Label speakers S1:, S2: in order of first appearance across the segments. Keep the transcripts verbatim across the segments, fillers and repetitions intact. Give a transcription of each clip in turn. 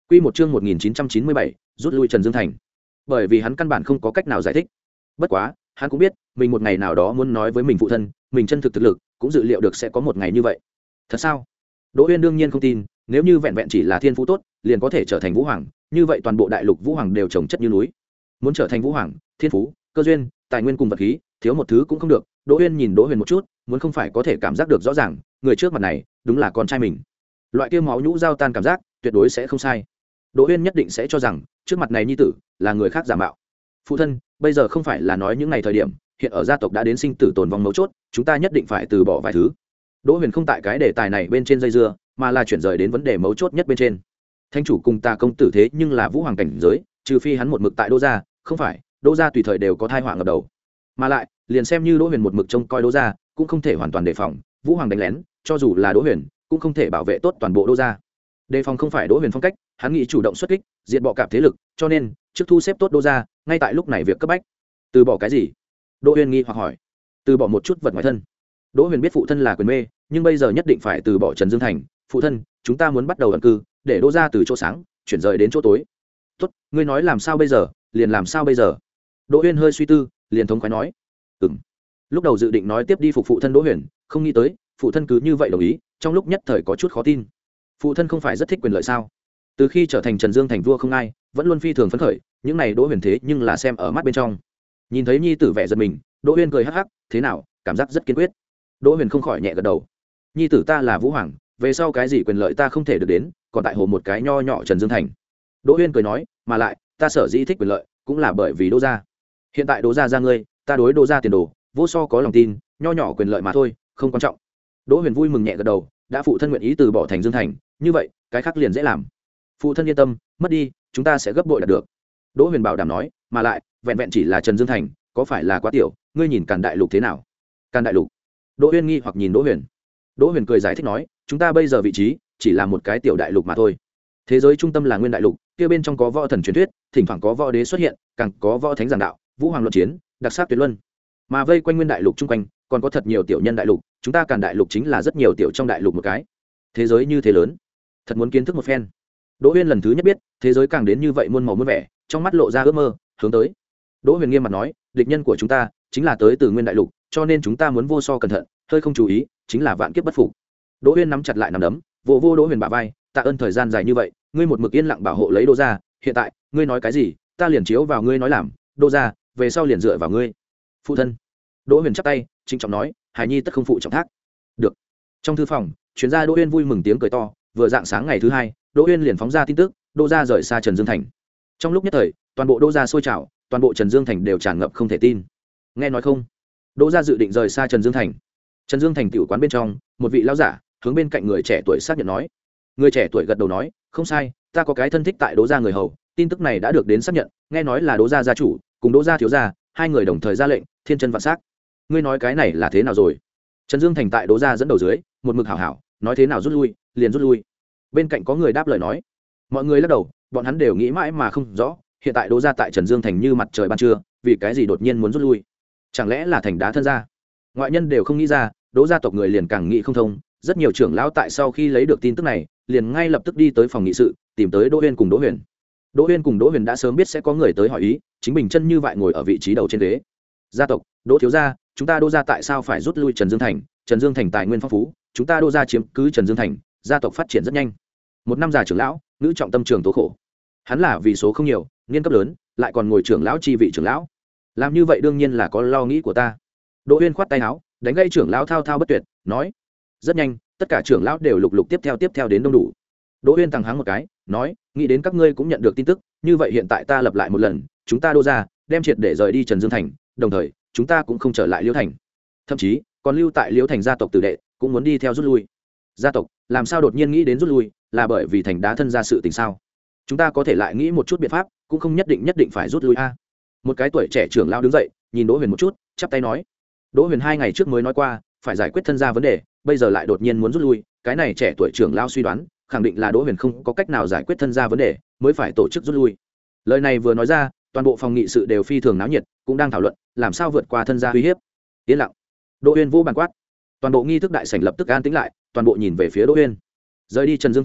S1: Quy một chương một nghìn chín trăm chín mươi bảy, rút lui Trần Dương Thành. Bởi vì hắn căn bản không có cách nào giải thích. Bất quá, hắn cũng biết, mình một ngày nào đó muốn nói với mình phụ thân, mình chân thực thực lực, cũng dự liệu được sẽ có một ngày như vậy. Thật sao? Đỗ Uyên đương nhiên không tin, nếu như vẹn vẹn chỉ là thiên phú tốt, liền có thể trở thành vũ hoàng, như vậy toàn bộ đại lục vũ hoàng đều trồng chất như núi. Muốn trở thành vũ hoàng, thiên phú, cơ duyên, tài nguyên cùng vật khí, thiếu một thứ cũng không được. Đỗ Uyên nhìn Đỗ Huyền một chút, muốn không phải có thể cảm giác được rõ ràng, người trước mặt này, đúng là con trai mình. Loại kia máu nhũ giao tan cảm giác, tuyệt đối sẽ không sai. Đỗ Uyên nhất định sẽ cho rằng, trước mặt này nhi tử là người khác giả mạo. Phụ thân, bây giờ không phải là nói những ngày thời điểm, hiện ở gia tộc đã đến sinh tử tồn vong mấu chốt, chúng ta nhất định phải từ bỏ vài thứ. Đỗ Huyền không tại cái đề tài này bên trên dây dưa, mà là chuyển rời đến vấn đề mấu chốt nhất bên trên. Thanh chủ cùng ta công tử thế nhưng là vũ hoàng cảnh giới, trừ phi hắn một mực tại Đỗ gia, không phải, Đỗ gia tùy thời đều có tai họa ngập đầu. Mà lại, liền xem như Đỗ Huyền một mực trông coi Đỗ gia, cũng không thể hoàn toàn đề phòng, vũ hoàng đánh lén, cho dù là Đỗ Huyền, cũng không thể bảo vệ tốt toàn bộ Đỗ gia. Đề phòng không phải Đỗ Huyền phong cách, hắn nghĩ chủ động xuất kích, diệt bọ cạp thế lực, cho nên, trước thu xếp tốt Đỗ gia, ngay tại lúc này việc cấp bách. Từ bỏ cái gì? Đỗ Huyền nghi hoặc hỏi. Từ bỏ một chút vật ngoài thân. Đỗ Huyền biết phụ thân là quyền mê, nhưng bây giờ nhất định phải từ bỏ Trần Dương Thành. Phụ thân, chúng ta muốn bắt đầu ẩn cư, để Đỗ gia từ chỗ sáng chuyển rời đến chỗ tối. Tốt, ngươi nói làm sao bây giờ, liền làm sao bây giờ. Đỗ Huyền hơi suy tư, liền thống khoái nói. Ừm. Lúc đầu dự định nói tiếp đi phục phụ thân Đỗ Huyền, không nghĩ tới, phụ thân cứ như vậy đồng ý, trong lúc nhất thời có chút khó tin. Phụ thân không phải rất thích quyền lợi sao? Từ khi trở thành Trần Dương Thành vua không ai, vẫn luôn phi thường phấn khởi, những này Đỗ Huyền thế nhưng là xem ở mắt bên trong. Nhìn thấy nhi tử vẻ giận mình, Đỗ Huyền cười hắc hắc, thế nào, cảm giác rất kiên quyết. Đỗ Huyền không khỏi nhẹ gật đầu. Nhi tử ta là vũ hoàng, về sau cái gì quyền lợi ta không thể được đến, còn tại hồ một cái nho nhỏ Trần Dương Thành. Đỗ Huyền cười nói, mà lại, ta sở dĩ thích quyền lợi, cũng là bởi vì Đỗ gia. Hiện tại Đỗ gia ra ngươi, ta đối Đỗ gia tiền đồ, vô so có lòng tin, nho nhỏ quyền lợi mà thôi, không quan trọng. Đỗ Huyền vui mừng nhẹ gật đầu, đã phụ thân nguyện ý từ bỏ thành Dương Thành, như vậy, cái khác liền dễ làm. Phụ thân yên tâm, mất đi, chúng ta sẽ gấp bội đạt được. Đỗ Huyền bảo đảm nói, mà lại, vẹn vẹn chỉ là Trần Dương Thành, có phải là quá tiểu, ngươi nhìn Càn Đại Lục thế nào? Càn Đại Lục? Đỗ Huyền nghi hoặc nhìn Đỗ Huyền. Đỗ Huyền cười giải thích nói, chúng ta bây giờ vị trí chỉ là một cái tiểu đại lục mà thôi. Thế giới trung tâm là Nguyên Đại Lục, kia bên trong có võ thần truyền thuyết, thỉnh thoảng có võ đế xuất hiện, càng có võ thánh giảng đạo, vũ hoàng luận chiến, đặc sắc tuyệt luân. Mà vây quanh Nguyên Đại Lục chung quanh, còn có thật nhiều tiểu nhân đại lục, chúng ta Càn Đại Lục chính là rất nhiều tiểu trong đại lục một cái. Thế giới như thế lớn, thật muốn kiến thức một phen. Đỗ Huyền lần thứ nhất biết, thế giới càng đến như vậy muôn màu muôn vẻ, trong mắt lộ ra ước mơ, hướng tới. Đỗ Huyền nghiêm mặt nói, địch nhân của chúng ta chính là tới từ Nguyên Đại Lục, cho nên chúng ta muốn vô so cẩn thận, hơi không chú ý, chính là vạn kiếp bất phục. Đỗ Huyền nắm chặt lại nắm đấm, vỗ vỗ Đỗ Huyền bả vai, tạ ơn thời gian dài như vậy, ngươi một mực yên lặng bảo hộ lấy Đỗ gia, hiện tại, ngươi nói cái gì, ta liền chiếu vào ngươi nói làm, Đỗ gia, về sau liền dựa vào ngươi. Phụ thân. Đỗ Huyền chắp tay, trịnh trọng nói, Hải nhi tất không phụ trọng thác. Được. Trong thư phòng, chuyên gia Đỗ Huyền vui mừng tiếng cười to, vừa dạng sáng ngày thứ hai, Đỗ Huyền liền phóng ra tin tức, Đỗ gia rời xa Trần Dương Thành. Trong lúc nhất thời, toàn bộ Đỗ gia sôi trào, toàn bộ Trần Dương Thành đều tràn ngập không thể tin. Nghe nói không? Đỗ gia dự định rời xa Trần Dương Thành. Trần Dương Thành tiểu quán bên trong, một vị lão giả hướng bên cạnh người trẻ tuổi xác nhận nói. Người trẻ tuổi gật đầu nói, không sai, ta có cái thân thích tại Đỗ gia người hầu, tin tức này đã được đến xác nhận, nghe nói là Đỗ gia gia chủ cùng Đỗ gia thiếu gia, hai người đồng thời ra lệnh, thiên chân vạn sắc. Ngươi nói cái này là thế nào rồi? Trần Dương Thành tại Đỗ gia dẫn đầu dưới, một mực hảo hảo, nói thế nào rút lui, liền rút lui. Bên cạnh có người đáp lời nói. Mọi người lắc đầu, bọn hắn đều nghĩ mãi mà không rõ, hiện tại Đỗ gia tại Trần Dương Thành như mặt trời ban trưa, vì cái gì đột nhiên muốn rút lui? Chẳng lẽ là thành đá thân gia? Ngoại nhân đều không nghĩ ra, Đỗ gia tộc người liền càng nghĩ không thông, rất nhiều trưởng lão tại sau khi lấy được tin tức này, liền ngay lập tức đi tới phòng nghị sự, tìm tới Đỗ Huyền cùng Đỗ Huyền. Đỗ Huyền cùng Đỗ Huyền đã sớm biết sẽ có người tới hỏi ý, chính mình chân như vậy ngồi ở vị trí đầu trên ghế. Gia tộc, Đỗ thiếu gia, chúng ta Đỗ gia tại sao phải rút lui Trần Dương Thành? Trần Dương Thành tài nguyên phong phú, chúng ta Đỗ gia chiếm cứ Trần Dương Thành, gia tộc phát triển rất nhanh. Một năm già trưởng lão, nữ trọng tâm trường tố khổ. Hắn là vì số không nhiều, niên cấp lớn, lại còn ngồi trưởng lão chi vị trưởng lão. Làm như vậy đương nhiên là có lo nghĩ của ta. Đỗ Huyền khoát tay áo, đánh gây trưởng lão thao thao bất tuyệt, nói: rất nhanh, tất cả trưởng lão đều lục lục tiếp theo tiếp theo đến đông đủ. Đỗ Huyền tăng háng một cái, nói: nghĩ đến các ngươi cũng nhận được tin tức, như vậy hiện tại ta lập lại một lần, chúng ta Đỗ gia đem triệt để rời đi Trần Dương Thành, đồng thời chúng ta cũng không trở lại Liễu Thành, thậm chí còn lưu tại Liễu Thành gia tộc tử đệ cũng muốn đi theo rút lui. Gia tộc làm sao đột nhiên nghĩ đến rút lui, là bởi vì thành đá thân gia sự tình sao? Chúng ta có thể lại nghĩ một chút biện pháp, cũng không nhất định nhất định phải rút lui a. Một cái tuổi trẻ trưởng lão đứng dậy, nhìn Đỗ Huyền một chút, chắp tay nói: Đỗ Huyền hai ngày trước mới nói qua, phải giải quyết thân gia vấn đề, bây giờ lại đột nhiên muốn rút lui, cái này trẻ tuổi trưởng lão suy đoán, khẳng định là Đỗ Huyền không có cách nào giải quyết thân gia vấn đề, mới phải tổ chức rút lui. Lời này vừa nói ra, toàn bộ phòng nghị sự đều phi thường náo nhiệt, cũng đang thảo luận, làm sao vượt qua thân gia uy hiếp. Yên lặng. Đỗ Huyền vô bàn quát. Toàn bộ nghi thức đại sảnh lập tức an tĩnh lại, toàn bộ nhìn về phía Đỗ Huyền. Rời đi Trần Dương Thành,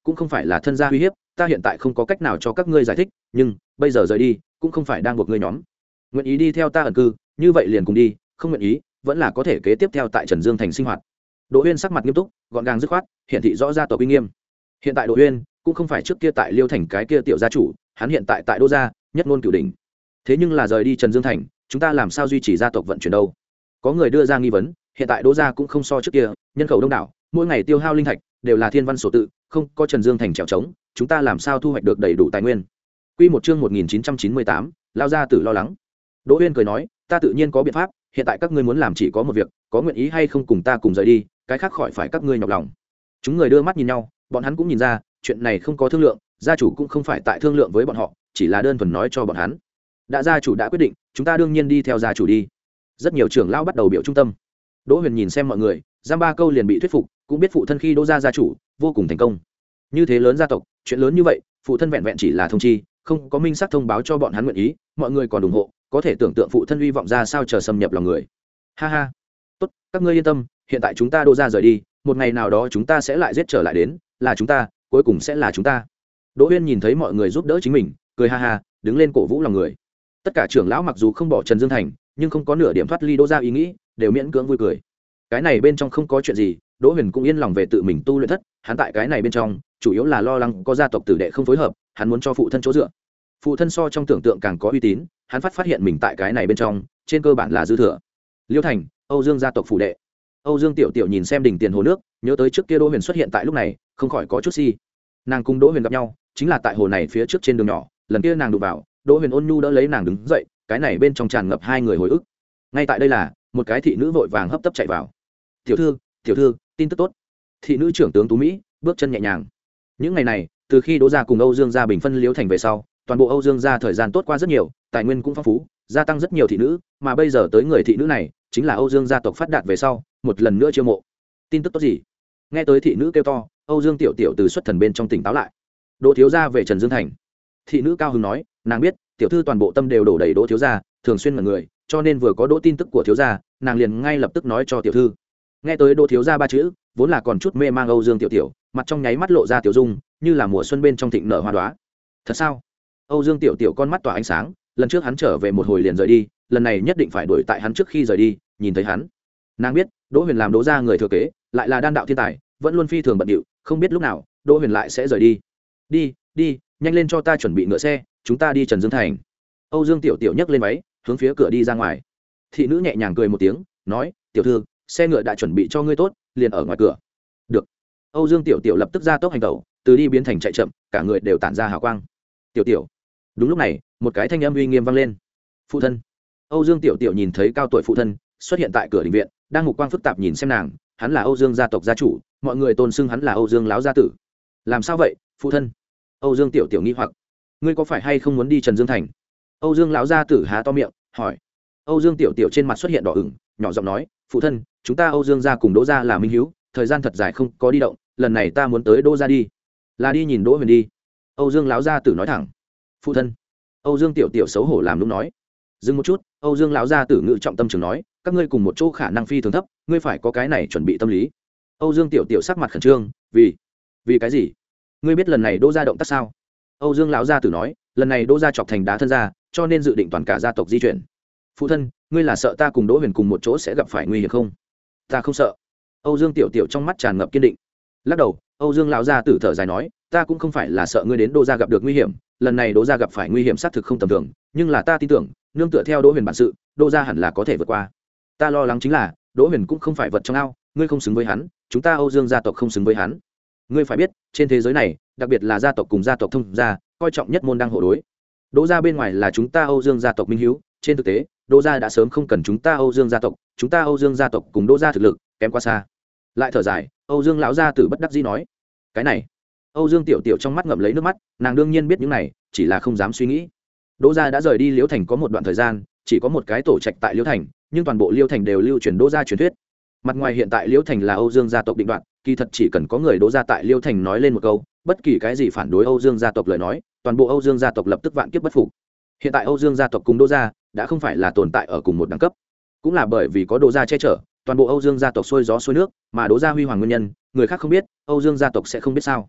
S1: cũng không phải là thân gia uy hiếp, ta hiện tại không có cách nào cho các ngươi giải thích, nhưng bây giờ rời đi cũng không phải đang buộc ngươi nhóm. Nguyện ý đi theo ta ẩn cư, như vậy liền cùng đi, không nguyện ý, vẫn là có thể kế tiếp theo tại Trần Dương thành sinh hoạt. Đỗ Uyên sắc mặt nghiêm túc, gọn gàng dứt khoát, hiện thị rõ ra tộc uy nghiêm. Hiện tại Đỗ Uyên cũng không phải trước kia tại Liêu thành cái kia tiểu gia chủ, hắn hiện tại tại Đỗ gia, nhất ngôn cửu đỉnh. Thế nhưng là rời đi Trần Dương thành, chúng ta làm sao duy trì gia tộc vận chuyển đâu? Có người đưa ra nghi vấn, hiện tại Đỗ gia cũng không so trước kia, nhân khẩu đông đảo, mỗi ngày tiêu hao linh thạch đều là thiên văn sổ tự, không có Trần Dương thành trèo trống, chúng ta làm sao thu hoạch được đầy đủ tài nguyên? Quy một chương một nghìn chín trăm chín mươi tám, lao gia tử lo lắng. Đỗ Uyên cười nói, ta tự nhiên có biện pháp, hiện tại các ngươi muốn làm chỉ có một việc, có nguyện ý hay không cùng ta cùng rời đi, cái khác khỏi phải các ngươi nhọc lòng. Chúng người đưa mắt nhìn nhau, bọn hắn cũng nhìn ra, chuyện này không có thương lượng, gia chủ cũng không phải tại thương lượng với bọn họ, chỉ là đơn thuần nói cho bọn hắn. Đã gia chủ đã quyết định, chúng ta đương nhiên đi theo gia chủ đi. Rất nhiều trưởng lão bắt đầu biểu trung tâm. Đỗ Huyền nhìn xem mọi người, giam ba câu liền bị thuyết phục, cũng biết phụ thân khi Đỗ gia gia chủ, vô cùng thành công. Như thế lớn gia tộc, chuyện lớn như vậy, phụ thân vẹn vẹn chỉ là thông chi, không có minh xác thông báo cho bọn hắn nguyện ý, mọi người còn ủng hộ, có thể tưởng tượng phụ thân uy vọng ra sao chờ xâm nhập lòng người. Ha ha, tốt, các ngươi yên tâm, hiện tại chúng ta Đỗ gia rời đi, một ngày nào đó chúng ta sẽ lại giết trở lại đến, là chúng ta, cuối cùng sẽ là chúng ta. Đỗ Uyên nhìn thấy mọi người giúp đỡ chính mình, cười ha ha, đứng lên cổ vũ lòng người. Tất cả trưởng lão mặc dù không bỏ Trần Dương thành, nhưng không có nửa điểm thoát ly Đỗ gia ý nghĩ, đều miễn cưỡng vui cười. Cái này bên trong không có chuyện gì, Đỗ Huyền cũng yên lòng về tự mình tu luyện thất, hắn tại cái này bên trong, chủ yếu là lo lắng có gia tộc tử đệ không phối hợp, hắn muốn cho phụ thân chỗ dựa. Phụ thân so trong tưởng tượng càng có uy tín, hắn phát phát hiện mình tại cái này bên trong, trên cơ bản là dư thừa. Liêu thành, Âu Dương gia tộc phủ đệ. Âu Dương Tiểu Tiểu nhìn xem đỉnh tiền hồ nước, nhớ tới trước kia Đỗ Huyền xuất hiện tại lúc này, không khỏi có chút si. Nàng cùng Đỗ Huyền gặp nhau, chính là tại hồ này phía trước trên đường nhỏ, lần kia nàng đụng vào, Đỗ Huyền ôn nhu đỡ lấy nàng đứng dậy, cái này bên trong tràn ngập hai người hồi ức. Ngay tại đây là, một cái thị nữ vội vàng hấp tấp chạy vào. "Tiểu thư, tiểu thư, tin tức tốt." Thị nữ trưởng tướng Tú Mỹ, bước chân nhẹ nhàng. Những ngày này, từ khi Đỗ gia cùng Âu Dương gia bình phân Liễu thành về sau, toàn bộ Âu Dương gia thời gian tốt qua rất nhiều, tài nguyên cũng phong phú, gia tăng rất nhiều thị nữ, mà bây giờ tới người thị nữ này, chính là Âu Dương gia tộc phát đạt về sau, một lần nữa chiêu mộ. Tin tức tốt gì? Nghe tới thị nữ kêu to, Âu Dương Tiểu Tiểu từ xuất thần bên trong tỉnh táo lại. Đỗ thiếu gia về Trần Dương thành. Thị nữ cao hứng nói, nàng biết, tiểu thư toàn bộ tâm đều đổ đầy Đỗ thiếu gia, thường xuyên mật người, cho nên vừa có Đỗ tin tức của thiếu gia, nàng liền ngay lập tức nói cho tiểu thư. Nghe tới Đỗ thiếu gia ba chữ, vốn là còn chút mê mang Âu Dương Tiểu Tiểu, mặt trong nháy mắt lộ ra tiểu dung, như là mùa xuân bên trong thịnh nở hoa đóa. Thật sao? Âu Dương Tiểu Tiểu con mắt tỏa ánh sáng, lần trước hắn trở về một hồi liền rời đi, lần này nhất định phải đuổi tại hắn trước khi rời đi, nhìn thấy hắn. Nàng biết, Đỗ Huyền làm Đỗ gia người thừa kế, lại là đan đạo thiên tài, vẫn luôn phi thường bận rộn, không biết lúc nào Đỗ Huyền lại sẽ rời đi. Đi, đi, nhanh lên cho ta chuẩn bị ngựa xe, chúng ta đi Trần Dương thành. Âu Dương Tiểu Tiểu nhấc lên váy, hướng phía cửa đi ra ngoài. Thị nữ nhẹ nhàng cười một tiếng, nói, tiểu thư, xe ngựa đã chuẩn bị cho ngươi tốt, liền ở ngoài cửa. Được. Âu Dương Tiểu Tiểu lập tức ra tốc hành tẩu, từ đi biến thành chạy chậm, cả người đều tản ra hào quang. Tiểu Tiểu. Đúng lúc này, một cái thanh âm uy nghiêm vang lên. Phụ thân. Âu Dương Tiểu Tiểu nhìn thấy cao tuổi phụ thân xuất hiện tại cửa đình viện, đang mục quang phức tạp nhìn xem nàng, hắn là Âu Dương gia tộc gia chủ, mọi người tôn xưng hắn là Âu Dương lão gia tử. Làm sao vậy, phụ thân? Âu Dương Tiểu Tiểu nghi hoặc. Ngươi có phải hay không muốn đi Trần Dương thành? Âu Dương lão gia tử há to miệng, hỏi. Âu Dương Tiểu Tiểu trên mặt xuất hiện đỏ ửng, nhỏ giọng nói, phụ thân, chúng ta Âu Dương gia cùng Đỗ gia là minh hữu, thời gian thật dài không có đi động, lần này ta muốn tới Đỗ gia đi. Là đi nhìn Đỗ Huyền đi. Âu Dương lão gia tử nói thẳng. Phụ thân. Âu Dương Tiểu Tiểu xấu hổ làm lúc nói. Dừng một chút, Âu Dương lão gia tử ngự trọng tâm trường nói, các ngươi cùng một chỗ khả năng phi thường thấp, ngươi phải có cái này chuẩn bị tâm lý. Âu Dương Tiểu Tiểu sắc mặt khẩn trương, vì vì cái gì? Ngươi biết lần này Đỗ gia động tác sao? Âu Dương lão gia tử nói, lần này Đỗ gia chọc thành đá thân gia, cho nên dự định toàn cả gia tộc di chuyển. Phụ thân, ngươi là sợ ta cùng Đỗ Huyền cùng một chỗ sẽ gặp phải nguy hiểm không? Ta không sợ. Âu Dương Tiểu Tiểu trong mắt tràn ngập kiên định. Lắc đầu, Âu Dương lão gia tử thở dài nói, ta cũng không phải là sợ ngươi đến Đỗ gia gặp được nguy hiểm, lần này Đỗ gia gặp phải nguy hiểm xác thực không tầm thường, nhưng là ta tin tưởng, nương tựa theo Đỗ Huyền bản sự, Đỗ gia hẳn là có thể vượt qua. Ta lo lắng chính là, Đỗ Huyền cũng không phải vật trong ao, ngươi không xứng với hắn, chúng ta Âu Dương gia tộc không xứng với hắn. Ngươi phải biết, trên thế giới này, đặc biệt là gia tộc cùng gia tộc thông gia, coi trọng nhất môn đăng hộ đối. Đỗ gia bên ngoài là chúng ta Âu Dương gia tộc minh hiếu, trên thực tế, Đỗ gia đã sớm không cần chúng ta Âu Dương gia tộc, chúng ta Âu Dương gia tộc cùng Đỗ gia thực lực kém quá xa. Lại thở dài, Âu Dương lão gia tử bất đắc dĩ nói, cái này. Âu Dương Tiểu Tiểu trong mắt ngậm lấy nước mắt, nàng đương nhiên biết những này, chỉ là không dám suy nghĩ. Đỗ gia đã rời đi Liễu thành có một đoạn thời gian, chỉ có một cái tổ trạch tại Liễu thành, nhưng toàn bộ Liễu thành đều lưu truyền Đỗ gia truyền thuyết. Mặt ngoài hiện tại Liễu thành là Âu Dương gia tộc định đoạt, kỳ thật chỉ cần có người Đỗ gia tại Liễu thành nói lên một câu, bất kỳ cái gì phản đối Âu Dương gia tộc lời nói, toàn bộ Âu Dương gia tộc lập tức vạn kiếp bất phục. Hiện tại Âu Dương gia tộc cùng Đỗ gia đã không phải là tồn tại ở cùng một đẳng cấp, cũng là bởi vì có Đỗ gia che chở, toàn bộ Âu Dương gia tộc xuôi gió xuôi nước, mà Đỗ gia huy hoàng nguyên nhân, người khác không biết, Âu Dương gia tộc sẽ không biết sao.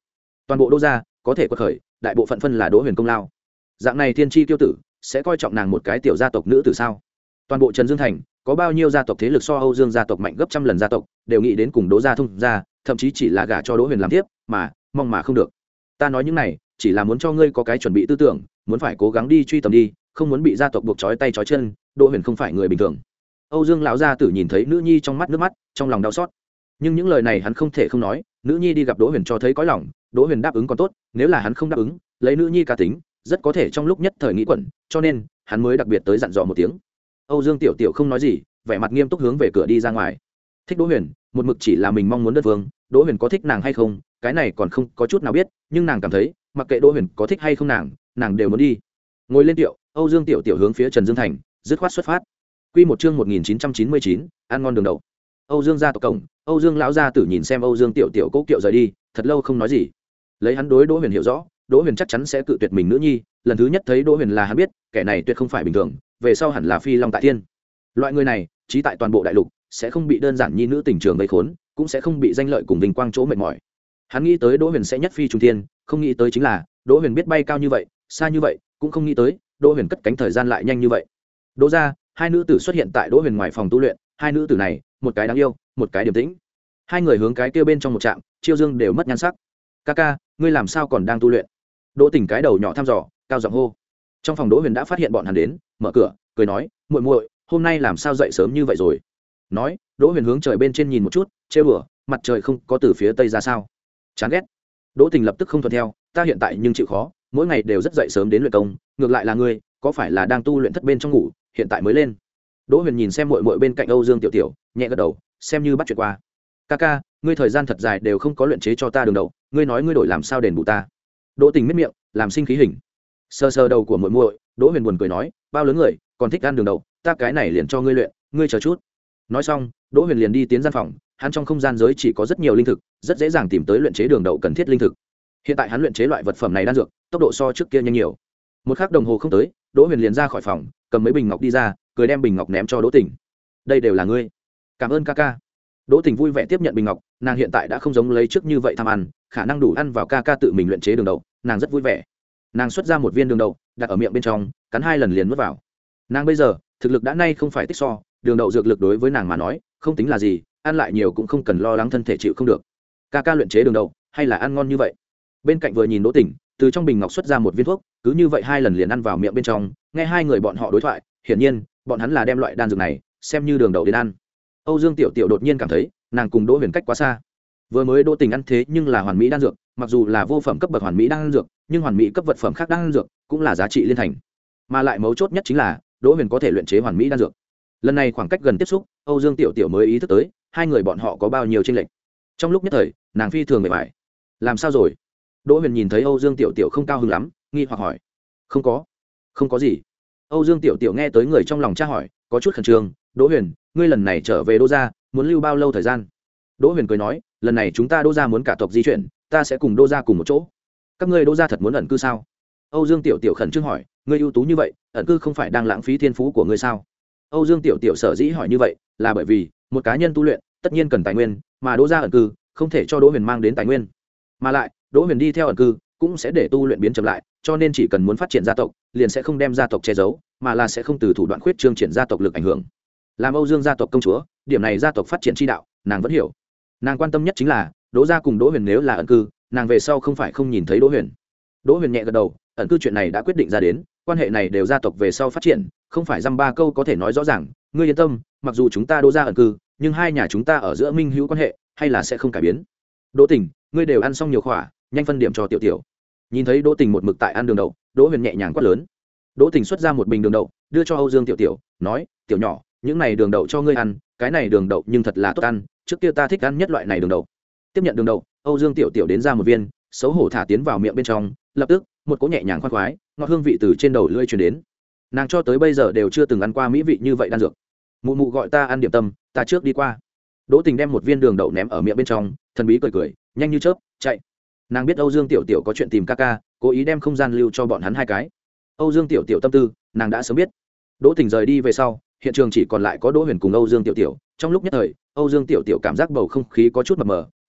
S1: toàn bộ đô gia có thể quật khởi đại bộ phận phân là Đỗ Huyền công lao. Dạng này thiên chi tiêu tử sẽ coi trọng nàng một cái tiểu gia tộc nữ tử sao? Toàn bộ Trần Dương thành có bao nhiêu gia tộc thế lực so Âu Dương gia tộc mạnh gấp trăm lần gia tộc, đều nghĩ đến cùng Đỗ gia thông gia, thậm chí chỉ là gả cho Đỗ Huyền làm tiếp, mà mong mà không được. Ta nói những này, chỉ là muốn cho ngươi có cái chuẩn bị tư tưởng, muốn phải cố gắng đi truy tầm đi, không muốn bị gia tộc buộc trói tay trói chân. Đỗ Huyền không phải người bình thường. Âu Dương lão gia tử nhìn thấy nữ nhi trong mắt nước mắt, trong lòng đau xót. Nhưng những lời này hắn không thể không nói, nữ nhi đi gặp Đỗ Huyền cho thấy cõi lòng, Đỗ Huyền đáp ứng còn tốt, nếu là hắn không đáp ứng, lấy nữ nhi cá tính, rất có thể trong lúc nhất thời nghĩ quẩn, cho nên hắn mới đặc biệt tới dặn dò một tiếng. Âu Dương tiểu tiểu không nói gì, vẻ mặt nghiêm túc hướng về cửa đi ra ngoài. Thích Đỗ Huyền, một mực chỉ là mình mong muốn đất vương, Đỗ Huyền có thích nàng hay không, cái này còn không có chút nào biết, nhưng nàng cảm thấy, mặc kệ Đỗ Huyền có thích hay không nàng, nàng đều muốn đi. Ngồi lên tiểu, Âu Dương tiểu tiểu hướng phía Trần Dương thành, dứt khoát xuất phát. Quy một chương một nghìn chín trăm chín mươi chín, ăn ngon đường đầu. Âu Dương gia tộc cổng, Âu Dương lão gia tử nhìn xem Âu Dương tiểu tiểu cố kiệu rời đi, thật lâu không nói gì. Lấy hắn đối Đỗ Huyền hiểu rõ, Đỗ Huyền chắc chắn sẽ cự tuyệt mình nữ nhi, lần thứ nhất thấy Đỗ Huyền là hắn biết, kẻ này tuyệt không phải bình thường, về sau hẳn là phi long tại thiên. Loại người này, chí tại toàn bộ đại lục, sẽ không bị đơn giản nhi nữ tình trường gây khốn, cũng sẽ không bị danh lợi cùng vinh quang chỗ mệt mỏi. Hắn nghĩ tới Đỗ Huyền sẽ nhất phi trùng thiên, không nghĩ tới chính là Đỗ Huyền biết bay cao như vậy, xa như vậy, cũng không nghĩ tới Đỗ Huyền cất cánh thời gian lại nhanh như vậy. Đỗ gia, hai nữ tử xuất hiện tại Đỗ Huyền ngoài phòng tu luyện, hai nữ tử này, một cái đáng yêu, một cái điềm tĩnh. Hai người hướng cái kia bên trong một trạm, Chiêu Dương đều mất nhan sắc. "Ca ca, ngươi làm sao còn đang tu luyện?" Đỗ Tình cái đầu nhỏ thăm dò, cao giọng hô. Trong phòng Đỗ Huyền đã phát hiện bọn hắn đến, mở cửa, cười nói, "Muội muội, hôm nay làm sao dậy sớm như vậy rồi?" Nói, Đỗ Huyền hướng trời bên trên nhìn một chút, trêu đùa, "Mặt trời không có từ phía tây ra sao? Chán ghét." Đỗ Tình lập tức không thuận theo, "Ta hiện tại nhưng chịu khó, mỗi ngày đều rất dậy sớm đến luyện công, ngược lại là ngươi, có phải là đang tu luyện thất bên trong ngủ, hiện tại mới lên?" Đỗ Huyền nhìn xem muội muội bên cạnh Âu Dương Tiểu Tiểu, nhẹ gật đầu, xem như bắt chuyện qua. "Ca ca, ngươi thời gian thật dài đều không có luyện chế cho ta đường đầu, ngươi nói ngươi đổi làm sao đền bù ta?" Đỗ Tình miết miệng, làm sinh khí hình. Sờ sờ đầu của muội muội, Đỗ Huyền buồn cười nói, "Bao lớn người, còn thích ăn đường đầu, ta cái này liền cho ngươi luyện, ngươi chờ chút." Nói xong, Đỗ Huyền liền đi tiến gian phòng, hắn trong không gian giới chỉ có rất nhiều linh thực, rất dễ dàng tìm tới luyện chế đường đậu cần thiết linh thực. Hiện tại hắn luyện chế loại vật phẩm này đan dược, tốc độ so trước kia nhanh nhiều. Một khắc đồng hồ không tới, Đỗ Huyền liền ra khỏi phòng, cầm mấy bình ngọc đi ra, cười đem bình ngọc ném cho Đỗ Tình. "Đây đều là ngươi. Cảm ơn ca ca." Đỗ Tình vui vẻ tiếp nhận bình ngọc, nàng hiện tại đã không giống lấy trước như vậy tham ăn, khả năng đủ ăn vào ca ca tự mình luyện chế đường đậu, nàng rất vui vẻ. Nàng xuất ra một viên đường đậu, đặt ở miệng bên trong, cắn hai lần liền nuốt vào. Nàng bây giờ, thực lực đã nay không phải tích so, đường đậu dược lực đối với nàng mà nói, không tính là gì, ăn lại nhiều cũng không cần lo lắng thân thể chịu không được. Ca ca luyện chế đường đậu, hay là ăn ngon như vậy. Bên cạnh vừa nhìn Đỗ Tình, từ trong bình ngọc xuất ra một viên thuốc, cứ như vậy hai lần liền ăn vào miệng bên trong, nghe hai người bọn họ đối thoại, hiển nhiên, bọn hắn là đem loại đan dược này xem như đường đậu đến ăn. Âu Dương Tiểu Tiểu đột nhiên cảm thấy, nàng cùng Đỗ Huyền cách quá xa. Vừa mới Đỗ Tình ăn thế nhưng là hoàn mỹ đan dược, mặc dù là vô phẩm cấp bậc hoàn mỹ đan dược, nhưng hoàn mỹ cấp vật phẩm khác đan dược cũng là giá trị liên thành. Mà lại mấu chốt nhất chính là, Đỗ Huyền có thể luyện chế hoàn mỹ đan dược. Lần này khoảng cách gần tiếp xúc, Âu Dương Tiểu Tiểu mới ý thức tới, hai người bọn họ có bao nhiêu chênh lệch. Trong lúc nhất thời, nàng phi thường mệt mỏi. "Làm sao rồi?" Đỗ Huyền nhìn thấy Âu Dương Tiểu Tiểu không cao hứng lắm, nghi hoặc hỏi. "Không có, không có gì." Âu Dương Tiểu Tiểu nghe tới người trong lòng tra hỏi, có chút khẩn trương, "Đỗ Huyền, ngươi lần này trở về Đỗ gia, muốn lưu bao lâu thời gian?" Đỗ Huyền cười nói, "Lần này chúng ta Đỗ gia muốn cả tộc di chuyển, ta sẽ cùng Đỗ gia cùng một chỗ." "Các ngươi Đỗ gia thật muốn ẩn cư sao?" Âu Dương Tiểu Tiểu khẩn trương hỏi, "Ngươi ưu tú như vậy, ẩn cư không phải đang lãng phí thiên phú của ngươi sao?" Âu Dương Tiểu Tiểu sở dĩ hỏi như vậy, là bởi vì một cá nhân tu luyện tất nhiên cần tài nguyên, mà Đỗ gia ẩn cư không thể cho Đỗ Huyền mang đến tài nguyên, mà lại Đỗ Huyền đi theo ẩn cư cũng sẽ để tu luyện biến chậm lại, cho nên chỉ cần muốn phát triển gia tộc, liền sẽ không đem gia tộc che giấu, mà là sẽ không từ thủ đoạn khuyết trương triển gia tộc lực ảnh hưởng. Làm Âu Dương gia tộc công chúa, điểm này gia tộc phát triển chi đạo, nàng vẫn hiểu. Nàng quan tâm nhất chính là Đỗ gia cùng Đỗ Huyền nếu là ẩn cư, nàng về sau không phải không nhìn thấy Đỗ Huyền. Đỗ Huyền nhẹ gật đầu, ẩn cư chuyện này đã quyết định ra đến, quan hệ này đều gia tộc về sau phát triển, không phải dăm ba câu có thể nói rõ ràng. Ngươi yên tâm, mặc dù chúng ta Đỗ gia ẩn cư, nhưng hai nhà chúng ta ở giữa minh hữu quan hệ, hay là sẽ không cải biến. Đỗ Tình, ngươi đều ăn xong nhiều khỏa, nhanh phân điểm cho Tiểu Tiểu. Nhìn thấy Đỗ Tình một mực tại ăn đường đậu, Đỗ Huyền nhẹ nhàng quát lớn. Đỗ Tình xuất ra một bình đường đậu, đưa cho Âu Dương Tiểu Tiểu, nói, "Tiểu nhỏ, những này đường đậu cho ngươi ăn, cái này đường đậu nhưng thật là tốt ăn, trước kia ta thích ăn nhất loại này đường đậu." Tiếp nhận đường đậu, Âu Dương Tiểu Tiểu đến ra một viên, xấu hổ thả tiến vào miệng bên trong, lập tức, một cỗ nhẹ nhàng khoan khoái, ngọt hương vị từ trên đầu lưỡi truyền đến. Nàng cho tới bây giờ đều chưa từng ăn qua mỹ vị như vậy đan dược. "Mụ mụ gọi ta ăn điểm tâm, ta trước đi qua." Đỗ Tình đem một viên đường đậu ném ở miệng bên trong, thần bí cười cười, nhanh như chớp, chạy. Nàng biết Âu Dương Tiểu Tiểu có chuyện tìm ca ca, cố ý đem không gian lưu cho bọn hắn hai cái. Âu Dương Tiểu Tiểu tâm tư, nàng đã sớm biết. Đỗ Tình rời đi về sau, hiện trường chỉ còn lại có Đỗ Huyền cùng Âu Dương Tiểu Tiểu. Trong lúc nhất thời, Âu Dương Tiểu Tiểu cảm giác bầu không khí có chút mập mờ,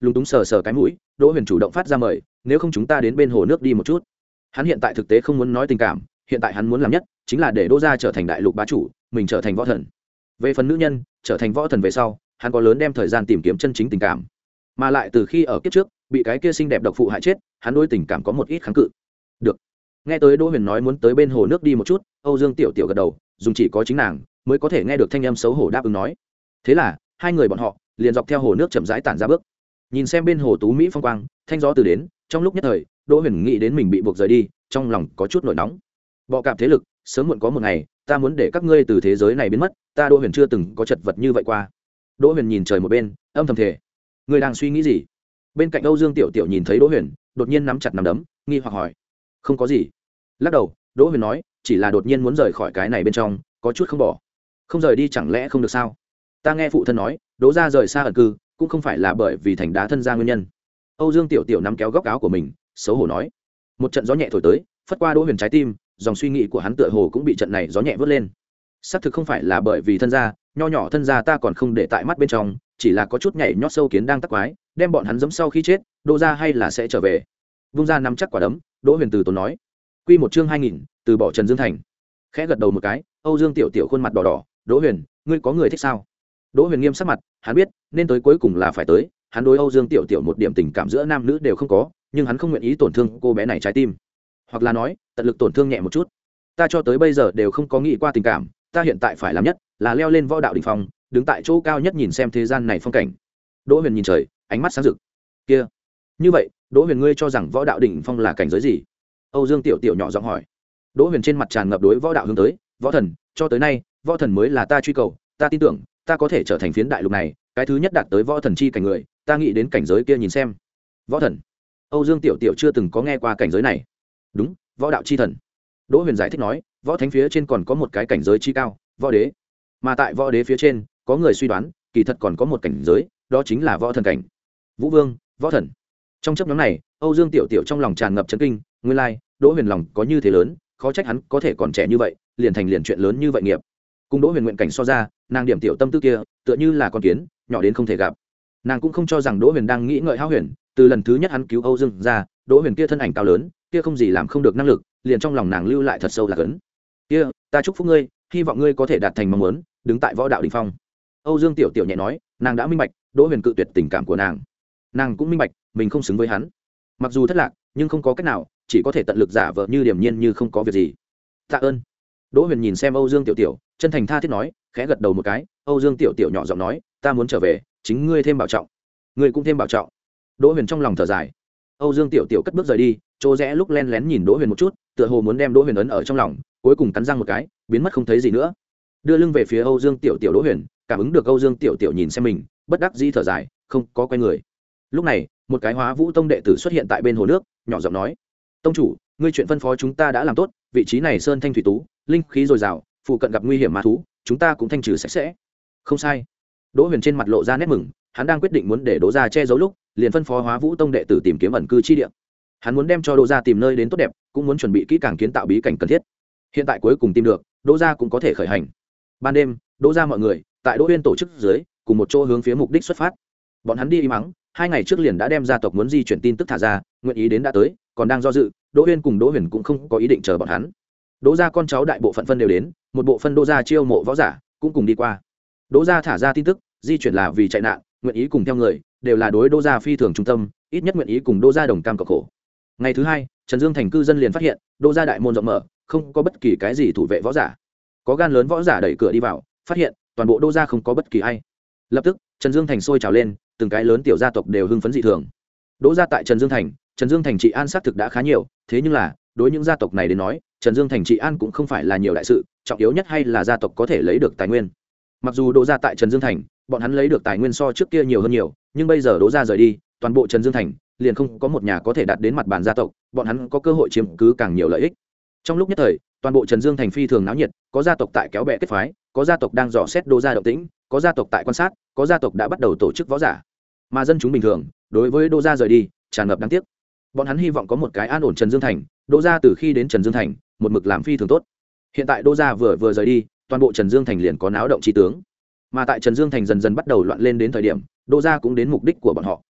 S1: lúng túng sờ sờ cái mũi. Đỗ Huyền chủ động phát ra mời, nếu không chúng ta đến bên hồ nước đi một chút. Hắn hiện tại thực tế không muốn nói tình cảm, hiện tại hắn muốn làm nhất chính là để Đỗ gia trở thành đại lục bá chủ, mình trở thành võ thần. Về phần nữ nhân, trở thành võ thần về sau, hắn có lớn đem thời gian tìm kiếm chân chính tình cảm. Mà lại từ khi ở kiếp trước bị cái kia xinh đẹp độc phụ hại chết, hắn đối tình cảm có một ít kháng cự. Được. Nghe tới Đỗ Huyền nói muốn tới bên hồ nước đi một chút, Âu Dương Tiểu Tiểu gật đầu, dùng chỉ có chính nàng mới có thể nghe được thanh âm xấu hổ đáp ứng nói. Thế là hai người bọn họ liền dọc theo hồ nước chậm rãi tản ra bước, nhìn xem bên hồ tú mỹ phong quang, thanh gió từ đến. Trong lúc nhất thời, Đỗ Huyền nghĩ đến mình bị buộc rời đi, trong lòng có chút nổi nóng. Bọ cạp thế lực, sớm muộn có một ngày ta muốn để các ngươi từ thế giới này biến mất, ta Đỗ Huyền chưa từng có chật vật như vậy qua. Đỗ Huyền nhìn trời một bên, âm thầm thề. Ngươi đang suy nghĩ gì? Bên cạnh Âu Dương Tiểu Tiểu nhìn thấy Đỗ Huyền, đột nhiên nắm chặt nắm đấm, nghi hoặc hỏi. Không có gì. Lắc đầu, Đỗ Huyền nói, chỉ là đột nhiên muốn rời khỏi cái này bên trong, có chút không bỏ. Không rời đi chẳng lẽ không được sao? Ta nghe phụ thân nói, Đỗ gia rời xa ẩn cư, cũng không phải là bởi vì thành đá thân gia nguyên nhân. Âu Dương Tiểu Tiểu nắm kéo góc áo của mình, xấu hổ nói. Một trận gió nhẹ thổi tới, phất qua Đỗ Huyền trái tim, dòng suy nghĩ của hắn tựa hồ cũng bị trận này gió nhẹ vớt lên. Xác thực không phải là bởi vì thân gia, nho nhỏ thân gia ta còn không để tại mắt bên trong, chỉ là có chút nhảy nhót sâu kiến đang tắc quái, đem bọn hắn giẫm sau khi chết, Đỗ gia hay là sẽ trở về. Vung ra nắm chắc quả đấm, Đỗ Huyền từ tốn nói. Quy một chương hai nghìn, từ bỏ Trần Dương Thành. Khẽ gật đầu một cái, Âu Dương Tiểu Tiểu khuôn mặt đỏ đỏ, "Đỗ Huyền, ngươi có người thích sao?" Đỗ Huyền nghiêm sắc mặt, hắn biết, nên tới cuối cùng là phải tới, hắn đối Âu Dương Tiểu Tiểu một điểm tình cảm giữa nam nữ đều không có, nhưng hắn không nguyện ý tổn thương cô bé này trái tim, hoặc là nói, tận lực tổn thương nhẹ một chút. Ta cho tới bây giờ đều không có nghĩ qua tình cảm, ta hiện tại phải làm nhất là leo lên võ đạo đỉnh phong, đứng tại chỗ cao nhất nhìn xem thế gian này phong cảnh. Đỗ Huyền nhìn trời, ánh mắt sáng rực. Kia, như vậy, Đỗ Huyền ngươi cho rằng võ đạo đỉnh phong là cảnh giới gì? Âu Dương Tiểu Tiểu nhỏ giọng hỏi. Đỗ Huyền trên mặt tràn ngập đối võ đạo hướng tới, võ thần, cho tới nay, võ thần mới là ta truy cầu, ta tin tưởng, ta có thể trở thành phiến đại lục này, cái thứ nhất đạt tới võ thần chi cảnh người, ta nghĩ đến cảnh giới kia nhìn xem. Võ thần? Âu Dương Tiểu Tiểu chưa từng có nghe qua cảnh giới này. Đúng, võ đạo chi thần. Đỗ Huyền giải thích nói, võ thánh phía trên còn có một cái cảnh giới chi cao, võ đế. Mà tại võ đế phía trên, có người suy đoán, kỳ thật còn có một cảnh giới, đó chính là võ thần cảnh. Vũ Vương, võ thần. Trong chấp nhóm này, Âu Dương Tiểu Tiểu trong lòng tràn ngập chấn kinh, nguyên lai, Đỗ Huyền lòng có như thế lớn, khó trách hắn có thể còn trẻ như vậy, liền thành liền chuyện lớn như vậy nghiệp. Cùng Đỗ Huyền nguyện cảnh so ra, nàng điểm tiểu tâm tư kia, tựa như là con kiến, nhỏ đến không thể gặp. Nàng cũng không cho rằng Đỗ Huyền đang nghĩ ngợi hao huyền, từ lần thứ nhất hắn cứu Âu Dương ra, Đỗ Huyền kia thân ảnh cao lớn, kia không gì làm không được năng lực, liền trong lòng nàng lưu lại thật sâu là cấn. Kia, ta chúc phúc ngươi, hy vọng ngươi có thể đạt thành mong muốn, đứng tại võ đạo đỉnh phong. Âu Dương Tiểu Tiểu nhẹ nói, nàng đã minh bạch, Đỗ Huyền cự tuyệt tình cảm của nàng. Nàng cũng minh bạch, mình không xứng với hắn. Mặc dù thất lạc, nhưng không có cách nào, chỉ có thể tận lực giả vờ như điềm nhiên như không có việc gì. Tạ ơn. Đỗ Huyền nhìn xem Âu Dương Tiểu Tiểu, chân thành tha thiết nói, khẽ gật đầu một cái. Âu Dương Tiểu Tiểu nhỏ giọng nói, ta muốn trở về, chính ngươi thêm bảo trọng. Ngươi cũng thêm bảo trọng. Đỗ Huyền trong lòng thở dài. Âu Dương Tiểu Tiểu cất bước rời đi, chỗ rẽ lúc len lén nhìn Đỗ Huyền một chút, tựa hồ muốn đem Đỗ Huyền ấn ở trong lòng, cuối cùng cắn răng một cái, biến mất không thấy gì nữa. Đưa lưng về phía Âu Dương Tiểu Tiểu, Đỗ Huyền cảm ứng được Âu Dương Tiểu Tiểu nhìn xem mình, bất đắc dĩ thở dài, không có quay người. Lúc này, một cái Hóa Vũ Tông đệ tử xuất hiện tại bên hồ nước, nhỏ giọng nói, tông chủ, ngươi chuyện phân phó chúng ta đã làm tốt, vị trí này sơn thanh thủy tú, linh khí dồi dào, phụ cận gặp nguy hiểm ma thú, chúng ta cũng thanh trừ sạch sẽ. Không sai. Đỗ Huyền trên mặt lộ ra nét mừng, hắn đang quyết định muốn để Đỗ gia che giấu lúc, liền phân phó Hóa Vũ Tông đệ tử tìm kiếm ẩn cư chi địa. Hắn muốn đem cho Đỗ gia tìm nơi đến tốt đẹp, cũng muốn chuẩn bị kỹ càng kiến tạo bí cảnh cần thiết. Hiện tại cuối cùng tìm được, Đỗ gia cũng có thể khởi hành. Ban đêm, Đỗ gia mọi người tại Đỗ Uyên tổ chức dưới, cùng một chỗ hướng phía mục đích xuất phát. Bọn hắn đi im mắng, hai ngày trước liền đã đem gia tộc muốn di chuyển tin tức thả ra, nguyện ý đến đã tới, còn đang do dự, Đỗ Uyên cùng Đỗ Huyền cũng không có ý định chờ bọn hắn. Đỗ gia con cháu đại bộ phận phân đều đến, một bộ phân Đỗ gia chiêu mộ võ giả cũng cùng đi qua. Đỗ gia thả ra tin tức, di chuyển là vì chạy nạn, nguyện ý cùng theo người, đều là đối Đỗ gia phi thường trung tâm, ít nhất nguyện ý cùng Đỗ gia đồng cam cộng khổ. Ngày thứ hai, Trần Dương thành cư dân liền phát hiện, Đỗ gia đại môn rộng mở, không có bất kỳ cái gì thủ vệ võ giả. Có gan lớn võ giả đẩy cửa đi vào, phát hiện toàn bộ Đỗ gia không có bất kỳ ai. Lập tức, Trần Dương thành sôi trào lên, từng cái lớn tiểu gia tộc đều hưng phấn dị thường. Đỗ gia tại Trần Dương thành, Trần Dương thành trị an xác thực đã khá nhiều, thế nhưng là, đối những gia tộc này đến nói, Trần Dương thành trị an cũng không phải là nhiều đại sự, trọng yếu nhất hay là gia tộc có thể lấy được tài nguyên. Mặc dù Đỗ gia tại Trần Dương thành, bọn hắn lấy được tài nguyên so trước kia nhiều hơn nhiều, nhưng bây giờ Đỗ gia rời đi, toàn bộ Trần Dương thành liền không có một nhà có thể đạt đến mặt bàn gia tộc, bọn hắn có cơ hội chiếm cứ càng nhiều lợi ích. Trong lúc nhất thời, toàn bộ Trần Dương thành phi thường náo nhiệt, có gia tộc tại kéo bè kết phái, có gia tộc đang dò xét Đỗ gia động tĩnh, có gia tộc tại quan sát, có gia tộc đã bắt đầu tổ chức võ giả. Mà dân chúng bình thường, đối với Đỗ gia rời đi, tràn ngập đáng tiếc. Bọn hắn hy vọng có một cái an ổn Trần Dương thành, Đỗ gia từ khi đến Trần Dương thành, một mực làm phi thường tốt. Hiện tại Đỗ gia vừa vừa rời đi, toàn bộ Trần Dương thành liền có náo động chi tướng. Mà tại Trần Dương thành dần dần bắt đầu loạn lên đến thời điểm, Đỗ gia cũng đến mục đích của bọn họ.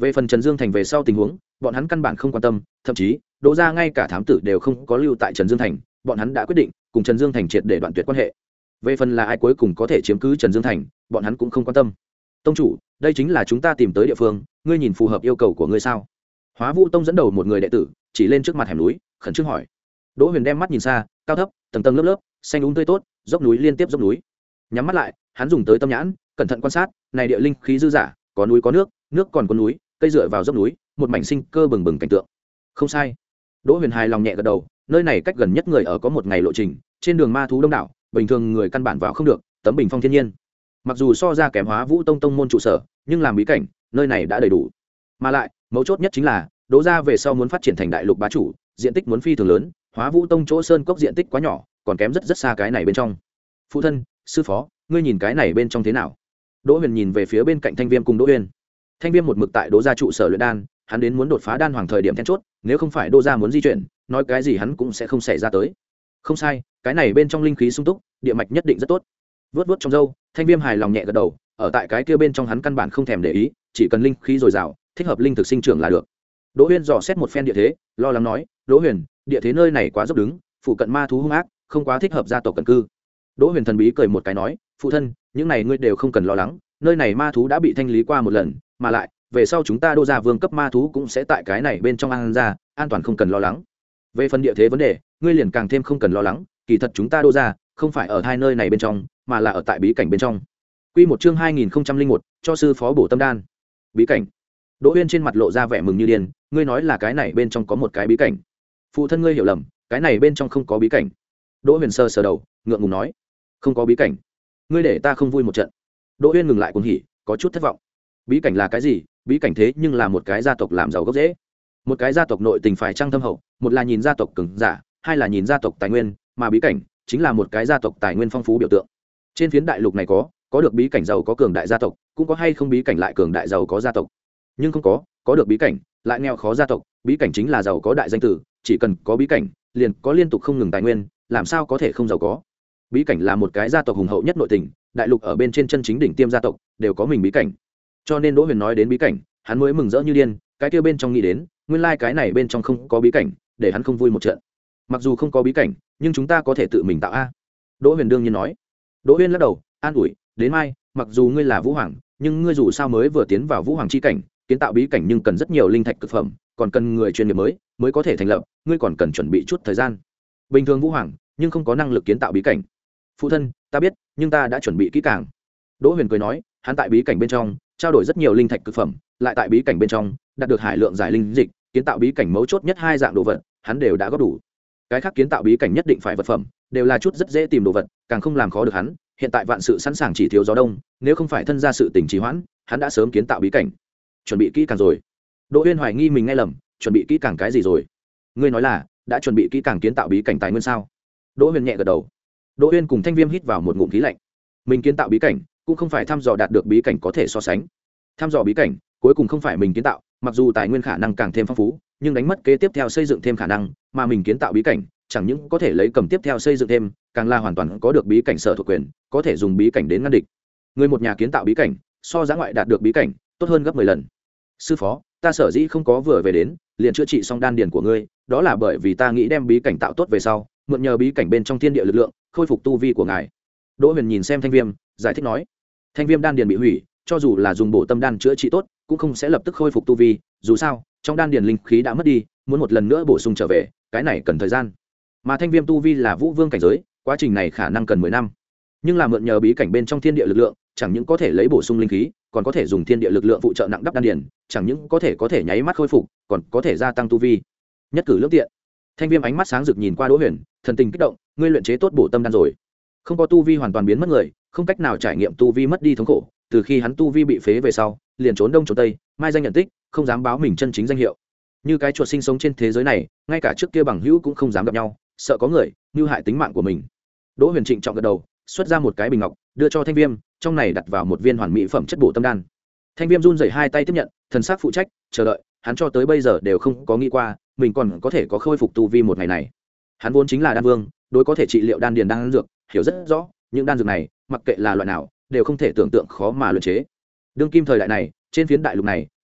S1: Về phần Trần Dương Thành về sau tình huống, bọn hắn căn bản không quan tâm, thậm chí Đỗ gia ngay cả thám tử đều không có lưu tại Trần Dương Thành, bọn hắn đã quyết định cùng Trần Dương Thành triệt để đoạn tuyệt quan hệ. Về phần là ai cuối cùng có thể chiếm cứ Trần Dương Thành, bọn hắn cũng không quan tâm. Tông chủ, đây chính là chúng ta tìm tới địa phương, ngươi nhìn phù hợp yêu cầu của ngươi sao? Hóa Vũ Tông dẫn đầu một người đệ tử chỉ lên trước mặt hẻm núi, khẩn trương hỏi. Đỗ Huyền đem mắt nhìn xa, cao thấp, tầng tầng lớp lớp, xanh um tươi tốt, dốc núi liên tiếp dốc núi. Nhắm mắt lại, hắn dùng tới tâm nhãn, cẩn thận quan sát, này địa linh khí dư dả, có núi có nước, nước còn có núi, cây dựa vào dốc núi, một mảnh sinh cơ bừng bừng cảnh tượng. Không sai. Đỗ Huyền hài lòng nhẹ gật đầu, nơi này cách gần nhất người ở có một ngày lộ trình, trên đường ma thú đông đảo, bình thường người căn bản vào không được, tấm bình phong thiên nhiên. Mặc dù so ra kém Hóa Vũ Tông tông môn trụ sở, nhưng làm bí cảnh, nơi này đã đầy đủ. Mà lại, mấu chốt nhất chính là, Đỗ gia về sau muốn phát triển thành đại lục bá chủ, diện tích muốn phi thường lớn, Hóa Vũ Tông chỗ sơn cốc diện tích quá nhỏ, còn kém rất rất xa cái này bên trong. Phụ thân, sư phó, ngươi nhìn cái này bên trong thế nào? Đỗ Huyền nhìn về phía bên cạnh Thanh Viêm cùng Đỗ Uyên. Thanh Viêm một mực tại Đỗ gia trụ sở luyện đan, hắn đến muốn đột phá đan hoàng thời điểm then chốt, nếu không phải Đỗ gia muốn di chuyển, nói cái gì hắn cũng sẽ không xảy ra tới. Không sai, cái này bên trong linh khí sung túc, địa mạch nhất định rất tốt. Vớt vớt trong râu, Thanh Viêm hài lòng nhẹ gật đầu, ở tại cái kia bên trong hắn căn bản không thèm để ý, chỉ cần linh khí dồi dào, thích hợp linh thực sinh trưởng là được. Đỗ Huyền dò xét một phen địa thế, lo lắng nói, Đỗ Huyền, địa thế nơi này quá dốc đứng, phụ cận ma thú hung ác, không quá thích hợp gia tộc cận cư. Đỗ Huyền thần bí cười một cái nói, phụ thân, những này ngươi đều không cần lo lắng, nơi này ma thú đã bị thanh lý qua một lần, mà lại về sau chúng ta Đỗ gia vương cấp ma thú cũng sẽ tại cái này bên trong ăn ra, an toàn không cần lo lắng. Về phần địa thế vấn đề, ngươi liền càng thêm không cần lo lắng, kỳ thật chúng ta Đỗ gia không phải ở hai nơi này bên trong, mà là ở tại bí cảnh bên trong. Quy một chương hai nghìn không trăm linh một, cho sư phó bổ tâm đan. Bí cảnh. Đỗ Uyên trên mặt lộ ra vẻ mừng như điên, ngươi nói là cái này bên trong có một cái bí cảnh? Phụ thân ngươi hiểu lầm, cái này bên trong không có bí cảnh. Đỗ Huyền sờ sờ đầu, ngượng ngùng nói, không có bí cảnh, ngươi để ta không vui một trận. Đỗ Uyên ngừng lại cuồng hỉ, có chút thất vọng. Bí cảnh là cái gì? Bí cảnh thế nhưng là một cái gia tộc làm giàu gốc rễ. Một cái gia tộc nội tình phải trang thâm hậu, một là nhìn gia tộc cường giả, hai là nhìn gia tộc tài nguyên, mà bí cảnh chính là một cái gia tộc tài nguyên phong phú biểu tượng. Trên phiến đại lục này có, có được bí cảnh giàu có cường đại gia tộc, cũng có hay không bí cảnh lại cường đại giàu có gia tộc. Nhưng không có, có được bí cảnh, lại nghèo khó gia tộc, bí cảnh chính là giàu có đại danh tử, chỉ cần có bí cảnh, liền có liên tục không ngừng tài nguyên, làm sao có thể không giàu có. Bí cảnh là một cái gia tộc hùng hậu nhất nội tình, đại lục ở bên trên chân chính đỉnh tiêm gia tộc đều có mình bí cảnh. Cho nên Đỗ Huyền nói đến bí cảnh, hắn mới mừng rỡ như điên, cái kia bên trong nghĩ đến, nguyên lai like cái này bên trong không có bí cảnh, để hắn không vui một trận. Mặc dù không có bí cảnh, nhưng chúng ta có thể tự mình tạo a. Đỗ Huyền đương nhiên nói. Đỗ Huyền lắc đầu, an ủi, đến mai, mặc dù ngươi là Vũ Hoàng, nhưng ngươi dù sao mới vừa tiến vào Vũ Hoàng chi cảnh, kiến tạo bí cảnh nhưng cần rất nhiều linh thạch cực phẩm, còn cần người chuyên nghiệp mới mới có thể thành lập, ngươi còn cần chuẩn bị chút thời gian. Bình thường Vũ Hoàng, nhưng không có năng lực kiến tạo bí cảnh. Phụ thân, ta biết, nhưng ta đã chuẩn bị kỹ càng. Đỗ Huyền cười nói, hắn tại bí cảnh bên trong trao đổi rất nhiều linh thạch cực phẩm, lại tại bí cảnh bên trong đạt được hải lượng giải linh dịch, kiến tạo bí cảnh mấu chốt nhất hai dạng đồ vật, hắn đều đã góp đủ. Cái khác kiến tạo bí cảnh nhất định phải vật phẩm, đều là chút rất dễ tìm đồ vật, càng không làm khó được hắn. Hiện tại vạn sự sẵn sàng, chỉ thiếu gió đông, nếu không phải thân ra sự tình trì hoãn, hắn đã sớm kiến tạo bí cảnh. Chuẩn bị kỹ càng rồi? Đỗ Uyên hoài nghi mình nghe lầm, chuẩn bị kỹ càng cái gì rồi? Ngươi nói là đã chuẩn bị kỹ càng kiến tạo bí cảnh tài nguyên sao? Đỗ Huyền nhẹ gật đầu. Đỗ Uyên cùng Thanh Viêm hít vào một ngụm khí lạnh. Mình kiến tạo bí cảnh, cũng không phải thăm dò đạt được bí cảnh có thể so sánh. Thăm dò bí cảnh, cuối cùng không phải mình kiến tạo, mặc dù tài nguyên khả năng càng thêm phong phú, nhưng đánh mất kế tiếp theo xây dựng thêm khả năng, mà mình kiến tạo bí cảnh, chẳng những có thể lấy cầm tiếp theo xây dựng thêm, càng là hoàn toàn có được bí cảnh sở thuộc quyền, có thể dùng bí cảnh đến ngăn địch. Người một nhà kiến tạo bí cảnh, so giá ngoại đạt được bí cảnh, tốt hơn gấp mười lần. Sư phó, ta sở dĩ không có vừa về đến, liền chữa trị xong đan điền của ngươi, đó là bởi vì ta nghĩ đem bí cảnh tạo tốt về sau, mượn nhờ bí cảnh bên trong thiên địa lực lượng, khôi phục tu vi của ngài. Đỗ Huyền nhìn xem Thanh Viêm, giải thích nói, Thanh Viêm đan điền bị hủy, cho dù là dùng bổ tâm đan chữa trị tốt, cũng không sẽ lập tức khôi phục tu vi, dù sao, trong đan điền linh khí đã mất đi, muốn một lần nữa bổ sung trở về, cái này cần thời gian. Mà Thanh Viêm tu vi là Vũ Vương cảnh giới, quá trình này khả năng cần mười năm. Nhưng là mượn nhờ bí cảnh bên trong thiên địa lực lượng, chẳng những có thể lấy bổ sung linh khí, còn có thể dùng thiên địa lực lượng phụ trợ nặng đắp đan điền, chẳng những có thể có thể nháy mắt khôi phục, còn có thể gia tăng tu vi. Nhất cử lưỡng tiện. Thanh Viêm ánh mắt sáng rực nhìn qua Đỗ Huyền, thần tình kích động, ngươi luyện chế tốt bổ tâm đan rồi? Không có tu vi hoàn toàn biến mất người, không cách nào trải nghiệm tu vi mất đi thống khổ, từ khi hắn tu vi bị phế về sau, liền trốn đông trốn tây, mai danh nhận tích, không dám báo mình chân chính danh hiệu. Như cái chuột sinh sống trên thế giới này, ngay cả trước kia bằng hữu cũng không dám gặp nhau, sợ có người mưu hại tính mạng của mình. Đỗ Huyền trịnh trọng gật đầu, xuất ra một cái bình ngọc, đưa cho Thanh Viêm, trong này đặt vào một viên hoàn mỹ phẩm chất bổ tâm đan. Thanh Viêm run rẩy hai tay tiếp nhận, thần sắc phụ trách, chờ đợi, hắn cho tới bây giờ đều không có nghĩ qua, mình còn có thể có khôi phục tu vi một ngày này. Hắn vốn chính là đan vương, đối có thể trị liệu đan điền đan dược, hiểu rất rõ, những đan dược này, mặc kệ là loại nào, đều không thể tưởng tượng khó mà luyện chế. Đương kim thời đại này, trên phiến đại lục này,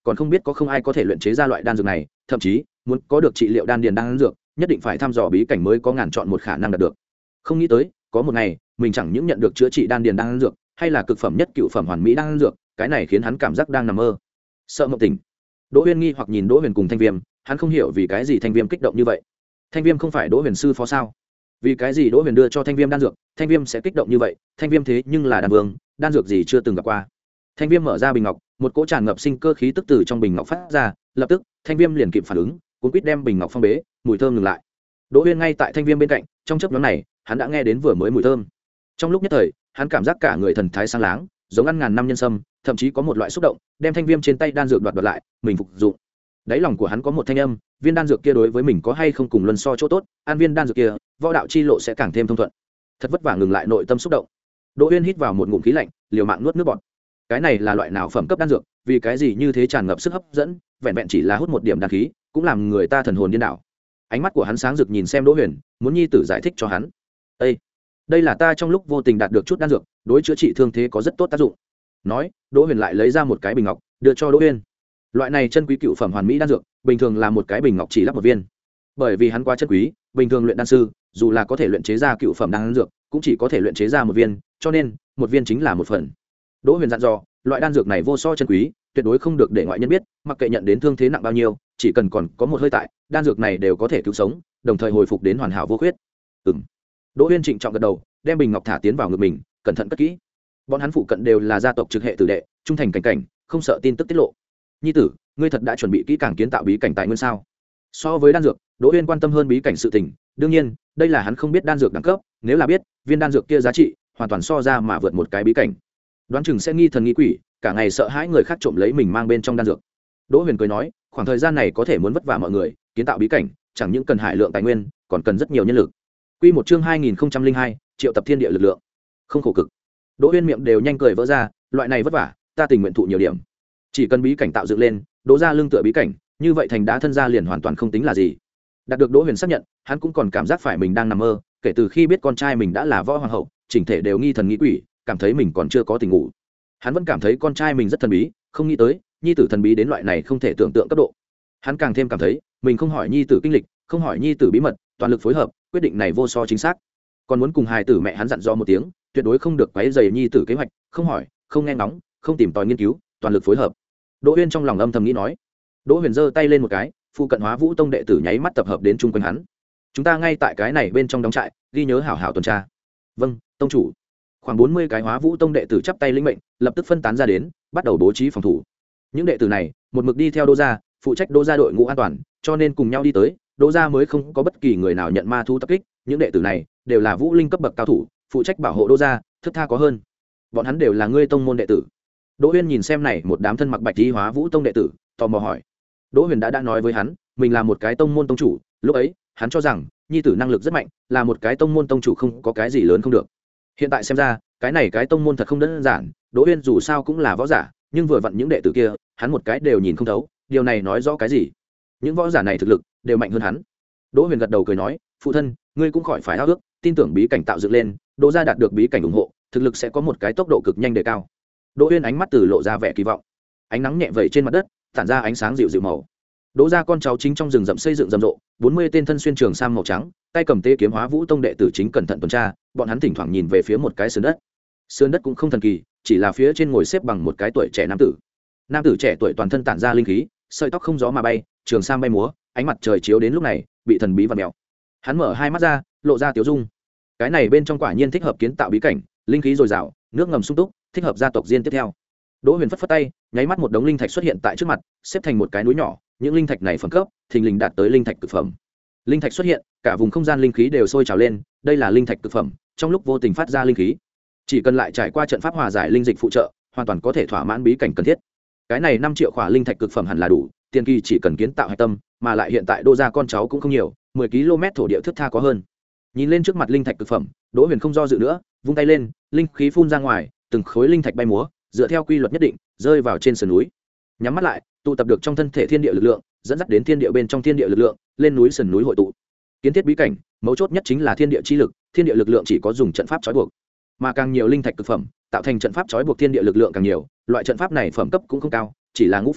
S1: còn không biết có không ai có thể luyện chế ra loại đan dược này, thậm chí muốn có được trị liệu đan điền đan dược nhất định phải thăm dò bí cảnh mới có ngàn chọn một khả năng đạt được. Không nghĩ tới có một ngày mình chẳng những nhận được chữa trị đan điền đan dược, hay là cực phẩm nhất cựu phẩm hoàn mỹ đan dược, cái này khiến hắn cảm giác đang nằm mơ. Sợ mộng tỉnh. Đỗ Uyên nghi hoặc nhìn Đỗ Huyền cùng Thanh Viêm, hắn không hiểu vì cái gì Thanh Viêm kích động như vậy. Thanh Viêm không phải Đỗ Huyền sư phó sao? Vì cái gì Đỗ Huyền đưa cho Thanh Viêm đan dược, Thanh Viêm sẽ kích động như vậy? Thanh Viêm thế nhưng là đan vương, đan dược gì chưa từng gặp qua. Thanh Viêm mở ra bình ngọc, một cỗ tràn ngập sinh cơ khí tức từ trong bình ngọc phát ra, lập tức Thanh Viêm liền kịp phản ứng, cuống quýt đem bình ngọc phong bế, mùi thơm ngừng lại. Đỗ Uyên ngay tại Thanh Viêm bên cạnh, trong chớp nhoáng này, hắn đã nghe đến vừa mới mùi thơm. Trong lúc nhất thời, hắn cảm giác cả người thần thái sáng láng, giống ăn ngàn năm nhân sâm, thậm chí có một loại xúc động, đem Thanh Viêm trên tay đan dược đoạt đoạt lại, mình phục dụng. Đáy lòng của hắn có một thanh âm, viên đan dược kia đối với mình có hay không cùng luân so chỗ tốt, ăn viên đan dược kia, võ đạo chi lộ sẽ càng thêm thông thuận. Thật vất vả ngừng lại nội tâm xúc động. Đỗ Uyên hít vào một ngụm khí lạnh, liều mạng nuốt nước bọt. Cái này là loại nào phẩm cấp đan dược, vì cái gì như thế tràn ngập sức hấp dẫn, vẹn vẹn chỉ là hút một điểm đan khí, cũng làm người ta thần hồn điên đảo. Ánh mắt của hắn sáng rực nhìn xem Đỗ Huyền, muốn nhi tử giải thích cho hắn. "Ê, đây là ta trong lúc vô tình đạt được chút đan dược, đối chữa trị thương thế có rất tốt tác dụng." Nói, Đỗ Huyền lại lấy ra một cái bình ngọc, đưa cho Đỗ Uyên. Loại này chân quý cựu phẩm hoàn mỹ đan dược, bình thường là một cái bình ngọc chỉ lắp một viên. Bởi vì hắn quá chân quý, bình thường luyện đan sư, dù là có thể luyện chế ra cựu phẩm đan dược, cũng chỉ có thể luyện chế ra một viên, cho nên, một viên chính là một phần. Đỗ Huyền dặn dò, loại đan dược này vô so chân quý, tuyệt đối không được để ngoại nhân biết, mặc kệ nhận đến thương thế nặng bao nhiêu, chỉ cần còn có một hơi tại, đan dược này đều có thể cứu sống, đồng thời hồi phục đến hoàn hảo vô khuyết. Ừm. Đỗ Uyên trịnh trọng gật đầu, đem bình ngọc thả tiến vào ngực mình, cẩn thận cất kỹ. Bọn hắn phụ cận đều là gia tộc trực hệ tử đệ, trung thành cảnh cảnh, không sợ tin tức tiết lộ. Nhi tử, ngươi thật đã chuẩn bị kỹ càng kiến tạo bí cảnh tại nguyên sao? So với đan dược, Đỗ Uyên quan tâm hơn bí cảnh sự tình, đương nhiên, đây là hắn không biết đan dược đẳng cấp, nếu là biết, viên đan dược kia giá trị hoàn toàn so ra mà vượt một cái bí cảnh. Đoán chừng sẽ nghi thần nghi quỷ, cả ngày sợ hãi người khác trộm lấy mình mang bên trong đan dược. Đỗ Huyền cười nói, khoảng thời gian này có thể muốn vất vả mọi người, kiến tạo bí cảnh, chẳng những cần hải lượng tài nguyên, còn cần rất nhiều nhân lực. Quy một chương hai nghìn không trăm linh hai, triệu tập thiên địa lực lượng. Không khổ cực. Đỗ Uyên miệng đều nhanh cười vỡ ra, loại này vất vả, ta tình nguyện thụ nhiều điểm. Chỉ cần bí cảnh tạo dựng lên, Đỗ gia lưng tựa bí cảnh, như vậy thành đá thân gia liền hoàn toàn không tính là gì. Đạt được Đỗ Huyền xác nhận, hắn cũng còn cảm giác phải mình đang nằm mơ, kể từ khi biết con trai mình đã là võ hoàng hậu, chỉnh thể đều nghi thần nghi quỷ, cảm thấy mình còn chưa có tình ngủ. Hắn vẫn cảm thấy con trai mình rất thần bí, không nghĩ tới nhi tử thần bí đến loại này không thể tưởng tượng cấp độ. Hắn càng thêm cảm thấy mình không hỏi nhi tử kinh lịch, không hỏi nhi tử bí mật, toàn lực phối hợp, quyết định này vô so chính xác. Còn muốn cùng hài tử mẹ hắn dặn dò một tiếng, tuyệt đối không được quấy rầy nhi tử kế hoạch, không hỏi, không nghe ngóng, không tìm tòi nghiên cứu, toàn lực phối hợp. Đỗ Uyên trong lòng âm thầm nghĩ nói. Đỗ Huyền giơ tay lên một cái, phụ cận Hóa Vũ Tông đệ tử nháy mắt tập hợp đến chung quanh hắn. Chúng ta ngay tại cái này bên trong đóng trại, ghi nhớ hảo hảo tuần tra. Vâng, tông chủ. Khoảng bốn mươi cái Hóa Vũ Tông đệ tử chắp tay lĩnh mệnh, lập tức phân tán ra đến, bắt đầu bố trí phòng thủ. Những đệ tử này, một mực đi theo Đỗ gia, phụ trách Đỗ gia đội ngũ an toàn, cho nên cùng nhau đi tới, Đỗ gia mới không có bất kỳ người nào nhận ma thú tập kích. Những đệ tử này đều là vũ linh cấp bậc cao thủ, phụ trách bảo hộ Đỗ gia, thức tha có hơn. Bọn hắn đều là ngươi tông môn đệ tử. Đỗ Huyền nhìn xem này một đám thân mặc bạch y Hóa Vũ Tông đệ tử, tò mò hỏi. Đỗ Huyền đã đã nói với hắn, mình là một cái tông môn tông chủ, lúc ấy, hắn cho rằng nhi tử năng lực rất mạnh, là một cái tông môn tông chủ không có cái gì lớn không được. Hiện tại xem ra, cái này cái tông môn thật không đơn giản, Đỗ Huyền dù sao cũng là võ giả, nhưng vừa vặn những đệ tử kia, hắn một cái đều nhìn không thấu, điều này nói rõ cái gì? Những võ giả này thực lực đều mạnh hơn hắn. Đỗ Huyền gật đầu cười nói, phụ thân, ngươi cũng khỏi phải ao ước, tin tưởng bí cảnh tạo dựng lên, Đỗ gia đạt được bí cảnh ủng hộ, thực lực sẽ có một cái tốc độ cực nhanh đề cao. Đỗ Huyền ánh mắt từ lộ ra vẻ kỳ vọng. Ánh nắng nhẹ vẩy trên mặt đất, tản ra ánh sáng dịu dịu màu. Đỗ gia con cháu chính trong rừng rậm xây dựng rầm rộ, bốn mươi tên thân xuyên trường sam màu trắng, tay cầm tê kiếm Hóa Vũ Tông đệ tử chính cẩn thận tuần tra, bọn hắn thỉnh thoảng nhìn về phía một cái sườn đất. Sườn đất cũng không thần kỳ, chỉ là phía trên ngồi xếp bằng một cái tuổi trẻ nam tử. Nam tử trẻ tuổi toàn thân tản ra linh khí, sợi tóc không gió mà bay, trường sam bay múa, ánh mặt trời chiếu đến lúc này, bị thần bí và mèo. Hắn mở hai mắt ra, lộ ra tiếu dung. Cái này bên trong quả nhiên thích hợp kiến tạo bí cảnh, linh khí dồi dào, nước ngầm sung túc, thích hợp gia tộc riêng tiếp theo. Đỗ Huyền phất phất tay, nháy mắt một đống linh thạch xuất hiện tại trước mặt, xếp thành một cái núi nhỏ, những linh thạch này phẩm cấp, thình lình đạt tới linh thạch cực phẩm. Linh thạch xuất hiện, cả vùng không gian linh khí đều sôi trào lên, đây là linh thạch cực phẩm, trong lúc vô tình phát ra linh khí. Chỉ cần lại trải qua trận pháp hòa giải linh dịch phụ trợ, hoàn toàn có thể thỏa mãn bí cảnh cần thiết. Cái này năm triệu khỏa linh thạch cực phẩm hẳn là đủ, tiền kỳ chỉ cần kiến tạo hạch tâm, mà lại hiện tại Đỗ gia con cháu cũng không nhiều, mười ki lô mét thổ địa thước tha có hơn. Nhìn lên trước mặt linh thạch cực phẩm, Đỗ Huyền không do dự nữa, vung tay lên, linh khí phun ra ngoài, từng khối linh thạch bay múa, dựa theo quy luật nhất định, rơi vào trên sườn núi. Nhắm mắt lại, tụ tập được trong thân thể thiên địa lực lượng, dẫn dắt đến thiên địa bên trong thiên địa lực lượng, lên núi sườn núi hội tụ. Kiến thiết bí cảnh, mấu chốt nhất chính là thiên địa chi lực, thiên địa lực lượng chỉ có dùng trận pháp trói buộc, mà càng nhiều linh thạch cực phẩm, tạo thành trận pháp trói buộc thiên địa lực lượng càng nhiều, loại trận pháp này phẩm cấp cũng không cao, chỉ là ngũ phẩm,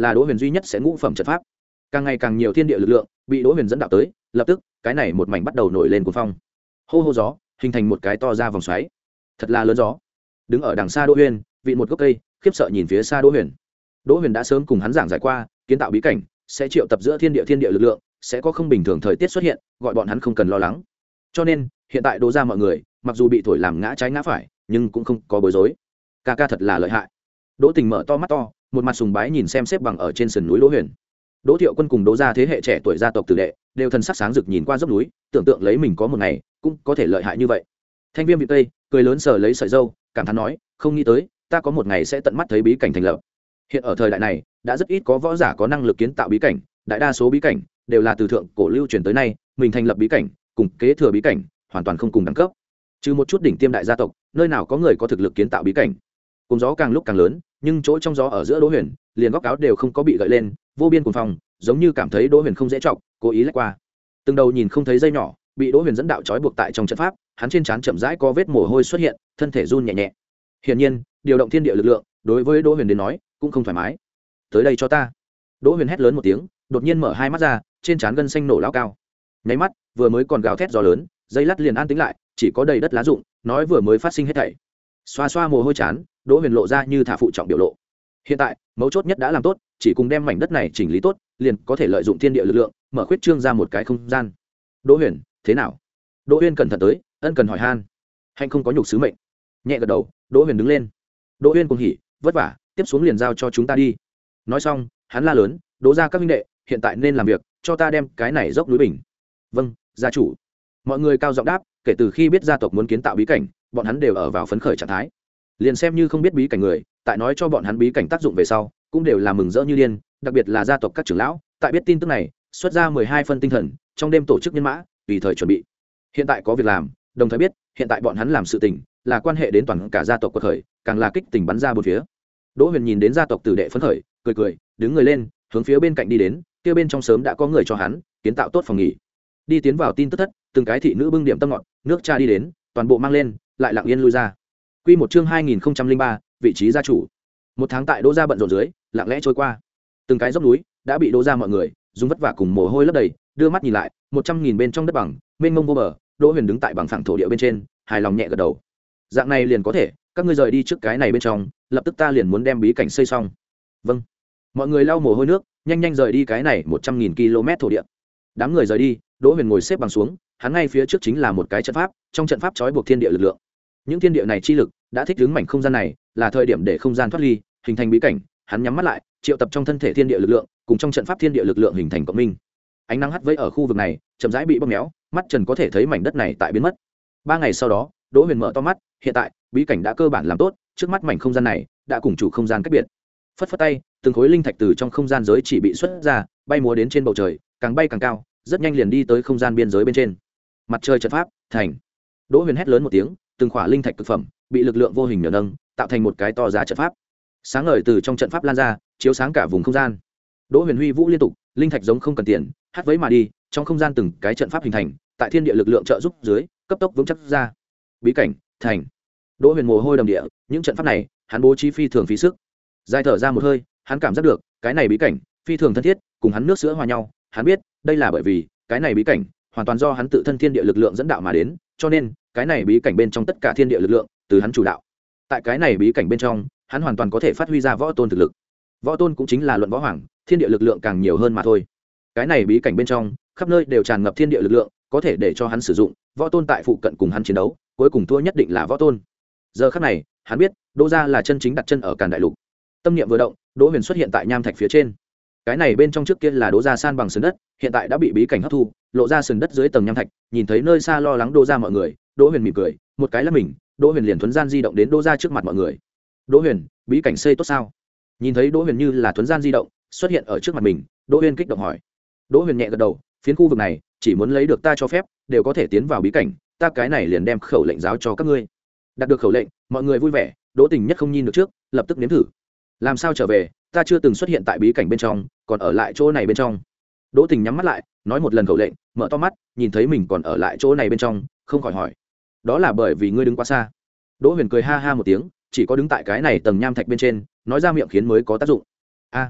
S1: là đỗ huyền duy nhất sẽ ngũ phẩm trận pháp. Càng ngày càng nhiều thiên địa lực lượng bị đỗ huyền dẫn đạo tới, lập tức cái này một mảnh bắt đầu nổi lên cuồng phong, hô hô gió hình thành một cái to ra vòng xoáy, thật là lớn gió. Đứng ở đằng xa đỗ huyền vị một gốc cây, khiếp sợ nhìn phía xa đỗ huyền. Đỗ huyền đã sớm cùng hắn giảng giải qua, kiến tạo bí cảnh sẽ triệu tập giữa thiên địa thiên địa lực lượng, sẽ có không bình thường thời tiết xuất hiện, gọi bọn hắn không cần lo lắng. Cho nên hiện tại đỗ ra mọi người mặc dù bị thổi làm ngã trái ngã phải, nhưng cũng không có bối rối. Ca ca thật là lợi hại. Đỗ Tình mở to mắt to, một mặt sùng bái nhìn xem xếp bằng ở trên sườn núi đỗ huyền. Đỗ Thiệu Quân cùng Đỗ gia thế hệ trẻ tuổi gia tộc tử đệ đều thần sắc sáng rực nhìn qua dốc núi, tưởng tượng lấy mình có một ngày cũng có thể lợi hại như vậy. Thanh Viêm vị tây cười lớn sờ lấy sợi râu, cảm thán nói, không nghĩ tới ta có một ngày sẽ tận mắt thấy bí cảnh thành lập. Hiện ở thời đại này đã rất ít có võ giả có năng lực kiến tạo bí cảnh, đại đa số bí cảnh đều là từ thượng cổ lưu truyền tới nay, mình thành lập bí cảnh cùng kế thừa bí cảnh hoàn toàn không cùng đẳng cấp. Trừ một chút đỉnh tiêm đại gia tộc, nơi nào có người có thực lực kiến tạo bí cảnh. Cùng gió càng lúc càng lớn, nhưng chỗ trong gió ở giữa Đỗ Huyền liền góc áo đều không có bị gợi lên, vô biên cuồng phong giống như cảm thấy Đỗ Huyền không dễ chọc, cố ý lách qua. Từng đầu nhìn không thấy dây nhỏ bị Đỗ Huyền dẫn đạo trói buộc tại trong trận pháp, hắn trên trán chậm rãi có vết mồ hôi xuất hiện, thân thể run nhẹ nhẹ. Hiển nhiên điều động thiên địa lực lượng đối với Đỗ Huyền đến nói cũng không thoải mái. Tới đây cho ta. Đỗ Huyền hét lớn một tiếng, đột nhiên mở hai mắt ra, trên trán gân xanh nổ lao cao. Nháy mắt vừa mới còn gào thét gió lớn, dây lát liền an tĩnh lại, chỉ có đầy đất lá rụng, nói vừa mới phát sinh hết thảy. Xoa xoa mồ hôi chán, Đỗ Huyền lộ ra như thả phụ trọng biểu lộ. Hiện tại mấu chốt nhất đã làm tốt, chỉ cùng đem mảnh đất này chỉnh lý tốt, liền có thể lợi dụng thiên địa lực lượng mở khuyết trương ra một cái không gian. Đỗ Huyền thế nào? Đỗ Huyền cẩn thận tới, ân cần hỏi han. Hành không có nhục sứ mệnh. Nhẹ gật đầu, Đỗ Huyền đứng lên. Đỗ Huyền cùng hỉ, vất vả, tiếp xuống liền giao cho chúng ta đi. Nói xong hắn la lớn, Đỗ gia các huynh đệ hiện tại nên làm việc, cho ta đem cái này dốc núi bình. Vâng, gia chủ. Mọi người cao giọng đáp, kể từ khi biết gia tộc muốn kiến tạo bí cảnh, bọn hắn đều ở vào phấn khởi trạng thái. Liền xem như không biết bí cảnh người, tại nói cho bọn hắn bí cảnh tác dụng về sau, cũng đều là mừng rỡ như điên, đặc biệt là gia tộc các trưởng lão, tại biết tin tức này, xuất ra mười hai phân tinh thần, trong đêm tổ chức nhân mã, tùy thời chuẩn bị. Hiện tại có việc làm, đồng thời biết, hiện tại bọn hắn làm sự tình, là quan hệ đến toàn cả gia tộc quật khởi, càng là kích tình bắn ra bốn phía. Đỗ Huyền nhìn đến gia tộc tử đệ phấn khởi, cười cười, đứng người lên, hướng phía bên cạnh đi đến, kia bên trong sớm đã có người cho hắn kiến tạo tốt phòng nghỉ. Đi tiến vào tin tức thất, từng cái thị nữ bưng điểm tâm ngọt, nước trà đi đến, toàn bộ mang lên, lại lặng yên lui ra. Quy một chương hai nghìn không trăm linh ba, vị trí gia chủ. Một tháng tại Đỗ gia bận rộn dưới, lặng lẽ trôi qua. Từng cái dốc núi đã bị Đỗ gia mọi người dùng vất vả cùng mồ hôi lấp đầy, đưa mắt nhìn lại, một trăm nghìn bên trong đất bằng, mênh mông vô bờ, Đỗ Huyền đứng tại bằng phẳng thổ địa bên trên, hài lòng nhẹ gật đầu. Dạng này liền có thể, các ngươi rời đi trước cái này bên trong, lập tức ta liền muốn đem bí cảnh xây xong. Vâng. Mọi người lau mồ hôi nước, nhanh nhanh rời đi cái này một trăm nghìn ki lô mét thổ địa. Đám người rời đi, Đỗ Huyền ngồi xếp bằng xuống, hắn ngay phía trước chính là một cái trận pháp, trong trận pháp trói buộc thiên địa lực lượng. Những thiên địa này chi lực đã thích ứng mảnh không gian này, là thời điểm để không gian thoát ly, hình thành bí cảnh. Hắn nhắm mắt lại, triệu tập trong thân thể thiên địa lực lượng, cùng trong trận pháp thiên địa lực lượng hình thành cộng minh. Ánh nắng hắt vẫy ở khu vực này, chậm rãi bị bóp méo, mắt trần có thể thấy mảnh đất này tại biến mất. Ba ngày sau đó, Đỗ Huyền mở to mắt, hiện tại bí cảnh đã cơ bản làm tốt, trước mắt mảnh không gian này đã cùng chủ không gian cách biệt. Phất phất tay, từng khối linh thạch từ trong không gian giới chỉ bị xuất ra, bay múa đến trên bầu trời, càng bay càng cao, rất nhanh liền đi tới không gian biên giới bên trên. Mặt trời trận pháp thành. Đỗ Huyền hét lớn một tiếng, từng khỏa linh thạch cực phẩm bị lực lượng vô hình nhờ nâng, tạo thành một cái to giá trận pháp. Sáng ngời từ trong trận pháp lan ra, chiếu sáng cả vùng không gian. Đỗ Huyền huy vũ liên tục, linh thạch giống không cần tiền, hắt vẫy mà đi, trong không gian từng cái trận pháp hình thành, tại thiên địa lực lượng trợ giúp dưới, cấp tốc vững chắc ra. Bí cảnh thành. Đỗ Huyền mồ hôi đầm địa, những trận pháp này, hắn bố trí phi thường phí sức. Dài thở ra một hơi, hắn cảm giác được, cái này bí cảnh phi thường thân thiết, cùng hắn nước sữa hòa nhau, hắn biết, đây là bởi vì, cái này bí cảnh hoàn toàn do hắn tự thân thiên địa lực lượng dẫn đạo mà đến, cho nên, cái này bí cảnh bên trong tất cả thiên địa lực lượng từ hắn chủ đạo. Tại cái này bí cảnh bên trong, hắn hoàn toàn có thể phát huy ra võ tôn thực lực. Võ tôn cũng chính là luận võ hoàng, thiên địa lực lượng càng nhiều hơn mà thôi. Cái này bí cảnh bên trong, khắp nơi đều tràn ngập thiên địa lực lượng, có thể để cho hắn sử dụng. Võ tôn tại phụ cận cùng hắn chiến đấu, cuối cùng thua nhất định là võ tôn. Giờ khắc này, hắn biết, Đỗ gia là chân chính đặt chân ở Càn Đại Lục. Tâm niệm vừa động, Đỗ Huyền xuất hiện tại nham thạch phía trên. Cái này bên trong trước kia là Đỗ gia san bằng sườn đất, hiện tại đã bị bí cảnh hấp thu, lộ ra sườn đất dưới tầng nham thạch, nhìn thấy nơi xa lo lắng Đỗ gia mọi người, Đỗ Huyền mỉm cười, một cái là mình, Đỗ Huyền liền thuấn gian di động đến Đỗ gia trước mặt mọi người. Đỗ Huyền, bí cảnh xây tốt sao? Nhìn thấy Đỗ Huyền như là thuấn gian di động, xuất hiện ở trước mặt mình, Đỗ Huyền kích động hỏi. Đỗ Huyền nhẹ gật đầu, phiến khu vực này, chỉ muốn lấy được ta cho phép, đều có thể tiến vào bí cảnh, ta cái này liền đem khẩu lệnh giáo cho các ngươi. Đạt được khẩu lệnh, mọi người vui vẻ, Đỗ Tình nhất không nhìn được trước, lập tức nếm thử. Làm sao trở về, ta chưa từng xuất hiện tại bí cảnh bên trong, còn ở lại chỗ này bên trong. Đỗ Tình nhắm mắt lại, nói một lần khẩu lệnh, mở to mắt, nhìn thấy mình còn ở lại chỗ này bên trong, không khỏi hỏi. Đó là bởi vì ngươi đứng quá xa. Đỗ Huyền cười ha ha một tiếng, chỉ có đứng tại cái này tầng nham thạch bên trên, nói ra miệng khiến mới có tác dụng. A.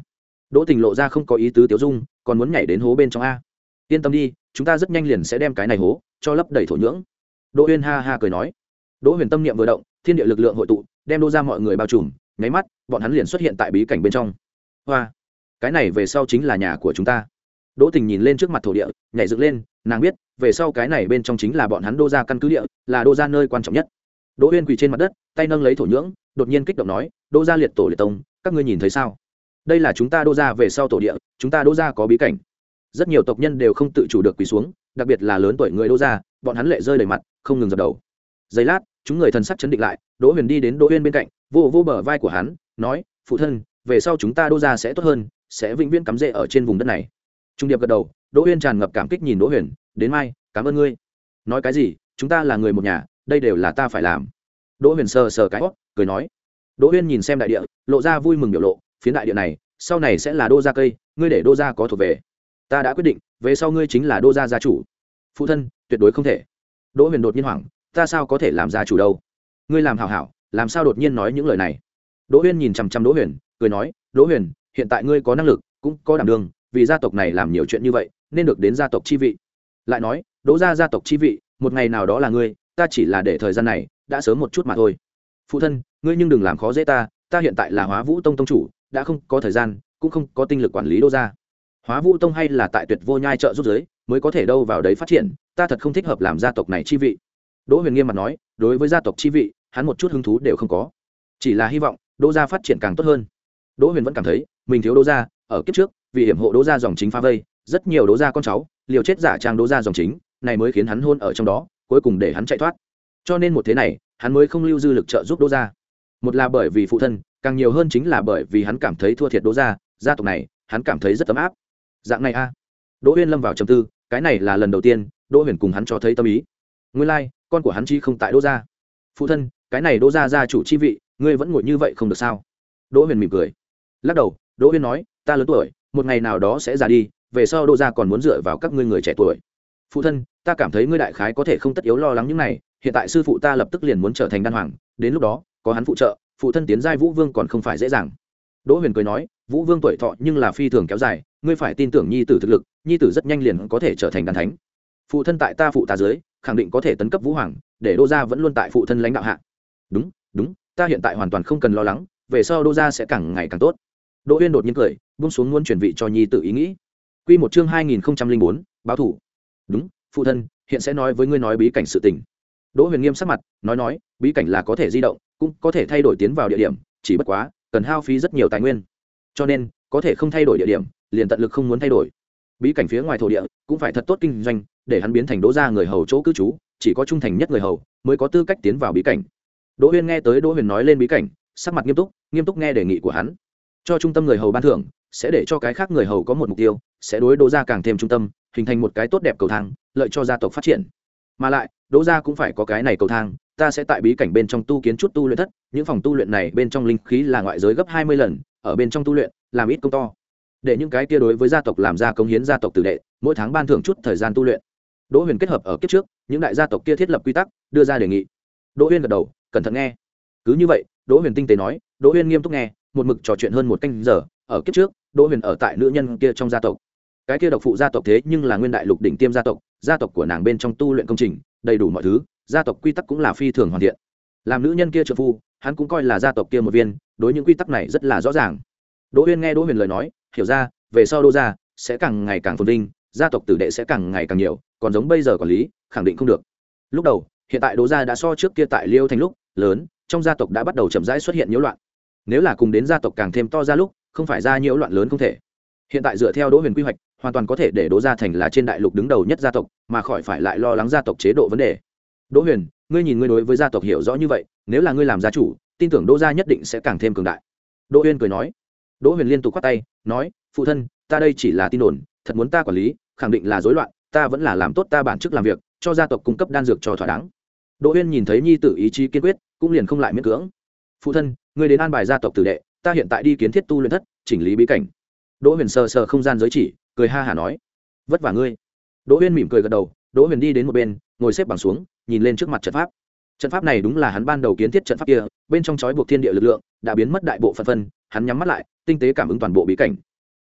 S1: Đỗ Tình lộ ra không có ý tứ Tiếu Dung, còn muốn nhảy đến hố bên trong a. Yên tâm đi, chúng ta rất nhanh liền sẽ đem cái này hố cho lấp đầy thổ nhưỡng. Đỗ Uyên ha ha cười nói. Đỗ Huyền tâm niệm vừa động, thiên địa lực lượng hội tụ, đem Đỗ ra mọi người bao trùm, nháy mắt, bọn hắn liền xuất hiện tại bí cảnh bên trong. Hoa, cái này về sau chính là nhà của chúng ta. Đỗ Tình nhìn lên trước mặt thổ địa, nhảy dựng lên, nàng biết, về sau cái này bên trong chính là bọn hắn Đỗ ra căn cứ địa, là Đỗ ra nơi quan trọng nhất. Đỗ Uyên quỳ trên mặt đất, tay nâng lấy thổ nhưỡng, đột nhiên kích động nói, Đỗ ra liệt tổ liệt tông, các ngươi nhìn thấy sao? Đây là chúng ta Đỗ ra về sau tổ địa, chúng ta Đỗ ra có bí cảnh. Rất nhiều tộc nhân đều không tự chủ được quỳ xuống, đặc biệt là lớn tuổi người Đỗ ra, bọn hắn lệ rơi đầy mặt, không ngừng dập đầu. Giây lát, chúng người thần sắc chấn định lại, Đỗ Huyền đi đến Đỗ Uyên bên cạnh, vô vô bờ vai của hắn, nói, phụ thân, về sau chúng ta Đỗ ra sẽ tốt hơn, sẽ vĩnh viễn cắm rễ ở trên vùng đất này. Trung điệp gật đầu, Đỗ Uyên tràn ngập cảm kích nhìn Đỗ Huyền, đến mai, cảm ơn ngươi. Nói cái gì, chúng ta là người một nhà, đây đều là ta phải làm. Đỗ Huyền sờ sờ cái óc, cười nói. Đỗ Uyên nhìn xem đại địa, lộ ra vui mừng biểu lộ, phiến đại địa này, sau này sẽ là Đỗ gia cây, ngươi để Đỗ gia có thuộc về. Ta đã quyết định, về sau ngươi chính là Đỗ gia gia chủ. Phụ thân, tuyệt đối không thể. Đỗ Huyền đột nhiên hoảng, ta sao có thể làm gia chủ đâu? Ngươi làm hảo hảo, làm sao đột nhiên nói những lời này? Đỗ Huyền nhìn chằm chằm Đỗ Huyền, cười nói, Đỗ Huyền, hiện tại ngươi có năng lực, cũng có đảm đương, vì gia tộc này làm nhiều chuyện như vậy, nên được đến gia tộc chi vị. Lại nói, Đỗ gia gia tộc chi vị, một ngày nào đó là ngươi, ta chỉ là để thời gian này đã sớm một chút mà thôi. Phụ thân, ngươi nhưng đừng làm khó dễ ta, ta hiện tại là Hóa Vũ Tông tông chủ, đã không có thời gian, cũng không có tinh lực quản lý Đỗ gia. Hóa Vũ Tông hay là tại Tuyệt Vô Nhai trợ giúp giới, mới có thể đâu vào đấy phát triển, ta thật không thích hợp làm gia tộc này chi vị. Đỗ Huyền nghiêm mặt nói, đối với gia tộc chi vị, hắn một chút hứng thú đều không có, chỉ là hy vọng Đỗ gia phát triển càng tốt hơn. Đỗ Huyền vẫn cảm thấy mình thiếu Đỗ gia, ở kiếp trước, vì hiểm hộ Đỗ gia dòng chính phá vây, rất nhiều Đỗ gia con cháu liều chết giả trang Đỗ gia dòng chính, này mới khiến hắn hôn ở trong đó, cuối cùng để hắn chạy thoát. Cho nên một thế này, hắn mới không lưu dư lực trợ giúp Đỗ gia. Một là bởi vì phụ thân, càng nhiều hơn chính là bởi vì hắn cảm thấy thua thiệt Đỗ gia, gia tộc này, hắn cảm thấy rất ấm áp. Dạng này a. Đỗ Huyền lâm vào trầm tư, cái này là lần đầu tiên Đỗ Huyền cùng hắn cho thấy tâm ý. Nguyên lai, like, con của hắn chi không tại Đỗ gia. Phụ thân, cái này Đỗ gia gia chủ chi vị, ngươi vẫn ngồi như vậy không được sao? Đỗ Huyền mỉm cười, lắc đầu. Đỗ Huyền nói, ta lớn tuổi, một ngày nào đó sẽ già đi, về sau Đỗ gia còn muốn dựa vào các ngươi người trẻ tuổi. Phụ thân, ta cảm thấy ngươi đại khái có thể không tất yếu lo lắng những này, hiện tại sư phụ ta lập tức liền muốn trở thành đan hoàng, đến lúc đó có hắn phụ trợ, phụ thân tiến giai Vũ Vương còn không phải dễ dàng. Đỗ Huyền cười nói, Vũ Vương tuổi thọ nhưng là phi thường kéo dài, ngươi phải tin tưởng nhi tử thực lực, nhi tử rất nhanh liền có thể trở thành đan thánh. Phụ thân tại ta phụ ta dưới, khẳng định có thể tấn cấp Vũ Hoàng, để Đỗ gia vẫn luôn tại phụ thân lãnh đạo hạ. Đúng, đúng, ta hiện tại hoàn toàn không cần lo lắng, về sau Đỗ gia sẽ càng ngày càng tốt. Đỗ Uyên đột nhiên cười, buông xuống muốn chuyển vị cho nhi tử ý nghĩ. Quy một chương hai nghìn không trăm linh bốn, báo thủ. Đúng, phụ thân, hiện sẽ nói với ngươi nói bí cảnh sự tình. Đỗ Huyền nghiêm sắc mặt, nói nói, bí cảnh là có thể di động, cũng có thể thay đổi tiến vào địa điểm, chỉ bất quá, cần hao phí rất nhiều tài nguyên. Cho nên, có thể không thay đổi địa điểm, liền tận lực không muốn thay đổi. Bí cảnh phía ngoài thổ địa, cũng phải thật tốt kinh doanh, để hắn biến thành Đỗ gia người hầu chỗ cư trú, chỉ có trung thành nhất người hầu mới có tư cách tiến vào bí cảnh. Đỗ Huyền nghe tới Đỗ Huyền nói lên bí cảnh, sắc mặt nghiêm túc, nghiêm túc nghe đề nghị của hắn. Cho trung tâm người hầu ban thưởng, sẽ để cho cái khác người hầu có một mục tiêu, sẽ đối Đỗ gia càng thêm trung tâm, hình thành một cái tốt đẹp cầu thang, lợi cho gia tộc phát triển. Mà lại, Đỗ gia cũng phải có cái này cầu thang, ta sẽ tại bí cảnh bên trong tu kiến chút tu luyện thất, những phòng tu luyện này bên trong linh khí là ngoại giới gấp hai mươi lần, ở bên trong tu luyện, làm ít công to. Để những cái kia đối với gia tộc làm ra công hiến gia tộc tử đệ, mỗi tháng ban thưởng chút thời gian tu luyện. Đỗ Huyền kết hợp ở kiếp trước, những đại gia tộc kia thiết lập quy tắc, đưa ra đề nghị. Đỗ Huyền gật đầu, cẩn thận nghe. Cứ như vậy, Đỗ Huyền tinh tế nói, Đỗ Huyền nghiêm túc nghe, một mực trò chuyện hơn một canh giờ. Ở kiếp trước, Đỗ Huyền ở tại nữ nhân kia trong gia tộc. Cái kia độc phụ gia tộc thế nhưng là nguyên đại lục đỉnh tiêm gia tộc, gia tộc của nàng bên trong tu luyện công trình, đầy đủ mọi thứ, gia tộc quy tắc cũng là phi thường hoàn thiện. Làm nữ nhân kia trợ phu, hắn cũng coi là gia tộc kia một viên, đối những quy tắc này rất là rõ ràng. Đỗ Huyền nghe Đỗ Huyền lời nói, hiểu ra, về sau Đỗ gia sẽ càng ngày càng phồn vinh, gia tộc tử đệ sẽ càng ngày càng nhiều, còn giống bây giờ quản lý, khẳng định không được. Lúc đầu, hiện tại Đỗ gia đã so trước kia tại Liêu Thành lúc lớn, trong gia tộc đã bắt đầu chậm rãi xuất hiện nhiễu loạn. Nếu là cùng đến gia tộc càng thêm to ra lúc, không phải ra nhiễu loạn lớn không thể. Hiện tại dựa theo Đỗ Huyền quy hoạch, hoàn toàn có thể để Đỗ gia thành là trên đại lục đứng đầu nhất gia tộc, mà khỏi phải lại lo lắng gia tộc chế độ vấn đề. Đỗ Huyền, ngươi nhìn ngươi đối với gia tộc hiểu rõ như vậy, nếu là ngươi làm gia chủ, tin tưởng Đỗ gia nhất định sẽ càng thêm cường đại. Đỗ Huyền cười nói. Đỗ Huyền liên tục quát tay, nói, phụ thân, ta đây chỉ là tin đồn, thật muốn ta quản lý, khẳng định là rối loạn, ta vẫn là làm tốt ta bản chức làm việc, cho gia tộc cung cấp đan dược cho thỏa đáng. Đỗ Huyền nhìn thấy nhi tử ý chí kiên quyết, cũng liền không lại miễn cưỡng. Phụ thân, ngươi đến an bài gia tộc tử đệ, ta hiện tại đi kiến thiết tu luyện thất, chỉnh lý bí cảnh. Đỗ Huyền sờ sờ không gian giới chỉ, cười ha hả nói, vất vả ngươi. Đỗ Huyền mỉm cười gật đầu. Đỗ Huyền đi đến một bên, ngồi xếp bằng xuống, nhìn lên trước mặt trận pháp. Trận pháp này đúng là hắn ban đầu kiến thiết trận pháp kia, bên trong chói buộc thiên địa lực lượng đã biến mất đại bộ phận phân, hắn nhắm mắt lại, tinh tế cảm ứng toàn bộ bí cảnh.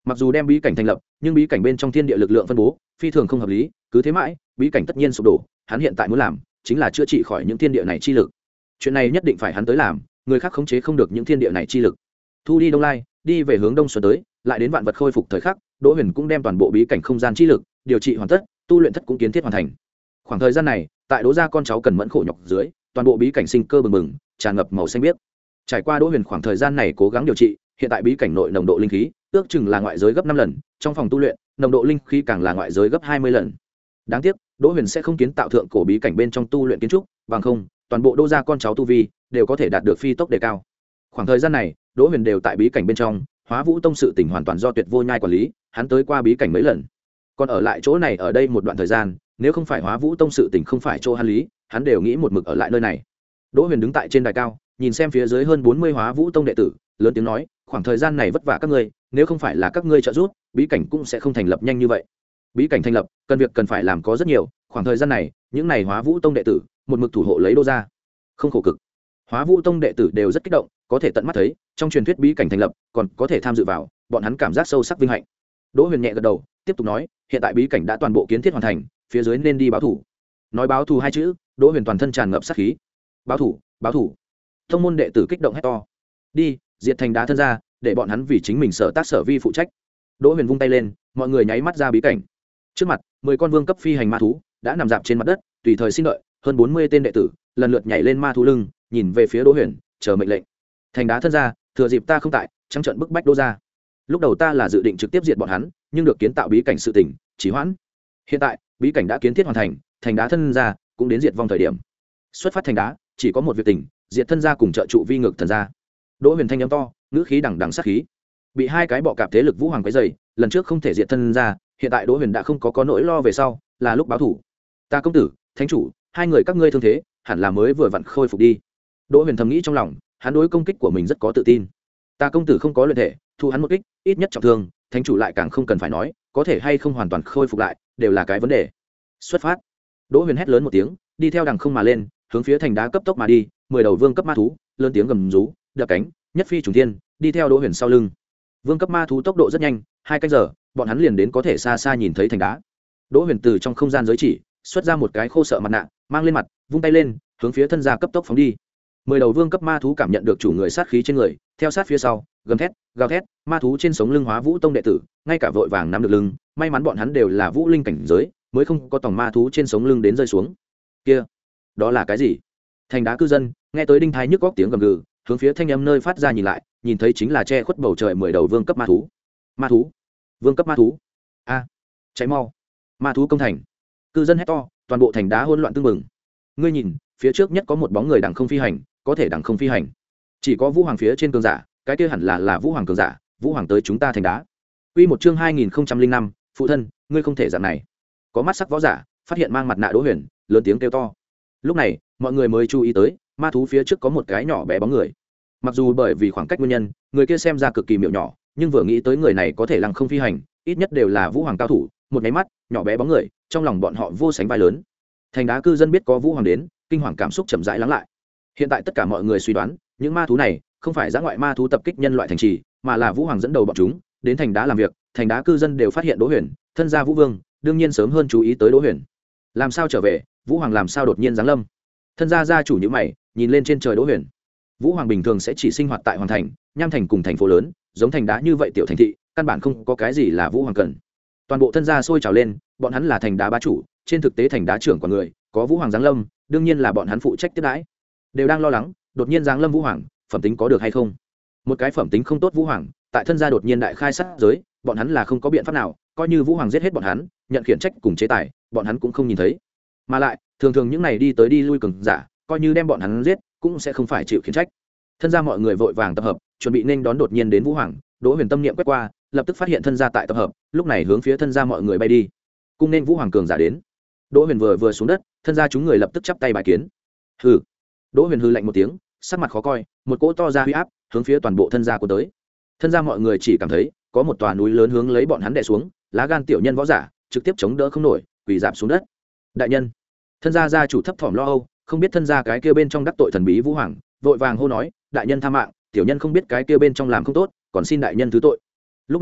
S1: mặc dù đem bí cảnh thành lập nhưng bí cảnh bên trong thiên địa lực lượng phân bố phi thường không hợp lý, cứ thế mãi bí cảnh tất nhiên sụp đổ. Hắn hiện tại muốn làm chính là chữa trị khỏi những thiên địa này chi lực. Chuyện này nhất định phải hắn tới làm, người khác khống chế không được những thiên địa này chi lực. Thu đi Đông Lai, đi về hướng đông xuân tới, lại đến vạn vật khôi phục thời khắc, Đỗ Huyền cũng đem toàn bộ bí cảnh không gian chi lực điều trị hoàn tất, tu luyện thất cũng kiến thiết hoàn thành. Khoảng thời gian này, tại Đỗ gia con cháu cần mẫn khổ nhọc dưới, toàn bộ bí cảnh sinh cơ bừng bừng, tràn ngập màu xanh biếc. Trải qua Đỗ Huyền khoảng thời gian này cố gắng điều trị, hiện tại bí cảnh nội nồng độ linh khí ước chừng là ngoại giới gấp năm lần, trong phòng tu luyện, nồng độ linh khí càng là ngoại giới gấp hai mươi lần. Đáng tiếc, Đỗ Huyền sẽ không kiến tạo thượng cổ bí cảnh bên trong tu luyện kiến trúc, bằng không, toàn bộ Đỗ gia con cháu tu vi đều có thể đạt được phi tốc đề cao. Khoảng thời gian này, Đỗ Huyền đều tại bí cảnh bên trong, Hóa Vũ Tông sự tình hoàn toàn do Tuyệt Vô Nhai quản lý, hắn tới qua bí cảnh mấy lần. Còn ở lại chỗ này ở đây một đoạn thời gian, nếu không phải Hóa Vũ Tông sự tình không phải chỗ hắn lý, hắn đều nghĩ một mực ở lại nơi này. Đỗ Huyền đứng tại trên đài cao, nhìn xem phía dưới hơn bốn mươi Hóa Vũ Tông đệ tử, lớn tiếng nói, khoảng thời gian này vất vả các ngươi, nếu không phải là các ngươi trợ giúp, bí cảnh cũng sẽ không thành lập nhanh như vậy. Bí cảnh thành lập, cần việc cần phải làm có rất nhiều, khoảng thời gian này, những này Hóa Vũ Tông đệ tử, một mực thủ hộ lấy Đỗ gia, không khổ cực. Hóa Vũ Tông đệ tử đều rất kích động, có thể tận mắt thấy, trong truyền thuyết bí cảnh thành lập, còn có thể tham dự vào, bọn hắn cảm giác sâu sắc vinh hạnh. Đỗ Huyền nhẹ gật đầu, tiếp tục nói, hiện tại bí cảnh đã toàn bộ kiến thiết hoàn thành, phía dưới nên đi báo thủ. Nói báo thù hai chữ, Đỗ Huyền toàn thân tràn ngập sát khí. Báo thủ, báo thủ. Thông môn đệ tử kích động hét to. Đi, diệt thành đá thân ra, để bọn hắn vì chính mình sở tác sở vi phụ trách. Đỗ Huyền vung tay lên, mọi người nháy mắt ra bí cảnh. Trước mặt, mười con vương cấp phi hành ma thú đã nằm dạp trên mặt đất, tùy thời xin đợi, hơn bốn mươi tên đệ tử lần lượt nhảy lên ma thú lưng, nhìn về phía Đỗ Huyền, chờ mệnh lệnh. Thành đá thân ra, thừa dịp ta không tại, trắng trợn bức bách Đỗ gia. Lúc đầu ta là dự định trực tiếp diệt bọn hắn, nhưng được kiến tạo bí cảnh sự tình, chỉ hoãn. Hiện tại, bí cảnh đã kiến thiết hoàn thành, thành đá thân ra cũng đến diệt vong thời điểm. Xuất phát thành đá, chỉ có một việc tình, diệt thân gia cùng trợ trụ vi ngược thần gia. Đỗ Huyền thanh âm to, ngữ khí đằng đằng sát khí. Bị hai cái bọ cạp thế lực Vũ Hoàng quấy rầy, lần trước không thể diệt thân gia, hiện tại Đỗ Huyền đã không có có nỗi lo về sau, là lúc báo thủ. Ta công tử, thánh chủ, hai người các ngươi thương thế, hẳn là mới vừa vặn khôi phục đi. Đỗ Huyền thầm nghĩ trong lòng, hắn đối công kích của mình rất có tự tin. Ta công tử không có luyện thể, thu hắn một kích, ít nhất trọng thương, thánh chủ lại càng không cần phải nói, có thể hay không hoàn toàn khôi phục lại, đều là cái vấn đề. Xuất phát. Đỗ Huyền hét lớn một tiếng, đi theo đằng không mà lên, hướng phía thành đá cấp tốc mà đi, mười đầu vương cấp ma thú, lớn tiếng gầm rú, đập cánh, nhất phi trùng thiên, đi theo Đỗ Huyền sau lưng. Vương cấp ma thú tốc độ rất nhanh, hai canh giờ, bọn hắn liền đến có thể xa xa nhìn thấy thành đá. Đỗ Huyền từ trong không gian giới chỉ, xuất ra một cái khô sợ mặt nạ, mang lên mặt, vung tay lên, hướng phía thân gia cấp tốc phóng đi. Mười đầu vương cấp ma thú cảm nhận được chủ người sát khí trên người, theo sát phía sau, gầm thét, gào thét, ma thú trên sống lưng Hóa Vũ Tông đệ tử, ngay cả vội vàng nắm được lưng, may mắn bọn hắn đều là vũ linh cảnh giới, mới không có tòng ma thú trên sống lưng đến rơi xuống. Kia, đó là cái gì? Thành đá cư dân, nghe tới đinh thái nhức góc tiếng gầm gừ, hướng phía thanh âm nơi phát ra nhìn lại, nhìn thấy chính là che khuất bầu trời mười đầu vương cấp ma thú. Ma thú, vương cấp ma thú. A, à, cháy mau. Ma thú công thành. Cư dân hét to, toàn bộ thành đá hỗn loạn tương mừng. Ngươi nhìn, phía trước nhất có một bóng người đằng không phi hành, có thể đằng không phi hành. Chỉ có Vũ Hoàng phía trên cường giả, cái kia hẳn là là Vũ Hoàng cường giả, Vũ Hoàng tới chúng ta thành đá. Quy một chương hai nghìn không trăm linh năm, phụ thân, ngươi không thể dạng này. Có mắt sắc võ giả, phát hiện mang mặt nạ Đỗ Huyền, lớn tiếng kêu to. Lúc này, mọi người mới chú ý tới, ma thú phía trước có một cái nhỏ bé bóng người. Mặc dù bởi vì khoảng cách nguyên nhân, người kia xem ra cực kỳ miểu nhỏ, nhưng vừa nghĩ tới người này có thể lăng không phi hành, ít nhất đều là Vũ Hoàng cao thủ, một cái mắt, nhỏ bé bóng người, trong lòng bọn họ vô sánh vai lớn. Thành đá cư dân biết có Vũ Hoàng đến, kinh hoàng cảm xúc chậm rãi lắng lại. Hiện tại tất cả mọi người suy đoán, những ma thú này không phải dã ngoại ma thú tập kích nhân loại thành trì, mà là Vũ Hoàng dẫn đầu bọn chúng đến thành đá làm việc. Thành đá cư dân đều phát hiện Đỗ Huyền, thân gia Vũ Vương, đương nhiên sớm hơn chú ý tới Đỗ Huyền. Làm sao trở về? Vũ Hoàng làm sao đột nhiên giáng lâm? Thân gia gia chủ nhíu mày, nhìn lên trên trời Đỗ Huyền. Vũ Hoàng bình thường sẽ chỉ sinh hoạt tại hoàng thành, nham thành cùng thành phố lớn, giống thành đá như vậy tiểu thành thị, căn bản không có cái gì là Vũ Hoàng cần. Toàn bộ thân gia sôi trào lên, bọn hắn là thành đá bá chủ, trên thực tế thành đá trưởng của người, có Vũ Hoàng giáng lâm, đương nhiên là bọn hắn phụ trách tiếp đãi. Đều đang lo lắng, đột nhiên giáng lâm Vũ Hoàng, phẩm tính có được hay không? Một cái phẩm tính không tốt Vũ Hoàng, tại thân gia đột nhiên đại khai sát giới, bọn hắn là không có biện pháp nào, coi như Vũ Hoàng giết hết bọn hắn, nhận khiển trách cùng chế tài, bọn hắn cũng không nhìn thấy. Mà lại, thường thường những này đi tới đi lui cường giả, coi như đem bọn hắn giết, cũng sẽ không phải chịu khiển trách. Thân gia mọi người vội vàng tập hợp, chuẩn bị nên đón đột nhiên đến Vũ Hoàng. Đỗ Huyền tâm niệm quét qua, lập tức phát hiện thân gia tại tập hợp, lúc này hướng phía thân gia mọi người bay đi. Cung nên Vũ Hoàng cường giả đến. Đỗ Huyền vừa vừa xuống đất, thân gia chúng người lập tức chắp tay bài kiến. Hừ. Đỗ Huyền hừ lạnh một tiếng, sắc mặt khó coi, một cỗ to ra huy áp hướng phía toàn bộ thân gia của tới. Thân gia mọi người chỉ cảm thấy có một tòa núi lớn hướng lấy bọn hắn đè xuống, lá gan tiểu nhân võ giả trực tiếp chống đỡ không nổi, quỳ rạp xuống đất. Đại nhân. Thân gia gia chủ thấp thỏm lo âu, không biết thân gia cái kia bên trong đắc tội thần bí Vũ Hoàng, vội vàng hô nói, đại nhân tha mạng, tiểu nhân không biết cái kia bên trong làm không tốt, còn xin đại nhân thứ tội. Lúc này,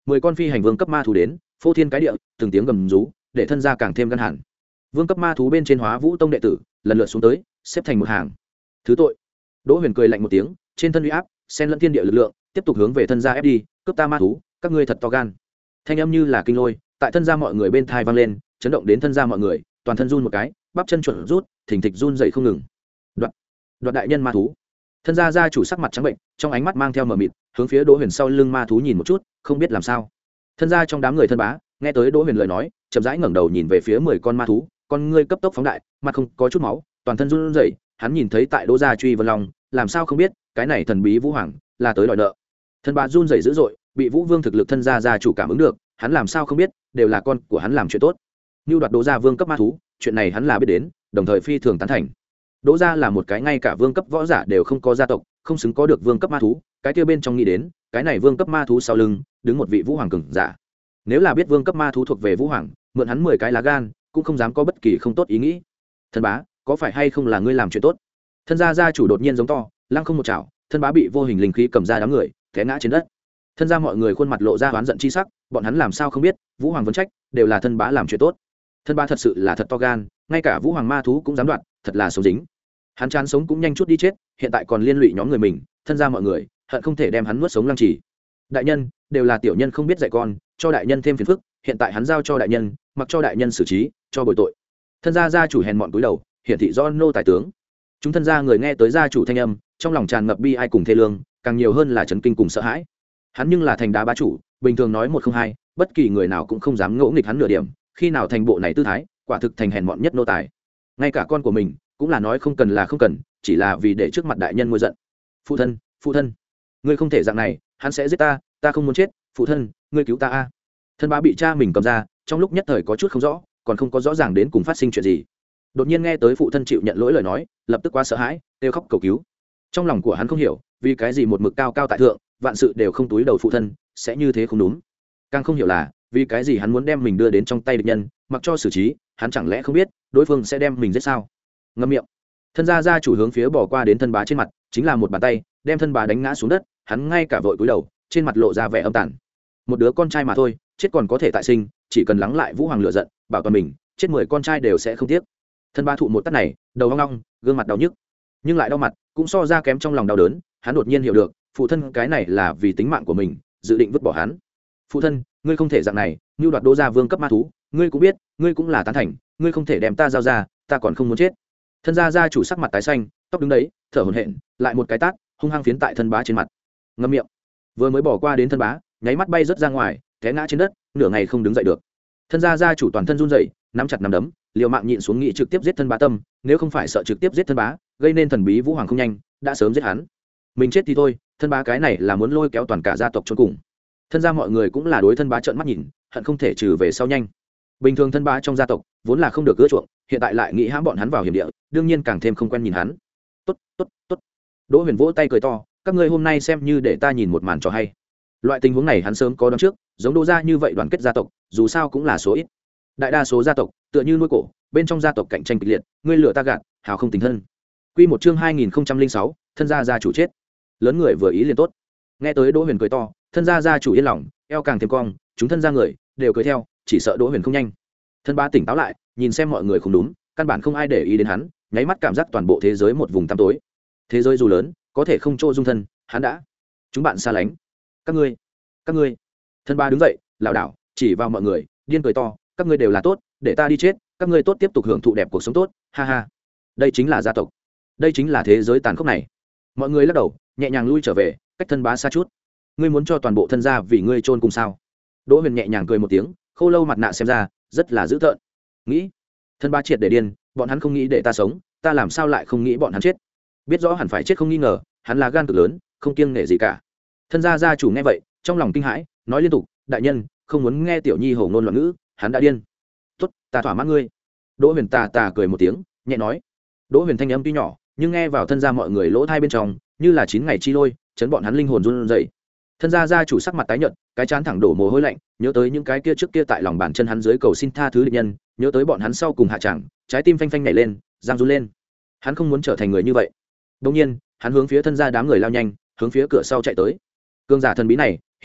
S1: mười con phi hành vương cấp ma thú đến, phô thiên cái địa, từng tiếng gầm rú để thân gia càng thêm căng hẳn. Vương cấp ma thú bên trên Hóa Vũ Tông đệ tử lần lượt xuống tới, xếp thành một hàng. Thứ tội. Đỗ Huyền cười lạnh một tiếng, trên thân uy áp xen lẫn thiên địa lực lượng, tiếp tục hướng về thân gia ép đi, cướp ta ma thú, các ngươi thật to gan. Thanh âm như là kinh lôi, tại thân gia mọi người bên thai vang lên, chấn động đến thân gia mọi người, toàn thân run một cái, bắp chân chuẩn rút, thình thịch run dậy không ngừng. Đoạt, đoạt đại nhân ma thú. Thân gia gia chủ sắc mặt trắng bệnh, trong ánh mắt mang theo mờ mịt, hướng phía Đỗ Huyền sau lưng ma thú nhìn một chút, không biết làm sao. Thân gia trong đám người thân bá, nghe tới Đỗ Huyền lời nói, chậm rãi ngẩng đầu nhìn về phía mười con ma thú, con ngươi cấp tốc phóng đại, mặt không có chút máu, toàn thân run rẩy, hắn nhìn thấy tại Đỗ gia truy vân long, làm sao không biết, cái này thần bí Vũ Hoàng là tới đòi nợ. Thân bá run rẩy dữ dội, bị Vũ Vương thực lực thân gia gia chủ cảm ứng được, hắn làm sao không biết, đều là con của hắn làm chuyện tốt. Nưu đoạt Đỗ gia vương cấp ma thú, chuyện này hắn là biết đến, đồng thời phi thường tán thành. Đỗ gia là một cái ngay cả vương cấp võ giả đều không có gia tộc, không xứng có được vương cấp ma thú, cái kia bên trong nghĩ đến, cái này vương cấp ma thú sau lưng đứng một vị Vũ Hoàng cường giả. Nếu là biết vương cấp ma thú thuộc về Vũ Hoàng, mượn hắn mười cái lá gan, cũng không dám có bất kỳ không tốt ý nghĩ. Thân bá, có phải hay không là ngươi làm chuyện tốt? Thân gia gia chủ đột nhiên giống to, lăng không một chảo, thân bá bị vô hình linh khí cầm ra đám người, té ngã trên đất. Thân gia mọi người khuôn mặt lộ ra oán giận chi sắc, bọn hắn làm sao không biết, Vũ Hoàng vấn trách, đều là thân bá làm chuyện tốt. Thân bá thật sự là thật to gan, ngay cả Vũ Hoàng ma thú cũng dám đoạt, thật là xấu dính. Hắn chán sống cũng nhanh chút đi chết, hiện tại còn liên lụy nhóm người mình, thân gia mọi người, hận không thể đem hắn nuốt sống lăng trì. Đại nhân, đều là tiểu nhân không biết dạy con, cho đại nhân thêm phiền phức, hiện tại hắn giao cho đại nhân, mặc cho đại nhân xử trí, cho bồi tội. Thân gia gia chủ hèn mọn cúi đầu, hiển thị do nô tài tướng. Chúng thân gia người nghe tới gia chủ thanh âm, trong lòng tràn ngập bi ai cùng thê lương, càng nhiều hơn là chấn kinh cùng sợ hãi. Hắn nhưng là thành đá bá chủ, bình thường nói một không hai, bất kỳ người nào cũng không dám ngỗ nghịch hắn nửa điểm, khi nào thành bộ này tư thái, quả thực thành hèn mọn nhất nô tài. Ngay cả con của mình, cũng là nói không cần là không cần, chỉ là vì để trước mặt đại nhân ngôi giận. Phụ thân, phụ thân, ngươi không thể dạng này, hắn sẽ giết ta, ta không muốn chết, phụ thân, ngươi cứu ta a. Thân bá bị cha mình cầm ra, trong lúc nhất thời có chút không rõ, còn không có rõ ràng đến cùng phát sinh chuyện gì. Đột nhiên nghe tới phụ thân chịu nhận lỗi lời nói, lập tức quá sợ hãi, kêu khóc cầu cứu. Trong lòng của hắn không hiểu, vì cái gì một mực cao cao tại thượng, vạn sự đều không túi đầu phụ thân, sẽ như thế không đúng. Càng không hiểu là, vì cái gì hắn muốn đem mình đưa đến trong tay địch nhân, mặc cho xử trí, hắn chẳng lẽ không biết, đối phương sẽ đem mình giết sao? Ngậm miệng. Thân gia gia chủ hướng phía bỏ qua đến thân bá trên mặt, chính là một bàn tay, đem thân bá đánh ngã xuống đất, hắn ngay cả vội cúi đầu, trên mặt lộ ra vẻ âm tàn. Một đứa con trai mà thôi, chết còn có thể tại sinh, chỉ cần lắng lại Vũ Hoàng lửa giận, bảo toàn mình, chết mười con trai đều sẽ không tiếc. Thân bá thụ một tát này, đầu hoang long, gương mặt đau nhức, nhưng lại đau mặt, cũng so ra kém trong lòng đau đớn. Hắn đột nhiên hiểu được, phụ thân cái này là vì tính mạng của mình, dự định vứt bỏ hắn. Phụ thân, ngươi không thể dạng này, như đoạt Đỗ gia vương cấp ma thú, ngươi cũng biết, ngươi cũng là tán thành, ngươi không thể đem ta giao ra, ta còn không muốn chết. Thân gia gia chủ sắc mặt tái xanh, tóc đứng đấy, thở hổn hển, lại một cái tát, hung hăng phiến tại thân bá trên mặt. Ngậm miệng. Vừa mới bỏ qua đến thân bá, nháy mắt bay rớt ra ngoài, té ngã trên đất, nửa ngày không đứng dậy được. Thân gia gia chủ toàn thân run rẩy, nắm chặt nắm đấm, liều mạng nhịn xuống nghĩ trực tiếp giết thân bá tâm, nếu không phải sợ trực tiếp giết thân bá, gây nên thần bí Vũ Hoàng không nhanh, đã sớm giết hắn. Mình chết thì thôi, thân bá cái này là muốn lôi kéo toàn cả gia tộc chôn cùng. Thân gia mọi người cũng là đối thân bá trợn mắt nhìn, hận không thể trừ về sau nhanh. Bình thường thân bá trong gia tộc vốn là không được ưa chuộng, hiện tại lại nghĩ hãm bọn hắn vào hiểm địa, đương nhiên càng thêm không quen nhìn hắn. Tốt, tốt, tốt. Đỗ Huyền vỗ tay cười to, các ngươi hôm nay xem như để ta nhìn một màn trò hay. Loại tình huống này hắn sớm có đoán trước, giống Đỗ gia như vậy đoàn kết gia tộc, dù sao cũng là số ít. Đại đa số gia tộc tựa như nuôi cổ, bên trong gia tộc cạnh tranh kịch liệt, ngươi lừa ta gạt, hào không tình thân. Quy một chương hai nghìn không trăm lẻ sáu, thân gia gia chủ chết. Lớn người vừa ý liền tốt. Nghe tới Đỗ Huyền cười to, thân gia gia chủ yên lòng, eo càng thêm cong, chúng thân gia người đều cười theo, chỉ sợ Đỗ Huyền không nhanh. Thân bá tỉnh táo lại, nhìn xem mọi người không đúng, căn bản không ai để ý đến hắn, nháy mắt cảm giác toàn bộ thế giới một vùng tăm tối. Thế giới dù lớn, có thể không chỗ dung thân, hắn đã. Chúng bạn xa lánh. Các ngươi, các ngươi. Thân bá đứng dậy, lảo đảo, chỉ vào mọi người, điên cười to, các ngươi đều là tốt, để ta đi chết, các ngươi tốt tiếp tục hưởng thụ đẹp cuộc sống tốt, ha ha. Đây chính là gia tộc, đây chính là thế giới tàn khốc này. Mọi người lắc đầu, nhẹ nhàng lui trở về, cách thân bá xa chút. Ngươi muốn cho toàn bộ thân gia vì ngươi chôn cùng sao? Đỗ Huyền nhẹ nhàng cười một tiếng, khô lâu mặt nạ xem ra rất là dữ tợn. Nghĩ, thân bá triệt để điên, bọn hắn không nghĩ để ta sống, ta làm sao lại không nghĩ bọn hắn chết? Biết rõ hẳn phải chết không nghi ngờ, hắn là gan cực lớn, không kiêng nể gì cả. Thân gia gia chủ nghe vậy, trong lòng kinh hãi, nói liên tục, đại nhân, không muốn nghe tiểu nhi hổ ngôn loạn ngữ, hắn đã điên. Tốt, ta thỏa mãn ngươi. Đỗ Huyền tà tà cười một tiếng, nhẹ nói. Đỗ Huyền thanh âm tuy nhỏ, nhưng nghe vào thân gia mọi người lỗ tai bên trong, như là chín ngày chi lôi, chấn bọn hắn linh hồn run rẩy. Thân gia gia chủ sắc mặt tái nhợt, cái trán thẳng đổ mồ hôi lạnh, nhớ tới những cái kia trước kia tại lòng bàn chân hắn dưới cầu xin tha thứ địch nhân, nhớ tới bọn hắn sau cùng hạ tràng, trái tim phanh phanh nhảy lên, giang run lên. Hắn không muốn trở thành người như vậy. Đương nhiên, hắn hướng phía thân gia đám người lao nhanh, hướng phía cửa sau chạy tới. Cương giả thần bí này,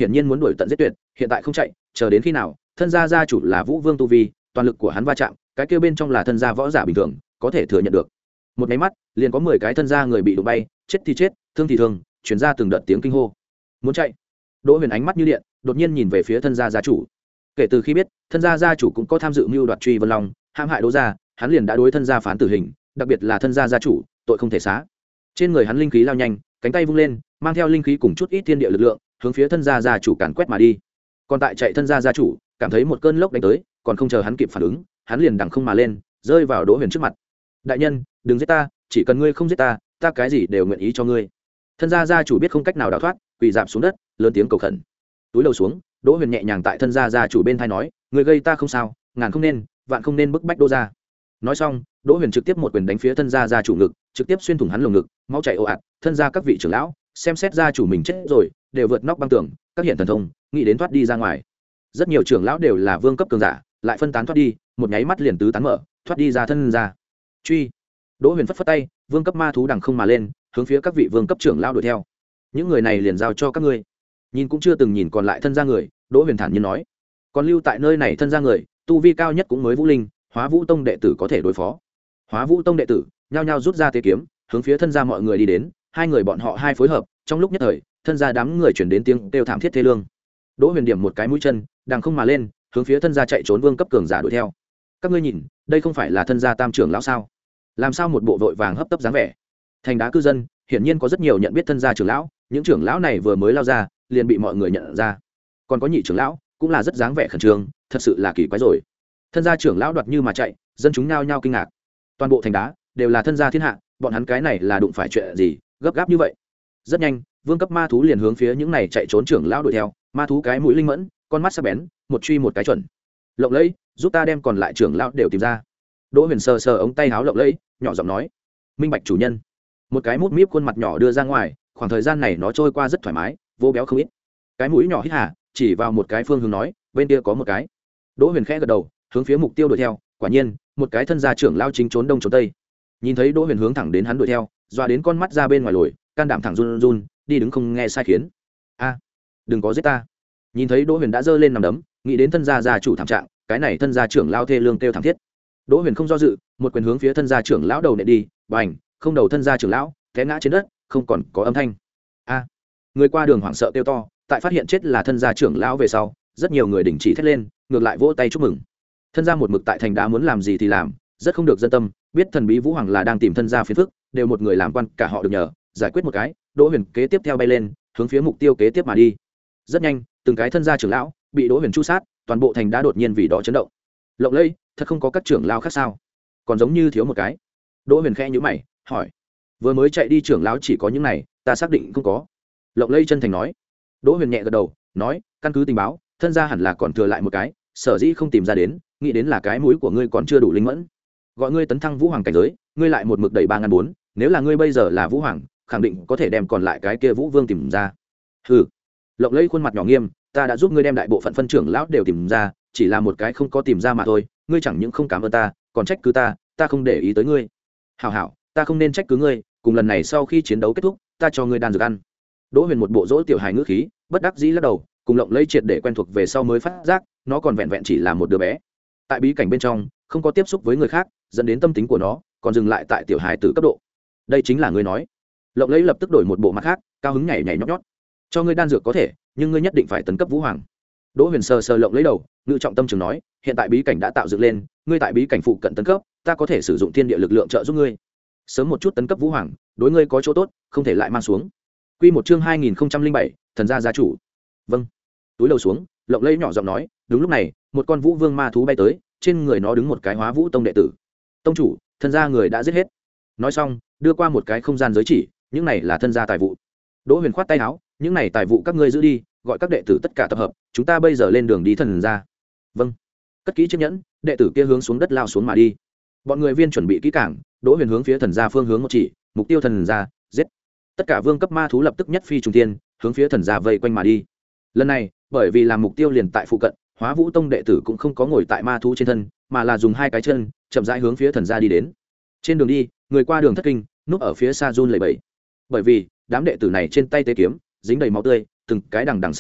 S1: hiển nhiên muốn đuổi tận giết tuyệt, hiện tại không chạy, chờ đến khi nào, thân gia gia chủ là Vũ Vương tu vi, toàn lực của hắn va chạm, cái kia bên trong là thân gia võ giả bình thường, có thể thừa nhận được. Một cái mắt, liền có mười cái thân gia người bị đụng bay, chết thì chết, thương thì thương, truyền ra từng đợt tiếng kinh hô. Muốn chạy. Đỗ Huyền ánh mắt như điện, đột nhiên nhìn về phía thân gia gia chủ. Kể từ khi biết, thân gia gia chủ cũng có tham dự mưu đoạt Truy Vân Long, hãm hại Đỗ gia, hắn liền đã đối thân gia phán tử hình, đặc biệt là thân gia gia chủ, tội không thể xá. Trên người hắn linh khí lao nhanh, cánh tay vung lên, mang theo linh khí cùng chút ít thiên địa lực lượng, hướng phía thân gia gia chủ càn quét mà đi. Còn tại chạy thân gia gia chủ, cảm thấy một cơn lốc đánh tới, còn không chờ hắn kịp phản ứng, hắn liền đằng không mà lên, rơi vào Đỗ Huyền trước mặt. Đại nhân, đừng giết ta, chỉ cần ngươi không giết ta, ta cái gì đều nguyện ý cho ngươi. Thân gia gia chủ biết không cách nào đào thoát, quỳ dạp xuống đất, lớn tiếng cầu khẩn. Túi đầu xuống, Đỗ Huyền nhẹ nhàng tại thân gia gia chủ bên tai nói, ngươi gây ta không sao, ngàn không nên, vạn không nên bức bách Đỗ gia. Nói xong, Đỗ Huyền trực tiếp một quyền đánh phía thân gia gia chủ ngực, trực tiếp xuyên thủng hắn lồng ngực, máu chảy ồ ạt. Thân gia các vị trưởng lão xem xét gia chủ mình chết rồi, đều vượt nóc băng tường, các hiện thần thông, nghĩ đến thoát đi ra ngoài. Rất nhiều trưởng lão đều là vương cấp cường giả, lại phân tán thoát đi, một nháy mắt liền tứ tán mở, thoát đi ra thân gia. Truy. Đỗ Huyền phất phất tay, vương cấp ma thú đằng không mà lên, hướng phía các vị vương cấp trưởng lão đuổi theo. Những người này liền giao cho các ngươi. Nhìn cũng chưa từng nhìn còn lại thân gia người, Đỗ Huyền thản nhiên nói, còn lưu tại nơi này thân gia người, tu vi cao nhất cũng mới vũ linh, Hóa Vũ Tông đệ tử có thể đối phó. Hóa Vũ Tông đệ tử nhao nhao rút ra tế kiếm, hướng phía thân gia mọi người đi đến, hai người bọn họ hai phối hợp, trong lúc nhất thời, thân gia đám người chuyển đến tiếng kêu thảm thiết thê lương. Đỗ Huyền điểm một cái mũi chân, đằng không mà lên, hướng phía thân gia chạy trốn vương cấp cường giả đuổi theo. Các ngươi nhìn, đây không phải là thân gia tam trưởng lão sao? Làm sao một bộ vội vàng hấp tấp dáng vẻ? Thành đá cư dân, hiển nhiên có rất nhiều nhận biết thân gia trưởng lão, những trưởng lão này vừa mới lao ra, liền bị mọi người nhận ra. Còn có nhị trưởng lão, cũng là rất dáng vẻ khẩn trương, thật sự là kỳ quái rồi. Thân gia trưởng lão đoạt như mà chạy, dân chúng nhao nhao kinh ngạc. Toàn bộ thành đá đều là thân gia thiên hạ, bọn hắn cái này là đụng phải chuyện gì, gấp gáp như vậy? Rất nhanh, vương cấp ma thú liền hướng phía những này chạy trốn trưởng lão đuổi theo, ma thú cái mũi linh mẫn, con mắt sắc bén, một truy một cái chuẩn. Lộng Lẫy, giúp ta đem còn lại trưởng lão đều tìm ra. Đỗ Huyền sờ sờ ống tay áo Lộng Lẫy, nhỏ giọng nói, minh bạch chủ nhân. Một cái mút míp khuôn mặt nhỏ đưa ra ngoài, khoảng thời gian này nó trôi qua rất thoải mái, vô béo không ít. Cái mũi nhỏ hít hà, chỉ vào một cái phương hướng nói, bên kia có một cái. Đỗ Huyền khẽ gật đầu, hướng phía mục tiêu đuổi theo, quả nhiên, một cái thân gia trưởng lão chính trốn đông trốn tây. Nhìn thấy Đỗ Huyền hướng thẳng đến hắn đuổi theo, doa đến con mắt ra bên ngoài lồi, can đảm thẳng run run, đi đứng không nghe sai khiến. A, đừng có giết ta. Nhìn thấy Đỗ Huyền đã giơ lên nằm đấm, nghĩ đến thân gia gia chủ thảm trạng, cái này thân gia trưởng lão thê lương kêu thảm thiết. Đỗ Huyền không do dự, một quyền hướng phía thân gia trưởng lão đầu nện đi, bành, không đầu thân gia trưởng lão té ngã trên đất, không còn có âm thanh. A, người qua đường hoảng sợ kêu to, tại phát hiện chết là thân gia trưởng lão về sau, rất nhiều người đình chỉ thét lên, ngược lại vỗ tay chúc mừng. Thân gia một mực tại thành đá muốn làm gì thì làm, rất không được dân tâm, biết thần bí Vũ Hoàng là đang tìm thân gia phiền phức, đều một người làm quan, cả họ được nhờ, giải quyết một cái. Đỗ Huyền kế tiếp theo bay lên, hướng phía mục tiêu kế tiếp mà đi. Rất nhanh, từng cái thân gia trưởng lão bị Đỗ Huyền chu sát, toàn bộ thành đá đột nhiên vì đó chấn động. Lộng Lẫy, thật không có các trưởng lão khác sao? Còn giống như thiếu một cái. Đỗ Huyền khẽ nhíu mày, hỏi, vừa mới chạy đi trưởng lão chỉ có những này, ta xác định không có. Lộng Lẫy chân thành nói. Đỗ Huyền nhẹ gật đầu, nói, căn cứ tình báo, thân gia hẳn là còn thừa lại một cái, sở dĩ không tìm ra đến, nghĩ đến là cái mũi của ngươi còn chưa đủ linh mẫn. Gọi ngươi tấn thăng Vũ Hoàng cảnh giới, ngươi lại một mực đẩy ba ngàn bốn, nếu là ngươi bây giờ là Vũ Hoàng, khẳng định có thể đem còn lại cái kia Vũ Vương tìm ra. Hừ. Lộng Lẫy khuôn mặt nhỏ nghiêm, ta đã giúp ngươi đem đại bộ phận phân trưởng lão đều tìm ra, chỉ là một cái không có tìm ra mà thôi, ngươi chẳng những không cảm ơn ta, còn trách cứ ta, ta không để ý tới ngươi. Hảo hảo, ta không nên trách cứ ngươi, cùng lần này sau khi chiến đấu kết thúc, ta cho ngươi đan dược ăn. Đỗ Huyền một bộ dỗ tiểu hài ngữ khí, bất đắc dĩ lắc đầu, cùng Lộng Lẫy triệt để quen thuộc về sau mới phát giác, nó còn vẹn vẹn chỉ là một đứa bé. Tại bí cảnh bên trong, không có tiếp xúc với người khác, dẫn đến tâm tính của nó còn dừng lại tại tiểu hài tử cấp độ. Đây chính là ngươi nói. Lộng Lẫy lập tức đổi một bộ mặt khác, cao hứng nhảy nhảy nhót nhót. Cho ngươi đan dược có thể, nhưng ngươi nhất định phải tấn cấp Vũ Hoàng. Đỗ Huyền sờ sờ Lộng Lẫy đầu, ngự trọng tâm trường nói, hiện tại bí cảnh đã tạo dựng lên, ngươi tại bí cảnh phụ cận tấn cấp, ta có thể sử dụng thiên địa lực lượng trợ giúp ngươi. Sớm một chút tấn cấp Vũ Hoàng, đối ngươi có chỗ tốt, không thể lại mang xuống. Quy một chương hai nghìn không trăm linh bảy, thần gia gia chủ. Vâng. Túi đầu xuống, Lộng Lẫy nhỏ giọng nói, đúng lúc này, một con Vũ Vương ma thú bay tới, trên người nó đứng một cái Hóa Vũ Tông đệ tử. Tông chủ, thân gia người đã giết hết. Nói xong, đưa qua một cái không gian giới chỉ, những này là thân gia tài vụ. Đỗ Huyền khoát tay áo, những này tài vụ các ngươi giữ đi, gọi các đệ tử tất cả tập hợp, chúng ta bây giờ lên đường đi thần gia. Vâng. Cất kỹ chiếc nhẫn, đệ tử kia hướng xuống đất lao xuống mà đi. Bọn người viên chuẩn bị kỹ càng, Đỗ Huyền hướng phía thần gia phương hướng một chỉ, mục tiêu thần gia, giết. Tất cả vương cấp ma thú lập tức nhất phi trùng thiên, hướng phía thần gia vây quanh mà đi. Lần này, bởi vì làm mục tiêu liền tại phụ cận, Hóa Vũ Tông đệ tử cũng không có ngồi tại ma thú trên thân, mà là dùng hai cái chân chậm rãi hướng phía thần gia đi đến. Trên đường đi, người qua đường thất kinh, núp ở phía xa run lẩy bẩy. Bởi vì, đám đệ tử này trên tay tế kiếm dính đầy máu tươi, từng cái đằng đằng sát khí,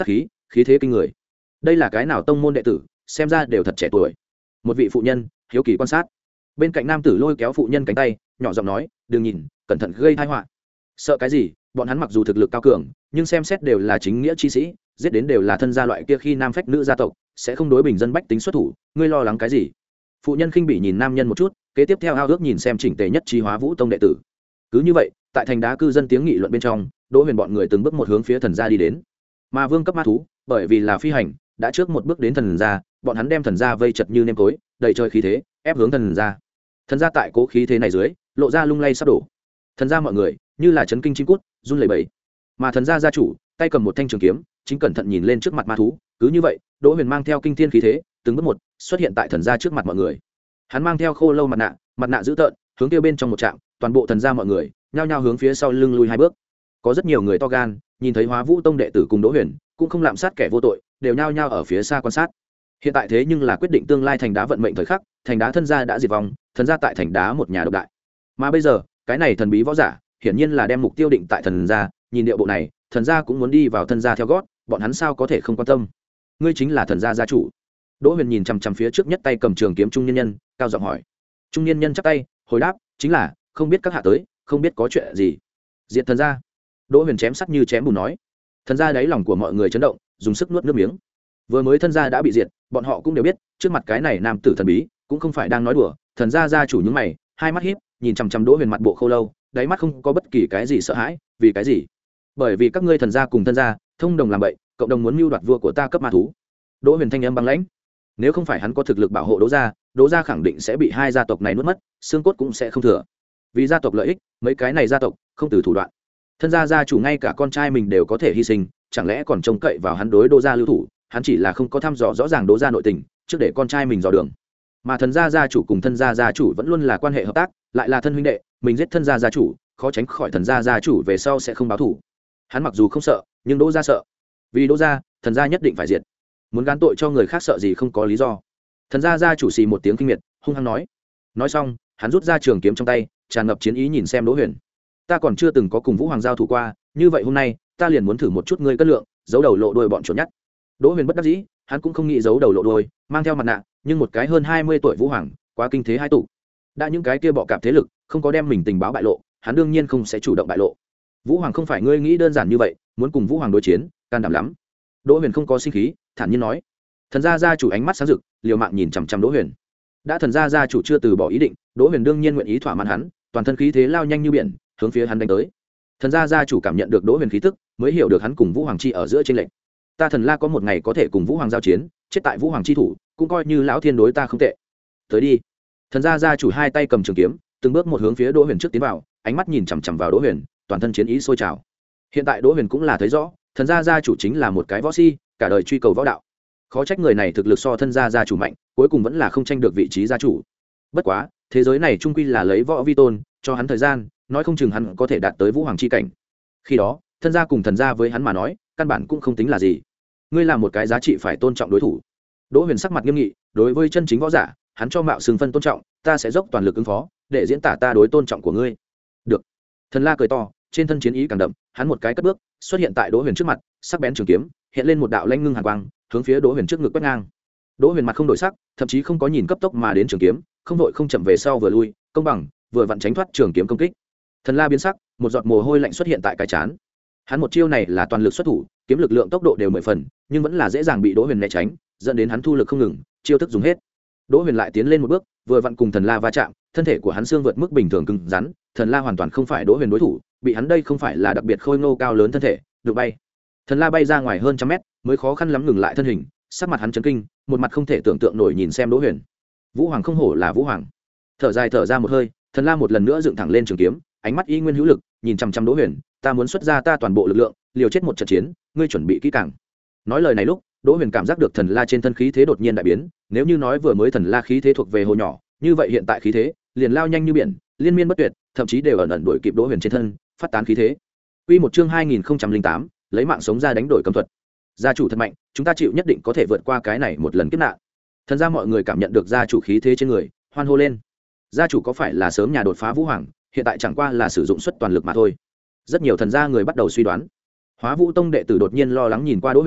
S1: khí thế kinh người. Đây là cái nào tông môn đệ tử, xem ra đều thật trẻ tuổi. Một vị phụ nhân hiếu kỳ quan sát. Bên cạnh nam tử lôi kéo phụ nhân cánh tay, nhỏ giọng nói, đừng nhìn, cẩn thận gây tai họa. Sợ cái gì? Bọn hắn mặc dù thực lực cao cường, nhưng xem xét đều là chính nghĩa chi sĩ, giết đến đều là thân gia loại kia khi nam phách nữ gia tộc, sẽ không đối bình dân bách tính xuất thủ, ngươi lo lắng cái gì? Phụ nhân khinh bỉ nhìn nam nhân một chút, kế tiếp theo ao ước nhìn xem chỉnh tề nhất trí Hóa Vũ tông đệ tử. Cứ như vậy, tại thành đá cư dân tiếng nghị luận bên trong, Đỗ Huyền bọn người từng bước một hướng phía thần gia đi đến. Mà vương cấp ma thú, bởi vì là phi hành, đã trước một bước đến thần gia, bọn hắn đem thần gia vây chật như nêm tối, đầy trời khí thế, ép hướng thần gia. Thần gia tại cố khí thế này dưới, lộ ra lung lay sắp đổ. Thần gia mọi người, như là chấn kinh chim cút, run lẩy bẩy. Mà thần gia gia chủ, tay cầm một thanh trường kiếm, chính cẩn thận nhìn lên trước mặt ma thú. Cứ như vậy, Đỗ Huyền mang theo kinh thiên khí thế, từng bước một xuất hiện tại thần gia trước mặt mọi người. Hắn mang theo khô lâu mặt nạ, mặt nạ dữ tợn, hướng tiêu bên trong một trạm, toàn bộ thần gia mọi người nhao nhao hướng phía sau lưng lùi hai bước. Có rất nhiều người to gan, nhìn thấy Hóa Vũ tông đệ tử cùng Đỗ Huyền, cũng không lạm sát kẻ vô tội, đều nhao nhao ở phía xa quan sát. Hiện tại thế nhưng là quyết định tương lai thành đá vận mệnh thời khắc, thành đá thân gia đã diệt vong, thần gia tại thành đá một nhà độc đại. Mà bây giờ, cái này thần bí võ giả, hiển nhiên là đem mục tiêu định tại thần gia, nhìn điệu bộ này, thần gia cũng muốn đi vào thân gia theo gót, bọn hắn sao có thể không quan tâm. Ngươi chính là thần gia gia chủ. Đỗ Huyền nhìn chằm chằm phía trước nhất tay cầm trường kiếm trung niên nhân, cao giọng hỏi. Trung niên nhân chắp tay, hồi đáp, chính là, không biết các hạ tới, không biết có chuyện gì. Diệt thần gia. Đỗ Huyền chém sắc như chém bùn nói. Thần gia đáy lòng của mọi người chấn động, dùng sức nuốt nước miếng. Vừa mới thân gia đã bị diệt, bọn họ cũng đều biết, trước mặt cái này nam tử thần bí, cũng không phải đang nói đùa, thần gia gia chủ nhướng mày, hai mắt híp, nhìn chằm chằm Đỗ Huyền mặt bộ khô lâu, đáy mắt không có bất kỳ cái gì sợ hãi, vì cái gì? Bởi vì các ngươi thần gia cùng thân gia, thông đồng làm bậy, cộng đồng muốn mưu đoạt vua của ta cấp ma thú. Đỗ Huyền thanh âm băng lãnh. Nếu không phải hắn có thực lực bảo hộ Đỗ gia, Đỗ gia khẳng định sẽ bị hai gia tộc này nuốt mất, xương cốt cũng sẽ không thừa. Vì gia tộc lợi ích, mấy cái này gia tộc không từ thủ đoạn. Thân gia gia chủ ngay cả con trai mình đều có thể hy sinh, chẳng lẽ còn trông cậy vào hắn đối Đỗ gia lưu thủ? Hắn chỉ là không có thăm dò rõ ràng Đỗ gia nội tình, trước để con trai mình dò đường. Mà thần gia gia chủ cùng thân gia gia chủ vẫn luôn là quan hệ hợp tác, lại là thân huynh đệ, mình giết thân gia gia chủ, khó tránh khỏi thần gia gia chủ về sau sẽ không báo thủ. Hắn mặc dù không sợ, nhưng Đỗ gia sợ. Vì Đỗ gia, thần gia nhất định phải diệt. Muốn gán tội cho người khác sợ gì không có lý do. Thần gia gia chủ xì một tiếng kinh miệt, hung hăng nói. Nói xong, hắn rút ra trường kiếm trong tay, tràn ngập chiến ý nhìn xem Đỗ Huyền. Ta còn chưa từng có cùng Vũ Hoàng giao thủ qua, như vậy hôm nay, ta liền muốn thử một chút ngươi cân lượng, giấu đầu lộ đuôi bọn chuột nhắt. Đỗ Huyền bất đắc dĩ, hắn cũng không nghĩ giấu đầu lộ đuôi, mang theo mặt nạ, nhưng một cái hơn hai mươi tuổi Vũ Hoàng, quá kinh thế hai tụ. Đã những cái kia bọ cạp thế lực, không có đem mình tình báo bại lộ, hắn đương nhiên không sẽ chủ động bại lộ. Vũ Hoàng không phải ngươi nghĩ đơn giản như vậy, muốn cùng Vũ Hoàng đối chiến, can đảm lắm. Đỗ Huyền không có sinh khí, thản nhiên nói. Thần gia gia chủ ánh mắt sáng rực, liều mạng nhìn chằm chằm Đỗ Huyền. Đã thần gia gia chủ chưa từ bỏ ý định, Đỗ Huyền đương nhiên nguyện ý thỏa mãn hắn, toàn thân khí thế lao nhanh như biển, hướng phía hắn đánh tới. Thần gia gia chủ cảm nhận được Đỗ Huyền khí tức, mới hiểu được hắn cùng Vũ Hoàng chi ở giữa trên lệnh. Ta thần la có một ngày có thể cùng Vũ Hoàng giao chiến, chết tại Vũ Hoàng chi thủ, cũng coi như lão thiên đối ta không tệ. Tới đi. Thần gia gia chủ hai tay cầm trường kiếm, từng bước một hướng phía Đỗ Huyền trước tiến vào, ánh mắt nhìn chằm chằm vào Đỗ Huyền, toàn thân chiến ý sôi trào. Hiện tại Đỗ Huyền cũng là thấy rõ, thần gia gia chủ chính là một cái võ si, cả đời truy cầu võ đạo. Khó trách người này thực lực so thân gia gia chủ mạnh, cuối cùng vẫn là không tranh được vị trí gia chủ. Bất quá, thế giới này trung quy là lấy võ vi tôn, cho hắn thời gian, nói không chừng hắn có thể đạt tới Vũ Hoàng chi cảnh. Khi đó, thân gia cùng thần gia với hắn mà nói, căn bản cũng không tính là gì. Ngươi là một cái giá trị phải tôn trọng đối thủ. Đỗ Huyền sắc mặt nghiêm nghị, đối với chân chính võ giả, hắn cho mạo xưng phân tôn trọng, ta sẽ dốc toàn lực ứng phó, để diễn tả ta đối tôn trọng của ngươi. Được. Thần La cười to, trên thân chiến ý càng đậm, hắn một cái cất bước, xuất hiện tại Đỗ Huyền trước mặt, sắc bén trường kiếm, hiện lên một đạo lanh ngưng hàn quang, hướng phía Đỗ Huyền trước ngực quét ngang. Đỗ Huyền mặt không đổi sắc, thậm chí không có nhìn cấp tốc mà đến trường kiếm, không đội không chậm về sau vừa lui, công bằng, vừa vặn tránh thoát trường kiếm công kích. Thần La biến sắc, một giọt mồ hôi lạnh xuất hiện tại cái chán. Hắn một chiêu này là toàn lực xuất thủ, kiếm lực lượng tốc độ đều mười phần, nhưng vẫn là dễ dàng bị Đỗ Huyền né tránh, dẫn đến hắn thu lực không ngừng, chiêu thức dùng hết. Đỗ Huyền lại tiến lên một bước, vừa vặn cùng Thần La va chạm, thân thể của hắn xương vượt mức bình thường cứng rắn, Thần La hoàn toàn không phải Đỗ Huyền đối thủ, bị hắn đây không phải là đặc biệt khôi ngô cao lớn thân thể, được bay. Thần La bay ra ngoài hơn trăm mét, mới khó khăn lắm ngừng lại thân hình, sắc mặt hắn chấn kinh, một mặt không thể tưởng tượng nổi nhìn xem Đỗ Huyền. Vũ Hoàng không hổ là Vũ Hoàng. Thở dài thở ra một hơi, Thần La một lần nữa dựng thẳng lên trường kiếm, ánh mắt y nguyên hữu lực, nhìn chằm chằm Đỗ Huyền, ta muốn xuất ra ta toàn bộ lực lượng, liều chết một trận chiến, ngươi chuẩn bị kỹ càng. Nói lời này lúc, Đỗ Huyền cảm giác được Thần La trên thân khí thế đột nhiên đại biến, nếu như nói vừa mới Thần La khí thế thuộc về hồ nhỏ, như vậy hiện tại khí thế liền lao nhanh như biển, liên miên bất tuyệt, thậm chí đều ẩn ẩn đuổi kịp Đỗ Huyền trên thân, phát tán khí thế. Quy một chương hai nghìn không trăm lẻ tám, lấy mạng sống ra đánh đổi cấm thuật. Gia chủ thật mạnh, chúng ta chịu nhất định có thể vượt qua cái này một lần kiếp nạn. Thần gia mọi người cảm nhận được gia chủ khí thế trên người, hoan hô lên. Gia chủ có phải là sớm nhà đột phá Vũ Hoàng, hiện tại chẳng qua là sử dụng suất toàn lực mà thôi. Rất nhiều thần gia người bắt đầu suy đoán. Hóa Vũ tông đệ tử đột nhiên lo lắng nhìn qua Đỗ Huyền,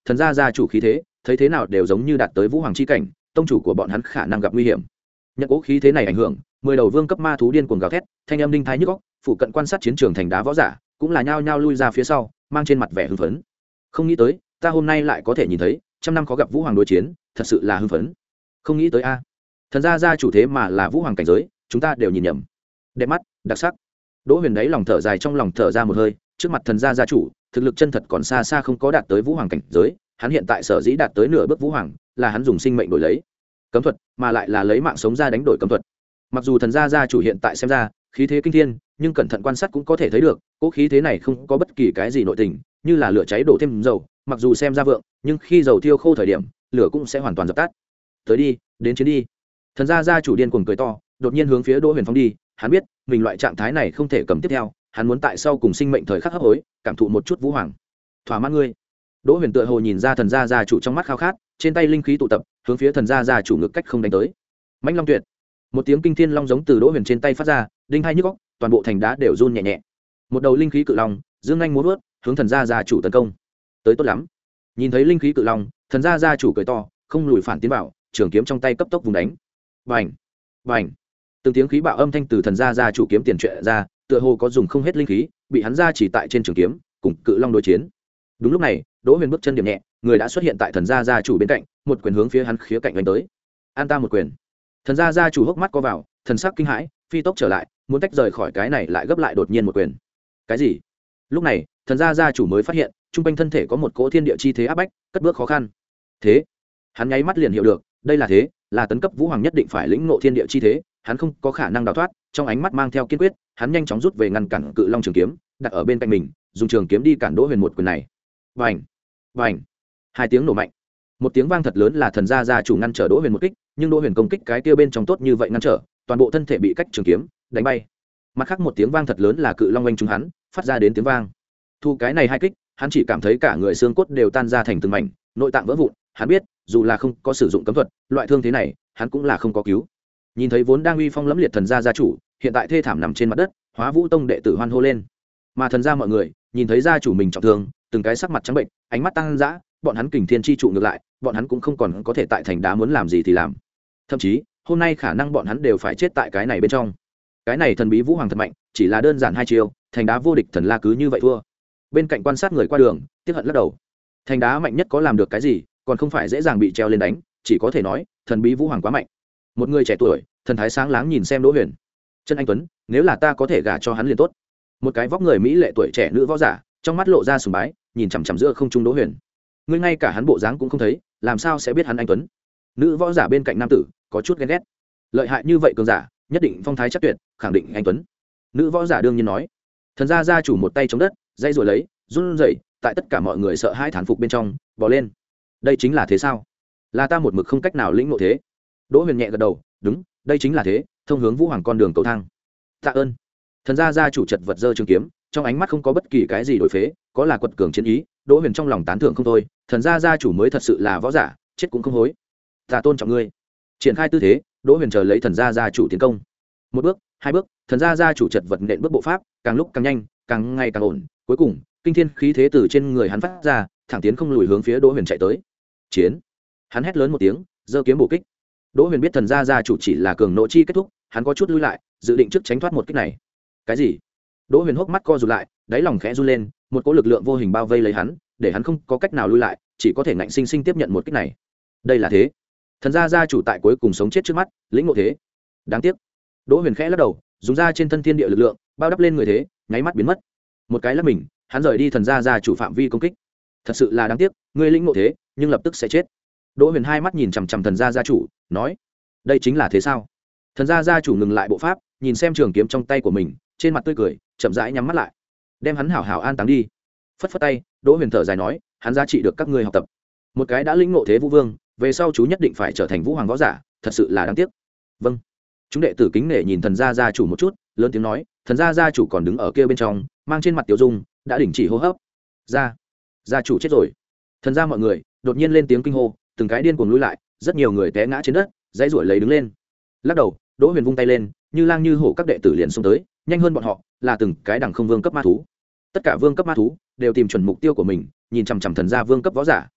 S1: thần gia gia chủ khí thế thấy thế nào đều giống như đạt tới vũ hoàng chi cảnh, tông chủ của bọn hắn khả năng gặp nguy hiểm. Nhận cố khí thế này ảnh hưởng, mười đầu vương cấp ma thú điên cuồng gào thét, thanh âm đinh thái nhức óc, phụ cận quan sát chiến trường thành đá võ giả cũng là nhao nhao lui ra phía sau, mang trên mặt vẻ hưng phấn. Không nghĩ tới, ta hôm nay lại có thể nhìn thấy trăm năm khó gặp vũ hoàng đối chiến, thật sự là hưng phấn. Không nghĩ tới a, thần gia gia chủ thế mà là vũ hoàng cảnh giới, chúng ta đều nhìn nhầm. Đẹp mắt, đặc sắc. Đỗ Huyền đấy lòng thở dài, trong lòng thở ra một hơi, trước mặt thần gia gia chủ, thực lực chân thật còn xa xa không có đạt tới vũ hoàng cảnh giới, hắn hiện tại sở dĩ đạt tới nửa bước vũ hoàng, là hắn dùng sinh mệnh đổi lấy cấm thuật, mà lại là lấy mạng sống ra đánh đổi cấm thuật. Mặc dù thần gia gia chủ hiện tại xem ra khí thế kinh thiên, nhưng cẩn thận quan sát cũng có thể thấy được, cỗ khí thế này không có bất kỳ cái gì nội tình, như là lửa cháy đổ thêm dầu, mặc dù xem ra vượng, nhưng khi dầu thiêu khô thời điểm, lửa cũng sẽ hoàn toàn dập tắt. Tới đi, đến chiến đi. Thần gia gia chủ điên cuồng cười to, đột nhiên hướng phía Đỗ Huyền phóng đi, hắn biết, mình loại trạng thái này không thể cầm tiếp theo, hắn muốn tại sau cùng sinh mệnh thời khắc hấp hối, cảm thụ một chút vũ hoàng. Thỏa mãn ngươi. Đỗ Huyền tựa hồ nhìn ra thần gia gia chủ trong mắt khao khát, trên tay linh khí tụ tập, hướng phía thần gia gia chủ ngực cách không đánh tới. Mãnh Long Tuyệt. Một tiếng kinh thiên long giống từ Đỗ Huyền trên tay phát ra, đinh hai nhức óc, toàn bộ thành đá đều run nhẹ nhẹ. Một đầu linh khí cự long, dương nhanh múa vớt, hướng thần gia gia chủ tấn công. Tới tốt lắm. Nhìn thấy linh khí cự long, thần gia gia chủ cười to, không lùi phản tiến vào, trường kiếm trong tay cấp tốc vùng đánh. Bành, bành. Từng tiếng khí bạo âm thanh từ thần gia gia chủ kiếm tiền truyện ra, tựa hồ có dùng không hết linh khí, bị hắn ra chỉ tại trên trường kiếm, cùng cự long đối chiến. Đúng lúc này, Đỗ Huyền bước chân điểm nhẹ, người đã xuất hiện tại thần gia gia chủ bên cạnh, một quyền hướng phía hắn khía cạnh đánh tới. An ta một quyền. Thần gia gia chủ hốc mắt co vào, thần sắc kinh hãi, phi tốc trở lại, muốn tách rời khỏi cái này lại gấp lại đột nhiên một quyền. Cái gì? Lúc này, thần gia gia chủ mới phát hiện, trung quanh thân thể có một cỗ thiên địa chi thế áp bách, cất bước khó khăn. Thế, hắn nháy mắt liền hiểu được, đây là thế, là tấn cấp vũ hoàng nhất định phải lĩnh ngộ thiên địa chi thế, hắn không có khả năng đào thoát, trong ánh mắt mang theo kiên quyết, hắn nhanh chóng rút về ngăn cản cự long trường kiếm, đặt ở bên cạnh mình, dùng trường kiếm đi cản Đỗ Huyền một quyền này. Vành, vành. Hai tiếng nổ mạnh. Một tiếng vang thật lớn là thần gia gia chủ ngăn trở Đỗ Huyền một kích, nhưng Đỗ Huyền công kích cái kia bên trong tốt như vậy ngăn trở, toàn bộ thân thể bị cách trường kiếm đánh bay. Mặt khác một tiếng vang thật lớn là cự long oanh trúng hắn, phát ra đến tiếng vang. Thu cái này hai kích, hắn chỉ cảm thấy cả người xương cốt đều tan ra thành từng mảnh, nội tạng vỡ vụn, hắn biết, dù là không có sử dụng cấm thuật, loại thương thế này, hắn cũng là không có cứu. Nhìn thấy vốn đang uy phong lẫm liệt thần gia gia chủ, hiện tại thê thảm nằm trên mặt đất, Hóa Vũ Tông đệ tử hoan hô lên. Mà thần gia mọi người, nhìn thấy gia chủ mình trọng thương, từng cái sắc mặt trắng bệnh, ánh mắt tăng dã, bọn hắn kình thiên chi trụ ngược lại, bọn hắn cũng không còn có thể tại thành đá muốn làm gì thì làm. Thậm chí, hôm nay khả năng bọn hắn đều phải chết tại cái này bên trong. Cái này thần bí vũ hoàng thật mạnh, chỉ là đơn giản hai chiêu, thành đá vô địch thần la cứ như vậy thua. Bên cạnh quan sát người qua đường, tiếc hận lắc đầu. Thành đá mạnh nhất có làm được cái gì, còn không phải dễ dàng bị treo lên đánh, chỉ có thể nói, thần bí vũ hoàng quá mạnh. Một người trẻ tuổi, thần thái sáng láng nhìn xem Đỗ Huyền. Chân anh tuấn, nếu là ta có thể gả cho hắn liền tốt. Một cái vóc người mỹ lệ tuổi trẻ nữ võ giả, trong mắt lộ ra sùng bái, nhìn chằm chằm giữa không trung Đỗ Huyền. Ngươi ngay cả hắn bộ dáng cũng không thấy, làm sao sẽ biết hắn anh tuấn? Nữ võ giả bên cạnh nam tử có chút ghen ghét. Lợi hại như vậy cường giả, nhất định phong thái chắc tuyệt, khẳng định anh tuấn. Nữ võ giả đương nhiên nói. Thần gia gia chủ một tay chống đất, dây rồi lấy, run rẩy, tại tất cả mọi người sợ hãi thán phục bên trong, bò lên. Đây chính là thế sao? Là ta một mực không cách nào lĩnh ngộ thế. Đỗ Huyền nhẹ gật đầu, đúng, đây chính là thế, thông hướng vũ hoàng con đường cầu thang. Tạ ơn. Thần gia gia chủ chật vật giơ trường kiếm, trong ánh mắt không có bất kỳ cái gì đổi phế, có là quật cường chiến ý. Đỗ Huyền trong lòng tán thưởng không thôi, thần gia gia chủ mới thật sự là võ giả, chết cũng không hối. Ta tôn trọng ngươi. Triển khai tư thế, Đỗ Huyền chờ lấy thần gia gia chủ tiến công. Một bước, hai bước, thần gia gia chủ chật vật nện bước bộ pháp, càng lúc càng nhanh, càng ngày càng ổn, cuối cùng, kinh thiên khí thế từ trên người hắn phát ra, thẳng tiến không lùi hướng phía Đỗ Huyền chạy tới. Chiến! Hắn hét lớn một tiếng, giơ kiếm bổ kích. Đỗ Huyền biết thần gia gia chủ chỉ là cường nộ chi kết thúc, hắn có chút lui lại, dự định trước tránh thoát một kích này. Cái gì? Đỗ Huyền hốc mắt co rụt lại, đáy lòng khẽ run lên, một cỗ lực lượng vô hình bao vây lấy hắn, để hắn không có cách nào lui lại, chỉ có thể ngạnh sinh sinh tiếp nhận một kích này. Đây là thế. Thần gia gia chủ tại cuối cùng sống chết trước mắt, lĩnh ngộ thế. Đáng tiếc. Đỗ Huyền khẽ lắc đầu, dùng ra trên thân thiên địa lực lượng, bao đắp lên người thế, nháy mắt biến mất. Một cái lắc mình, hắn rời đi thần gia gia chủ phạm vi công kích. Thật sự là đáng tiếc, ngươi lĩnh ngộ thế, nhưng lập tức sẽ chết. Đỗ Huyền hai mắt nhìn chằm chằm thần gia gia chủ, nói: "Đây chính là thế sao?" Thần gia gia chủ ngừng lại bộ pháp, nhìn xem trường kiếm trong tay của mình, trên mặt tươi cười, chậm rãi nhắm mắt lại. Đem hắn hảo hảo an táng đi. Phất phất tay, Đỗ Huyền thở dài nói: "Hắn giá trị được các ngươi học tập. Một cái đã lĩnh ngộ thế vũ vương, về sau chú nhất định phải trở thành vũ hoàng võ giả, thật sự là đáng tiếc." Vâng. Chúng đệ tử kính nể nhìn thần gia gia chủ một chút, lớn tiếng nói: "Thần gia gia chủ còn đứng ở kia bên trong, mang trên mặt tiểu dung, đã đình chỉ hô hấp." Gia, gia chủ chết rồi. Thần gia mọi người đột nhiên lên tiếng kinh hô, từng cái điên cuồng lùi lại, rất nhiều người té ngã trên đất, dãy rủa lấy đứng lên. Lắc đầu, Đỗ Huyền vung tay lên, như lang như hổ các đệ tử liền xông tới, nhanh hơn bọn họ, là từng cái đẳng không vương cấp ma thú. Tất cả vương cấp ma thú đều tìm chuẩn mục tiêu của mình, nhìn chằm chằm thần gia vương cấp võ giả,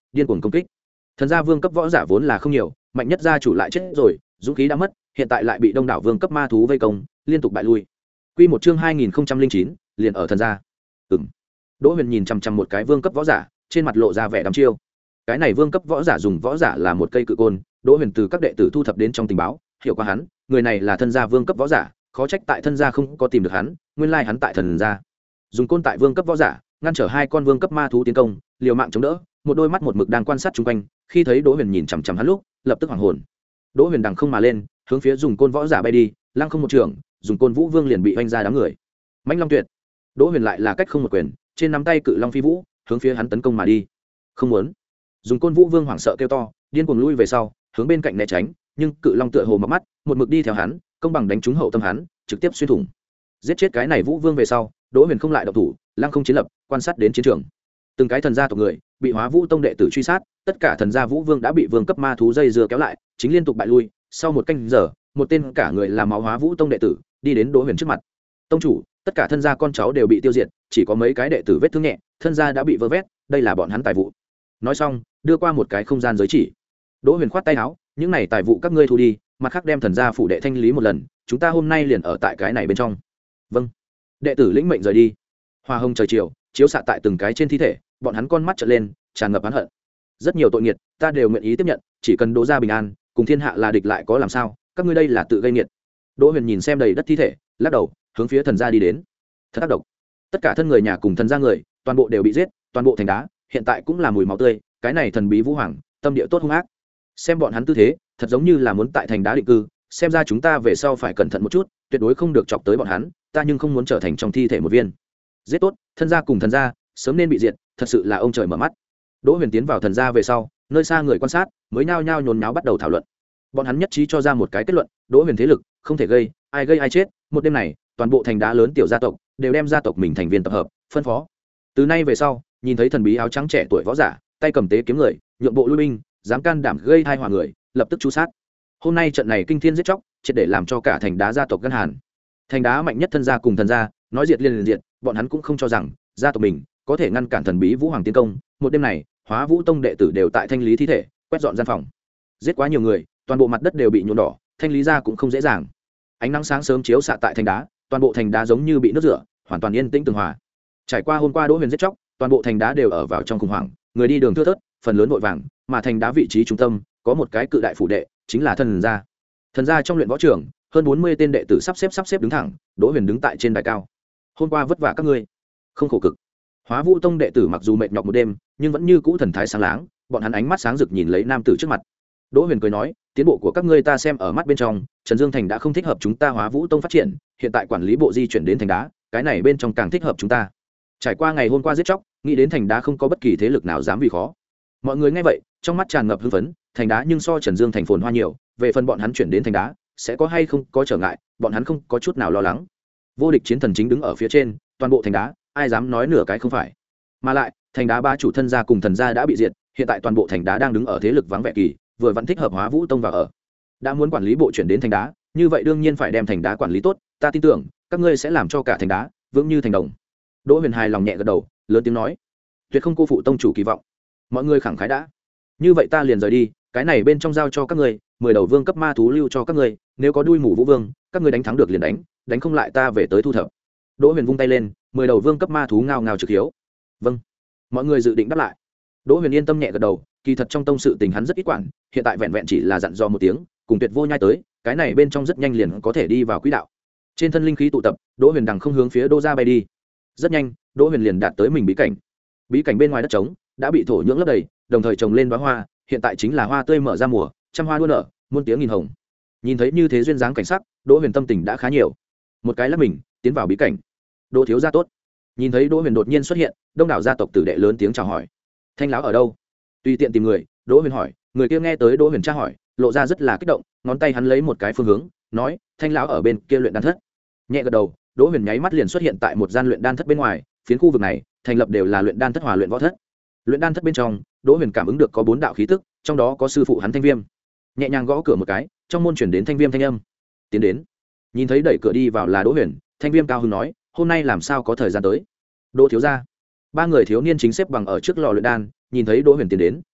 S1: điên cuồng công kích. Thần gia vương cấp võ giả vốn là không nhiều, mạnh nhất gia chủ lại chết rồi, dũng khí đã mất, hiện tại lại bị đông đảo vương cấp ma thú vây công, liên tục bại lui. Quy một chương hai nghìn chín, liền ở thần gia. Ừm. Đỗ Huyền nhìn chằm chằm một cái vương cấp võ giả, trên mặt lộ ra vẻ đăm chiêu. Cái này vương cấp võ giả dùng võ giả là một cây cự côn, Đỗ Huyền từ các đệ tử thu thập đến trong tình báo, hiểu qua hắn, người này là thân gia vương cấp võ giả, khó trách tại thân gia không có tìm được hắn, nguyên lai hắn tại thần gia. Dùng côn tại vương cấp võ giả, ngăn trở hai con vương cấp ma thú tiến công, liều mạng chống đỡ, một đôi mắt một mực đang quan sát xung quanh, khi thấy Đỗ Huyền nhìn chằm chằm hắn lúc, lập tức hoảng hồn. Đỗ Huyền đằng không mà lên, hướng phía dùng côn võ giả bay đi, lăng không một trường, dùng côn vũ vương liền bị vanh ra đám người. Mãnh Long Tuyệt. Đỗ Huyền lại là cách không một quyền, trên nắm tay cự long phi vũ, hướng phía hắn tấn công mà đi. Không muốn. Dùng côn vũ vương hoảng sợ kêu to, điên cuồng lui về sau, hướng bên cạnh né tránh, nhưng cự long tựa hồ mở mắt, một mực đi theo hắn, công bằng đánh trúng hậu tâm hắn, trực tiếp xuyên thủng. Giết chết cái này vũ vương về sau, Đỗ Huyền không lại động thủ, lăng không chiến lập, quan sát đến chiến trường. Từng cái thần gia tộc người bị Hóa Vũ Tông đệ tử truy sát, tất cả thần gia vũ vương đã bị vương cấp ma thú dây dưa kéo lại, chính liên tục bại lui. Sau một canh giờ, một tên cả người làm máu Hóa Vũ Tông đệ tử đi đến Đỗ Huyền trước mặt. Tông chủ, tất cả thân gia con cháu đều bị tiêu diệt, chỉ có mấy cái đệ tử vết thương nhẹ, thân gia đã bị vơ vét, đây là bọn hắn tài vụ. Nói xong, đưa qua một cái không gian giới chỉ. Đỗ Huyền khoát tay áo, những này tài vụ các ngươi thu đi, mặt khác đem thần gia phủ đệ thanh lý một lần, chúng ta hôm nay liền ở tại cái này bên trong. Vâng. Đệ tử lĩnh mệnh rời đi. Hoa hồng trời chiều chiếu xạ tại từng cái trên thi thể, bọn hắn con mắt trợn lên, tràn ngập oán hận. Rất nhiều tội nghiệt, ta đều nguyện ý tiếp nhận, chỉ cần Đỗ gia bình an, cùng thiên hạ là địch lại có làm sao, các ngươi đây là tự gây nghiệt. Đỗ Huyền nhìn xem đầy đất thi thể, lắc đầu, hướng phía thần gia đi đến. Thật ác độc. Tất cả thân người nhà cùng thần gia người, toàn bộ đều bị giết, toàn bộ thành đá, hiện tại cũng là mùi máu tươi, cái này thần bí vũ hoàng, tâm địa tốt hung ác. Xem bọn hắn tư thế, thật giống như là muốn tại thành đá định cư, xem ra chúng ta về sau phải cẩn thận một chút, tuyệt đối không được chọc tới bọn hắn, ta nhưng không muốn trở thành trong thi thể một viên. Giết tốt, thân gia cùng thần gia, sớm nên bị diệt, thật sự là ông trời mở mắt. Đỗ Huyền tiến vào thần gia về sau, nơi xa người quan sát mới nhao nhao nhốn nháo bắt đầu thảo luận. Bọn hắn nhất trí cho ra một cái kết luận, Đỗ Huyền thế lực không thể gây, ai gây ai chết. Một đêm này, toàn bộ thành đá lớn tiểu gia tộc đều đem gia tộc mình thành viên tập hợp, phân phó. Từ nay về sau, nhìn thấy thần bí áo trắng trẻ tuổi võ giả, tay cầm tế kiếm người, nhượng bộ lui binh, dám can đảm gây tai họa người, lập tức chu sát. Hôm nay trận này kinh thiên giết chóc, triệt để làm cho cả thành đá gia tộc gan hàn. Thành đá mạnh nhất thân gia cùng thần gia, nói diệt liền liền diệt, bọn hắn cũng không cho rằng gia tộc mình có thể ngăn cản thần bí vũ hoàng tiến công. Một đêm này, Hóa Vũ Tông đệ tử đều tại thanh lý thi thể, quét dọn gian phòng. Giết quá nhiều người, toàn bộ mặt đất đều bị nhuộm đỏ, thanh lý ra cũng không dễ dàng. Ánh nắng sáng sớm chiếu xạ tại thành đá, toàn bộ thành đá giống như bị nước rửa, hoàn toàn yên tĩnh tường hòa. Trải qua hôm qua Đỗ Huyền giết chóc, toàn bộ thành đá đều ở vào trong khủng hoảng, người đi đường thưa thớt, phần lớn vội vàng, mà thành đá vị trí trung tâm có một cái cự đại phủ đệ, chính là thần gia. Thần gia trong luyện võ trường, hơn bốn mươi tên đệ tử sắp xếp sắp xếp đứng thẳng, Đỗ Huyền đứng tại trên đài cao. Hôm qua vất vả các ngươi, không khổ cực. Hóa Vũ Tông đệ tử mặc dù mệt nhọc một đêm, nhưng vẫn như cũ thần thái sáng láng, bọn hắn ánh mắt sáng rực nhìn lấy nam tử trước mặt. Đỗ Huyền cười nói, tiến bộ của các ngươi ta xem ở mắt bên trong, Trần Dương Thành đã không thích hợp chúng ta Hóa Vũ Tông phát triển, hiện tại quản lý bộ di chuyển đến thành đá, cái này bên trong càng thích hợp chúng ta. Trải qua ngày hôm qua giết chóc, nghĩ đến thành đá không có bất kỳ thế lực nào dám vì khó. Mọi người nghe vậy, trong mắt tràn ngập hưng phấn, thành đá nhưng so Trần Dương thành phồn hoa nhiều, về phần bọn hắn chuyển đến thành đá, sẽ có hay không có trở ngại, bọn hắn không có chút nào lo lắng. Vô địch chiến thần chính đứng ở phía trên, toàn bộ thành đá, ai dám nói nửa cái không phải. Mà lại, thành đá ba chủ thân gia cùng thần gia đã bị diệt, hiện tại toàn bộ thành đá đang đứng ở thế lực vắng vẻ kỳ, vừa vẫn thích hợp Hóa Vũ Tông vào ở. Đã muốn quản lý bộ chuyển đến thành đá, như vậy đương nhiên phải đem thành đá quản lý tốt, ta tin tưởng các ngươi sẽ làm cho cả thành đá vững như thành đồng. Đỗ Huyền hài lòng nhẹ gật đầu, lớn tiếng nói, tuyệt không cô phụ tông chủ kỳ vọng. Mọi người khẳng khái đã. Như vậy ta liền rời đi, cái này bên trong giao cho các ngươi, mười đầu vương cấp ma thú lưu cho các ngươi, nếu có đuôi mù vũ vương, các ngươi đánh thắng được liền đánh, đánh không lại ta về tới thu thập. Đỗ Huyền vung tay lên, mười đầu vương cấp ma thú ngao ngao trực hiếu. Vâng. Mọi người dự định đáp lại. Đỗ Huyền yên tâm nhẹ gật đầu, kỳ thật trong tông sự tình hắn rất ít quản, hiện tại vẹn vẹn chỉ là dặn dò một tiếng, cùng Tuyệt Vô Nhai tới, cái này bên trong rất nhanh liền có thể đi vào quỹ đạo. Trên thân linh khí tụ tập, Đỗ Huyền đằng không hướng phía Đỗ gia bay đi. Rất nhanh, Đỗ Huyền liền đạt tới mình bí cảnh. Bí cảnh bên ngoài đất trống đã bị thổ nhưỡng lấp đầy, đồng thời trồng lên đóa hoa, hiện tại chính là hoa tươi mở ra mùa, trăm hoa đua nở, muôn tiếng nghìn hồng. Nhìn thấy như thế duyên dáng cảnh sắc, Đỗ Huyền tâm tình đã khá nhiều. Một cái là mình tiến vào bí cảnh. Đỗ thiếu gia tốt. Nhìn thấy Đỗ Huyền đột nhiên xuất hiện, đông đảo gia tộc tử đệ lớn tiếng chào hỏi. Thanh lão ở đâu? Tùy tiện tìm người, Đỗ Huyền hỏi, người kia nghe tới Đỗ Huyền tra hỏi, lộ ra rất là kích động, ngón tay hắn lấy một cái phương hướng, nói, Thanh lão ở bên kia luyện đan thất. Nhẹ gật đầu, Đỗ Huyền nháy mắt liền xuất hiện tại một gian luyện đan thất bên ngoài, phiến khu vực này thành lập đều là luyện đan thất hòa luyện võ thất. Luyện đan thất bên trong, Đỗ Huyền cảm ứng được có bốn đạo khí tức, trong đó có sư phụ hắn Thanh Viêm. Nhẹ nhàng gõ cửa một cái, trong môn truyền đến Thanh Viêm thanh âm. Tiến đến. Nhìn thấy đẩy cửa đi vào là Đỗ Huyền, Thanh Viêm cao hứng nói, hôm nay làm sao có thời gian tới? Đỗ thiếu gia. Ba người thiếu niên chính xếp bằng ở trước lò luyện đan, nhìn thấy Đỗ Huyền tiến đến,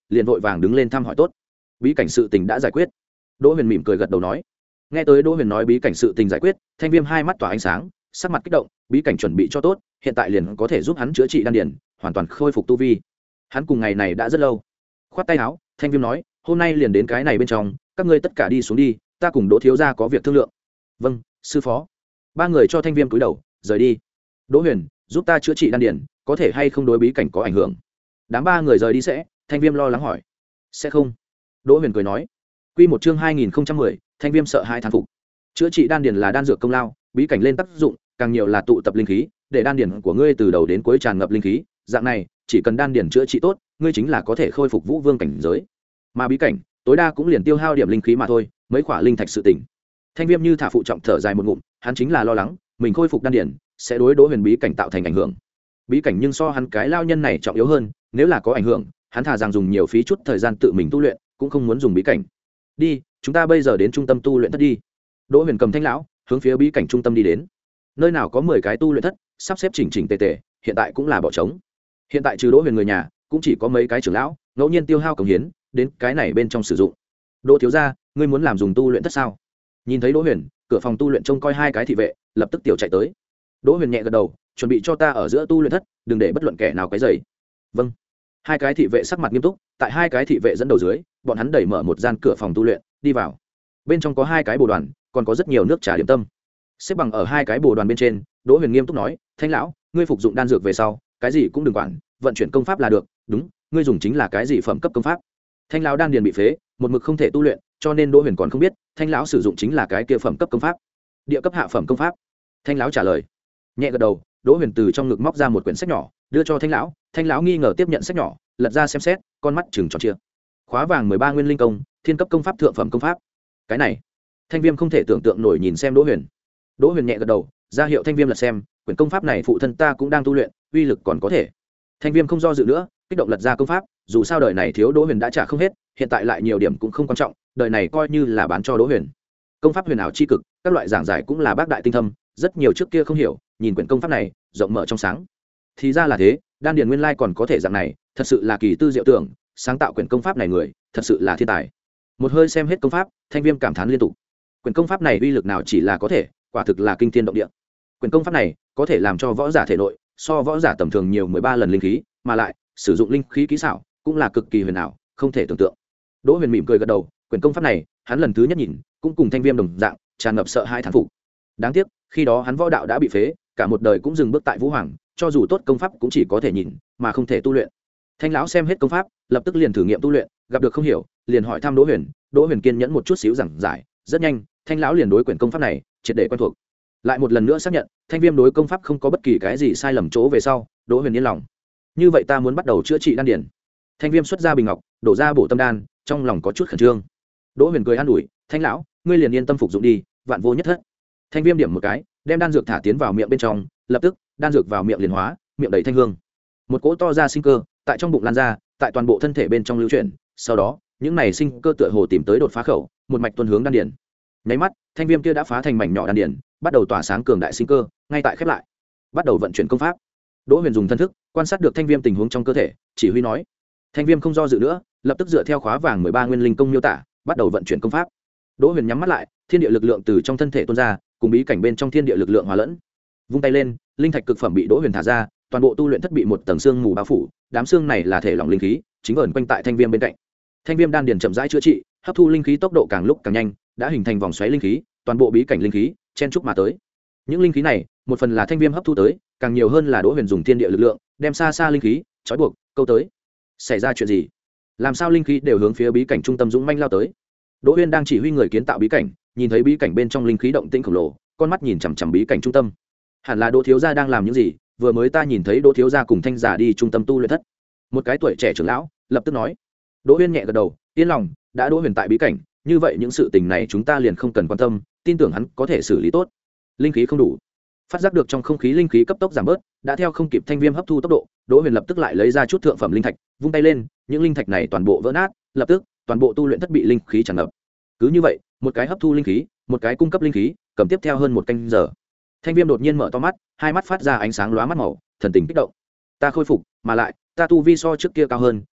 S1: liền vội vàng đứng lên thăm hỏi tốt. Bí cảnh sự tình đã giải quyết. Đỗ Huyền mỉm cười gật đầu nói. Nghe tới Đỗ Huyền nói bí cảnh sự tình giải quyết, Thanh Viêm hai mắt tỏa ánh sáng, sắc mặt kích động, bí cảnh chuẩn bị cho tốt, hiện tại liền có thể giúp hắn chữa trị đan điền, hoàn toàn khôi phục tu vi. Hắn cùng ngày này đã rất lâu. Khoát tay áo, Thanh Viêm nói, hôm nay liền đến cái này bên trong, các ngươi tất cả đi xuống đi, ta cùng Đỗ thiếu gia có việc thương lượng. Vâng, sư phó. Ba người cho Thanh Viêm cúi đầu, rời đi. Đỗ Huyền, giúp ta chữa trị đan điền, có thể hay không đối bí cảnh có ảnh hưởng? Đám ba người rời đi sẽ, Thanh Viêm lo lắng hỏi. Sẽ không. Đỗ Huyền cười nói. Quy một chương hai nghìn không trăm mười, Thanh Viêm sợ hai thán phục. Chữa trị đan điền là đan dược công lao, bí cảnh lên tác dụng, càng nhiều là tụ tập linh khí, để đan điền của ngươi từ đầu đến cuối tràn ngập linh khí, dạng này, chỉ cần đan điền chữa trị tốt, ngươi chính là có thể khôi phục vũ vương cảnh giới. Mà bí cảnh, tối đa cũng liền tiêu hao điểm linh khí mà thôi, mấy quả linh thạch sự tỉnh. Thanh Viêm như thả phụ trọng thở dài một ngụm, hắn chính là lo lắng, mình khôi phục đan điền sẽ đối Đỗ Huyền bí cảnh tạo thành ảnh hưởng. Bí cảnh nhưng so hắn cái lao nhân này trọng yếu hơn, nếu là có ảnh hưởng, hắn thà rằng dùng nhiều phí chút thời gian tự mình tu luyện, cũng không muốn dùng bí cảnh. Đi, chúng ta bây giờ đến trung tâm tu luyện thất đi. Đỗ Huyền cầm Thanh lão, hướng phía bí cảnh trung tâm đi đến. Nơi nào có mười cái tu luyện thất, sắp xếp chỉnh chỉnh tề tề, hiện tại cũng là bỏ trống. Hiện tại trừ Đỗ Huyền người nhà, cũng chỉ có mấy cái trưởng lão, ngẫu nhiên tiêu hao cống hiến, đến cái này bên trong sử dụng. Đỗ thiếu gia, ngươi muốn làm dùng tu luyện thất sao? Nhìn thấy Đỗ Huyền, cửa phòng tu luyện trông coi hai cái thị vệ, lập tức tiểu chạy tới. Đỗ Huyền nhẹ gật đầu, chuẩn bị cho ta ở giữa tu luyện thất, đừng để bất luận kẻ nào quấy rầy. Vâng. Hai cái thị vệ sắc mặt nghiêm túc, tại hai cái thị vệ dẫn đầu dưới, bọn hắn đẩy mở một gian cửa phòng tu luyện, đi vào. Bên trong có hai cái bồ đoàn, còn có rất nhiều nước trà điểm tâm. Xếp bằng ở hai cái bồ đoàn bên trên, Đỗ Huyền nghiêm túc nói, Thanh lão, ngươi phục dụng đan dược về sau, cái gì cũng đừng quản, vận chuyển công pháp là được. Đúng, ngươi dùng chính là cái gì phẩm cấp công pháp? Thanh lão đan điền bị phế, một mực không thể tu luyện, cho nên Đỗ Huyền còn không biết, Thanh lão sử dụng chính là cái kia phẩm cấp công pháp. Địa cấp hạ phẩm công pháp. Thanh lão trả lời. Nhẹ gật đầu, Đỗ Huyền từ trong ngực móc ra một quyển sách nhỏ, đưa cho Thanh lão. Thanh lão nghi ngờ tiếp nhận sách nhỏ, lật ra xem xét, con mắt trừng tròn trịa. Khóa vàng mười ba nguyên linh công, thiên cấp công pháp thượng phẩm công pháp. Cái này, Thanh Viêm không thể tưởng tượng nổi nhìn xem Đỗ Huyền. Đỗ Huyền nhẹ gật đầu, ra hiệu Thanh Viêm lật xem, quyển công pháp này phụ thân ta cũng đang tu luyện, uy lực còn có thể. Thanh Viêm không do dự nữa, kích động lật ra công pháp, dù sao đời này thiếu Đỗ Huyền đã trả không hết, hiện tại lại nhiều điểm cũng không quan trọng, đời này coi như là bán cho Đỗ Huyền. Công pháp huyền ảo chi cực, các loại giảng giải cũng là bác đại tinh thâm, rất nhiều trước kia không hiểu, nhìn quyển công pháp này, rộng mở trong sáng. Thì ra là thế, đan điền nguyên lai còn có thể dạng này, thật sự là kỳ tư diệu tưởng, sáng tạo quyển công pháp này người, thật sự là thiên tài. Một hơi xem hết công pháp, Thanh Viêm cảm thán liên tục. Quyển công pháp này uy lực nào chỉ là có thể, quả thực là kinh thiên động địa. Quyển công pháp này có thể làm cho võ giả thể nội so võ giả tầm thường nhiều mười ba lần linh khí, mà lại sử dụng linh khí kỹ xảo cũng là cực kỳ huyền ảo, không thể tưởng tượng. Đỗ Huyền mỉm cười gật đầu, quyển công pháp này, hắn lần thứ nhất nhìn, cũng cùng Thanh Viêm đồng dạng, tràn ngập sợ hai thán phục. Đáng tiếc, khi đó hắn võ đạo đã bị phế, cả một đời cũng dừng bước tại Vũ Hoàng, cho dù tốt công pháp cũng chỉ có thể nhìn, mà không thể tu luyện. Thanh lão xem hết công pháp, lập tức liền thử nghiệm tu luyện, gặp được không hiểu, liền hỏi thăm Đỗ Huyền, Đỗ Huyền kiên nhẫn một chút xíu giảng giải, rất nhanh, Thanh lão liền đối quyển công pháp này triệt để quen thuộc. Lại một lần nữa xác nhận, Thanh Viêm đối công pháp không có bất kỳ cái gì sai lầm chỗ về sau, Đỗ Huyền yên lòng. Như vậy ta muốn bắt đầu chữa trị đan điền. Thanh Viêm xuất ra bình ngọc, đổ ra bổ tâm đan, trong lòng có chút khẩn trương. Đỗ Huyền cười an ủi, Thanh lão, ngươi liền yên tâm phục dụng đi, vạn vô nhất thất. Thanh Viêm điểm một cái, đem đan dược thả tiến vào miệng bên trong, lập tức, đan dược vào miệng liền hóa, miệng đầy thanh hương. Một cỗ to ra sinh cơ, tại trong bụng lan ra, tại toàn bộ thân thể bên trong lưu chuyển, sau đó, những này sinh cơ tựa hồ tìm tới đột phá khẩu, một mạch tuôn hướng đan điền. Nháy mắt, Thanh Viêm kia đã phá thành mảnh nhỏ đan điền, bắt đầu tỏa sáng cường đại sinh cơ, ngay tại khép lại, bắt đầu vận chuyển công pháp. Đỗ Huyền dùng thân thức quan sát được Thanh Viêm tình huống trong cơ thể, chỉ huy nói. Thanh Viêm không do dự nữa, lập tức dựa theo khóa vàng mười ba nguyên linh công miêu tả, bắt đầu vận chuyển công pháp. Đỗ Huyền nhắm mắt lại, thiên địa lực lượng từ trong thân thể tuôn ra, cùng bí cảnh bên trong thiên địa lực lượng hòa lẫn. Vung tay lên, linh thạch cực phẩm bị Đỗ Huyền thả ra, toàn bộ tu luyện thất bị một tầng xương mù bao phủ, đám xương này là thể lỏng linh khí, chính ẩn quanh tại Thanh Viêm bên cạnh. Thanh Viêm đan điền chậm rãi chữa trị, hấp thu linh khí tốc độ càng lúc càng nhanh, đã hình thành vòng xoáy linh khí, toàn bộ bí cảnh linh khí chen chúc mà tới. Những linh khí này, một phần là Thanh Viêm hấp thu tới, càng nhiều hơn là Đỗ Huyền dùng thiên địa lực lượng, đem xa xa linh khí trói buộc, câu tới. Xảy ra chuyện gì? Làm sao linh khí đều hướng phía bí cảnh trung tâm dũng manh lao tới? Đỗ Huyền đang chỉ huy người kiến tạo bí cảnh, nhìn thấy bí cảnh bên trong linh khí động tĩnh khổng lồ, con mắt nhìn chằm chằm bí cảnh trung tâm. Hẳn là Đỗ thiếu gia đang làm những gì? Vừa mới ta nhìn thấy Đỗ thiếu gia cùng Thanh giả đi trung tâm tu luyện thất. Một cái tuổi trẻ trưởng lão lập tức nói. Đỗ Huyền nhẹ gật đầu, yên lòng, đã Đỗ Huyền tại bí cảnh, như vậy những sự tình này chúng ta liền không cần quan tâm, tin tưởng hắn có thể xử lý tốt. Linh khí không đủ, phát giác được trong không khí linh khí cấp tốc giảm bớt, đã theo không kịp Thanh Viêm hấp thu tốc độ, Đỗ Huyền lập tức lại lấy ra chút thượng phẩm linh thạch, vung tay lên, những linh thạch này toàn bộ vỡ nát, lập tức toàn bộ tu luyện thất bị linh khí tràn ngập. Cứ như vậy, một cái hấp thu linh khí, một cái cung cấp linh khí, cầm tiếp theo hơn một canh giờ. Thanh Viêm đột nhiên mở to mắt, hai mắt phát ra ánh sáng lóa mắt màu, thần tình kích động. Ta khôi phục, mà lại, ta tu vi so trước kia cao hơn,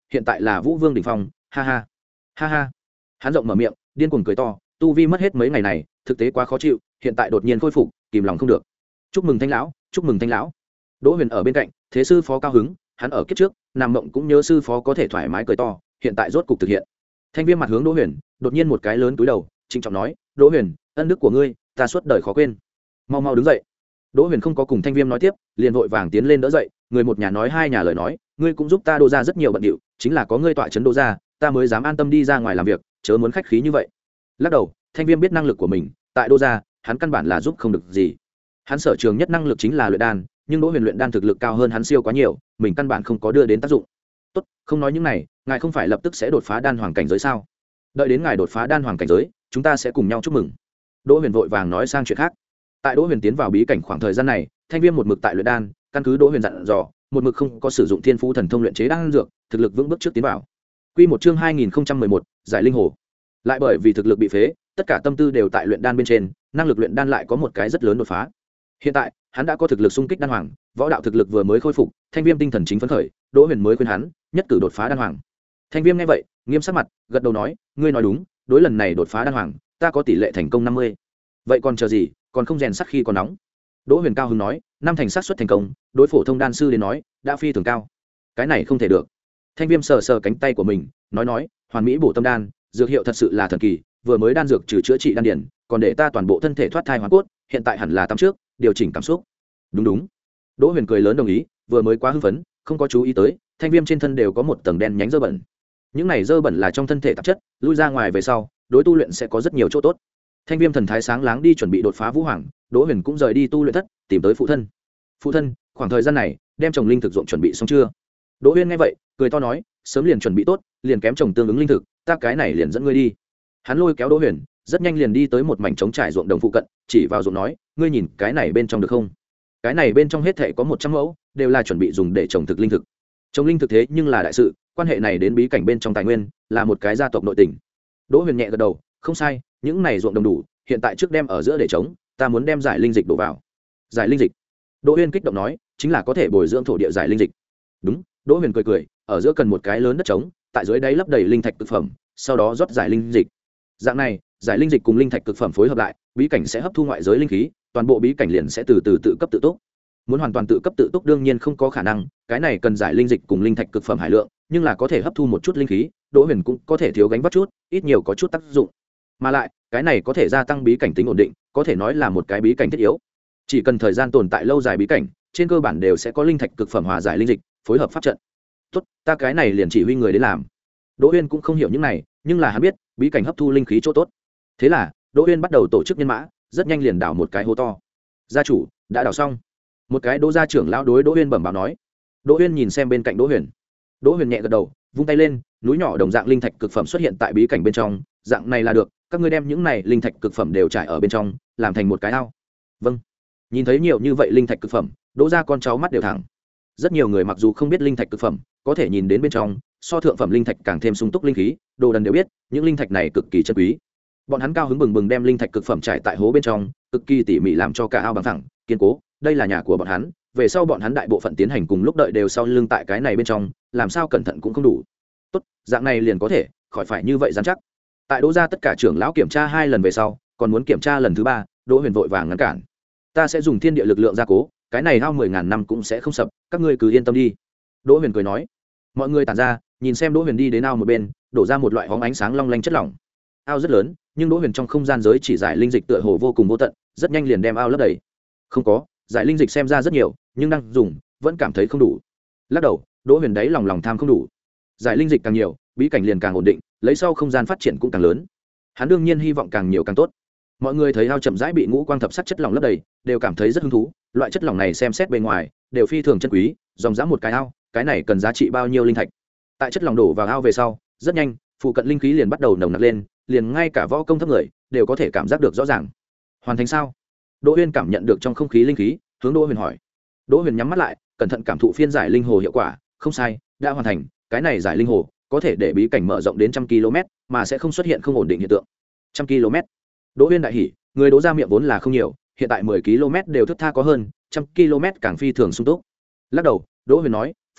S1: hiện tại là vũ vương đỉnh phong, ha ha ha ha. Hắn rộng mở miệng điên cuồng cười to, tu vi mất hết mấy ngày này thực tế quá khó chịu, hiện tại đột nhiên khôi phục kìm lòng không được. Chúc mừng Thanh lão, chúc mừng Thanh lão. Đỗ Huyền ở bên cạnh, thế sư phó cao hứng, hắn ở kiếp trước nằm mộng cũng nhớ sư phó có thể thoải mái cười to, hiện tại rốt cục thực hiện. Thanh Viêm mặt hướng Đỗ Huyền, đột nhiên một cái lớn túi đầu, trịnh trọng nói, Đỗ Huyền, ân đức của ngươi ta suốt đời khó quên, mau mau đứng dậy. Đỗ Huyền không có cùng Thanh Viêm nói tiếp, liền vội vàng tiến lên đỡ dậy, người một nhà nói hai nhà lời nói, ngươi cũng giúp ta Đỗ gia rất nhiều bận điệu, chính là có ngươi tọa trấn Đỗ gia, ta mới dám an tâm đi ra ngoài làm việc, chớ muốn khách khí như vậy. Lắc đầu, Thanh Viêm biết năng lực của mình, tại Đỗ gia, hắn căn bản là giúp không được gì. Hắn sở trường nhất năng lực chính là luyện đan, nhưng Đỗ Huyền luyện đan thực lực cao hơn hắn siêu quá nhiều, mình căn bản không có đưa đến tác dụng. Tốt, không nói những này, ngài không phải lập tức sẽ đột phá đan hoàng cảnh giới sao? Đợi đến ngài đột phá đan hoàng cảnh giới, chúng ta sẽ cùng nhau chúc mừng. Đỗ Huyền vội vàng nói sang chuyện khác. Tại Đỗ Huyền tiến vào bí cảnh khoảng thời gian này, Thanh Viêm một mực tại luyện đan, căn cứ Đỗ Huyền dặn dò, một mực không có sử dụng thiên phú thần thông luyện chế đan dược, thực lực vững bước trước tiến vào. Quy một chương hai nghìn không trăm mười một, giải linh hồ. Lại bởi vì thực lực bị phế, tất cả tâm tư đều tại luyện đan bên trên, năng lực luyện đan lại có một cái rất lớn đột phá. Hiện tại, hắn đã có thực lực xung kích đan hoàng, võ đạo thực lực vừa mới khôi phục, Thanh Viêm tinh thần chính phấn khởi, Đỗ Huyền mới khuyên hắn, nhất cử đột phá đan hoàng. Thanh Viêm nghe vậy, nghiêm sắc mặt, gật đầu nói, ngươi nói đúng, đối lần này đột phá đan hoàng, ta có tỷ lệ thành công năm mươi. Vậy còn chờ gì, còn không rèn sắt khi còn nóng. Đỗ Huyền cao hứng nói, năm thành xác suất thành công, đối phổ thông đan sư đến nói, đã phi thường cao. Cái này không thể được. Thanh Viêm sờ sờ cánh tay của mình, nói nói, hoàn mỹ bổ tâm đan, dược hiệu thật sự là thần kỳ, vừa mới đan dược trừ chữa trị đan điển, còn để ta toàn bộ thân thể thoát thai hóa cốt, hiện tại hẳn là tắm trước, điều chỉnh cảm xúc. Đúng đúng. Đỗ Huyền cười lớn đồng ý, vừa mới quá hưng phấn, không có chú ý tới, Thanh Viêm trên thân đều có một tầng đen nhánh dơ bẩn. Những này dơ bẩn là trong thân thể tạp chất, lui ra ngoài về sau, đối tu luyện sẽ có rất nhiều chỗ tốt. Thanh Viêm thần thái sáng láng đi chuẩn bị đột phá vũ hoàng, Đỗ Huyền cũng rời đi tu luyện thất, tìm tới phụ thân. Phụ thân, khoảng thời gian này, đem trồng linh thực ruộng chuẩn bị xong chưa? Đỗ Huyền nghe vậy, cười to nói, sớm liền chuẩn bị tốt, liền kém trồng tương ứng linh thực, ta cái này liền dẫn ngươi đi. Hắn lôi kéo Đỗ Huyền, rất nhanh liền đi tới một mảnh trống trải ruộng đồng phụ cận, chỉ vào ruộng nói, ngươi nhìn, cái này bên trong được không? Cái này bên trong hết thảy có một trăm mẫu, đều là chuẩn bị dùng để trồng thực linh thực. Trồng linh thực thế nhưng là đại sự, quan hệ này đến bí cảnh bên trong tài nguyên, là một cái gia tộc nội tình. Đỗ Huyền nhẹ gật đầu, không sai, những này ruộng đồng đủ, hiện tại trước đem ở giữa để trống, ta muốn đem giải linh dịch đổ vào. Giải linh dịch? Đỗ Huyền kích động nói, chính là có thể bồi dưỡng thổ địa giải linh dịch. Đúng, Đỗ Huyền cười cười, ở giữa cần một cái lớn đất trống, tại dưới đáy lấp đầy linh thạch cực phẩm, sau đó rót giải linh dịch. Dạng này, giải linh dịch cùng linh thạch cực phẩm phối hợp lại, bí cảnh sẽ hấp thu ngoại giới linh khí, toàn bộ bí cảnh liền sẽ từ từ tự cấp tự túc. Muốn hoàn toàn tự cấp tự túc đương nhiên không có khả năng, cái này cần giải linh dịch cùng linh thạch cực phẩm hải lượng, nhưng là có thể hấp thu một chút linh khí, Đỗ Huyền cũng có thể thiếu gánh vác chút, ít nhiều có chút tác dụng. Mà lại, cái này có thể gia tăng bí cảnh tính ổn định, có thể nói là một cái bí cảnh thiết yếu. Chỉ cần thời gian tồn tại lâu dài bí cảnh, trên cơ bản đều sẽ có linh thạch cực phẩm hòa giải linh dịch, phối hợp pháp trận. Tốt, ta cái này liền chỉ huy người đến làm. Đỗ Huyền cũng không hiểu những này, nhưng là hắn biết, bí cảnh hấp thu linh khí chỗ tốt. Thế là, Đỗ Huyền bắt đầu tổ chức nhân mã, rất nhanh liền đào một cái hố to. Gia chủ, đã đào xong. Một cái Đỗ gia trưởng lão đối Đỗ Huyền bẩm báo nói. Đỗ Huyền nhìn xem bên cạnh Đỗ Huyền. Đỗ Huyền nhẹ gật đầu, vung tay lên, núi nhỏ đồng dạng linh thạch cực phẩm xuất hiện tại bí cảnh bên trong, dạng này là được, các ngươi đem những này linh thạch cực phẩm đều trải ở bên trong, làm thành một cái ao. Vâng. Nhìn thấy nhiều như vậy linh thạch cực phẩm, Đỗ gia con cháu mắt đều thẳng. Rất nhiều người mặc dù không biết linh thạch cực phẩm, có thể nhìn đến bên trong, so thượng phẩm linh thạch càng thêm sung túc linh khí, đồ đần đều biết, những linh thạch này cực kỳ chân quý. Bọn hắn cao hứng bừng bừng đem linh thạch cực phẩm trải tại hố bên trong, cực kỳ tỉ mỉ làm cho cả ao bằng phẳng, kiên cố, đây là nhà của bọn hắn, về sau bọn hắn đại bộ phận tiến hành cùng lúc đợi đều sau lưng tại cái này bên trong, làm sao cẩn thận cũng không đủ. Tốt, dạng này liền có thể, khỏi phải như vậy dán chắc. Tại Đỗ gia tất cả trưởng lão kiểm tra hai lần về sau, còn muốn kiểm tra lần thứ ba, Đỗ Huyền vội vàng ngăn cản. Ta sẽ dùng thiên địa lực lượng gia cố, cái này ao mười ngàn năm cũng sẽ không sập, các ngươi cứ yên tâm đi. Đỗ Huyền cười nói. Mọi người tản ra, nhìn xem Đỗ Huyền đi đến ao một bên, đổ ra một loại hóng ánh sáng long lanh chất lỏng. Ao rất lớn, nhưng Đỗ Huyền trong không gian giới chỉ giải linh dịch tựa hồ vô cùng vô tận, rất nhanh liền đem ao lấp đầy. Không có, giải linh dịch xem ra rất nhiều, nhưng đang dùng, vẫn cảm thấy không đủ. Lắc đầu, Đỗ Huyền đấy lòng lòng tham không đủ. Giải linh dịch càng nhiều, bí cảnh liền càng ổn định, lấy sau không gian phát triển cũng càng lớn. Hắn đương nhiên hy vọng càng nhiều càng tốt. Mọi người thấy ao chậm rãi bị ngũ quang thập sắc chất lỏng lấp đầy, đều cảm thấy rất hứng thú, loại chất lỏng này xem xét bên ngoài, đều phi thường chân quý, dòng dã một cái ao, cái này cần giá trị bao nhiêu linh thạch. Tại chất lỏng đổ vào ao về sau, rất nhanh, phụ cận linh khí liền bắt đầu nồng nặc lên, liền ngay cả võ công thấp người đều có thể cảm giác được rõ ràng. Hoàn thành sao? Đỗ Huyền cảm nhận được trong không khí linh khí, hướng Đỗ Huyền hỏi. Đỗ Huyền nhắm mắt lại, cẩn thận cảm thụ phiên giải linh hồ hiệu quả, không sai, đã hoàn thành, cái này giải linh hồ có thể để bí cảnh mở rộng đến trăm km, mà sẽ không xuất hiện không ổn định hiện tượng. Trăm km. Đỗ Huyền đại hỉ, người Đỗ gia miệng vốn là không nhiều, hiện tại mười km đều thướt tha có hơn, trăm km càng phi thường sung túc. Lắc đầu, Đỗ Huyền nói,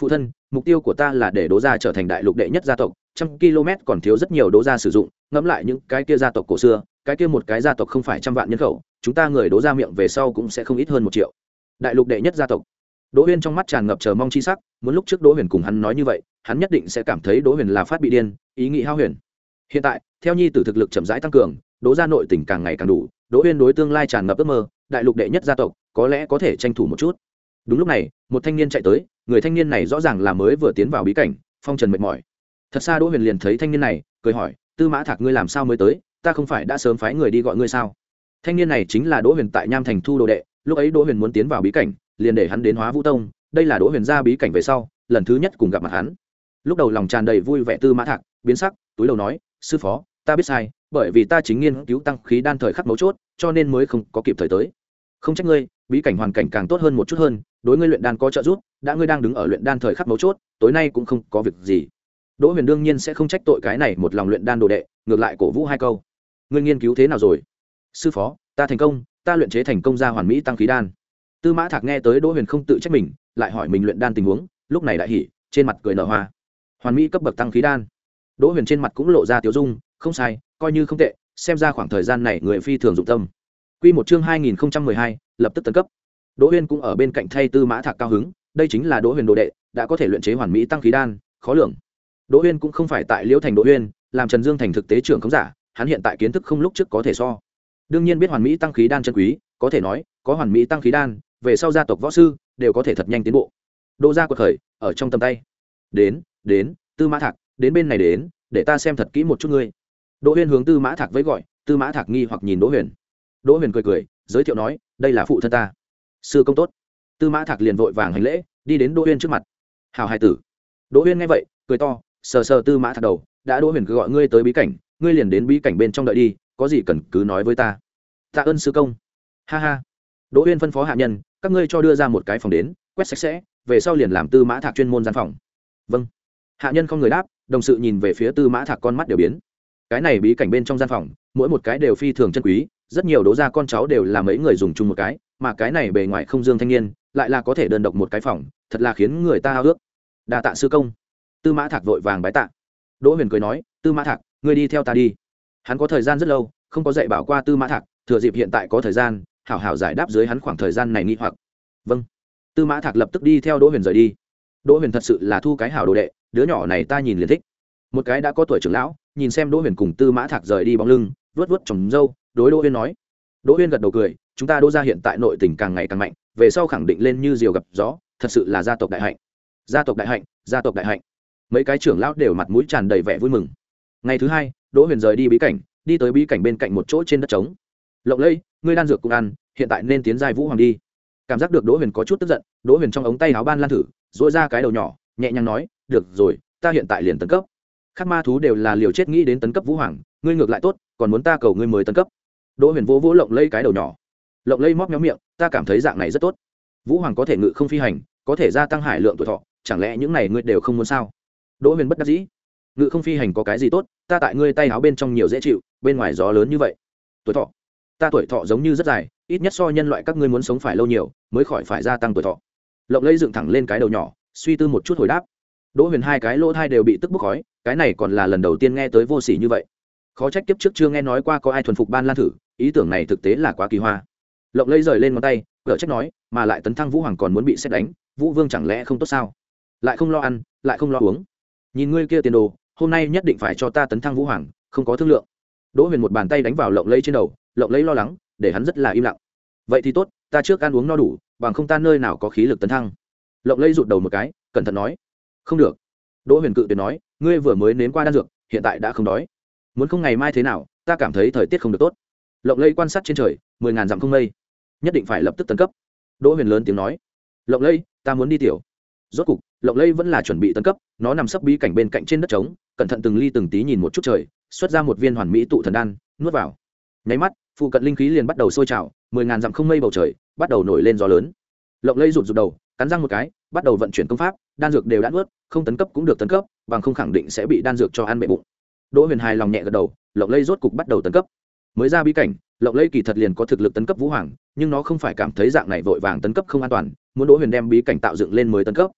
S1: phụ thân, mục tiêu của ta là để Đỗ gia trở thành đại lục đệ nhất gia tộc, trăm km còn thiếu rất nhiều Đỗ gia sử dụng, ngẫm lại những cái kia gia tộc cổ xưa, cái kia một cái gia tộc không phải trăm vạn nhân khẩu, chúng ta người Đỗ gia miệng về sau cũng sẽ không ít hơn một triệu. Đại lục đệ nhất gia tộc. Đỗ Huyên trong mắt tràn ngập chờ mong chi sắc, muốn lúc trước Đỗ Huyền cùng hắn nói như vậy, hắn nhất định sẽ cảm thấy Đỗ Huyền là phát bị điên, ý nghĩ hao huyền. Hiện tại, theo nhi tử thực lực chậm rãi tăng cường, Đỗ gia nội tình càng ngày càng đủ, Đỗ Huyên đối tương lai tràn ngập ước mơ, đại lục đệ nhất gia tộc, có lẽ có thể tranh thủ một chút. Đúng lúc này, một thanh niên chạy tới, người thanh niên này rõ ràng là mới vừa tiến vào bí cảnh, phong trần mệt mỏi. Thật xa Đỗ Huyền liền thấy thanh niên này, cười hỏi, "Tư Mã Thạc ngươi làm sao mới tới, ta không phải đã sớm phái người đi gọi ngươi sao?" Thanh niên này chính là Đỗ Huyền tại Nham Thành thu đồ đệ, lúc ấy Đỗ Huyền muốn tiến vào bí cảnh, liền để hắn đến Hóa Vũ Tông, đây là Đỗ Huyền ra bí cảnh về sau, lần thứ nhất cùng gặp mặt hắn. Lúc đầu lòng tràn đầy vui vẻ Tư Mã Thạc, biến sắc, túi đầu nói, "Sư phó, ta biết sai, bởi vì ta chính nghiên cứu tăng khí đan thời khắc mấu chốt, cho nên mới không có kịp thời tới. Không trách ngươi, bí cảnh hoàn cảnh càng tốt hơn một chút hơn, đối ngươi luyện đan có trợ giúp, đã ngươi đang đứng ở luyện đan thời khắc mấu chốt, tối nay cũng không có việc gì." Đỗ Huyền đương nhiên sẽ không trách tội cái này một lòng luyện đan đồ đệ, ngược lại cổ vũ hai câu. "Ngươi nghiên cứu thế nào rồi?" "Sư phó, ta thành công, ta luyện chế thành công ra hoàn mỹ tăng khí đan." Tư Mã Thạc nghe tới Đỗ Huyền không tự trách mình, lại hỏi mình luyện đan tình huống, lúc này đại hỉ, trên mặt cười nở hoa. Hoàn mỹ cấp bậc tăng khí đan. Đỗ Huyền trên mặt cũng lộ ra tiêu dung, không sai, coi như không tệ, xem ra khoảng thời gian này người phi thường dụng tâm. Quy một chương hai nghìn không trăm mười hai, lập tức tấn cấp. Đỗ Huyền cũng ở bên cạnh thay Tư Mã Thạc cao hứng, đây chính là Đỗ Huyền đồ đệ, đã có thể luyện chế hoàn mỹ tăng khí đan, khó lường. Đỗ Huyền cũng không phải tại Liễu Thành Đỗ Huyền, làm Trần Dương thành thực tế trưởng không giả, hắn hiện tại kiến thức không lúc trước có thể so. Đương nhiên biết hoàn mỹ tăng khí đan chân quý, có thể nói, có hoàn mỹ tăng khí đan, về sau gia tộc võ sư đều có thể thật nhanh tiến bộ. Đỗ gia quật khởi, ở trong tầm tay. Đến, đến, Tư Mã Thạc, đến bên này đến, để ta xem thật kỹ một chút ngươi. Đỗ Huyền hướng Tư Mã Thạc với gọi, Tư Mã Thạc nghi hoặc nhìn Đỗ Huyền. Đỗ Huyền cười cười, giới thiệu nói, đây là phụ thân ta. Sư công tốt. Tư Mã Thạc liền vội vàng hành lễ, đi đến Đỗ Huyền trước mặt. Hào hài tử. Đỗ Huyền nghe vậy, cười to, sờ sờ Tư Mã Thạc đầu, đã Đỗ Huyền cứ gọi ngươi tới bí cảnh, ngươi liền đến bí cảnh bên trong đợi đi, có gì cần cứ nói với ta. Tạ ơn sư công. Ha ha. Đỗ Huyền phân phó hạ nhân, các ngươi cho đưa ra một cái phòng đến, quét sạch sẽ, về sau liền làm Tư Mã Thạc chuyên môn gian phòng. Vâng. Hạ nhân không người đáp, đồng sự nhìn về phía Tư Mã Thạc, con mắt đều biến. Cái này bí cảnh bên trong gian phòng, mỗi một cái đều phi thường chân quý, rất nhiều Đỗ gia con cháu đều là mấy người dùng chung một cái, mà cái này bề ngoài không dương thanh niên, lại là có thể đơn độc một cái phòng, thật là khiến người ta ao ước. Đa tạ sư công. Tư Mã Thạc vội vàng bái tạ. Đỗ Huyền cười nói, Tư Mã Thạc, ngươi đi theo ta đi. Hắn có thời gian rất lâu không có dạy bảo qua Tư Mã Thạc, thừa dịp hiện tại có thời gian, hảo hảo giải đáp dưới hắn khoảng thời gian này nghi hoặc. Vâng. Tư Mã Thạc lập tức đi theo Đỗ Huyền rời đi. Đỗ Huyền thật sự là thu cái hảo đồ đệ, đứa nhỏ này ta nhìn liền thích. Một cái đã có tuổi trưởng lão, nhìn xem Đỗ Huyền cùng Tư Mã Thạc rời đi bóng lưng, vuốt vuốt tròm râu, đối Đỗ Huyền nói. Đỗ Huyền gật đầu cười, chúng ta Đỗ gia hiện tại nội tình càng ngày càng mạnh, về sau khẳng định lên như diều gặp gió, thật sự là gia tộc đại hạnh. Gia tộc đại hạnh, gia tộc đại hạnh. Mấy cái trưởng lão đều mặt mũi tràn đầy vẻ vui mừng. Ngày thứ hai, Đỗ Huyền rời đi bí cảnh, đi tới bí cảnh bên cạnh một chỗ trên đất trống. Lộng Lẫy, ngươi đan dược cũng ăn, hiện tại nên tiến giai vũ hoàng đi. Cảm giác được Đỗ Huyền có chút tức giận, Đỗ Huyền trong ống tay áo ban lan thử, duỗi ra cái đầu nhỏ, nhẹ nhàng nói, được rồi, ta hiện tại liền tấn cấp. Khác ma thú đều là liều chết nghĩ đến tấn cấp vũ hoàng, ngươi ngược lại tốt, còn muốn ta cầu ngươi mới tấn cấp. Đỗ Huyền vỗ vỗ Lộng Lẫy cái đầu nhỏ. Lộng Lẫy móc méo miệng, ta cảm thấy dạng này rất tốt. Vũ hoàng có thể ngự không phi hành, có thể gia tăng hải lượng tuổi thọ, chẳng lẽ những này ngươi đều không muốn sao? Đỗ Huyền bất đắc dĩ. Ngự không phi hành có cái gì tốt, ta tại ngươi tay áo bên trong nhiều dễ chịu, bên ngoài gió lớn như vậy. Tuổi thọ, ta tuổi thọ giống như rất dài, ít nhất so nhân loại các ngươi muốn sống phải lâu nhiều, mới khỏi phải gia tăng tuổi thọ. Lộng Lẫy dựng thẳng lên cái đầu nhỏ, suy tư một chút hồi đáp. Đỗ Huyền hai cái lỗ thai đều bị tức bốc khói, cái này còn là lần đầu tiên nghe tới vô sỉ như vậy. Khó trách kiếp trước chưa nghe nói qua có ai thuần phục ban lan thử, ý tưởng này thực tế là quá kỳ hoa. Lộng Lẫy rời lên ngón tay, gỡ trách nói, mà lại tấn thăng vũ hoàng còn muốn bị xét đánh, vũ vương chẳng lẽ không tốt sao? Lại không lo ăn, lại không lo uống. Nhìn ngươi kia tiền đồ, hôm nay nhất định phải cho ta tấn thăng vũ hoàng, không có thương lượng. Đỗ Huyền một bàn tay đánh vào Lộng Lẫy trên đầu, Lộng Lẫy lo lắng, để hắn rất là im lặng. Vậy thì tốt, ta trước ăn uống no đủ, bằng không ta nơi nào có khí lực tấn thăng. Lộng Lẫy rụt đầu một cái, cẩn thận nói, không được. Đỗ Huyền cự tuyệt nói, ngươi vừa mới nếm qua đan dược, hiện tại đã không đói. Muốn không ngày mai thế nào, ta cảm thấy thời tiết không được tốt. Lộng Lẫy quan sát trên trời, mười ngàn dặm không mây, nhất định phải lập tức tấn cấp. Đỗ Huyền lớn tiếng nói, Lộng Lẫy, ta muốn đi tiểu. Rốt cục, Lộng Lẫy vẫn là chuẩn bị tấn cấp, nó nằm sấp bí cảnh bên cạnh trên đất trống, cẩn thận từng ly từng tí nhìn một chút trời, xuất ra một viên hoàn mỹ tụ thần đan, nuốt vào. Nháy mắt, phụ cận linh khí liền bắt đầu sôi trào, mười ngàn dặm không mây bầu trời bắt đầu nổi lên gió lớn. Lộng Lẫy rụt rụt đầu, cắn răng một cái, bắt đầu vận chuyển công pháp, đan dược đều đã nuốt, không tấn cấp cũng được tấn cấp, bằng không khẳng định sẽ bị đan dược cho ăn bệ bụng. Đỗ Huyền hài lòng nhẹ gật đầu, Lộng Lẫy rốt cục bắt đầu tấn cấp. Mới ra bí cảnh, Lộng Lẫy kỳ thật liền có thực lực tấn cấp vũ hoàng, nhưng nó không phải cảm thấy dạng này vội vàng tấn cấp không an toàn, muốn Đỗ Huyền đem bí cảnh tạo dựng lên mới tấn cấp.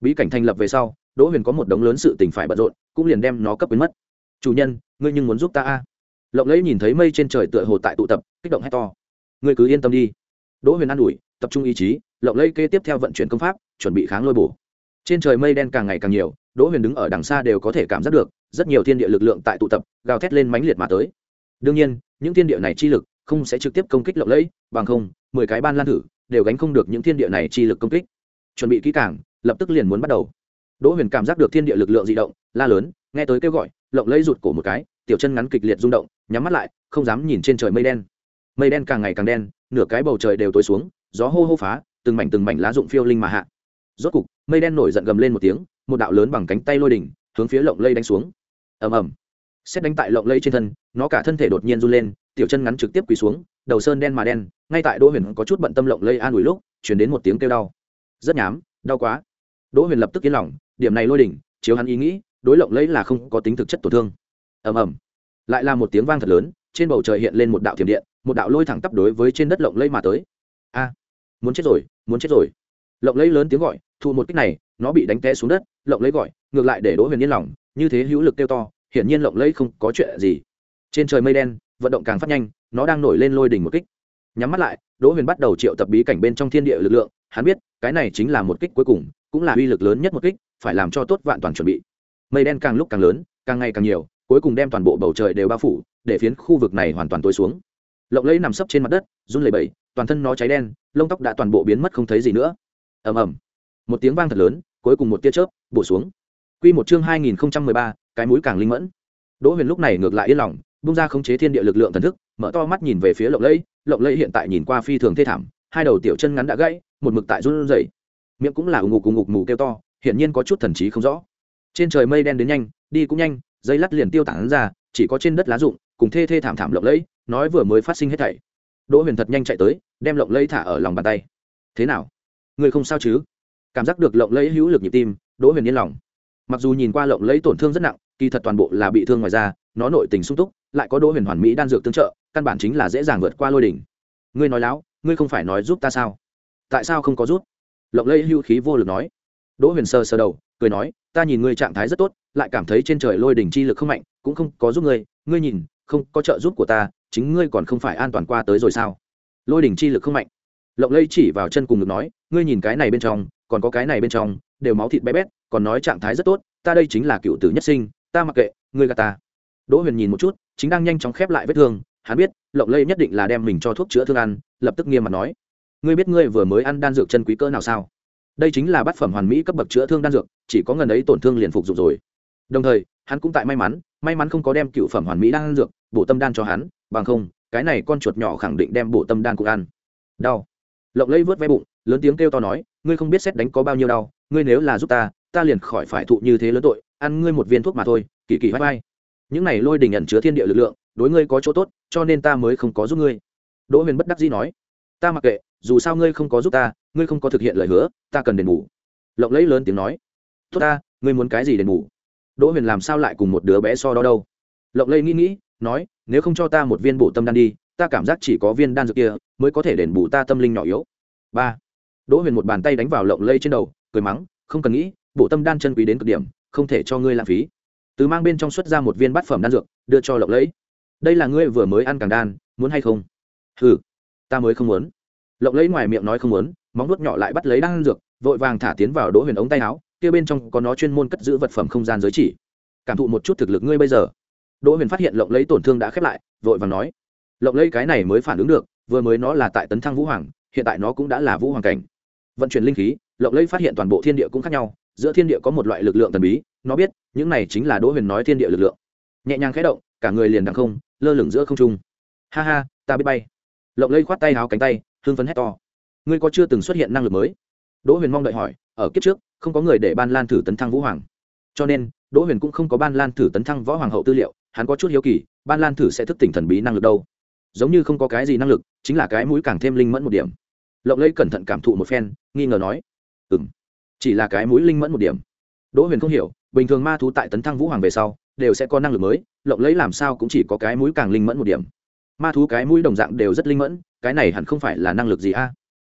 S1: bí cảnh thành lập về sau, Đỗ Huyền có một đống lớn sự tình phải bận rộn, cũng liền đem nó cấp biến mất. Chủ nhân, ngươi nhưng muốn giúp ta a? Lộng Lẫy nhìn thấy mây trên trời tựa hồ tại tụ tập, kích động hét to. Ngươi cứ yên tâm đi. Đỗ Huyền an ủi, tập trung ý chí, Lộng Lẫy kế tiếp theo vận chuyển công pháp, chuẩn bị kháng lôi bổ. Trên trời mây đen càng ngày càng nhiều, Đỗ Huyền đứng ở đằng xa đều có thể cảm giác được, rất nhiều thiên địa lực lượng tại tụ tập, gào thét lên mãnh liệt mà tới. Đương nhiên, những thiên địa này chi lực không sẽ trực tiếp công kích Lộng Lẫy, bằng không, mười cái ban lan thử đều gánh không được những thiên địa này chi lực công kích. Chuẩn bị kỹ càng, lập tức liền muốn bắt đầu. Đỗ Huyền cảm giác được thiên địa lực lượng dị động, la lớn, nghe tới kêu gọi, Lộng Lẫy rụt cổ một cái, tiểu chân ngắn kịch liệt rung động, nhắm mắt lại, không dám nhìn trên trời mây đen. Mây đen càng ngày càng đen, nửa cái bầu trời đều tối xuống, gió hô hô phá, từng mảnh từng mảnh lá rụng phiêu linh mà hạ. Rốt cục, mây đen nổi giận gầm lên một tiếng, một đạo lớn bằng cánh tay lôi đỉnh hướng phía Lộng Lẫy đánh xuống. Ầm ầm. Xét đánh tại Lộng Lẫy trên thân, nó cả thân thể đột nhiên run lên, tiểu chân ngắn trực tiếp quỳ xuống, đầu sơn đen mà đen, ngay tại Đỗ Huyền có chút bận tâm Lộng Lẫy an ủi lúc, truyền đến một tiếng kêu đau. Rất nhám, đau quá. Đỗ Huyền lập tức yên lòng, điểm này lôi đỉnh, chiếu hắn ý nghĩ, đối Lộng Lẫy là không có tính thực chất tổn thương. Ầm ầm. Lại là một tiếng vang thật lớn, trên bầu trời hiện lên một đạo thiểm điện, một đạo lôi thẳng tắp đối với trên đất Lộng Lẫy mà tới. A, muốn chết rồi, muốn chết rồi. Lộng Lẫy lớn tiếng gọi, thụ một kích này, nó bị đánh té xuống đất, Lộng Lẫy gọi, ngược lại để Đỗ Huyền yên lòng, như thế hữu lực kêu to, hiển nhiên Lộng Lẫy không có chuyện gì. Trên trời mây đen, vận động càng phát nhanh, nó đang nổi lên lôi đỉnh một kích. Nhắm mắt lại, Đỗ Huyền bắt đầu triệu tập bí cảnh bên trong thiên địa lực lượng, hắn biết, cái này chính là một kích cuối cùng, cũng là uy lực lớn nhất một kích, phải làm cho tốt vạn toàn chuẩn bị. Mây đen càng lúc càng lớn, càng ngày càng nhiều, cuối cùng đem toàn bộ bầu trời đều bao phủ, để phiến khu vực này hoàn toàn tối xuống. Lộng Lẫy nằm sấp trên mặt đất, run lẩy bẩy, toàn thân nó cháy đen, lông tóc đã toàn bộ biến mất không thấy gì nữa. Ầm ầm. Một tiếng vang thật lớn, cuối cùng một tia chớp bổ xuống. Quy một chương hai nghìn không trăm mười ba, cái mũi càng linh mẫn. Đỗ Huyền lúc này ngược lại yên lòng, bung ra khống chế thiên địa lực lượng thần thức, mở to mắt nhìn về phía Lộng Lẫy. Lộng Lẫy hiện tại nhìn qua phi thường thê thảm, hai đầu tiểu chân ngắn đã gãy, một mực tại run rẩy, miệng cũng là ù ngục ù ngục mù kêu to, hiển nhiên có chút thần trí không rõ. Trên trời mây đen đến nhanh, đi cũng nhanh, dây lát liền tiêu tán ra, chỉ có trên đất lá rụng, cùng thê thê thảm thảm Lộng Lẫy, nói vừa mới phát sinh hết thảy. Đỗ Huyền thật nhanh chạy tới, đem Lộng Lẫy thả ở lòng bàn tay. Thế nào, ngươi không sao chứ? Cảm giác được Lộng Lẫy hữu lực nhịp tim, Đỗ Huyền yên lòng. Mặc dù nhìn qua Lộng Lẫy tổn thương rất nặng, kỳ thật toàn bộ là bị thương ngoài da, nó nội tình sung túc, lại có Đỗ Huyền hoàn mỹ đan dược tương trợ, căn bản chính là dễ dàng vượt qua lôi đỉnh. Ngươi nói láo, ngươi không phải nói giúp ta sao? Tại sao không có giúp? Lộng Lẫy hưu khí vô lực nói. Đỗ Huyền sờ sờ đầu, cười nói, ta nhìn ngươi trạng thái rất tốt, lại cảm thấy trên trời lôi đỉnh chi lực không mạnh, cũng không có giúp ngươi, ngươi nhìn, không có trợ giúp của ta, chính ngươi còn không phải an toàn qua tới rồi sao? Lôi đỉnh chi lực không mạnh. Lộng Lẫy chỉ vào chân cùng ngực nói, ngươi nhìn cái này bên trong, còn có cái này bên trong, đều máu thịt bé bét, còn nói trạng thái rất tốt, ta đây chính là cựu tử nhất sinh, ta mặc kệ, ngươi gạt ta. Đỗ Huyền nhìn một chút, chính đang nhanh chóng khép lại vết thương, hắn biết, Lộng Lẫy nhất định là đem mình cho thuốc chữa thương ăn, lập tức nghiêm mặt nói, ngươi biết ngươi vừa mới ăn đan dược chân quý cỡ nào sao? Đây chính là bát phẩm hoàn mỹ cấp bậc chữa thương đan dược, chỉ có ngần ấy tổn thương liền phục dụng rồi. Đồng thời, hắn cũng tại may mắn, may mắn không có đem cựu phẩm hoàn mỹ đan dược, bổ tâm đan cho hắn, bằng không, cái này con chuột nhỏ khẳng định đem bổ tâm đan cũng ăn. Đau. Lộng Lẫy vớt ve bụng, lớn tiếng kêu to nói, ngươi không biết xét đánh có bao nhiêu đau, ngươi nếu là giúp ta, ta liền khỏi phải thụ như thế lớn tội, ăn ngươi một viên thuốc mà thôi, kỳ kỳ vai vai. Những này lôi đỉnh ẩn chứa thiên địa lực lượng, đối ngươi có chỗ tốt, cho nên ta mới không có giúp ngươi. Đỗ Huyền bất đắc dĩ nói, ta mặc kệ, dù sao ngươi không có giúp ta, ngươi không có thực hiện lời hứa, ta cần đền bù. Lộng Lẫy lớn tiếng nói, tốt ta, ngươi muốn cái gì đền bù? Đỗ Huyền làm sao lại cùng một đứa bé so đo đâu? Lộng Lẫy nghĩ nghĩ, nói, nếu không cho ta một viên bổ tâm đan đi, ta cảm giác chỉ có viên đan dược kia mới có thể đền bù ta tâm linh nhỏ yếu. Ba. Đỗ Huyền một bàn tay đánh vào Lộng Lẫy trên đầu, cười mắng, không cần nghĩ, bổ tâm đan chân quý đến cực điểm, không thể cho ngươi lãng phí. Từ mang bên trong xuất ra một viên bát phẩm đan dược, đưa cho Lộng Lẫy. Đây là ngươi vừa mới ăn càng đan, muốn hay không? Hừ, ta mới không muốn. Lộng Lẫy ngoài miệng nói không muốn, móng vuốt nhỏ lại bắt lấy đan dược, vội vàng thả tiến vào Đỗ Huyền ống tay áo, kia bên trong có nó chuyên môn cất giữ vật phẩm không gian giới chỉ. Cảm thụ một chút thực lực ngươi bây giờ. Đỗ Huyền phát hiện Lộng Lẫy tổn thương đã khép lại, vội vàng nói. Lộng Lẫy cái này mới phản ứng được, vừa mới nó là tại tấn thăng vũ hoàng, hiện tại nó cũng đã là vũ hoàng cảnh. Vận chuyển linh khí, Lộng Lẫy phát hiện toàn bộ thiên địa cũng khác nhau, giữa thiên địa có một loại lực lượng thần bí, nó biết, những này chính là Đỗ Huyền nói thiên địa lực lượng. Nhẹ nhàng khẽ động, cả người liền đằng không, lơ lửng giữa không trung. Ha ha, ta biết bay. Lộng Lẫy khoát tay háo cánh tay, hưng phấn hét to. Ngươi có chưa từng xuất hiện năng lực mới? Đỗ Huyền mong đợi hỏi, ở kiếp trước, không có người để Ban Lan thử tấn thăng vũ hoàng. Cho nên, Đỗ Huyền cũng không có Ban Lan thử tấn thăng võ hoàng hậu tư liệu, hắn có chút hiếu kỳ, Ban Lan thử sẽ thức tỉnh thần bí năng lực đâu? Giống như không có cái gì năng lực, chính là cái mũi càng thêm linh mẫn một điểm. Lộng Lẫy cẩn thận cảm thụ một phen, nghi ngờ nói, ừm, chỉ là cái mũi linh mẫn một điểm. Đỗ Huyền không hiểu, bình thường ma thú tại tấn thăng vũ hoàng về sau đều sẽ có năng lực mới, Lộng Lẫy làm sao cũng chỉ có cái mũi càng linh mẫn một điểm. Ma thú cái mũi đồng dạng đều rất linh mẫn, cái này hẳn không phải là năng lực gì a?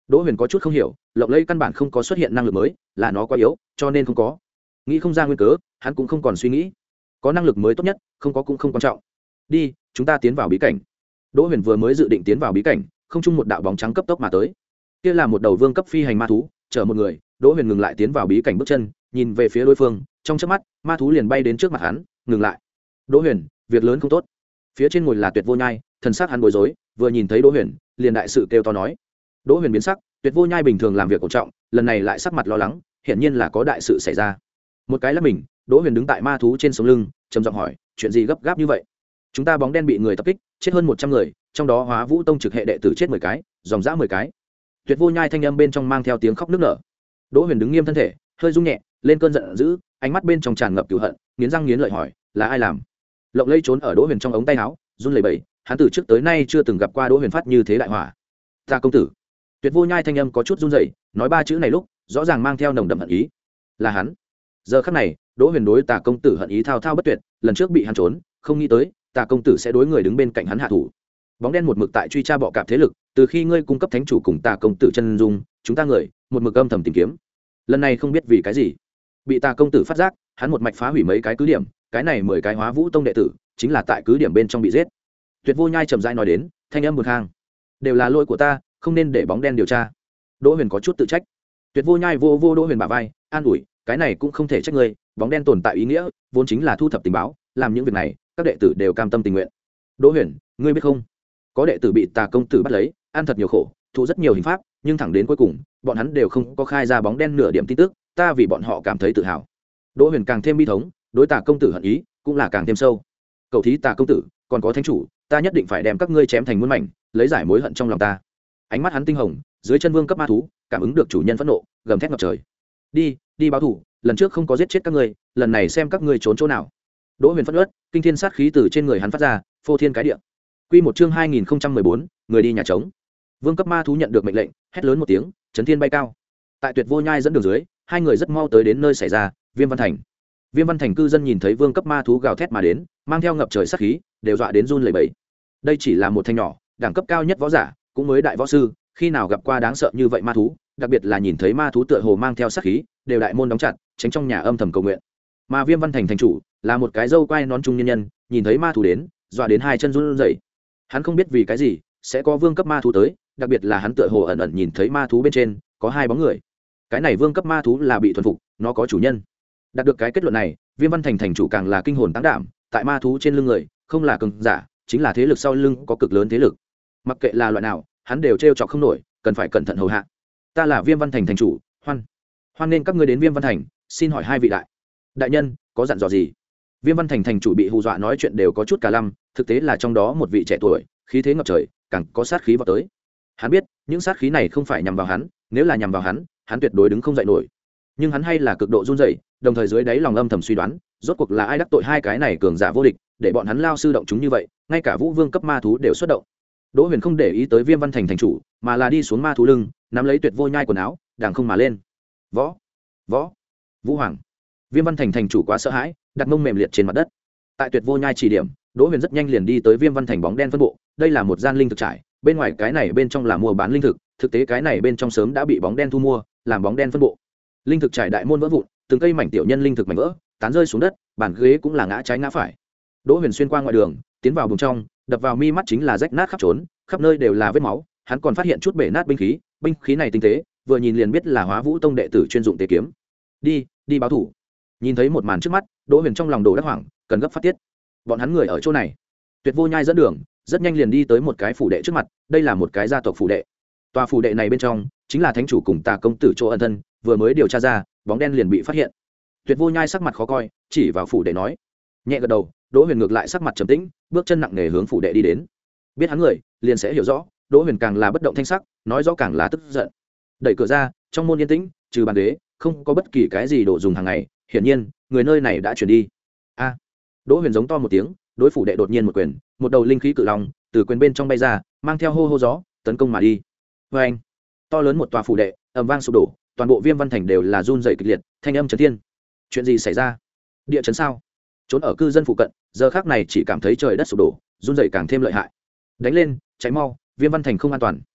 S1: Đỗ Huyền có chút không hiểu, lộng lẫy căn bản không có xuất hiện năng lực mới, là nó quá yếu cho nên không có. Nghĩ không ra nguyên cớ, hắn cũng không còn suy nghĩ. Có năng lực mới tốt nhất, không có cũng không quan trọng. Đi, chúng ta tiến vào bí cảnh. Đỗ Huyền vừa mới dự định tiến vào bí cảnh, không trung một đạo bóng trắng cấp tốc mà tới. Kia là một đầu vương cấp phi hành ma thú, chở một người. Đỗ Huyền ngừng lại tiến vào bí cảnh bước chân, nhìn về phía đối phương, trong chớp mắt, ma thú liền bay đến trước mặt hắn, ngừng lại. Đỗ Huyền, việc lớn không tốt. Phía trên ngồi là Tuyệt Vô Nhai, thần sắc hắn bối rối, vừa nhìn thấy Đỗ Huyền, liền đại sự kêu to nói. Đỗ Huyền biến sắc, Tuyệt Vô Nhai bình thường làm việc cổ trọng, lần này lại sắc mặt lo lắng, hiển nhiên là có đại sự xảy ra. Một cái là mình, Đỗ Huyền đứng tại ma thú trên sống lưng, trầm giọng hỏi, chuyện gì gấp gáp như vậy? Chúng ta bóng đen bị người tập kích, chết hơn một trăm người, trong đó Hóa Vũ Tông trực hệ đệ tử chết mười cái, dòng dã mười cái. Tuyệt Vô Nhai thanh âm bên trong mang theo tiếng khóc nức nở. Đỗ Huyền đứng nghiêm thân thể, hơi rung nhẹ, lên cơn giận dữ, ánh mắt bên trong tràn ngập cừu hận, nghiến răng nghiến lợi hỏi, là ai làm? Lộng Lẫy trốn ở Đỗ Huyền trong ống tay áo, run lẩy bẩy, hắn từ trước tới nay chưa từng gặp qua Đỗ Huyền phát như thế đại hỏa. Ta công tử. Tuyệt Vô Nhai thanh âm có chút run rẩy, nói ba chữ này lúc, rõ ràng mang theo nồng đậm hận ý. Là hắn. Giờ khắc này, Đỗ Huyền đối Tà công tử hận ý thao thao bất tuyệt, lần trước bị hắn trốn, không nghĩ tới, Tà công tử sẽ đối người đứng bên cạnh hắn hạ thủ. Bóng đen một mực tại truy tra bọ cạp thế lực, từ khi ngươi cung cấp thánh chủ cùng Tà công tử chân dung, chúng ta người, một mực âm thầm tìm kiếm. Lần này không biết vì cái gì, bị Tà công tử phát giác, hắn một mạch phá hủy mấy cái cứ điểm, cái này mười cái Hóa Vũ Tông đệ tử, chính là tại cứ điểm bên trong bị giết. Tuyệt Vô Nhai trầm rãi nói đến, thanh âm buồn hang, đều là lỗi của ta, không nên để bóng đen điều tra. Đỗ Huyền có chút tự trách. Tuyệt Vô Nhai vô vô Đỗ Huyền bả vai, an ủi, cái này cũng không thể trách ngươi, bóng đen tồn tại ý nghĩa vốn chính là thu thập tình báo, làm những việc này các đệ tử đều cam tâm tình nguyện. Đỗ Huyền, ngươi biết không, có đệ tử bị Tà công tử bắt lấy, ăn thật nhiều khổ, thụ rất nhiều hình pháp, nhưng thẳng đến cuối cùng bọn hắn đều không có khai ra bóng đen nửa điểm tin tức, ta vì bọn họ cảm thấy tự hào. Đỗ Huyền càng thêm bi thống, đối Tà công tử hận ý cũng là càng thêm sâu. Cầu thí Tà công tử, còn có thánh chủ, ta nhất định phải đem các ngươi chém thành muôn mảnh, lấy giải mối hận trong lòng ta. Ánh mắt hắn tinh hồng, dưới chân vương cấp ma thú cảm ứng được chủ nhân phẫn nộ, gầm thét ngập trời. Đi, đi báo thù, lần trước không có giết chết các ngươi, lần này xem các ngươi trốn chỗ nào. Đỗ Huyền phẫn uất, kinh thiên sát khí từ trên người hắn phát ra, phô thiên cái địa. Quy một chương hai nghìn không trăm mười bốn, người đi nhà trống. Vương cấp ma thú nhận được mệnh lệnh, hét lớn một tiếng, chấn thiên bay cao. Tại Tuyệt Vô Nhai dẫn đường dưới, hai người rất mau tới đến nơi xảy ra, Viêm Văn Thành. Viêm Văn Thành cư dân nhìn thấy vương cấp ma thú gào thét mà đến, mang theo ngập trời sát khí, đều dọa đến run lẩy bẩy. Đây chỉ là một thành nhỏ, đẳng cấp cao nhất võ giả, cũng mới đại võ sư, khi nào gặp qua đáng sợ như vậy ma thú, đặc biệt là nhìn thấy ma thú tựa hồ mang theo sát khí, đều đại môn đóng chặt, tránh trong nhà âm thầm cầu nguyện. Mà Viêm Văn Thành thành chủ là một cái râu quai nón trung nhân nhân, nhìn thấy ma thú đến, dọa đến hai chân run rẩy. Hắn không biết vì cái gì sẽ có vương cấp ma thú tới, đặc biệt là hắn tựa hồ ẩn ẩn nhìn thấy ma thú bên trên có hai bóng người. Cái này vương cấp ma thú là bị thuần phục, nó có chủ nhân. Đạt được cái kết luận này, Viêm Văn Thành thành chủ càng là kinh hồn táng đảm, tại ma thú trên lưng người, không là cường giả, chính là thế lực sau lưng có cực lớn thế lực. Mặc kệ là loại nào, hắn đều trêu chọc không nổi, cần phải cẩn thận hầu hạ. Ta là Viêm Văn Thành thành chủ, hoan hoan nên các ngươi đến Viêm Văn Thành, xin hỏi hai vị đại đại nhân có dặn dò gì? Viêm Văn Thành thành chủ bị hù dọa nói chuyện đều có chút cả lăm, thực tế là trong đó một vị trẻ tuổi, khí thế ngập trời, càng có sát khí vào tới. Hắn biết, những sát khí này không phải nhằm vào hắn, nếu là nhằm vào hắn, hắn tuyệt đối đứng không dậy nổi. Nhưng hắn hay là cực độ run rẩy, đồng thời dưới đáy lòng âm thầm suy đoán, rốt cuộc là ai đắc tội hai cái này cường giả vô địch, để bọn hắn lao sư động chúng như vậy, ngay cả Vũ Vương cấp ma thú đều xuất động. Đỗ Huyền không để ý tới Viêm Văn Thành thành chủ, mà là đi xuống ma thú lưng, nắm lấy Tuyệt Vô Nhai quần áo, đàng không mà lên. Võ, võ, Vũ Hoàng. Viêm Văn Thành thành chủ quá sợ hãi, đặt mông mềm liệt trên mặt đất. Tại Tuyệt Vô Nhai chỉ điểm, Đỗ Huyền rất nhanh liền đi tới Viêm Văn Thành bóng đen phân bộ. Đây là một gian linh thực trại, bên ngoài cái này bên trong là mua bán linh thực, thực tế cái này bên trong sớm đã bị bóng đen thu mua, làm bóng đen phân bộ. Linh thực trại đại môn vỡ vụn, từng cây mảnh tiểu nhân linh thực mảnh vỡ, tán rơi xuống đất, bàn ghế cũng là ngã trái ngã phải. Đỗ Huyền xuyên qua ngoài đường, tiến vào vùng trong, đập vào mi mắt chính là rách nát khắp trốn, khắp nơi đều là vết máu. Hắn còn phát hiện chút bể nát binh khí, binh khí này tinh tế, vừa nhìn liền biết là Hóa Vũ Tông đệ tử chuyên dụng tế kiếm. Đi, đi báo thủ. Nhìn thấy một màn trước mắt, Đỗ Huyền trong lòng đồ đắc hoảng, cần gấp phát tiết. Bọn hắn người ở chỗ này. Tuyệt Vô Nhai dẫn đường, rất nhanh liền đi tới một cái phủ đệ trước mặt, đây là một cái gia tộc phủ đệ. Tòa phủ đệ này bên trong chính là thánh chủ cùng Tà công tử chỗ ẩn thân, vừa mới điều tra ra, bóng đen liền bị phát hiện. Tuyệt Vô Nhai sắc mặt khó coi, chỉ vào phủ đệ nói. Nhẹ gật đầu, Đỗ Huyền ngược lại sắc mặt trầm tĩnh, bước chân nặng nề hướng phủ đệ đi đến. Biết hắn người, liền sẽ hiểu rõ, Đỗ Huyền càng là bất động thanh sắc, nói rõ càng là tức giận. Đẩy cửa ra, trong môn yên tĩnh, trừ bàn ghế, không có bất kỳ cái gì đồ dùng hàng ngày, hiển nhiên, người nơi này đã chuyển đi. A! Đỗ Huyền giống to một tiếng, đối phủ đệ đột nhiên một quyền, một đầu linh khí cự long từ quyền bên trong bay ra, mang theo hô hô gió, tấn công mà đi. Oeng! To lớn một tòa phủ đệ, ầm vang sụp đổ, toàn bộ Viêm Văn Thành đều là run rẩy kịch liệt, thanh âm chấn thiên. Chuyện gì xảy ra? Địa chấn sao? Trốn ở cư dân phụ cận, giờ khắc này chỉ cảm thấy trời đất sụp đổ, run rẩy càng thêm lợi hại. Đánh lên, cháy mau, Viêm Văn Thành không an toàn.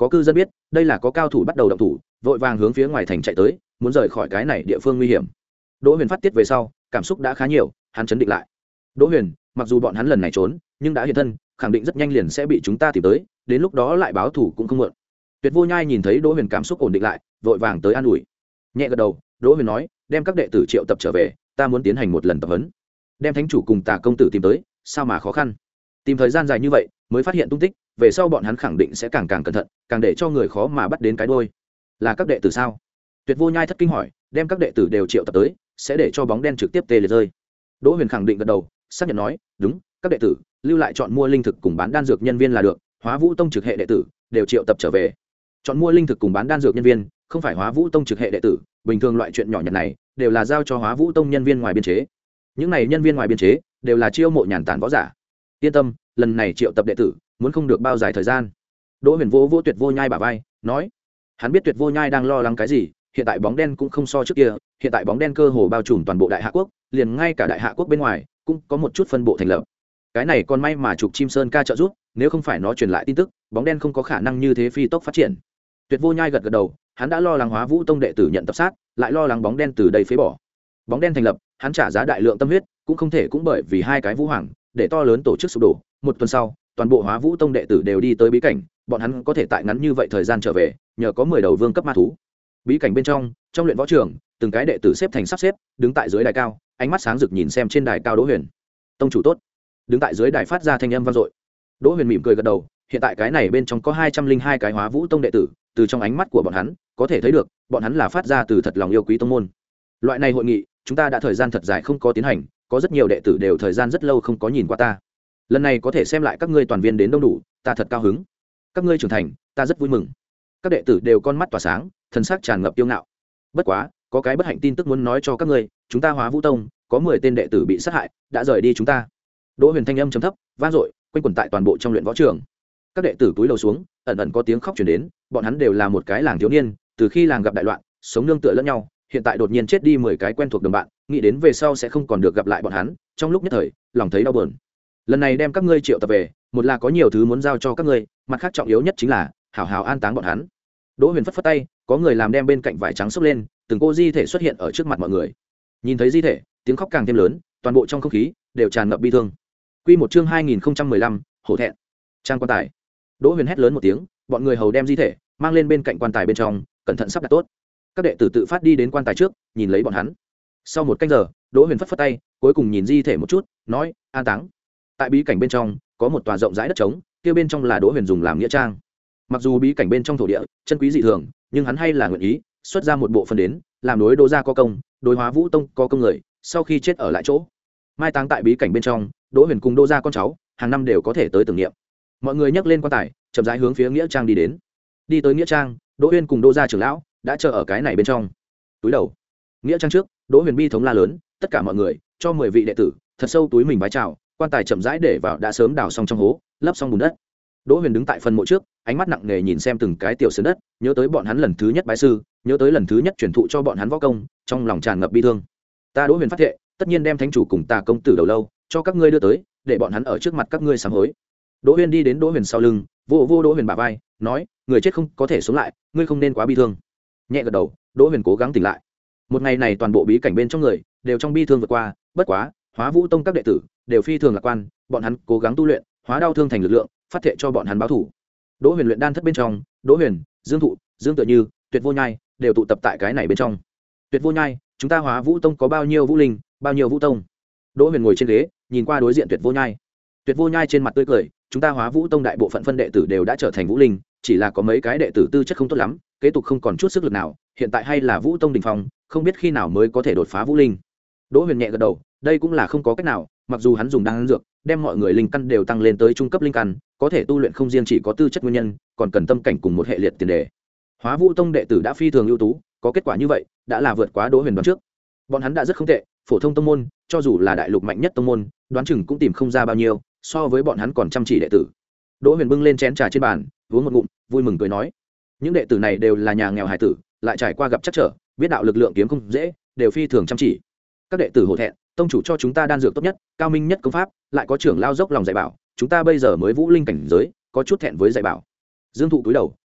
S1: có cư dân biết đây là có cao thủ bắt đầu động thủ, vội vàng hướng phía ngoài thành chạy tới, muốn rời khỏi cái này địa phương nguy hiểm. Đỗ Huyền phát tiết về sau, cảm xúc đã khá nhiều, hắn chấn định lại. Đỗ Huyền, mặc dù bọn hắn lần này trốn, nhưng đã hiện thân, khẳng định rất nhanh liền sẽ bị chúng ta tìm tới, đến lúc đó lại báo thù cũng không muộn. Tuyệt Vô Nhai nhìn thấy Đỗ Huyền cảm xúc ổn định lại, vội vàng tới an ủi. Nhẹ gật đầu, Đỗ Huyền nói, đem các đệ tử triệu tập trở về, ta muốn tiến hành một lần tập huấn. Đem thánh chủ cùng Tà công tử tìm tới, sao mà khó khăn. Tìm thời gian dài như vậy, mới phát hiện tung tích, về sau bọn hắn khẳng định sẽ càng càng cẩn thận, càng để cho người khó mà bắt đến cái đuôi. Là các đệ tử sao? Tuyệt Vô Nhai thất kinh hỏi, đem các đệ tử đều triệu tập tới, sẽ để cho bóng đen trực tiếp tê liệt rơi. Đỗ Huyền khẳng định gật đầu, xác nhận nói, đúng, các đệ tử lưu lại chọn mua linh thực cùng bán đan dược nhân viên là được, Hóa Vũ Tông trực hệ đệ tử đều triệu tập trở về. Chọn mua linh thực cùng bán đan dược nhân viên, không phải Hóa Vũ Tông trực hệ đệ tử, bình thường loại chuyện nhỏ nhặt này đều là giao cho Hóa Vũ Tông nhân viên ngoài biên chế. Những này nhân viên ngoài biên chế đều là chiêu mộ nhàn tản võ giả. Yên tâm, lần này triệu tập đệ tử, muốn không được bao dài thời gian. Đỗ Huyền vô vô Tuyệt Vô Nhai bả vai, nói, hắn biết Tuyệt Vô Nhai đang lo lắng cái gì, hiện tại bóng đen cũng không so trước kia, hiện tại bóng đen cơ hồ bao trùm toàn bộ Đại Hạ quốc, liền ngay cả Đại Hạ quốc bên ngoài cũng có một chút phân bộ thành lập. Cái này còn may mà Trục Chim Sơn ca trợ giúp, nếu không phải nó truyền lại tin tức, bóng đen không có khả năng như thế phi tốc phát triển. Tuyệt Vô Nhai gật gật đầu, hắn đã lo lắng Hóa Vũ Tông đệ tử nhận tập sát, lại lo lắng bóng đen từ đây phế bỏ. Bóng đen thành lập, hắn trả giá đại lượng tâm huyết, cũng không thể cũng bởi vì hai cái vũ hoàng, để to lớn tổ chức sụp đổ. Một tuần sau, toàn bộ Hóa Vũ Tông đệ tử đều đi tới bí cảnh, bọn hắn có thể tại ngắn như vậy thời gian trở về, nhờ có mười đầu vương cấp ma thú. Bí cảnh bên trong, trong luyện võ trường, từng cái đệ tử xếp thành sắp xếp, đứng tại dưới đài cao, ánh mắt sáng rực nhìn xem trên đài cao Đỗ Huyền. Tông chủ tốt. Đứng tại dưới đài phát ra thanh âm vang dội. Đỗ Huyền mỉm cười gật đầu, hiện tại cái này bên trong có hai trăm linh hai cái Hóa Vũ Tông đệ tử, từ trong ánh mắt của bọn hắn, có thể thấy được, bọn hắn là phát ra từ thật lòng yêu quý tông môn. Loại này hội nghị, chúng ta đã thời gian thật dài không có tiến hành, có rất nhiều đệ tử đều thời gian rất lâu không có nhìn qua ta. Lần này có thể xem lại các ngươi toàn viên đến đông đủ, ta thật cao hứng. Các ngươi trưởng thành, ta rất vui mừng. Các đệ tử đều con mắt tỏa sáng, thần sắc tràn ngập kiêu ngạo. Bất quá, có cái bất hạnh tin tức muốn nói cho các ngươi, chúng ta Hóa Vũ Tông có mười tên đệ tử bị sát hại, đã rời đi chúng ta. Đỗ Huyền thanh âm trầm thấp, vang dội, quanh quẩn tại toàn bộ trong luyện võ trường. Các đệ tử cúi đầu xuống, ẩn ẩn có tiếng khóc truyền đến, bọn hắn đều là một cái làng thiếu niên, từ khi làng gặp đại loạn, sống nương tựa lẫn nhau, hiện tại đột nhiên chết đi mười cái quen thuộc đồng bạn, nghĩ đến về sau sẽ không còn được gặp lại bọn hắn, trong lúc nhất thời, lòng thấy đau buồn. Lần này đem các ngươi triệu tập về, một là có nhiều thứ muốn giao cho các ngươi, mặt khác trọng yếu nhất chính là hảo hảo an táng bọn hắn. Đỗ Huyền phất phất tay, có người làm đem bên cạnh vải trắng xốc lên, từng cô di thể xuất hiện ở trước mặt mọi người. Nhìn thấy di thể, tiếng khóc càng thêm lớn, toàn bộ trong không khí đều tràn ngập bi thương. Quy một chương hai nghìn không trăm mười lăm, hổ thẹn. Trang quan tài. Đỗ Huyền hét lớn một tiếng, bọn người hầu đem di thể mang lên bên cạnh quan tài bên trong, cẩn thận sắp đặt tốt. Các đệ tử tự phát đi đến quan tài trước, nhìn lấy bọn hắn. Sau một canh giờ, Đỗ Huyền phất phất tay, cuối cùng nhìn di thể một chút, nói, an táng. Tại bí cảnh bên trong, có một tòa rộng rãi đất trống, kia bên trong là Đỗ Huyền dùng làm nghĩa trang. Mặc dù bí cảnh bên trong thổ địa chân quý dị thường, nhưng hắn hay là nguyện ý xuất ra một bộ phận đến, làm đối Đỗ gia có công, đối Hóa Vũ Tông có công người, sau khi chết ở lại chỗ. Mai táng tại bí cảnh bên trong, Đỗ Huyền cùng Đỗ gia con cháu, hàng năm đều có thể tới tưởng niệm. Mọi người nhấc lên quan tài, chậm rãi hướng phía nghĩa trang đi đến. Đi tới nghĩa trang, Đỗ Huyền cùng Đỗ gia trưởng lão đã chờ ở cái này bên trong. Túi đầu, nghĩa trang trước, Đỗ Huyền bi thống la lớn, tất cả mọi người, cho mười vị đệ tử, thật sâu túi mình vái chào, quan tài chậm rãi để vào đã sớm đào xong trong hố, lấp xong bùn đất. Đỗ Huyền đứng tại phần mộ trước, ánh mắt nặng nề nhìn xem từng cái tiểu sơn đất, nhớ tới bọn hắn lần thứ nhất bái sư, nhớ tới lần thứ nhất truyền thụ cho bọn hắn võ công, trong lòng tràn ngập bi thương. Ta Đỗ Huyền phát thệ, tất nhiên đem thánh chủ cùng Tà công tử đầu lâu cho các ngươi đưa tới, để bọn hắn ở trước mặt các ngươi sám hối. Đỗ Huyền đi đến Đỗ Huyền sau lưng, vô vô Đỗ Huyền bả vai, nói, người chết không có thể sống lại, ngươi không nên quá bi thương. Nhẹ gật đầu, Đỗ Huyền cố gắng tỉnh lại. Một ngày này toàn bộ bí cảnh bên trong người đều trong bi thương vượt qua, bất quá, Hóa Vũ Tông các đệ tử đều phi thường lạc quan, bọn hắn cố gắng tu luyện, hóa đau thương thành lực lượng, phát thệ cho bọn hắn báo thủ. Đỗ Huyền luyện đan thất bên trong, Đỗ Huyền, Dương Thụ, Dương Tự Như, Tuyệt Vô Nhai đều tụ tập tại cái này bên trong. Tuyệt Vô Nhai, chúng ta Hóa Vũ Tông có bao nhiêu vũ linh, bao nhiêu vũ tông? Đỗ Huyền ngồi trên ghế, nhìn qua đối diện Tuyệt Vô Nhai. Tuyệt Vô Nhai trên mặt tươi cười, chúng ta Hóa Vũ Tông đại bộ phận phân đệ tử đều đã trở thành vũ linh, chỉ là có mấy cái đệ tử tư chất không tốt lắm, kế tục không còn chút sức lực nào, hiện tại hay là Vũ Tông đỉnh phong, không biết khi nào mới có thể đột phá vũ linh. Đỗ Huyền nhẹ gật đầu, đây cũng là không có cách nào, mặc dù hắn dùng đan dược, đem mọi người linh căn đều tăng lên tới trung cấp linh căn, có thể tu luyện không riêng chỉ có tư chất nguyên nhân, còn cần tâm cảnh cùng một hệ liệt tiền đề. Hóa Vũ Tông đệ tử đã phi thường ưu tú, có kết quả như vậy, đã là vượt quá Đỗ Huyền đoán trước. Bọn hắn đã rất không tệ, phổ thông tông môn, cho dù là đại lục mạnh nhất tông môn, đoán chừng cũng tìm không ra bao nhiêu, so với bọn hắn còn chăm chỉ đệ tử. Đỗ Huyền bưng lên chén trà trên bàn, uống một ngụm, vui mừng cười nói: những đệ tử này đều là nhà nghèo hải tử, lại trải qua gặp trắc trở, biết đạo lực lượng kiếm không dễ, đều phi thường chăm chỉ. Các đệ tử hổ thẹn, tông chủ cho chúng ta đan dược tốt nhất, cao minh nhất công pháp, lại có trưởng lao dốc lòng dạy bảo, chúng ta bây giờ mới vũ linh cảnh giới, có chút thẹn với dạy bảo. Dương Thụ cúi đầu,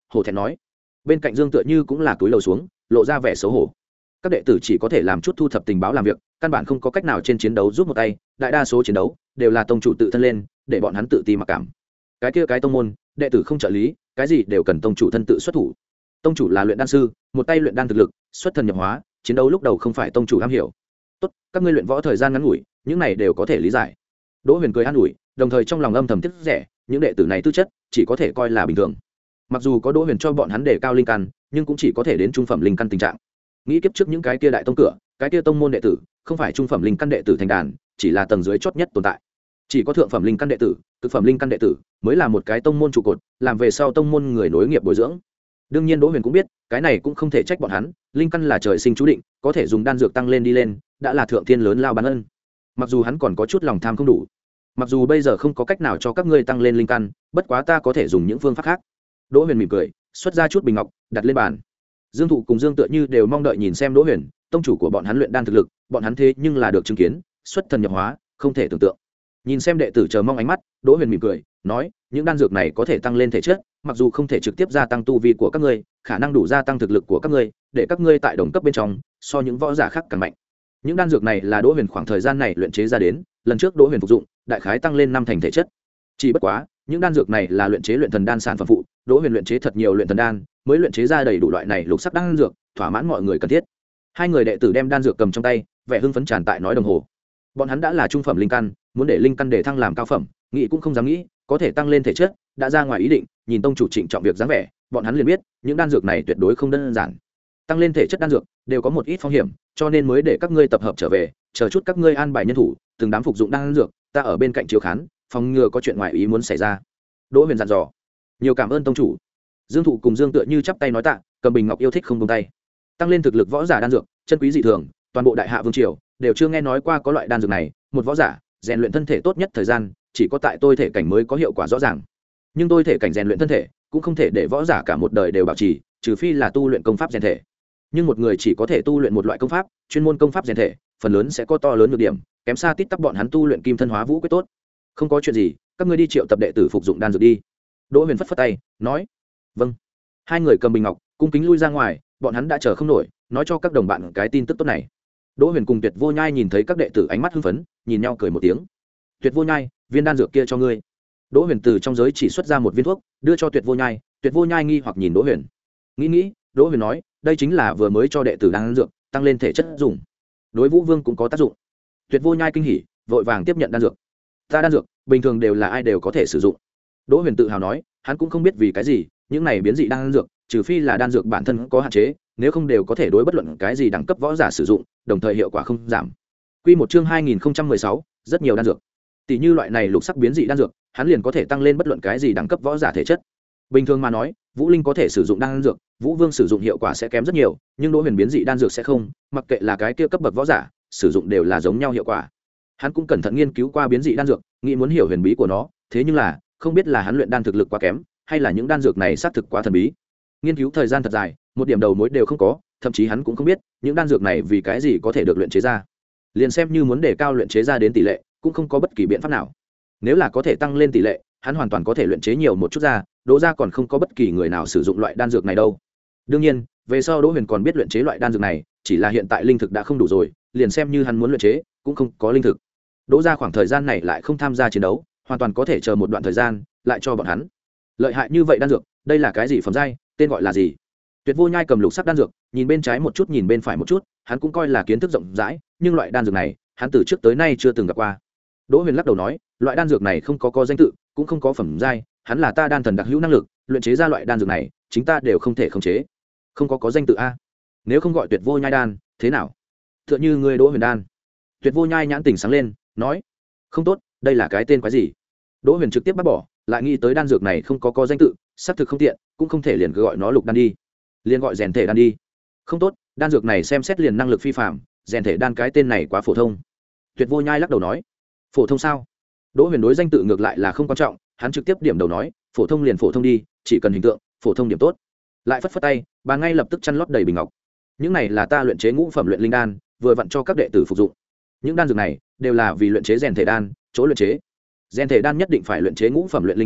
S1: hổ thẹn nói. Bên cạnh Dương Tựa Như cũng là túi lầu xuống, lộ ra vẻ xấu hổ. Các đệ tử chỉ có thể làm chút thu thập tình báo làm việc, căn bản không có cách nào trên chiến đấu giúp một tay, đại đa số chiến đấu đều là tông chủ tự thân lên, để bọn hắn tự ti mặc cảm. Cái kia cái tông môn, đệ tử không trợ lý, cái gì đều cần tông chủ thân tự xuất thủ. Tông chủ là luyện đan sư, một tay luyện đan thực lực, xuất thần nhập hóa, chiến đấu lúc đầu không phải tông chủ am hiểu. Tốt, các ngươi luyện võ thời gian ngắn ngủi, những này đều có thể lý giải. Đỗ Huyền cười an ủi, đồng thời trong lòng âm thầm tiếc rẻ, những đệ tử này tư chất chỉ có thể coi là bình thường. Mặc dù có Đỗ Huyền cho bọn hắn đề cao linh căn, nhưng cũng chỉ có thể đến trung phẩm linh căn tình trạng. Nghĩ kiếp trước những cái kia đại tông cửa, cái kia tông môn đệ tử, không phải trung phẩm linh căn đệ tử thành đàn, chỉ là tầng dưới chót nhất tồn tại. Chỉ có thượng phẩm linh căn đệ tử, cực phẩm linh căn đệ tử mới là một cái tông môn trụ cột, làm về sau tông môn người nối nghiệp bồi dưỡng. Đương nhiên Đỗ Huyền cũng biết, cái này cũng không thể trách bọn hắn, linh căn là trời sinh chú định, có thể dùng đan dược tăng lên đi lên, đã là thượng thiên lớn lao ban ân. Mặc dù hắn còn có chút lòng tham không đủ, mặc dù bây giờ không có cách nào cho các ngươi tăng lên linh căn, bất quá ta có thể dùng những phương pháp khác. Đỗ Huyền mỉm cười, xuất ra chút bình ngọc, đặt lên bàn. Dương Thụ cùng Dương Tựa Như đều mong đợi nhìn xem Đỗ Huyền, tông chủ của bọn hắn luyện đan thực lực, bọn hắn thế nhưng là được chứng kiến, xuất thần nhập hóa, không thể tưởng tượng. Nhìn xem đệ tử chờ mong ánh mắt, Đỗ Huyền mỉm cười, nói, những đan dược này có thể tăng lên thể chất, mặc dù không thể trực tiếp gia tăng tu vi của các ngươi, khả năng đủ gia tăng thực lực của các ngươi, để các ngươi tại đồng cấp bên trong, so những võ giả khác càng mạnh. Những đan dược này là Đỗ Huyền khoảng thời gian này luyện chế ra đến, lần trước Đỗ Huyền phục dụng, đại khái tăng lên năm thành thể chất. Chỉ bất quá, những đan dược này là luyện chế luyện thần đan sản phẩm phụ, Đỗ Huyền luyện chế thật nhiều luyện thần đan, mới luyện chế ra đầy đủ loại này lục sắc đan dược, thỏa mãn mọi người cần thiết. Hai người đệ tử đem đan dược cầm trong tay, vẻ hưng phấn tràn tại nói đồng hồ. Bọn hắn đã là trung phẩm linh căn, muốn để linh căn để thăng làm cao phẩm, nghĩ cũng không dám nghĩ, có thể tăng lên thể chất, đã ra ngoài ý định, nhìn tông chủ trịnh trọng việc dáng vẻ, bọn hắn liền biết, những đan dược này tuyệt đối không đơn giản. Tăng lên thể chất đan dược đều có một ít phong hiểm, cho nên mới để các ngươi tập hợp trở về, chờ chút các ngươi an bài nhân thủ, từng đám phục dụng đan dược, ta ở bên cạnh chiếu khán, phòng ngừa có chuyện ngoài ý muốn xảy ra. Đỗ Huyền dặn dò. Nhiều cảm ơn tông chủ. Dương Thụ cùng Dương Tựa Như chắp tay nói tạ, cầm bình ngọc yêu thích không buông tay. Tăng lên thực lực võ giả đan dược, chân quý dị thường, toàn bộ đại hạ vương triều đều chưa nghe nói qua có loại đan dược này, một võ giả rèn luyện thân thể tốt nhất thời gian, chỉ có tại tôi thể cảnh mới có hiệu quả rõ ràng. Nhưng tôi thể cảnh rèn luyện thân thể, cũng không thể để võ giả cả một đời đều bảo trì, trừ phi là tu luyện công pháp rèn thể. Nhưng một người chỉ có thể tu luyện một loại công pháp, chuyên môn công pháp rèn thể, phần lớn sẽ có to lớn nhược điểm, kém xa tít tắp bọn hắn tu luyện kim thân hóa vũ quyết tốt. Không có chuyện gì, các ngươi đi triệu tập đệ tử phục dụng đan dược đi. Đỗ Huyền phất phất tay, nói, vâng. Hai người cầm bình ngọc, cung kính lui ra ngoài, bọn hắn đã chờ không nổi, nói cho các đồng bạn cái tin tức tốt này. Đỗ Huyền cùng Tuyệt Vô Nhai nhìn thấy các đệ tử ánh mắt hưng phấn, nhìn nhau cười một tiếng. Tuyệt Vô Nhai, viên đan dược kia cho ngươi. Đỗ Huyền từ trong giới chỉ xuất ra một viên thuốc, đưa cho Tuyệt Vô Nhai. Tuyệt Vô Nhai nghi hoặc nhìn Đỗ Huyền, nghĩ nghĩ, Đỗ Huyền nói, đây chính là vừa mới cho đệ tử đan dược, tăng lên thể chất dùng. Đối Vũ Vương cũng có tác dụng. Tuyệt Vô Nhai kinh hỉ, vội vàng tiếp nhận đan dược. Ta đan dược, bình thường đều là ai đều có thể sử dụng. Đỗ Huyền tự hào nói, hắn cũng không biết vì cái gì, những này biến dị đan dược, trừ phi là đan dược bản thân có hạn chế, nếu không đều có thể đối bất luận cái gì đẳng cấp võ giả sử dụng, đồng thời hiệu quả không giảm. Quy một chương hai nghìn không trăm mười sáu, rất nhiều đan dược. Tỷ như loại này lục sắc biến dị đan dược, hắn liền có thể tăng lên bất luận cái gì đẳng cấp võ giả thể chất. Bình thường mà nói, Vũ Linh có thể sử dụng đan dược, Vũ Vương sử dụng hiệu quả sẽ kém rất nhiều, nhưng Đỗ Huyền biến dị đan dược sẽ không, mặc kệ là cái kia cấp bậc võ giả, sử dụng đều là giống nhau hiệu quả. Hắn cũng cẩn thận nghiên cứu qua biến dị đan dược, nghĩ muốn hiểu huyền bí của nó, thế nhưng là, không biết là hắn luyện đan thực lực quá kém, hay là những đan dược này xác thực quá thần bí. Nghiên cứu thời gian thật dài, một điểm đầu mối đều không có, thậm chí hắn cũng không biết những đan dược này vì cái gì có thể được luyện chế ra. Liền xem như muốn đề cao luyện chế ra đến tỷ lệ, cũng không có bất kỳ biện pháp nào. Nếu là có thể tăng lên tỷ lệ, hắn hoàn toàn có thể luyện chế nhiều một chút ra, Đỗ gia còn không có bất kỳ người nào sử dụng loại đan dược này đâu. Đương nhiên, về sau Đỗ Huyền còn biết luyện chế loại đan dược này, chỉ là hiện tại linh thực đã không đủ rồi, liền xem như hắn muốn luyện chế, cũng không có linh thực. Đỗ gia khoảng thời gian này lại không tham gia chiến đấu, hoàn toàn có thể chờ một đoạn thời gian, lại cho bọn hắn. Lợi hại như vậy đan dược, đây là cái gì phẩm giai, tên gọi là gì? Tuyệt Vô Nhai cầm lục sắc đan dược, nhìn bên trái một chút nhìn bên phải một chút, hắn cũng coi là kiến thức rộng rãi, nhưng loại đan dược này, hắn từ trước tới nay chưa từng gặp qua. Đỗ Huyền lắc đầu nói, loại đan dược này không có có danh tự, cũng không có phẩm giai, hắn là ta đan thần đặc hữu năng lực, luyện chế ra loại đan dược này, chính ta đều không thể khống chế. Không có có danh tự a? Nếu không gọi Tuyệt Vô Nhai đan, thế nào? Tựa như người Đỗ Huyền đan. Tuyệt Vô Nhai nhãn tỉnh sáng lên, nói, không tốt, đây là cái tên quái gì? Đỗ Huyền trực tiếp bác bỏ, lại nghĩ tới đan dược này không có có danh tự, xác thực không tiện, cũng không thể liền cứ gọi nó lục đan đi, liền gọi rèn thể đan đi. Không tốt, đan dược này xem xét liền năng lực phi phàm, rèn thể đan cái tên này quá phổ thông. Tuyệt Vô Nhai lắc đầu nói, phổ thông sao? Đỗ Huyền đối danh tự ngược lại là không quan trọng, hắn trực tiếp điểm đầu nói, phổ thông liền phổ thông đi, chỉ cần hình tượng, phổ thông điểm tốt. Lại phất phất tay, bà ngay lập tức chăn lót đầy bình ngọc. Những này là ta luyện chế ngũ phẩm luyện linh đan, vừa vặn cho các đệ tử phục dụng. Những đan dược này đều là vì luyện chế rèn thể đan, chỗ luyện chế. Rèn thể đan nhất định phải luyện chế ngũ phẩm luyện linh đan,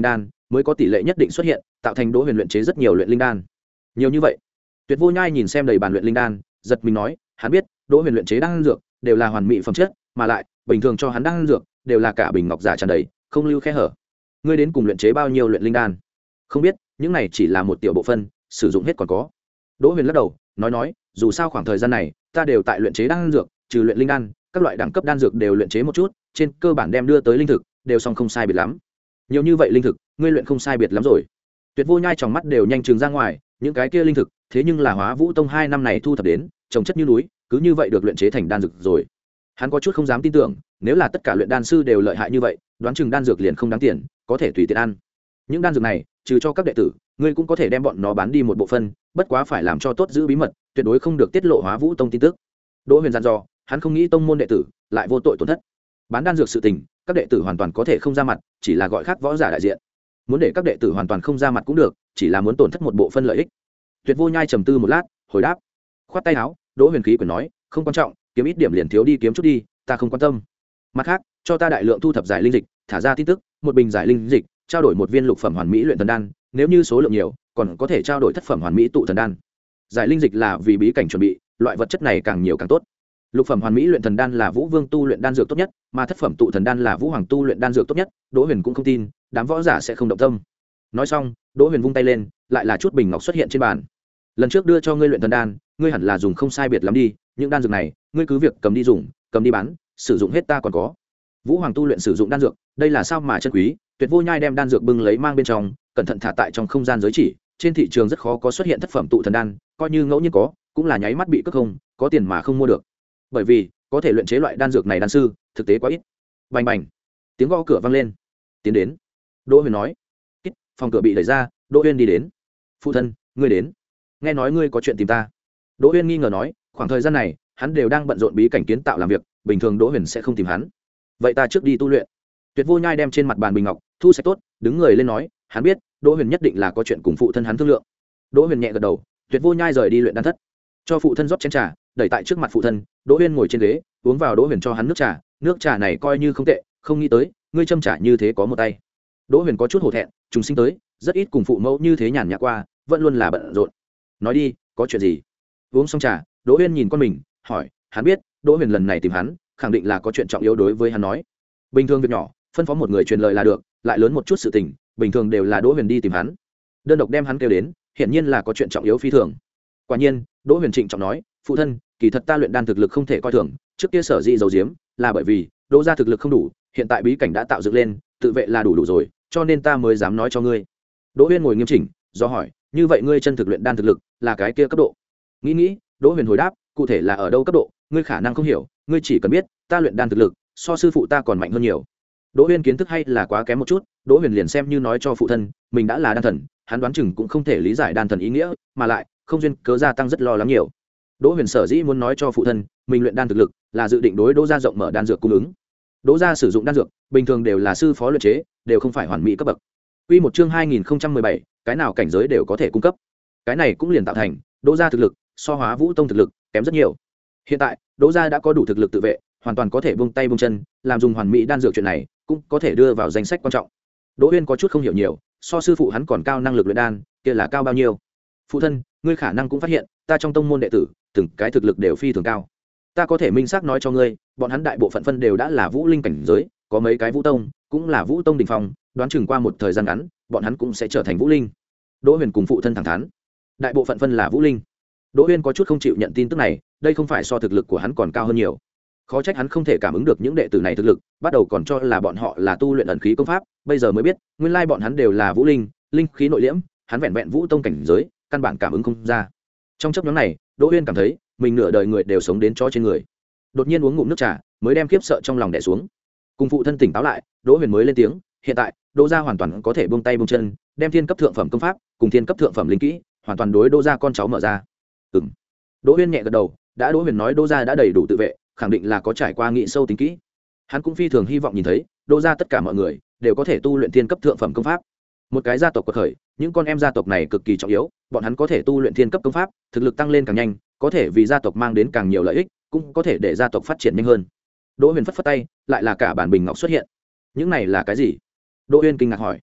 S1: mới có tỷ lệ nhất định xuất hiện tạo thành đỗ huyền luyện chế rất nhiều luyện linh đan. Nhiều như vậy. Tuyệt Vô Nhai nhìn xem đầy bàn luyện linh đan, giật mình nói, hắn biết đỗ huyền luyện chế đan dược đều là hoàn mỹ phẩm chất, mà lại bình thường cho hắn đan dược đều là cả bình ngọc giả tràn đầy, không lưu khe hở. Ngươi đến cùng luyện chế bao nhiêu luyện linh đan? Không biết, những này chỉ là một tiểu bộ phân, sử dụng hết còn có. Đỗ huyền lắc đầu nói nói, dù sao khoảng thời gian này ta đều tại luyện chế đan dược, trừ luyện linh đan, các loại đẳng cấp đan dược đều luyện chế một chút, trên cơ bản đem đưa tới linh thực đều xong không sai biệt lắm. Nhiều như vậy linh thực, ngươi luyện không sai biệt lắm rồi. Tuyệt Vô Nhai trong mắt đều nhanh trừng ra ngoài, những cái kia linh thực, thế nhưng là Hóa Vũ Tông hai năm này thu thập đến, trồng chất như núi, cứ như vậy được luyện chế thành đan dược rồi. Hắn có chút không dám tin tưởng, nếu là tất cả luyện đan sư đều lợi hại như vậy, đoán chừng đan dược liền không đáng tiền, có thể tùy tiện ăn. Những đan dược này, trừ cho các đệ tử, ngươi cũng có thể đem bọn nó bán đi một bộ phân, bất quá phải làm cho tốt giữ bí mật, tuyệt đối không được tiết lộ Hóa Vũ Tông tin tức. Đỗ Huyền dặn dò, hắn không nghĩ tông môn đệ tử lại vô tội tổn thất. Bán đan dược sự tình, các đệ tử hoàn toàn có thể không ra mặt, chỉ là gọi khác võ giả đại diện. Muốn để các đệ tử hoàn toàn không ra mặt cũng được, chỉ là muốn tổn thất một bộ phân lợi ích. Tuyệt Vô Nhai trầm tư một lát, hồi đáp, khoát tay áo, Đỗ Huyền khí quyền nói, không quan trọng, kiếm ít điểm liền thiếu đi kiếm chút đi, ta không quan tâm. Mặt khác, cho ta đại lượng thu thập giải linh dịch, thả ra tin tức, một bình giải linh dịch, trao đổi một viên lục phẩm hoàn mỹ luyện thần đan, nếu như số lượng nhiều, còn có thể trao đổi thất phẩm hoàn mỹ tụ thần đan. Giải linh dịch là vì bí cảnh chuẩn bị, loại vật chất này càng nhiều càng tốt. Lục phẩm hoàn mỹ luyện thần đan là Vũ Vương tu luyện đan dược tốt nhất, mà thất phẩm tụ thần đan là Vũ Hoàng tu luyện đan dược tốt nhất, Đỗ Huyền cũng không tin, đám võ giả sẽ không động tâm. Nói xong, Đỗ Huyền vung tay lên, lại là chút bình ngọc xuất hiện trên bàn. Lần trước đưa cho ngươi luyện thần đan, ngươi hẳn là dùng không sai biệt lắm đi, những đan dược này, ngươi cứ việc cầm đi dùng, cầm đi bán, sử dụng hết ta còn có. Vũ Hoàng tu luyện sử dụng đan dược, đây là sao mà chân quý, Tuyệt Vô Nhai đem đan dược bưng lấy mang bên trong, cẩn thận thả tại trong không gian giới chỉ, trên thị trường rất khó có xuất hiện thất phẩm tụ thần đan, coi như ngẫu nhiên có, cũng là nháy mắt bị cướp không, có tiền mà không mua được. Bởi vì, có thể luyện chế loại đan dược này đan sư, thực tế quá ít. Bành bành, tiếng gõ cửa vang lên. Tiến đến. Đỗ Huyền nói. Ít, phòng cửa bị đẩy ra, Đỗ Huyền đi đến. Phụ thân, ngươi đến. Nghe nói ngươi có chuyện tìm ta. Đỗ Huyền nghi ngờ nói, khoảng thời gian này, hắn đều đang bận rộn bí cảnh kiến tạo làm việc, bình thường Đỗ Huyền sẽ không tìm hắn. Vậy ta trước đi tu luyện. Tuyệt Vô Nhai đem trên mặt bàn bình ngọc thu sạch tốt, đứng người lên nói, hắn biết Đỗ Huyền nhất định là có chuyện cùng phụ thân hắn thương lượng. Đỗ Huyền nhẹ gật đầu. Tuyệt Vô Nhai rời đi luyện đan thất, cho phụ thân rót chén trà, đẩy tại trước mặt phụ thân. Đỗ Huyền ngồi trên ghế, uống vào Đỗ Huyền cho hắn nước trà, nước trà này coi như không tệ, không nghĩ tới ngươi châm trà như thế có một tay. Đỗ Huyền có chút hổ thẹn, trùng sinh tới rất ít cùng phụ mẫu như thế nhàn nhã qua, vẫn luôn là bận rộn. Nói đi, có chuyện gì? Uống xong trà, Đỗ Huyền nhìn con mình, hỏi, hắn biết Đỗ Huyền lần này tìm hắn, khẳng định là có chuyện trọng yếu đối với hắn nói. Bình thường việc nhỏ, phân phó một người truyền lời là được, lại lớn một chút sự tình, bình thường đều là Đỗ Huyền đi tìm hắn. Đơn độc đem hắn kêu đến, hiển nhiên là có chuyện trọng yếu phi thường. Quả nhiên, Đỗ Huyền trịnh trọng nói, phụ thân, kỳ thật ta luyện đan thực lực không thể coi thường, trước kia sở dĩ giấu giếm, là bởi vì Đỗ gia thực lực không đủ, hiện tại bí cảnh đã tạo dựng lên, tự vệ là đủ đủ rồi, cho nên ta mới dám nói cho ngươi. Đỗ Huyền ngồi nghiêm chỉnh, do hỏi, như vậy ngươi chân thực luyện đan thực lực là cái kia cấp độ? Nghĩ nghĩ, Đỗ Huyền hồi đáp, cụ thể là ở đâu cấp độ, ngươi khả năng không hiểu, ngươi chỉ cần biết, ta luyện đan thực lực so sư phụ ta còn mạnh hơn nhiều. Đỗ Huyền kiến thức hay là quá kém một chút, Đỗ Huyền liền xem như nói cho phụ thân, mình đã là đan thần, hắn đoán chừng cũng không thể lý giải đan thần ý nghĩa, mà lại không duyên cớ gia tăng rất lo lắng nhiều. Đỗ Huyền sở dĩ muốn nói cho phụ thân, mình luyện đan thực lực là dự định đối Đỗ gia rộng mở đan dược cung ứng. Đỗ gia sử dụng đan dược, bình thường đều là sư phó luyện chế, đều không phải hoàn mỹ cấp bậc. Quy một chương hai nghìn không trăm mười bảy, cái nào cảnh giới đều có thể cung cấp. Cái này cũng liền tạo thành, Đỗ gia thực lực so Hóa Vũ Tông thực lực kém rất nhiều. Hiện tại, Đỗ gia đã có đủ thực lực tự vệ, hoàn toàn có thể buông tay buông chân, làm dùng hoàn mỹ đan dược chuyện này, cũng có thể đưa vào danh sách quan trọng. Đỗ Uyên có chút không hiểu nhiều, so sư phụ hắn còn cao năng lực luyện đan, kia là cao bao nhiêu? Phụ thân, ngươi khả năng cũng phát hiện, ta trong tông môn đệ tử, từng cái thực lực đều phi thường cao. Ta có thể minh xác nói cho ngươi, bọn hắn đại bộ phận phân đều đã là vũ linh cảnh giới, có mấy cái vũ tông, cũng là vũ tông đỉnh phong, đoán chừng qua một thời gian ngắn, bọn hắn cũng sẽ trở thành vũ linh. Đỗ Huyền cùng phụ thân thẳng thắn, đại bộ phận phân là vũ linh. Đỗ Uyên có chút không chịu nhận tin tức này, đây không phải so thực lực của hắn còn cao hơn nhiều. Khó trách hắn không thể cảm ứng được những đệ tử này thực lực, bắt đầu còn cho là bọn họ là tu luyện ẩn khí công pháp, bây giờ mới biết, nguyên lai bọn hắn đều là vũ linh, linh khí nội liễm, hắn vẹn vẹn vũ tông cảnh giới, căn bản cảm ứng không ra. Trong chốc ngắn này, Đỗ Uyên cảm thấy, mình nửa đời người đều sống đến chó trên người. Đột nhiên uống ngụm nước trà, mới đem khiếp sợ trong lòng đè xuống. Cùng phụ thân tỉnh táo lại, Đỗ Huyền mới lên tiếng, hiện tại, Đỗ gia hoàn toàn có thể buông tay buông chân, đem thiên cấp thượng phẩm công pháp cùng thiên cấp thượng phẩm linh kỹ, hoàn toàn đối Đỗ gia con cháu mở ra. Ừm. Đỗ Huyền nhẹ gật đầu, đã Đỗ Huyền nói Đỗ gia đã đầy đủ tự vệ, khẳng định là có trải qua nghị sâu tính kỹ. Hắn cũng phi thường hy vọng nhìn thấy, Đỗ gia tất cả mọi người đều có thể tu luyện thiên cấp thượng phẩm công pháp. Một cái gia tộc quật khởi, những con em gia tộc này cực kỳ trọng yếu, bọn hắn có thể tu luyện thiên cấp công pháp, thực lực tăng lên càng nhanh, có thể vì gia tộc mang đến càng nhiều lợi ích, cũng có thể để gia tộc phát triển nhanh hơn. Đỗ Huyền phất phất tay, lại là cả bản bình ngọc xuất hiện. Những này là cái gì? Đỗ Huyền kinh ngạc hỏi.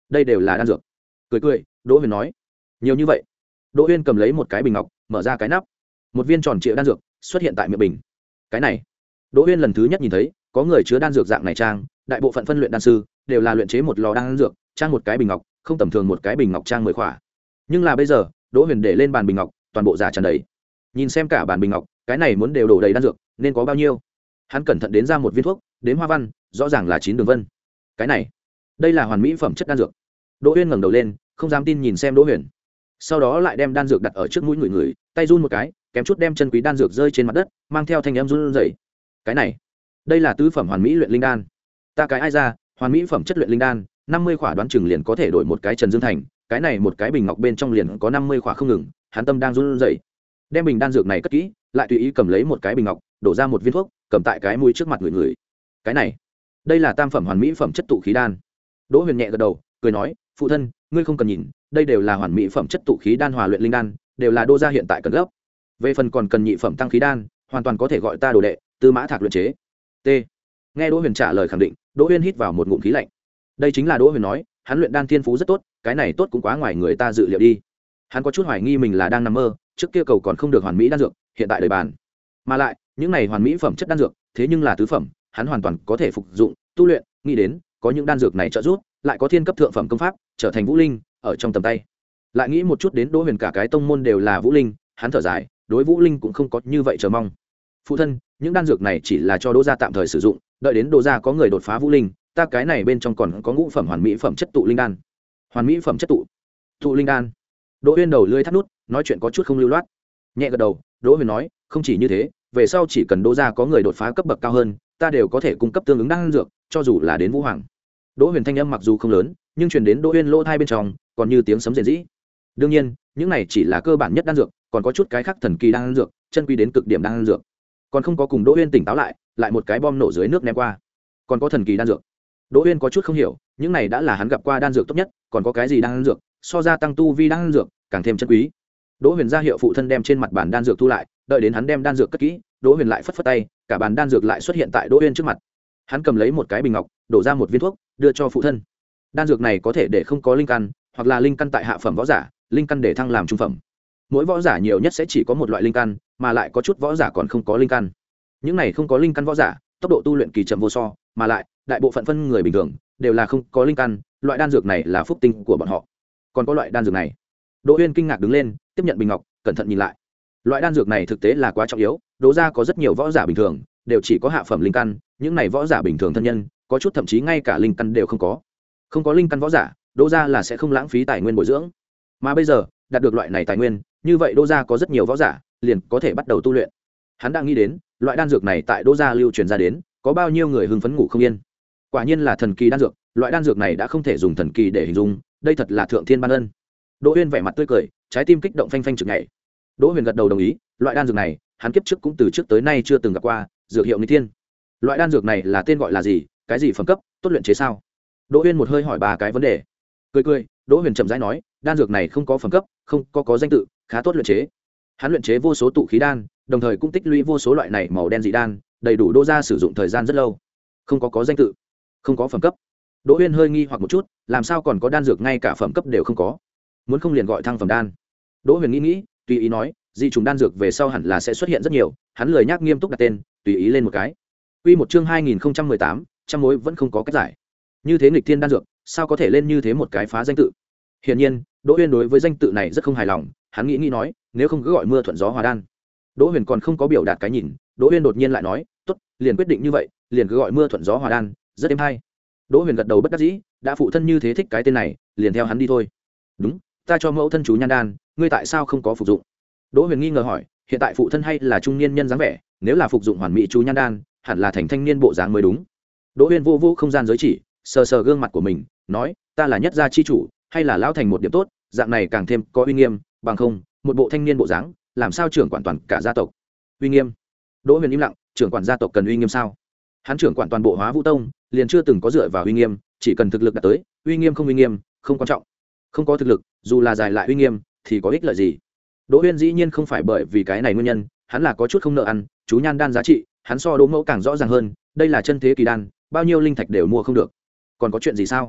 S1: đây đều là đan dược. Cười cười, Đỗ Huyền nói, nhiều như vậy. Đỗ Huyền cầm lấy một cái bình ngọc, mở ra cái nắp, một viên tròn trịa đan dược xuất hiện tại miệng bình. Cái này, Đỗ Huyền lần thứ nhất nhìn thấy có người chứa đan dược dạng này trang, đại bộ phận phân luyện đan sư đều là luyện chế một lò đan dược, trang một cái bình ngọc, không tầm thường một cái bình ngọc trang mười khỏa. Nhưng là bây giờ, Đỗ Huyền để lên bàn bình ngọc, toàn bộ giả tràn đầy. Nhìn xem cả bàn bình ngọc, cái này muốn đều đổ đầy đan dược, nên có bao nhiêu? Hắn cẩn thận đến ra một viên thuốc, đếm hoa văn, rõ ràng là chín đường vân. Cái này, đây là hoàn mỹ phẩm chất đan dược. Đỗ Uyên ngẩng đầu lên, không dám tin nhìn xem Đỗ Huyền. Sau đó lại đem đan dược đặt ở trước mũi người người, tay run một cái, kém chút đem chân quý đan dược rơi trên mặt đất, mang theo thanh âm run rẩy. Cái này, đây là tứ phẩm hoàn mỹ luyện linh đan. Ta cái ai ra, hoàn mỹ phẩm chất luyện linh đan, năm mươi khỏa đoán chừng liền có thể đổi một cái Trần Dương Thành, cái này một cái bình ngọc bên trong liền có năm mươi khỏa không ngừng, hắn tâm đang run rẩy. Đem bình đan dược này cất kỹ, lại tùy ý cầm lấy một cái bình ngọc, đổ ra một viên thuốc, cầm tại cái mũi trước mặt người người. Cái này, đây là tam phẩm hoàn mỹ phẩm chất tụ khí đan. Đỗ Huyền nhẹ gật đầu, cười nói, phụ thân, ngươi không cần nhìn, đây đều là hoàn mỹ phẩm chất tụ khí đan hòa luyện linh đan, đều là đô gia hiện tại cần gấp. Về phần còn cần nhị phẩm tăng khí đan, hoàn toàn có thể gọi ta đồ đệ, Tư Mã Thạc luyện chế. T. Nghe Đỗ Huyền trả lời khẳng định, Đỗ Huyền hít vào một ngụm khí lạnh. Đây chính là Đỗ Huyền nói, hắn luyện đan thiên phú rất tốt, cái này tốt cũng quá ngoài người ta dự liệu đi. Hắn có chút hoài nghi mình là đang nằm mơ, trước kia cầu còn không được hoàn mỹ đan dược, hiện tại đời bàn. Mà lại, những này hoàn mỹ phẩm chất đan dược, thế nhưng là tứ phẩm, hắn hoàn toàn có thể phục dụng, tu luyện, nghĩ đến, có những đan dược này trợ giúp, lại có thiên cấp thượng phẩm công pháp, trở thành vũ linh, ở trong tầm tay. Lại nghĩ một chút đến Đỗ Huyền cả cái tông môn đều là vũ linh, hắn thở dài, đối vũ linh cũng không có như vậy chờ mong. Phụ thân, những đan dược này chỉ là cho Đỗ gia tạm thời sử dụng, đợi đến Đỗ gia có người đột phá vũ linh, ta cái này bên trong còn có ngũ phẩm hoàn mỹ phẩm chất tụ linh đan. Hoàn mỹ phẩm chất tụ, tụ linh đan. Đỗ Huyền đầu lưỡi thắt nút, nói chuyện có chút không lưu loát. Nhẹ gật đầu, Đỗ Huyền nói, không chỉ như thế, về sau chỉ cần Đỗ gia có người đột phá cấp bậc cao hơn, ta đều có thể cung cấp tương ứng đan dược, cho dù là đến vũ hoàng. Đỗ Huyền thanh âm mặc dù không lớn, nhưng truyền đến Đỗ Huyền lỗ tai bên trong, còn như tiếng sấm rền rĩ. Đương nhiên, những này chỉ là cơ bản nhất đan dược, còn có chút cái khác thần kỳ đan dược, chân quý đến cực điểm đan dược. Còn không có cùng Đỗ Huyền tỉnh táo lại, lại một cái bom nổ dưới nước ném qua. Còn có thần kỳ đan dược. Đỗ Huyền có chút không hiểu, những này đã là hắn gặp qua đan dược tốt nhất, còn có cái gì đan dược, so ra tăng tu vi đan dược, càng thêm chân quý. Đỗ Huyền ra hiệu phụ thân đem trên mặt bàn đan dược thu lại, đợi đến hắn đem đan dược cất kỹ, Đỗ Huyền lại phất phất tay, cả bàn đan dược lại xuất hiện tại Đỗ Huyền trước mặt. Hắn cầm lấy một cái bình ngọc, đổ ra một viên thuốc, đưa cho phụ thân. Đan dược này có thể để không có linh căn, hoặc là linh căn tại hạ phẩm võ giả, linh căn để thăng làm trung phẩm. Mỗi võ giả nhiều nhất sẽ chỉ có một loại linh căn, mà lại có chút võ giả còn không có linh căn. Những này không có linh căn võ giả, tốc độ tu luyện kỳ chậm vô so, mà lại, đại bộ phận phân người bình thường đều là không có linh căn, loại đan dược này là phúc tinh của bọn họ. Còn có loại đan dược này. Đỗ Huyền kinh ngạc đứng lên, tiếp nhận bình ngọc, cẩn thận nhìn lại. Loại đan dược này thực tế là quá trọng yếu, Đỗ gia có rất nhiều võ giả bình thường, đều chỉ có hạ phẩm linh căn, những này võ giả bình thường thân nhân, có chút thậm chí ngay cả linh căn đều không có. Không có linh căn võ giả, Đỗ gia là sẽ không lãng phí tài nguyên bồi dưỡng. Mà bây giờ, đạt được loại này tài nguyên, như vậy Đỗ gia có rất nhiều võ giả, liền có thể bắt đầu tu luyện. Hắn đang nghĩ đến, loại đan dược này tại Đỗ gia lưu truyền ra đến, có bao nhiêu người hưng phấn ngủ không yên. Quả nhiên là thần kỳ đan dược, loại đan dược này đã không thể dùng thần kỳ để hình dung, đây thật là thượng thiên ban ân. Đỗ Huyền vẻ mặt tươi cười, trái tim kích động phanh phanh trực nhảy. Đỗ Huyền gật đầu đồng ý, loại đan dược này, hắn kiếp trước cũng từ trước tới nay chưa từng gặp qua, dược hiệu nghịch thiên. Loại đan dược này là tên gọi là gì, cái gì phẩm cấp, tốt luyện chế sao? Đỗ Huyền một hơi hỏi ba cái vấn đề. Cười cười, Đỗ Huyền chậm rãi nói, đan dược này không có phẩm cấp, không có có danh tự, khá tốt luyện chế. Hắn luyện chế vô số tụ khí đan, đồng thời cũng tích lũy vô số loại này màu đen dị đan, đầy đủ Đỗ gia sử dụng thời gian rất lâu. Không có có danh tự, không có phẩm cấp. Đỗ Huyền hơi nghi hoặc một chút, làm sao còn có đan dược ngay cả phẩm cấp đều không có? Muốn không liền gọi thăng phẩm đan. Đỗ Huyền nghĩ nghĩ, tùy ý nói, dị trùng đan dược về sau hẳn là sẽ xuất hiện rất nhiều, hắn lười nhắc nghiêm túc đặt tên, tùy ý lên một cái. Quy một chương hai nghìn không trăm mười tám, trăm mối vẫn không có cách giải. Như thế nghịch thiên đan dược, sao có thể lên như thế một cái phá danh tự? Hiển nhiên, Đỗ Huyền đối với danh tự này rất không hài lòng, hắn nghĩ nghĩ nói, nếu không cứ gọi mưa thuận gió hòa đan. Đỗ Huyền còn không có biểu đạt cái nhìn, Đỗ Huyền đột nhiên lại nói, tốt, liền quyết định như vậy, liền cứ gọi mưa thuận gió hòa đan, rất êm hay. Đỗ Huyền gật đầu bất đắc dĩ, đã phụ thân như thế thích cái tên này, liền theo hắn đi thôi. Đúng, ta cho mẫu thân chú nhan đan, ngươi tại sao không có phục dụng? Đỗ Huyền nghi ngờ hỏi, hiện tại phụ thân hay là trung niên nhân dáng vẻ, nếu là phục dụng hoàn mỹ chú nhan đan, hẳn là thành thanh niên bộ dáng mới đúng. Đỗ Huyền vô vô không gian giới chỉ, sờ sờ gương mặt của mình, nói, ta là nhất gia chi chủ, hay là lão thành một điểm tốt, dạng này càng thêm có uy nghiêm, bằng không, một bộ thanh niên bộ dáng, làm sao trưởng quản toàn cả gia tộc? Uy nghiêm? Đỗ Huyền im lặng, trưởng quản gia tộc cần uy nghiêm sao? Hắn trưởng quản toàn bộ Hóa Vũ Tông, liền chưa từng có dựa vào uy nghiêm, chỉ cần thực lực đạt tới, uy nghiêm không uy nghiêm, không quan trọng. Không có thực lực, dù là dài lại uy nghiêm, thì có ích lợi gì? Đỗ Huyền dĩ nhiên không phải bởi vì cái này nguyên nhân, hắn là có chút không nợ ăn, chú nhan đan giá trị, hắn so Đỗ Mẫu càng rõ ràng hơn, đây là chân thế kỳ đan, bao nhiêu linh thạch đều mua không được. Còn có chuyện gì sao?